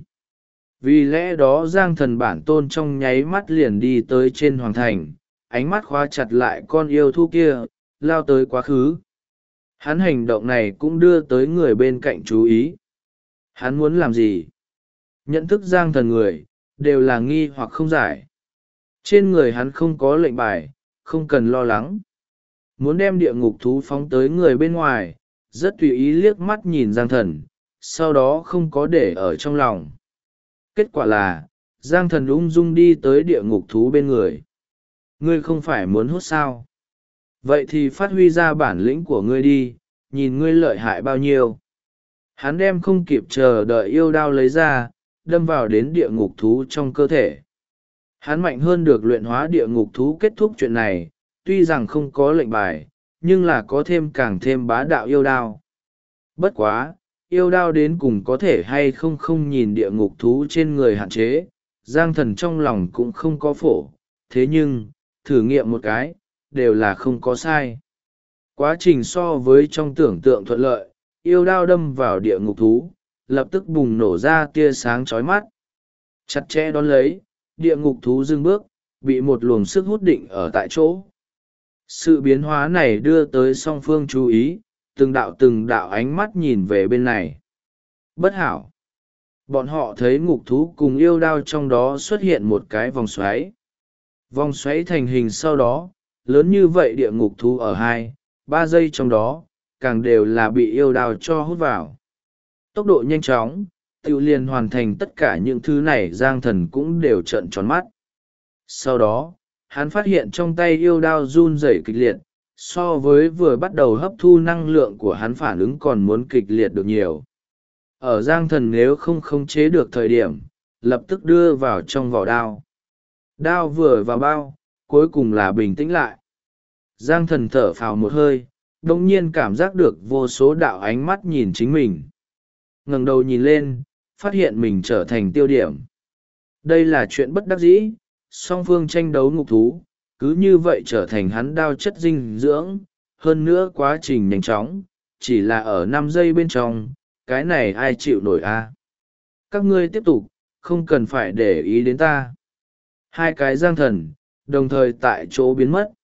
Vì lẽ đó Giang Thần bản tôn trong nháy mắt liền đi tới trên hoàng thành, ánh mắt khóa chặt lại con yêu thú kia, lao tới quá khứ. Hắn hành động này cũng đưa tới người bên cạnh chú ý. Hắn muốn làm gì? Nhận thức Giang Thần người, đều là nghi hoặc không giải. Trên người hắn không có lệnh bài, không cần lo lắng. Muốn đem địa ngục thú phóng tới người bên ngoài, rất tùy ý liếc mắt nhìn Giang Thần, sau đó không có để ở trong lòng. Kết quả là, Giang Thần ung dung đi tới địa ngục thú bên người. Ngươi không phải muốn hút sao? Vậy thì phát huy ra bản lĩnh của ngươi đi, nhìn ngươi lợi hại bao nhiêu. Hắn đem không kịp chờ đợi yêu đao lấy ra, đâm vào đến địa ngục thú trong cơ thể. Hắn mạnh hơn được luyện hóa địa ngục thú kết thúc chuyện này, tuy rằng không có lệnh bài, nhưng là có thêm càng thêm bá đạo yêu đao. Bất quá, yêu đao đến cùng có thể hay không không nhìn địa ngục thú trên người hạn chế, Giang Thần trong lòng cũng không có phổ, thế nhưng, thử nghiệm một cái, đều là không có sai. Quá trình so với trong tưởng tượng thuận lợi, yêu đao đâm vào địa ngục thú, lập tức bùng nổ ra tia sáng chói mắt. Chặt chẽ đón lấy, địa ngục thú dừng bước, bị một luồng sức hút định ở tại chỗ. Sự biến hóa này đưa tới song phương chú ý, từng đạo ánh mắt nhìn về bên này. Bất hảo. Bọn họ thấy ngục thú cùng yêu đao trong đó xuất hiện một cái vòng xoáy. Vòng xoáy thành hình sau đó, lớn như vậy địa ngục thú ở 2-3 giây trong đó, càng đều là bị yêu đao cho hút vào. Tốc độ nhanh chóng, tự liền hoàn thành tất cả những thứ này Giang Thần cũng đều trợn tròn mắt. Sau đó, hắn phát hiện trong tay yêu đao run rẩy kịch liệt, so với vừa bắt đầu hấp thu năng lượng của hắn phản ứng còn muốn kịch liệt được nhiều. Ở Giang Thần nếu không khống chế được thời điểm, lập tức đưa vào trong vỏ đao. Đao vừa vào bao, cuối cùng là bình tĩnh lại. Giang Thần thở phào một hơi, đồng nhiên cảm giác được vô số đạo ánh mắt nhìn chính mình. Ngẩng đầu nhìn lên, phát hiện mình trở thành tiêu điểm. Đây là chuyện bất đắc dĩ, song phương tranh đấu ngục thú, cứ như vậy trở thành hắn đao chất dinh dưỡng, hơn nữa quá trình nhanh chóng, chỉ là ở 5 giây bên trong, cái này ai chịu nổi a? Các ngươi tiếp tục, không cần phải để ý đến ta. Hai cái Giang Thần, đồng thời tại chỗ biến mất.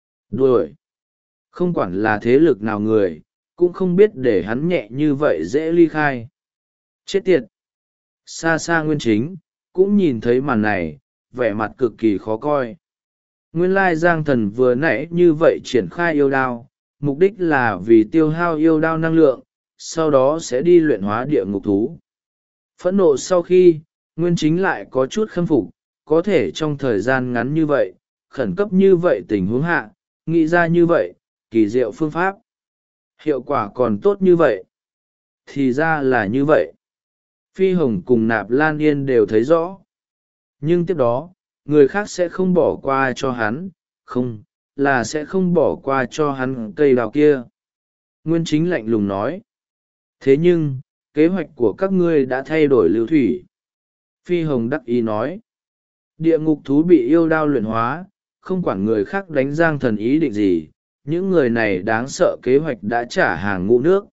Đuổi. Không quản là thế lực nào người, cũng không biết để hắn nhẹ như vậy dễ ly khai. Chết tiệt. Xa xa Nguyên Chính, cũng nhìn thấy màn này, vẻ mặt cực kỳ khó coi. Nguyên lai Giang Thần vừa nãy như vậy triển khai yêu đao, mục đích là vì tiêu hao yêu đao năng lượng, sau đó sẽ đi luyện hóa địa ngục thú. Phẫn nộ sau khi, Nguyên Chính lại có chút khâm phục, có thể trong thời gian ngắn như vậy, khẩn cấp như vậy tình huống hạ, nghĩ ra như vậy, kỳ diệu phương pháp. Hiệu quả còn tốt như vậy. Thì ra là như vậy. Phi Hồng cùng Nạp Lan Yên đều thấy rõ. Nhưng tiếp đó, người khác sẽ không bỏ qua cho hắn, không, là sẽ không bỏ qua cho hắn cây đào kia. Nguyên Chính lạnh lùng nói. Thế nhưng, kế hoạch của các ngươi đã thay đổi lưu thủy. Phi Hồng đắc ý nói. Địa ngục thú bị yêu đao luyện hóa, không quản người khác đánh Giang Thần ý định gì, những người này đáng sợ kế hoạch đã trả hàng ngũ nước.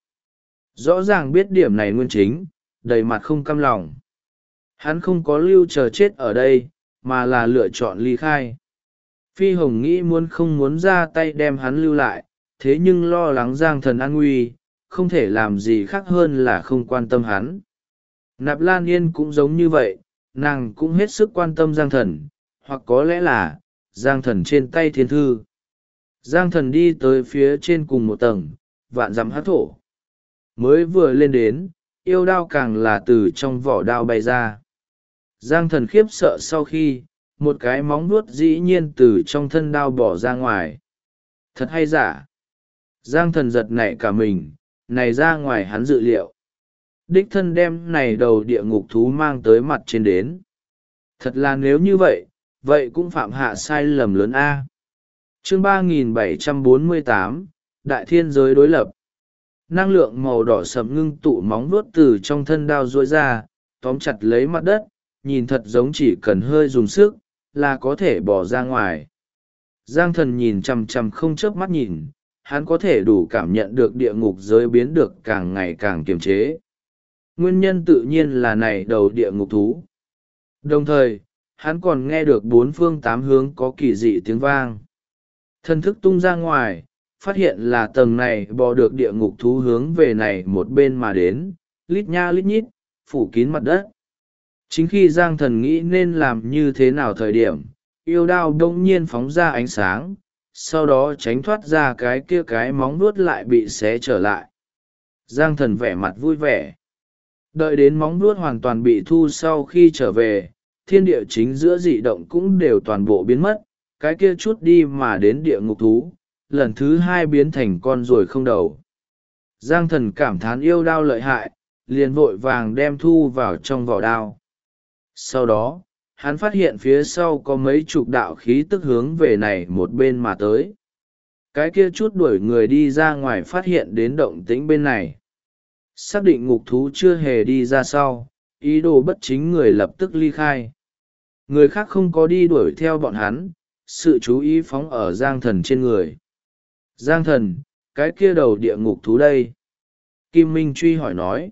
Rõ ràng biết điểm này Nguyên Chính, đầy mặt không cam lòng. Hắn không có lưu chờ chết ở đây, mà là lựa chọn ly khai. Phi Hồng nghĩ muốn không muốn ra tay đem hắn lưu lại, thế nhưng lo lắng Giang Thần an nguy, không thể làm gì khác hơn là không quan tâm hắn. Nạp Lan Yên cũng giống như vậy, nàng cũng hết sức quan tâm Giang Thần, hoặc có lẽ là Giang Thần trên tay thiên thư. Giang Thần đi tới phía trên cùng một tầng, vạn dặm hát thổ. Mới vừa lên đến, yêu đao càng là từ trong vỏ đao bay ra. Giang Thần khiếp sợ sau khi, một cái móng vuốt dĩ nhiên từ trong thân đao bỏ ra ngoài. Thật hay giả? Giang Thần giật nảy cả mình, này ra ngoài hắn dự liệu. Đích thân đem này đầu địa ngục thú mang tới mặt trên đến. Thật là nếu như vậy, vậy cũng phạm hạ sai lầm lớn A. Chương 3748, Đại Thiên Giới đối lập. Năng lượng màu đỏ sẫm ngưng tụ móng vuốt từ trong thân đao duỗi ra, tóm chặt lấy mặt đất, nhìn thật giống chỉ cần hơi dùng sức, là có thể bỏ ra ngoài. Giang Thần nhìn chằm chằm không chớp mắt nhìn, hắn có thể đủ cảm nhận được địa ngục giới biến được càng ngày càng kiềm chế. Nguyên nhân tự nhiên là này đầu địa ngục thú. Đồng thời, hắn còn nghe được bốn phương tám hướng có kỳ dị tiếng vang. Thân thức tung ra ngoài, phát hiện là tầng này bò được địa ngục thú hướng về này một bên mà đến, lít nha lít nhít, phủ kín mặt đất. Chính khi Giang Thần nghĩ nên làm như thế nào thời điểm, yêu đao đông nhiên phóng ra ánh sáng, sau đó tránh thoát ra cái móng vuốt lại bị xé trở lại. Giang Thần vẻ mặt vui vẻ. Đợi đến móng vuốt hoàn toàn bị thu sau khi trở về, thiên địa chính giữa dị động cũng đều toàn bộ biến mất, cái kia chút đi mà đến địa ngục thú, lần thứ hai biến thành con ruồi không đầu. Giang Thần cảm thán yêu đao lợi hại, liền vội vàng đem thu vào trong vỏ đao. Sau đó, hắn phát hiện phía sau có mấy chục đạo khí tức hướng về này một bên mà tới. Cái kia chút đuổi người đi ra ngoài phát hiện đến động tĩnh bên này. Xác định ngục thú chưa hề đi ra sau, ý đồ bất chính người lập tức ly khai. Người khác không có đi đuổi theo bọn hắn, sự chú ý phóng ở Giang Thần trên người. Giang Thần, cái kia đầu địa ngục thú đây. Kim Minh truy hỏi nói.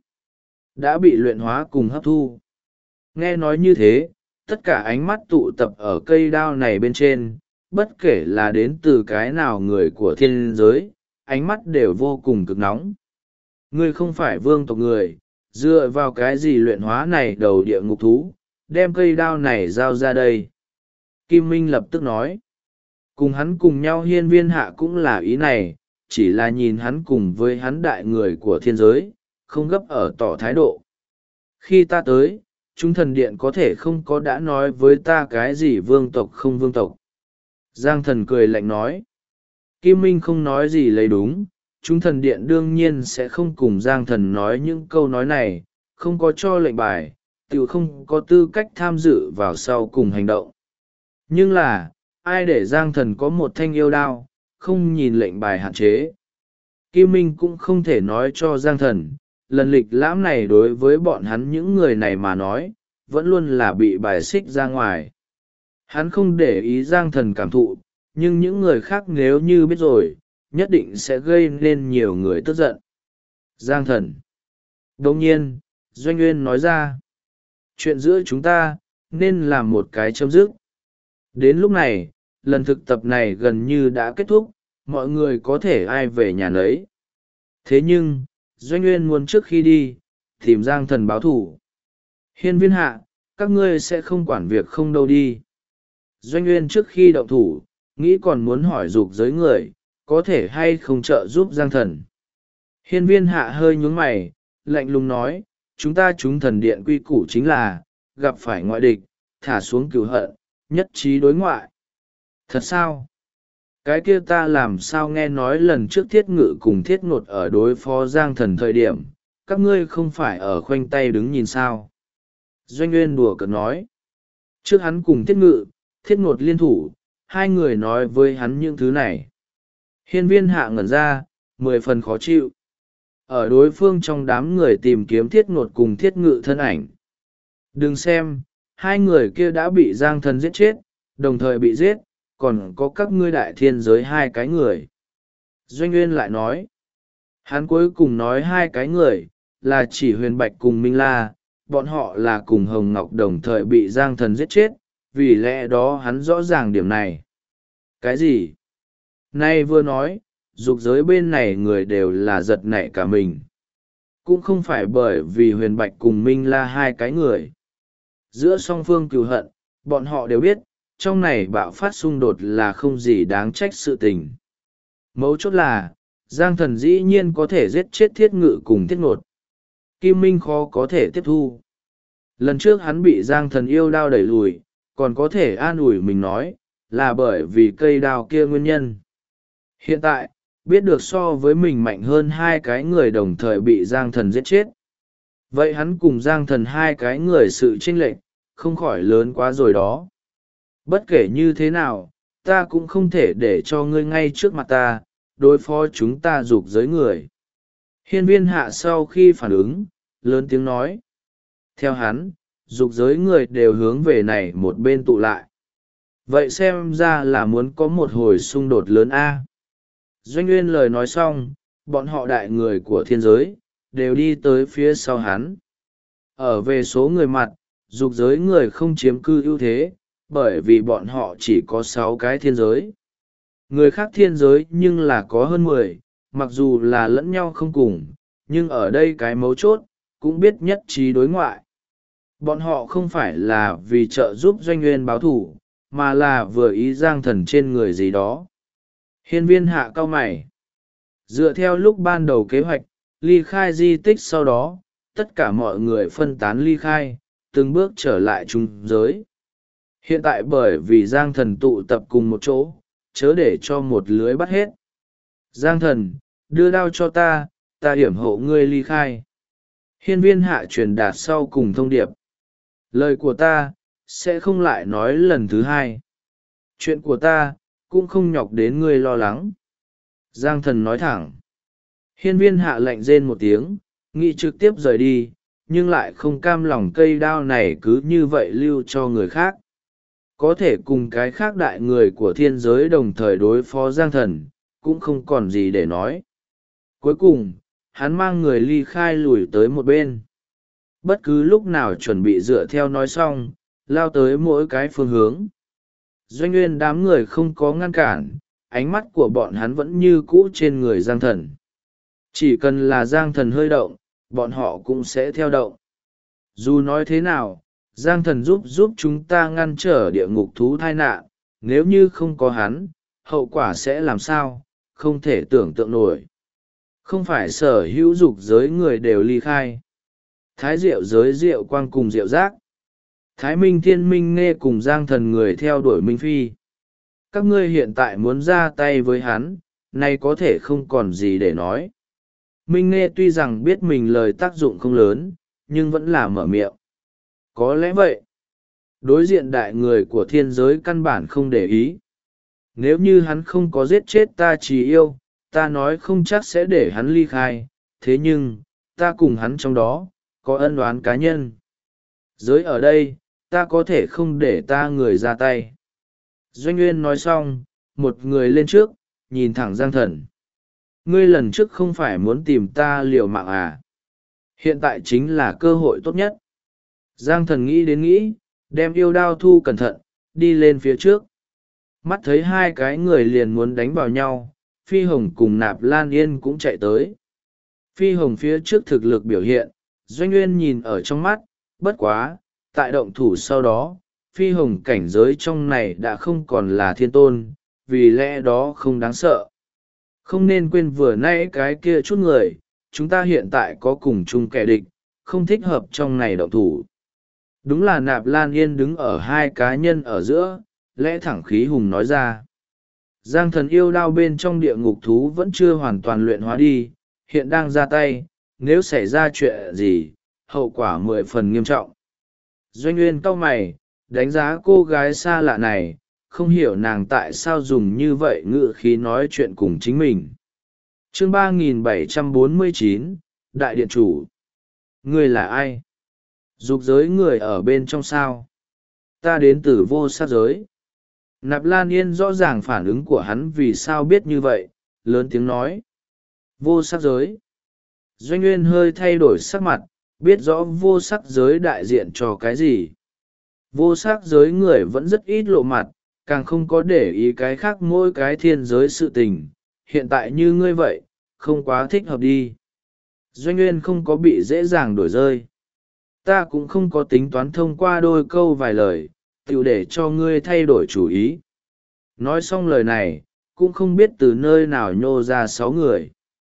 Đã bị luyện hóa cùng hấp thu. Nghe nói như thế, tất cả ánh mắt tụ tập ở cây đao này bên trên, bất kể là đến từ cái nào người của thiên giới, ánh mắt đều vô cùng cực nóng. Ngươi không phải vương tộc người, dựa vào cái gì luyện hóa này đầu địa ngục thú, đem cây đao này giao ra đây. Kim Minh lập tức nói. Cùng hắn cùng nhau hiên viên hạ cũng là ý này, chỉ là nhìn hắn cùng với hắn đại người của thiên giới, không gấp ở tỏ thái độ. Khi ta tới, chúng thần điện có thể không có đã nói với ta cái gì vương tộc không vương tộc. Giang Thần cười lạnh nói. Kim Minh không nói gì lấy đúng, chúng thần điện đương nhiên sẽ không cùng Giang Thần nói những câu nói này, không có cho lệnh bài, tự không có tư cách tham dự vào sau cùng hành động. Nhưng là, ai để Giang Thần có một thanh yêu đao, không nhìn lệnh bài hạn chế. Kim Minh cũng không thể nói cho Giang Thần, lần lịch lãm này đối với bọn hắn những người này mà nói, vẫn luôn là bị bài xích ra ngoài. Hắn không để ý Giang Thần cảm thụ, nhưng những người khác nếu như biết rồi, nhất định sẽ gây nên nhiều người tức giận. Giang Thần. Đồng nhiên, Doanh Uyên nói ra, chuyện giữa chúng ta, nên làm một cái chấm dứt. Đến lúc này, lần thực tập này gần như đã kết thúc, mọi người có thể ai về nhà nấy. Thế nhưng, Doanh Uyên muốn trước khi đi, tìm Giang Thần báo thù. Hiên Viên hạ, các ngươi sẽ không quản việc không đâu đi. Doanh Uyên trước khi động thủ, nghĩ còn muốn hỏi dục giới người, có thể hay không trợ giúp Giang Thần. Hiên Viên hạ hơi nhướng mày, lạnh lùng nói, chúng thần điện quy củ chính là, gặp phải ngoại địch, thả xuống cửu hận, nhất trí đối ngoại. Thật sao? Cái kia ta làm sao nghe nói lần trước Thiết Ngự cùng Thiết Ngột ở đối phó Giang Thần thời điểm, các ngươi không phải ở khoanh tay đứng nhìn sao? Doanh Uyên đùa cợt nói. Trước hắn cùng Thiết Ngự, Thiết Ngột liên thủ, hai người nói với hắn những thứ này. Hiên Viên hạ ngẩn ra, 10 phần khó chịu. Ở đối phương trong đám người tìm kiếm Thiết Ngột cùng Thiết Ngự thân ảnh. Đừng xem, hai người kia đã bị Giang Thần giết chết, đồng thời bị giết, còn có các ngươi đại thiên giới hai cái người. Doanh Uyên lại nói. Hắn cuối cùng nói hai cái người, là chỉ Huyền Bạch cùng Minh La, bọn họ là cùng Hồng Ngọc đồng thời bị Giang Thần giết chết, vì lẽ đó hắn rõ ràng điểm này. Cái gì? Nay vừa nói, dục giới bên này người đều là giật nảy cả mình. Cũng không phải bởi vì Huyền Bạch cùng Minh La hai cái người. Giữa song phương cừu hận, bọn họ đều biết, trong này bạo phát xung đột là không gì đáng trách sự tình. Mấu chốt là, Giang Thần dĩ nhiên có thể giết chết Thiết Ngự cùng Thiết Ngột. Kim Minh khó có thể tiếp thu. Lần trước hắn bị Giang Thần yêu đao đẩy lùi, còn có thể an ủi mình nói, là bởi vì cây đao kia nguyên nhân. Hiện tại, biết được so với mình mạnh hơn hai cái người đồng thời bị Giang Thần giết chết. Vậy hắn cùng Giang Thần hai cái người sự chênh lệch, không khỏi lớn quá rồi đó. Bất kể như thế nào, ta cũng không thể để cho ngươi ngay trước mặt ta, đối phó chúng ta dục giới người. Hiên Viên hạ sau khi phản ứng, lớn tiếng nói. Theo hắn, dục giới người đều hướng về này một bên tụ lại. Vậy xem ra là muốn có một hồi xung đột lớn a. Doanh Uyên lời nói xong, bọn họ đại người của thiên giới, đều đi tới phía sau hắn. Ở về số người mặt, dục giới người không chiếm cư ưu thế, bởi vì bọn họ chỉ có 6 cái thiên giới. Người khác thiên giới nhưng là có hơn 10, mặc dù là lẫn nhau không cùng, nhưng ở đây cái mấu chốt, cũng biết nhất trí đối ngoại. Bọn họ không phải là vì trợ giúp Doanh Uyên báo thủ, mà là vừa ý Giang Thần trên người gì đó. Hiên Viên hạ cau mày. Dựa theo lúc ban đầu kế hoạch, ly khai di tích sau đó, tất cả mọi người phân tán ly khai, từng bước trở lại trung giới. Hiện tại bởi vì Giang Thần tụ tập cùng một chỗ, chớ để cho một lưới bắt hết. Giang Thần, đưa đao cho ta, ta hiểm hộ ngươi ly khai. Hiên Viên hạ truyền đạt sau cùng thông điệp. Lời của ta, sẽ không lại nói lần thứ hai. Chuyện của ta, cũng không nhọc đến ngươi lo lắng. Giang Thần nói thẳng. Hiên Viên hạ lạnh rên một tiếng, nghĩ trực tiếp rời đi, nhưng lại không cam lòng cây đao này cứ như vậy lưu cho người khác. Có thể cùng cái khác đại người của thiên giới đồng thời đối phó Giang Thần, cũng không còn gì để nói. Cuối cùng, hắn mang người ly khai lùi tới một bên. Bất cứ lúc nào chuẩn bị dựa theo nói xong, lao tới mỗi cái phương hướng. Doanh Uyên đám người không có ngăn cản, ánh mắt của bọn hắn vẫn như cũ trên người Giang Thần. Chỉ cần là Giang Thần hơi động, bọn họ cũng sẽ theo động. Dù nói thế nào, Giang Thần giúp chúng ta ngăn trở địa ngục thú tai nạn, nếu như không có hắn, hậu quả sẽ làm sao, không thể tưởng tượng nổi. Không phải sở hữu dục giới người đều ly khai. Thái Diệu giới Diệu Quang cùng Diệu Giác. Thái Minh Thiên Minh Nghe cùng Giang Thần người theo đuổi Minh Phi. Các ngươi hiện tại muốn ra tay với hắn, nay có thể không còn gì để nói. Minh Nghe tuy rằng biết mình lời tác dụng không lớn, nhưng vẫn là mở miệng. Có lẽ vậy. Đối diện đại người của thiên giới căn bản không để ý. Nếu như hắn không có giết chết ta chỉ yêu, ta nói không chắc sẽ để hắn ly khai, thế nhưng, ta cùng hắn trong đó, có ân oán cá nhân. Giới ở đây, ta có thể không để ta người ra tay. Doanh Nguyên nói xong, một người lên trước, nhìn thẳng Giang Thần. Ngươi lần trước không phải muốn tìm ta liều mạng à? Hiện tại chính là cơ hội tốt nhất. Giang Thần nghĩ đến nghĩ, đem yêu đao thu cẩn thận, đi lên phía trước. Mắt thấy hai cái người liền muốn đánh vào nhau, Phi Hồng cùng Nạp Lan Yên cũng chạy tới. Phi Hồng phía trước thực lực biểu hiện, Doanh Nguyên nhìn ở trong mắt, bất quá, tại động thủ sau đó, Phi Hồng cảnh giới trong này đã không còn là thiên tôn, vì lẽ đó không đáng sợ. Không nên quên vừa nãy cái kia chút người, chúng ta hiện tại có cùng chung kẻ địch, không thích hợp trong này động thủ. Đúng là Nạp Lan Yên đứng ở hai cá nhân ở giữa, lẽ thẳng khí hùng nói ra. Giang Thần yêu đao bên trong địa ngục thú vẫn chưa hoàn toàn luyện hóa đi, hiện đang ra tay, nếu xảy ra chuyện gì, hậu quả 10 phần nghiêm trọng. Doanh Nguyên cau mày, đánh giá cô gái xa lạ này, không hiểu nàng tại sao dùng như vậy ngữ khí nói chuyện cùng chính mình. Chương 3749, Đại Điện Chủ. Ngươi là ai? Dục giới người ở bên trong sao? Ta đến từ vô sát giới. Nạp Lan Yên rõ ràng phản ứng của hắn vì sao biết như vậy, lớn tiếng nói. Vô sắc giới. Doanh Nguyên hơi thay đổi sắc mặt, biết rõ vô sắc giới đại diện cho cái gì. Vô sắc giới người vẫn rất ít lộ mặt, càng không có để ý cái khác mỗi cái thiên giới sự tình. Hiện tại như ngươi vậy, không quá thích hợp đi. Doanh Nguyên không có bị dễ dàng đổi rơi. Ta cũng không có tính toán thông qua đôi câu vài lời, tiểu để cho ngươi thay đổi chủ ý. Nói xong lời này, cũng không biết từ nơi nào nhô ra 6 người.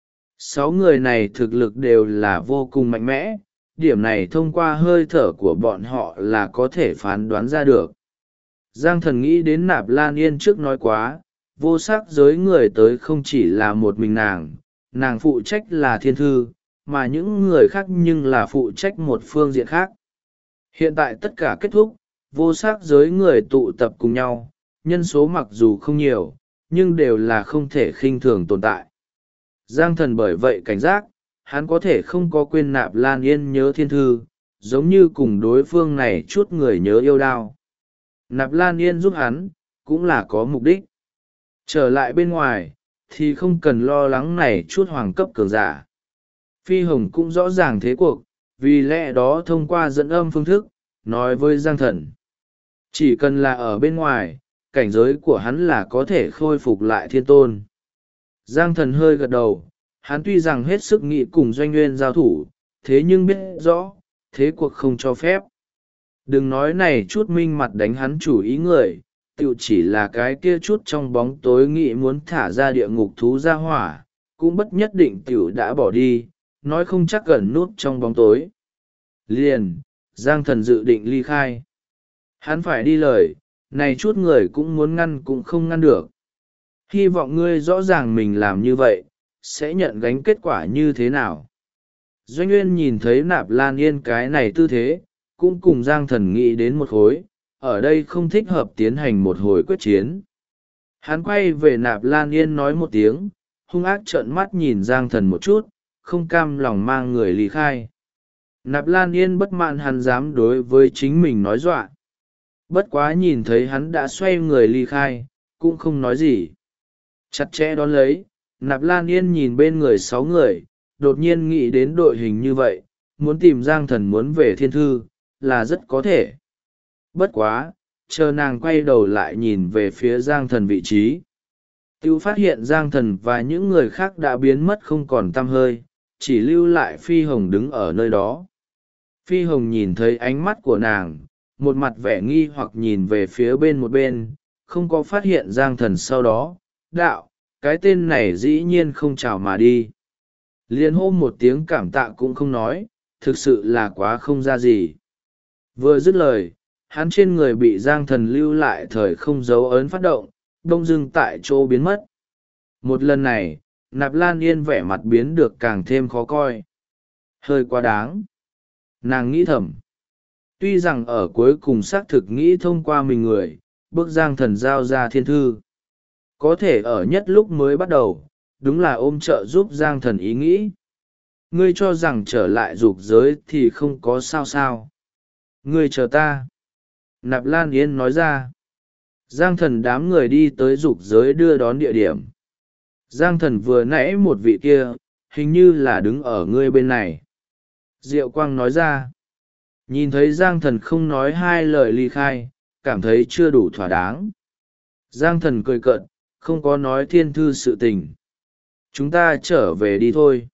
6 người này thực lực đều là vô cùng mạnh mẽ, điểm này thông qua hơi thở của bọn họ là có thể phán đoán ra được. Giang Thần nghĩ đến Nạp Lan Yên trước nói quá, vô sắc giới người tới không chỉ là một mình nàng phụ trách là thiên thư, mà những người khác nhưng là phụ trách một phương diện khác. Hiện tại tất cả kết thúc, vô sắc giới người tụ tập cùng nhau, nhân số mặc dù không nhiều, nhưng đều là không thể khinh thường tồn tại. Giang Thần bởi vậy cảnh giác, hắn có thể không có quên Nạp Lan Yên nhớ thiên thư, giống như cùng đối phương này chút người nhớ yêu đao. Nạp Lan Yên giúp hắn, cũng là có mục đích. Trở lại bên ngoài, thì không cần lo lắng này chút hoàng cấp cường giả. Phi Hồng cũng rõ ràng thế cuộc, vì lẽ đó thông qua dẫn âm phương thức, nói với Giang Thần. Chỉ cần là ở bên ngoài, cảnh giới của hắn là có thể khôi phục lại thiên tôn. Giang Thần hơi gật đầu, hắn tuy rằng hết sức nghĩ cùng Doanh Nguyên giao thủ, thế nhưng biết rõ, thế cuộc không cho phép. Đừng nói này chút minh mặt đánh hắn chủ ý người, tự chỉ là cái kia chút trong bóng tối nghĩ muốn thả ra địa ngục thú ra hỏa, cũng bất nhất định tiểu đã bỏ đi, nói không chắc gần nút trong bóng tối. Liền, Giang Thần dự định ly khai. Hắn phải đi lời, này chút người cũng muốn ngăn cũng không ngăn được. Hy vọng ngươi rõ ràng mình làm như vậy, sẽ nhận gánh kết quả như thế nào. Doanh Nguyên nhìn thấy Nạp Lan Yên cái này tư thế, cũng cùng Giang Thần nghĩ đến một khối, ở đây không thích hợp tiến hành một hồi quyết chiến. Hắn quay về Nạp Lan Yên nói một tiếng, hung ác trợn mắt nhìn Giang Thần một chút, không cam lòng mang người ly khai. Nạp Lan Yên bất mãn hắn dám đối với chính mình nói dọa. Bất quá nhìn thấy hắn đã xoay người ly khai, cũng không nói gì. Chặt chẽ đón lấy, Nạp Lan Yên nhìn bên người 6 người, đột nhiên nghĩ đến đội hình như vậy, muốn tìm Giang Thần muốn về thiên thư, là rất có thể. Bất quá, chờ nàng quay đầu lại nhìn về phía Giang Thần vị trí. Tiêu phát hiện Giang Thần và những người khác đã biến mất không còn tăm hơi, chỉ lưu lại Phi Hồng đứng ở nơi đó. Phi Hồng nhìn thấy ánh mắt của nàng, một mặt vẻ nghi hoặc nhìn về phía bên một bên, không có phát hiện Giang Thần sau đó. Đạo, cái tên này dĩ nhiên không chào mà đi. Liên hô một tiếng cảm tạ cũng không nói, thực sự là quá không ra gì. Vừa dứt lời, hắn trên người bị Giang Thần lưu lại thời không dấu ấn phát động, đông dưng tại chỗ biến mất. Một lần này, Nạp Lan Yên vẻ mặt biến được càng thêm khó coi. Hơi quá đáng. Nàng nghĩ thầm. Tuy rằng ở cuối cùng xác thực nghĩ thông qua mình người, bước Giang Thần giao ra thiên thư. Có thể ở nhất lúc mới bắt đầu, đúng là ôm trợ giúp Giang Thần ý nghĩ. Ngươi cho rằng trở lại dục giới thì không có sao sao. Ngươi chờ ta. Nạp Lan Yên nói ra. Giang Thần đám người đi tới dục giới đưa đón địa điểm. Giang Thần vừa nãy một vị kia, hình như là đứng ở ngươi bên này. Diệu Quang nói ra. Nhìn thấy Giang Thần không nói hai lời ly khai, cảm thấy chưa đủ thỏa đáng. Giang Thần cười cợt, không có nói thiên thư sự tình. Chúng ta trở về đi thôi.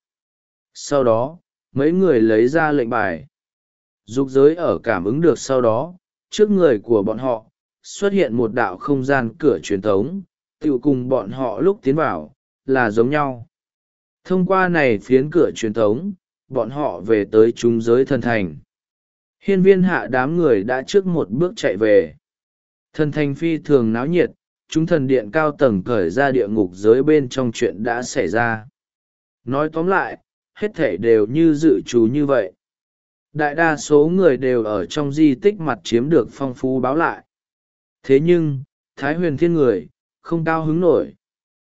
Sau đó, mấy người lấy ra lệnh bài. Dục giới ở cảm ứng được sau đó, trước người của bọn họ, xuất hiện một đạo không gian cửa truyền thống, tựu cùng bọn họ lúc tiến vào, là giống nhau. Thông qua này phiến cửa truyền thống, bọn họ về tới trung giới thần thành. Hiên viên hạ đám người đã trước một bước chạy về. Thần thành phi thường náo nhiệt, chúng thần điện cao tầng cởi ra địa ngục giới bên trong chuyện đã xảy ra. Nói tóm lại, hết thể đều như dự trù như vậy. Đại đa số người đều ở trong di tích mặt chiếm được phong phú báo lại. Thế nhưng, Thái Huyền Thiên người, không cao hứng nổi.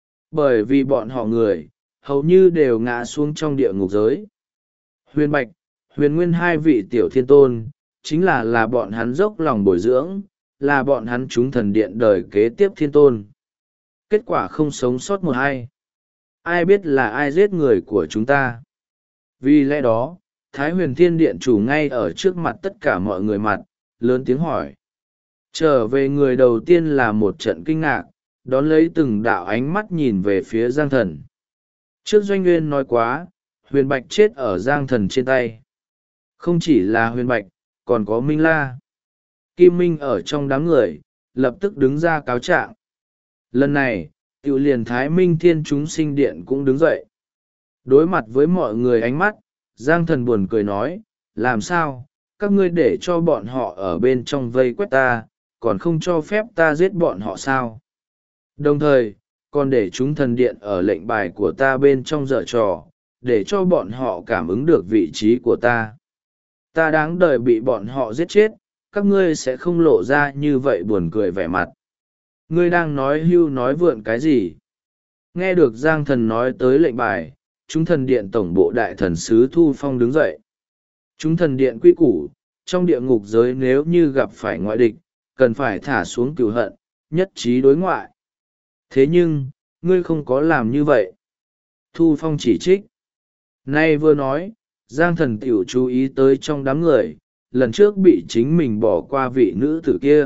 Bởi vì bọn họ người, hầu như đều ngã xuống trong địa ngục giới. Huyền Bạch, Huyền Nguyên hai vị tiểu thiên tôn, chính là bọn hắn dốc lòng bồi dưỡng, là bọn hắn chúng thần điện đời kế tiếp thiên tôn. Kết quả không sống sót một ai. Ai biết là ai giết người của chúng ta. Vì lẽ đó, Thái Huyền Thiên Điện chủ ngay ở trước mặt tất cả mọi người mặt, lớn tiếng hỏi. Trở về người đầu tiên là một trận kinh ngạc, đón lấy từng đạo ánh mắt nhìn về phía Giang Thần. Trước Doanh Nguyên nói quá, Huyền Bạch chết ở Giang Thần trên tay. Không chỉ là Huyền Bạch, còn có Minh La. Kim Minh ở trong đám người, lập tức đứng ra cáo trạng. Lần này, tiểu liền Thái Minh Thiên chúng sinh điện cũng đứng dậy. Đối mặt với mọi người ánh mắt, Giang Thần buồn cười nói, làm sao, các ngươi để cho bọn họ ở bên trong vây quét ta, còn không cho phép ta giết bọn họ sao? Đồng thời, còn để chúng thần điện ở lệnh bài của ta bên trong dở trò, để cho bọn họ cảm ứng được vị trí của ta. Ta đáng đời bị bọn họ giết chết, các ngươi sẽ không lộ ra như vậy buồn cười vẻ mặt. Ngươi đang nói hưu nói vượn cái gì? Nghe được Giang Thần nói tới lệnh bài, chúng thần điện tổng bộ đại thần sứ Thu Phong đứng dậy. Chúng thần điện quy củ, trong địa ngục giới nếu như gặp phải ngoại địch, cần phải thả xuống cừu hận, nhất trí đối ngoại. Thế nhưng, ngươi không có làm như vậy. Thu Phong chỉ trích. Nay vừa nói, Giang Thần tiểu chú ý tới trong đám người, lần trước bị chính mình bỏ qua vị nữ tử kia.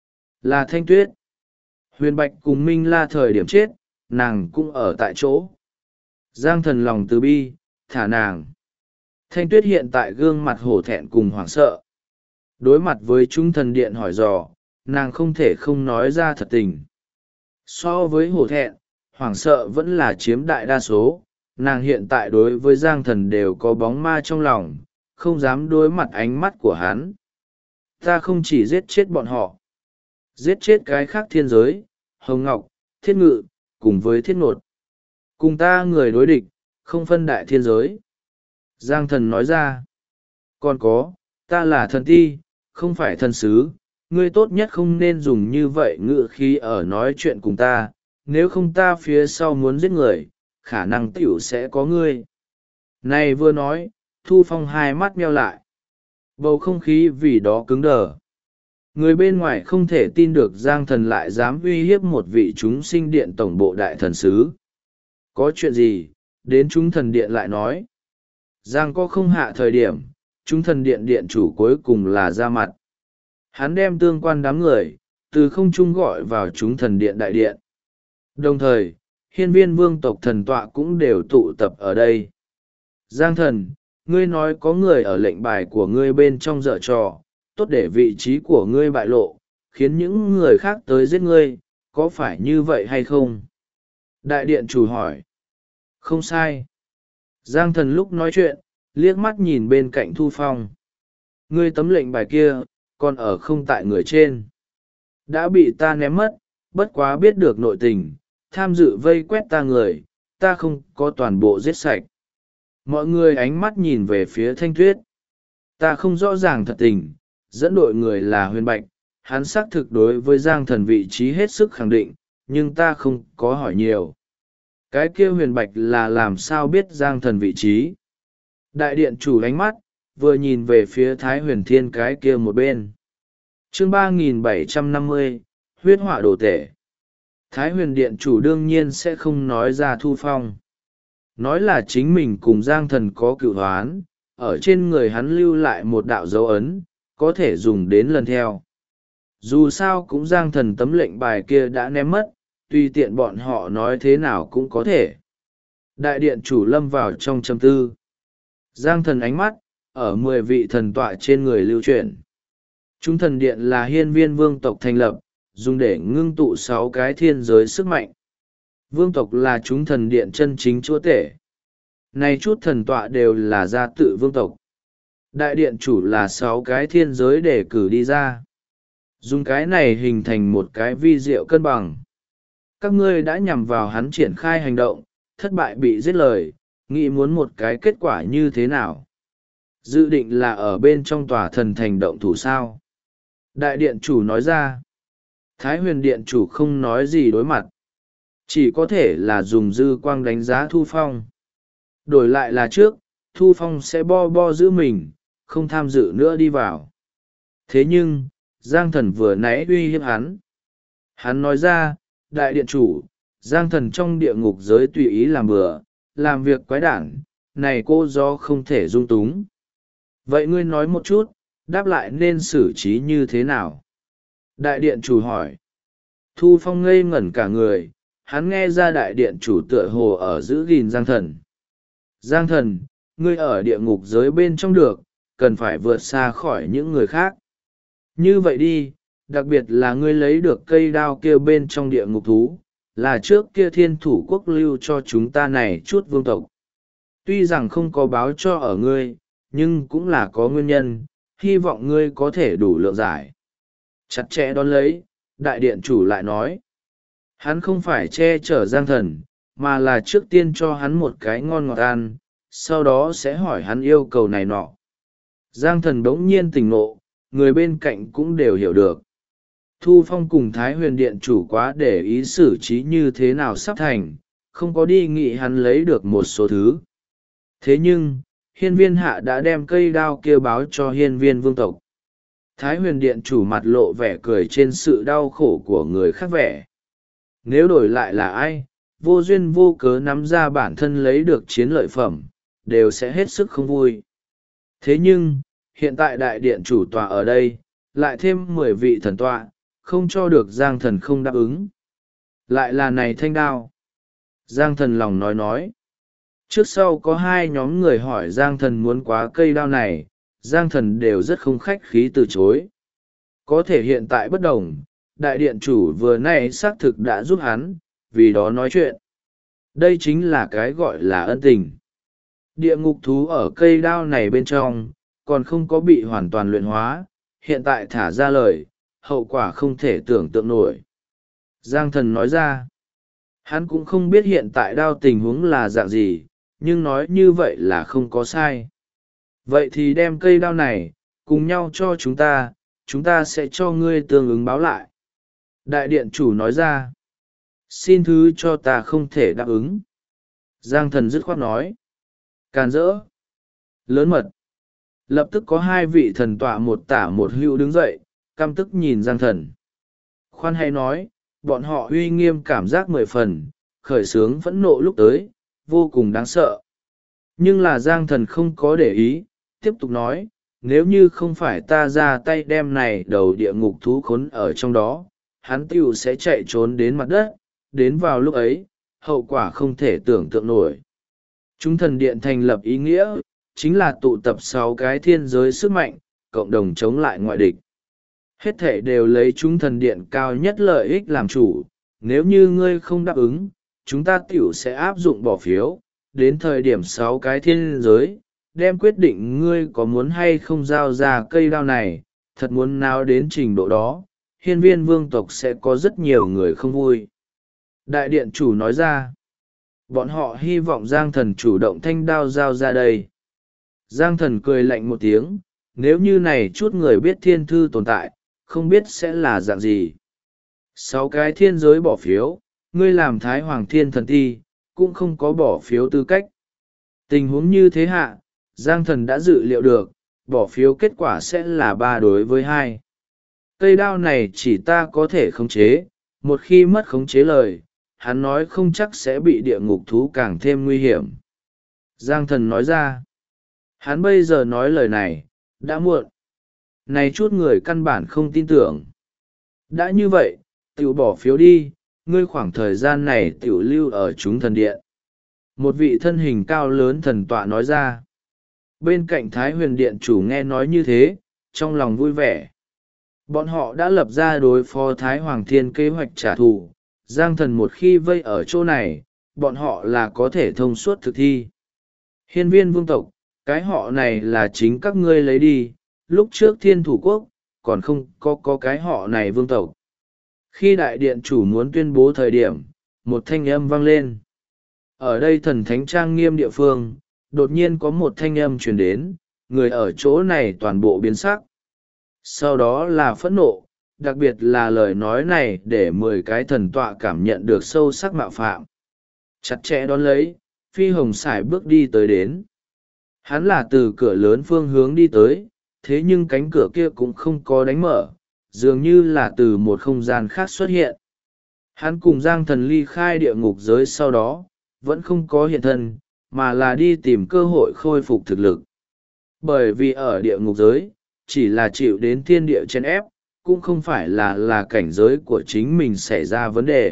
Là Thanh Tuyết. Huyền Bạch cùng Minh La thời điểm chết, nàng cũng ở tại chỗ. Giang Thần lòng từ bi, thả nàng. Thanh Tuyết hiện tại gương mặt hổ thẹn cùng hoảng sợ. Đối mặt với chúng thần điện hỏi dò, nàng không thể không nói ra thật tình. So với hổ thẹn, hoảng sợ vẫn là chiếm đại đa số. Nàng hiện tại đối với Giang Thần đều có bóng ma trong lòng, không dám đối mặt ánh mắt của hắn. Ta không chỉ giết chết bọn họ, giết chết cái khác thiên giới, Hồng Ngọc, Thiết Ngự, cùng với Thiết Nột. Cùng ta người đối địch, không phân đại thiên giới. Giang Thần nói ra. Còn có, ta là thần ti, không phải thần sứ, ngươi tốt nhất không nên dùng như vậy ngữ khí ở nói chuyện cùng ta, nếu không ta phía sau muốn giết người, khả năng tiểu sẽ có ngươi. Này vừa nói, Thu Phong hai mắt meo lại. Bầu không khí vì đó cứng đờ. Người bên ngoài không thể tin được Giang Thần lại dám uy hiếp một vị chúng sinh điện tổng bộ đại thần sứ. Có chuyện gì, đến chúng thần điện lại nói. Giang có không hạ thời điểm, chúng thần điện điện chủ cuối cùng là ra mặt. Hắn đem tương quan đám người, từ không trung gọi vào chúng thần điện đại điện. Đồng thời, hiên viên vương tộc thần tọa cũng đều tụ tập ở đây. Giang Thần, ngươi nói có người ở lệnh bài của ngươi bên trong dở trò, tốt để vị trí của ngươi bại lộ, khiến những người khác tới giết ngươi, có phải như vậy hay không? Đại điện chủ hỏi. Không sai. Giang Thần lúc nói chuyện, liếc mắt nhìn bên cạnh Thu Phong. Ngươi tấm lệnh bài kia, còn ở không tại người trên. Đã bị ta ném mất, bất quá biết được nội tình, tham dự vây quét ta người, ta không có toàn bộ giết sạch. Mọi người ánh mắt nhìn về phía Thanh Tuyết. Ta không rõ ràng thật tình, dẫn đội người là Huyền Bạch, hắn xác thực đối với Giang Thần vị trí hết sức khẳng định, nhưng ta không có hỏi nhiều. Cái kia Huyền Bạch là làm sao biết Giang Thần vị trí? Đại điện chủ ánh mắt, vừa nhìn về phía Thái Huyền Thiên cái kia một bên. Chương 3750, huyết họa đồ tể. Thái Huyền Điện chủ đương nhiên sẽ không nói ra Thu Phong. Nói là chính mình cùng Giang Thần có cựu hoán, ở trên người hắn lưu lại một đạo dấu ấn, có thể dùng đến lần theo. Dù sao cũng Giang Thần tấm lệnh bài kia đã ném mất, tùy tiện bọn họ nói thế nào cũng có thể. Đại điện chủ lâm vào trong trầm tư. Giang Thần ánh mắt, ở 10 vị thần tọa trên người lưu chuyển. Chúng thần điện là hiên viên vương tộc thành lập, dùng để ngưng tụ 6 cái thiên giới sức mạnh. Vương tộc là chúng thần điện chân chính chúa tể. Này chút thần tọa đều là gia tự vương tộc. Đại điện chủ là 6 cái thiên giới để cử đi ra. Dùng cái này hình thành một cái vi diệu cân bằng. Các ngươi đã nhằm vào hắn triển khai hành động, thất bại bị giết lời, nghĩ muốn một cái kết quả như thế nào? Dự định là ở bên trong tòa thần thành động thủ sao? Đại điện chủ nói ra. Thái Huyền điện chủ không nói gì đối mặt. Chỉ có thể là dùng dư quang đánh giá Thu Phong. Đổi lại là trước, Thu Phong sẽ bo giữ mình, không tham dự nữa đi vào. Thế nhưng, Giang Thần vừa nãy uy hiếp hắn. Hắn nói ra, đại điện chủ, Giang Thần trong địa ngục giới tùy ý làm bừa, làm việc quái đản, này cô do không thể dung túng. Vậy ngươi nói một chút, đáp lại nên xử trí như thế nào? Đại điện chủ hỏi. Thu Phong ngây ngẩn cả người, hắn nghe ra đại điện chủ tựa hồ ở giữ gìn Giang Thần. Giang Thần, ngươi ở địa ngục giới bên trong được, cần phải vượt xa khỏi những người khác. Như vậy đi, đặc biệt là ngươi lấy được cây đao kia bên trong địa ngục thú, là trước kia thiên thủ quốc lưu cho chúng ta này chút vương tộc. Tuy rằng không có báo cho ở ngươi, nhưng cũng là có nguyên nhân, hy vọng ngươi có thể đủ lượng giải. Chặt chẽ đón lấy, đại điện chủ lại nói. Hắn không phải che chở Giang Thần, mà là trước tiên cho hắn một cái ngon ngọt ăn, sau đó sẽ hỏi hắn yêu cầu này nọ. Giang Thần bỗng nhiên tỉnh ngộ, người bên cạnh cũng đều hiểu được. Thu Phong cùng Thái Huyền điện chủ quá để ý xử trí như thế nào sắp thành, không có đi nghị hắn lấy được một số thứ. Thế nhưng, hiên viên hạ đã đem cây đao kia báo cho hiên viên vương tộc. Thái Huyền điện chủ mặt lộ vẻ cười trên sự đau khổ của người khác vẻ. Nếu đổi lại là ai, vô duyên vô cớ nắm ra bản thân lấy được chiến lợi phẩm, đều sẽ hết sức không vui. Thế nhưng, hiện tại đại điện chủ tọa ở đây, lại thêm 10 vị thần tọa, không cho được Giang Thần không đáp ứng. Lại là này thanh đao. Giang Thần lòng nói. Trước sau có 2 nhóm người hỏi Giang Thần muốn quá cây đao này, Giang Thần đều rất không khách khí từ chối. Có thể hiện tại bất đồng, đại điện chủ vừa nãy xác thực đã giúp hắn, vì đó nói chuyện. Đây chính là cái gọi là ân tình. Địa ngục thú ở cây đao này bên trong, còn không có bị hoàn toàn luyện hóa, hiện tại thả ra lời, hậu quả không thể tưởng tượng nổi. Giang Thần nói ra, hắn cũng không biết hiện tại đao tình huống là dạng gì, nhưng nói như vậy là không có sai. Vậy thì đem cây đao này, cùng nhau cho chúng ta sẽ cho ngươi tương ứng báo lại. Đại điện chủ nói ra, xin thứ cho ta không thể đáp ứng. Giang Thần dứt khoát nói, càn rỡ, lớn mật. Lập tức có 2 vị thần tọa một tả một hữu đứng dậy, căm tức nhìn Giang Thần. Khoan hay nói, bọn họ uy nghiêm cảm giác 10 phần, khởi sướng phẫn nộ lúc tới, vô cùng đáng sợ. Nhưng là Giang Thần không có để ý, tiếp tục nói, nếu như không phải ta ra tay đem này đầu địa ngục thú khốn ở trong đó, hắn tiểu sẽ chạy trốn đến mặt đất, đến vào lúc ấy, hậu quả không thể tưởng tượng nổi. Chúng thần điện thành lập ý nghĩa, chính là tụ tập 6 cái thiên giới sức mạnh, cộng đồng chống lại ngoại địch. Hết thể đều lấy chúng thần điện cao nhất lợi ích làm chủ, nếu như ngươi không đáp ứng, chúng ta tiểu sẽ áp dụng bỏ phiếu, đến thời điểm 6 cái thiên giới, đem quyết định ngươi có muốn hay không giao ra cây đao này, thật muốn nào đến trình độ đó, hiên viên vương tộc sẽ có rất nhiều người không vui. Đại điện chủ nói ra. Bọn họ hy vọng Giang Thần chủ động thanh đao giao ra đây. Giang Thần cười lạnh một tiếng, nếu như này chút người biết thiên thư tồn tại, không biết sẽ là dạng gì. 6 cái thiên giới bỏ phiếu, ngươi làm Thái Hoàng Thiên Thần Ti, cũng không có bỏ phiếu tư cách. Tình huống như thế hạ, Giang Thần đã dự liệu được, bỏ phiếu kết quả sẽ là 3-2. Cây đao này chỉ ta có thể khống chế, một khi mất khống chế lời, hắn nói không chắc sẽ bị địa ngục thú càng thêm nguy hiểm. Giang Thần nói ra, hắn bây giờ nói lời này, đã muộn. Này chút người căn bản không tin tưởng. Đã như vậy, tiểu bỏ phiếu đi, ngươi khoảng thời gian này tiểu lưu ở chúng thần điện. Một vị thân hình cao lớn thần tọa nói ra. Bên cạnh Thái Huyền Điện chủ nghe nói như thế, trong lòng vui vẻ. Bọn họ đã lập ra đối phó Thái Hoàng Thiên kế hoạch trả thù. Giang Thần một khi vây ở chỗ này, bọn họ là có thể thông suốt thực thi. Hiên Viên vương tộc, cái họ này là chính các ngươi lấy đi, lúc trước Thiên Thủ Quốc, còn không có cái họ này vương tộc. Khi đại điện chủ muốn tuyên bố thời điểm, một thanh âm vang lên. Ở đây thần thánh trang nghiêm địa phương, đột nhiên có một thanh âm truyền đến, người ở chỗ này toàn bộ biến sắc. Sau đó là phẫn nộ, đặc biệt là lời nói này để 10 cái thần tọa cảm nhận được sâu sắc mạo phạm. Chặt chẽ đón lấy, Phi Hồng sải bước đi tới đến. Hắn là từ cửa lớn phương hướng đi tới, thế nhưng cánh cửa kia cũng không có đánh mở, dường như là từ một không gian khác xuất hiện. Hắn cùng Giang Thần ly khai địa ngục giới sau đó, vẫn không có hiện thân, mà là đi tìm cơ hội khôi phục thực lực. Bởi vì ở địa ngục giới, chỉ là chịu đến thiên địa chèn ép, cũng không phải là cảnh giới của chính mình xảy ra vấn đề.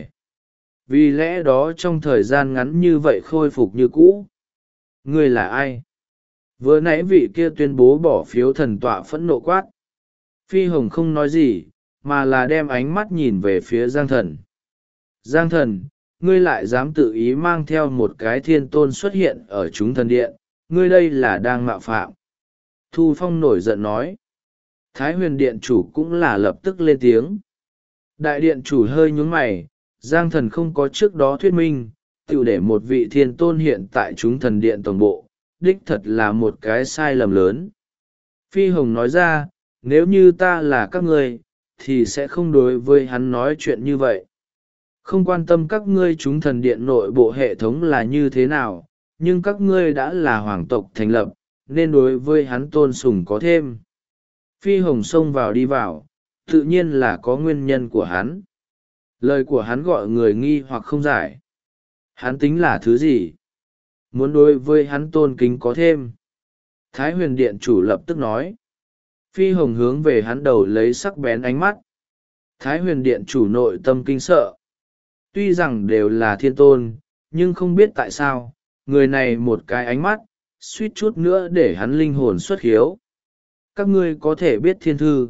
Vì lẽ đó trong thời gian ngắn như vậy khôi phục như cũ. Ngươi là ai? Vừa nãy vị kia tuyên bố bỏ phiếu thần tọa phẫn nộ quát. Phi Hồng không nói gì, mà là đem ánh mắt nhìn về phía Giang Thần. Giang Thần, ngươi lại dám tự ý mang theo một cái thiên tôn xuất hiện ở chúng thần điện, ngươi đây là đang mạo phạm. Thu Phong nổi giận nói. Thái Huyền Điện chủ cũng là lập tức lên tiếng. Đại điện chủ hơi nhún mày, Giang Thần không có trước đó thuyết minh, tự để một vị thiên tôn hiện tại chúng thần điện tổng bộ, đích thật là một cái sai lầm lớn. Phi Hồng nói ra, nếu như ta là các ngươi, thì sẽ không đối với hắn nói chuyện như vậy. Không quan tâm các ngươi chúng thần điện nội bộ hệ thống là như thế nào, nhưng các ngươi đã là hoàng tộc thành lập, nên đối với hắn tôn sùng có thêm. Phi Hồng xông vào đi vào, tự nhiên là có nguyên nhân của hắn. Lời của hắn gọi người nghi hoặc không giải. Hắn tính là thứ gì? Muốn đối với hắn tôn kính có thêm. Thái Huyền Điện chủ lập tức nói. Phi Hồng hướng về hắn đầu lấy sắc bén ánh mắt. Thái Huyền Điện chủ nội tâm kinh sợ. Tuy rằng đều là thiên tôn, nhưng không biết tại sao, người này một cái ánh mắt, suýt chút nữa để hắn linh hồn xuất hiếu. Các ngươi có thể biết thiên thư.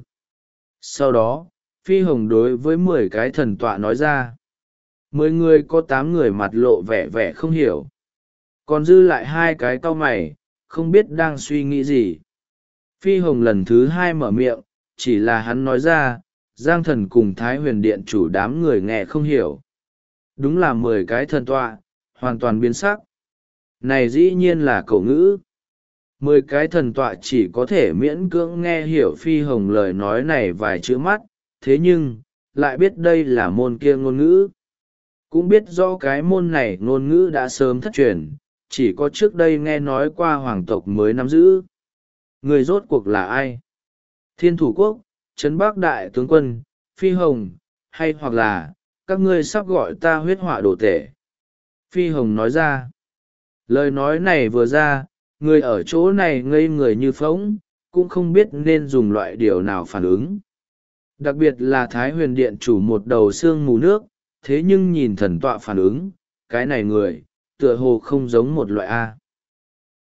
Sau đó, Phi Hồng đối với 10 cái thần tọa nói ra. 10 người có 8 người mặt lộ vẻ vẻ không hiểu. Còn dư lại 2 cái cau mày, không biết đang suy nghĩ gì. Phi Hồng lần thứ 2 mở miệng, chỉ là hắn nói ra, Giang Thần cùng Thái Huyền Điện chủ đám người nghe không hiểu. Đúng là 10 cái thần tọa, hoàn toàn biến sắc. Này dĩ nhiên là cổ ngữ. 10 cái thần tọa chỉ có thể miễn cưỡng nghe hiểu Phi Hồng lời nói này vài chữ mắt, thế nhưng, lại biết đây là môn kia ngôn ngữ. Cũng biết do cái môn này ngôn ngữ đã sớm thất truyền, chỉ có trước đây nghe nói qua hoàng tộc mới nắm giữ. Người rốt cuộc là ai? Thiên Thủ Quốc, Trấn Bắc Đại Tướng Quân, Phi Hồng, hay hoặc là, các ngươi sắp gọi ta huyết họa đồ tể. Phi Hồng nói ra. Lời nói này vừa ra, người ở chỗ này ngây người như phóng, cũng không biết nên dùng loại điều nào phản ứng. Đặc biệt là Thái Huyền Điện chủ một đầu xương mù nước, thế nhưng nhìn thần tọa phản ứng, cái này người, tựa hồ không giống một loại A.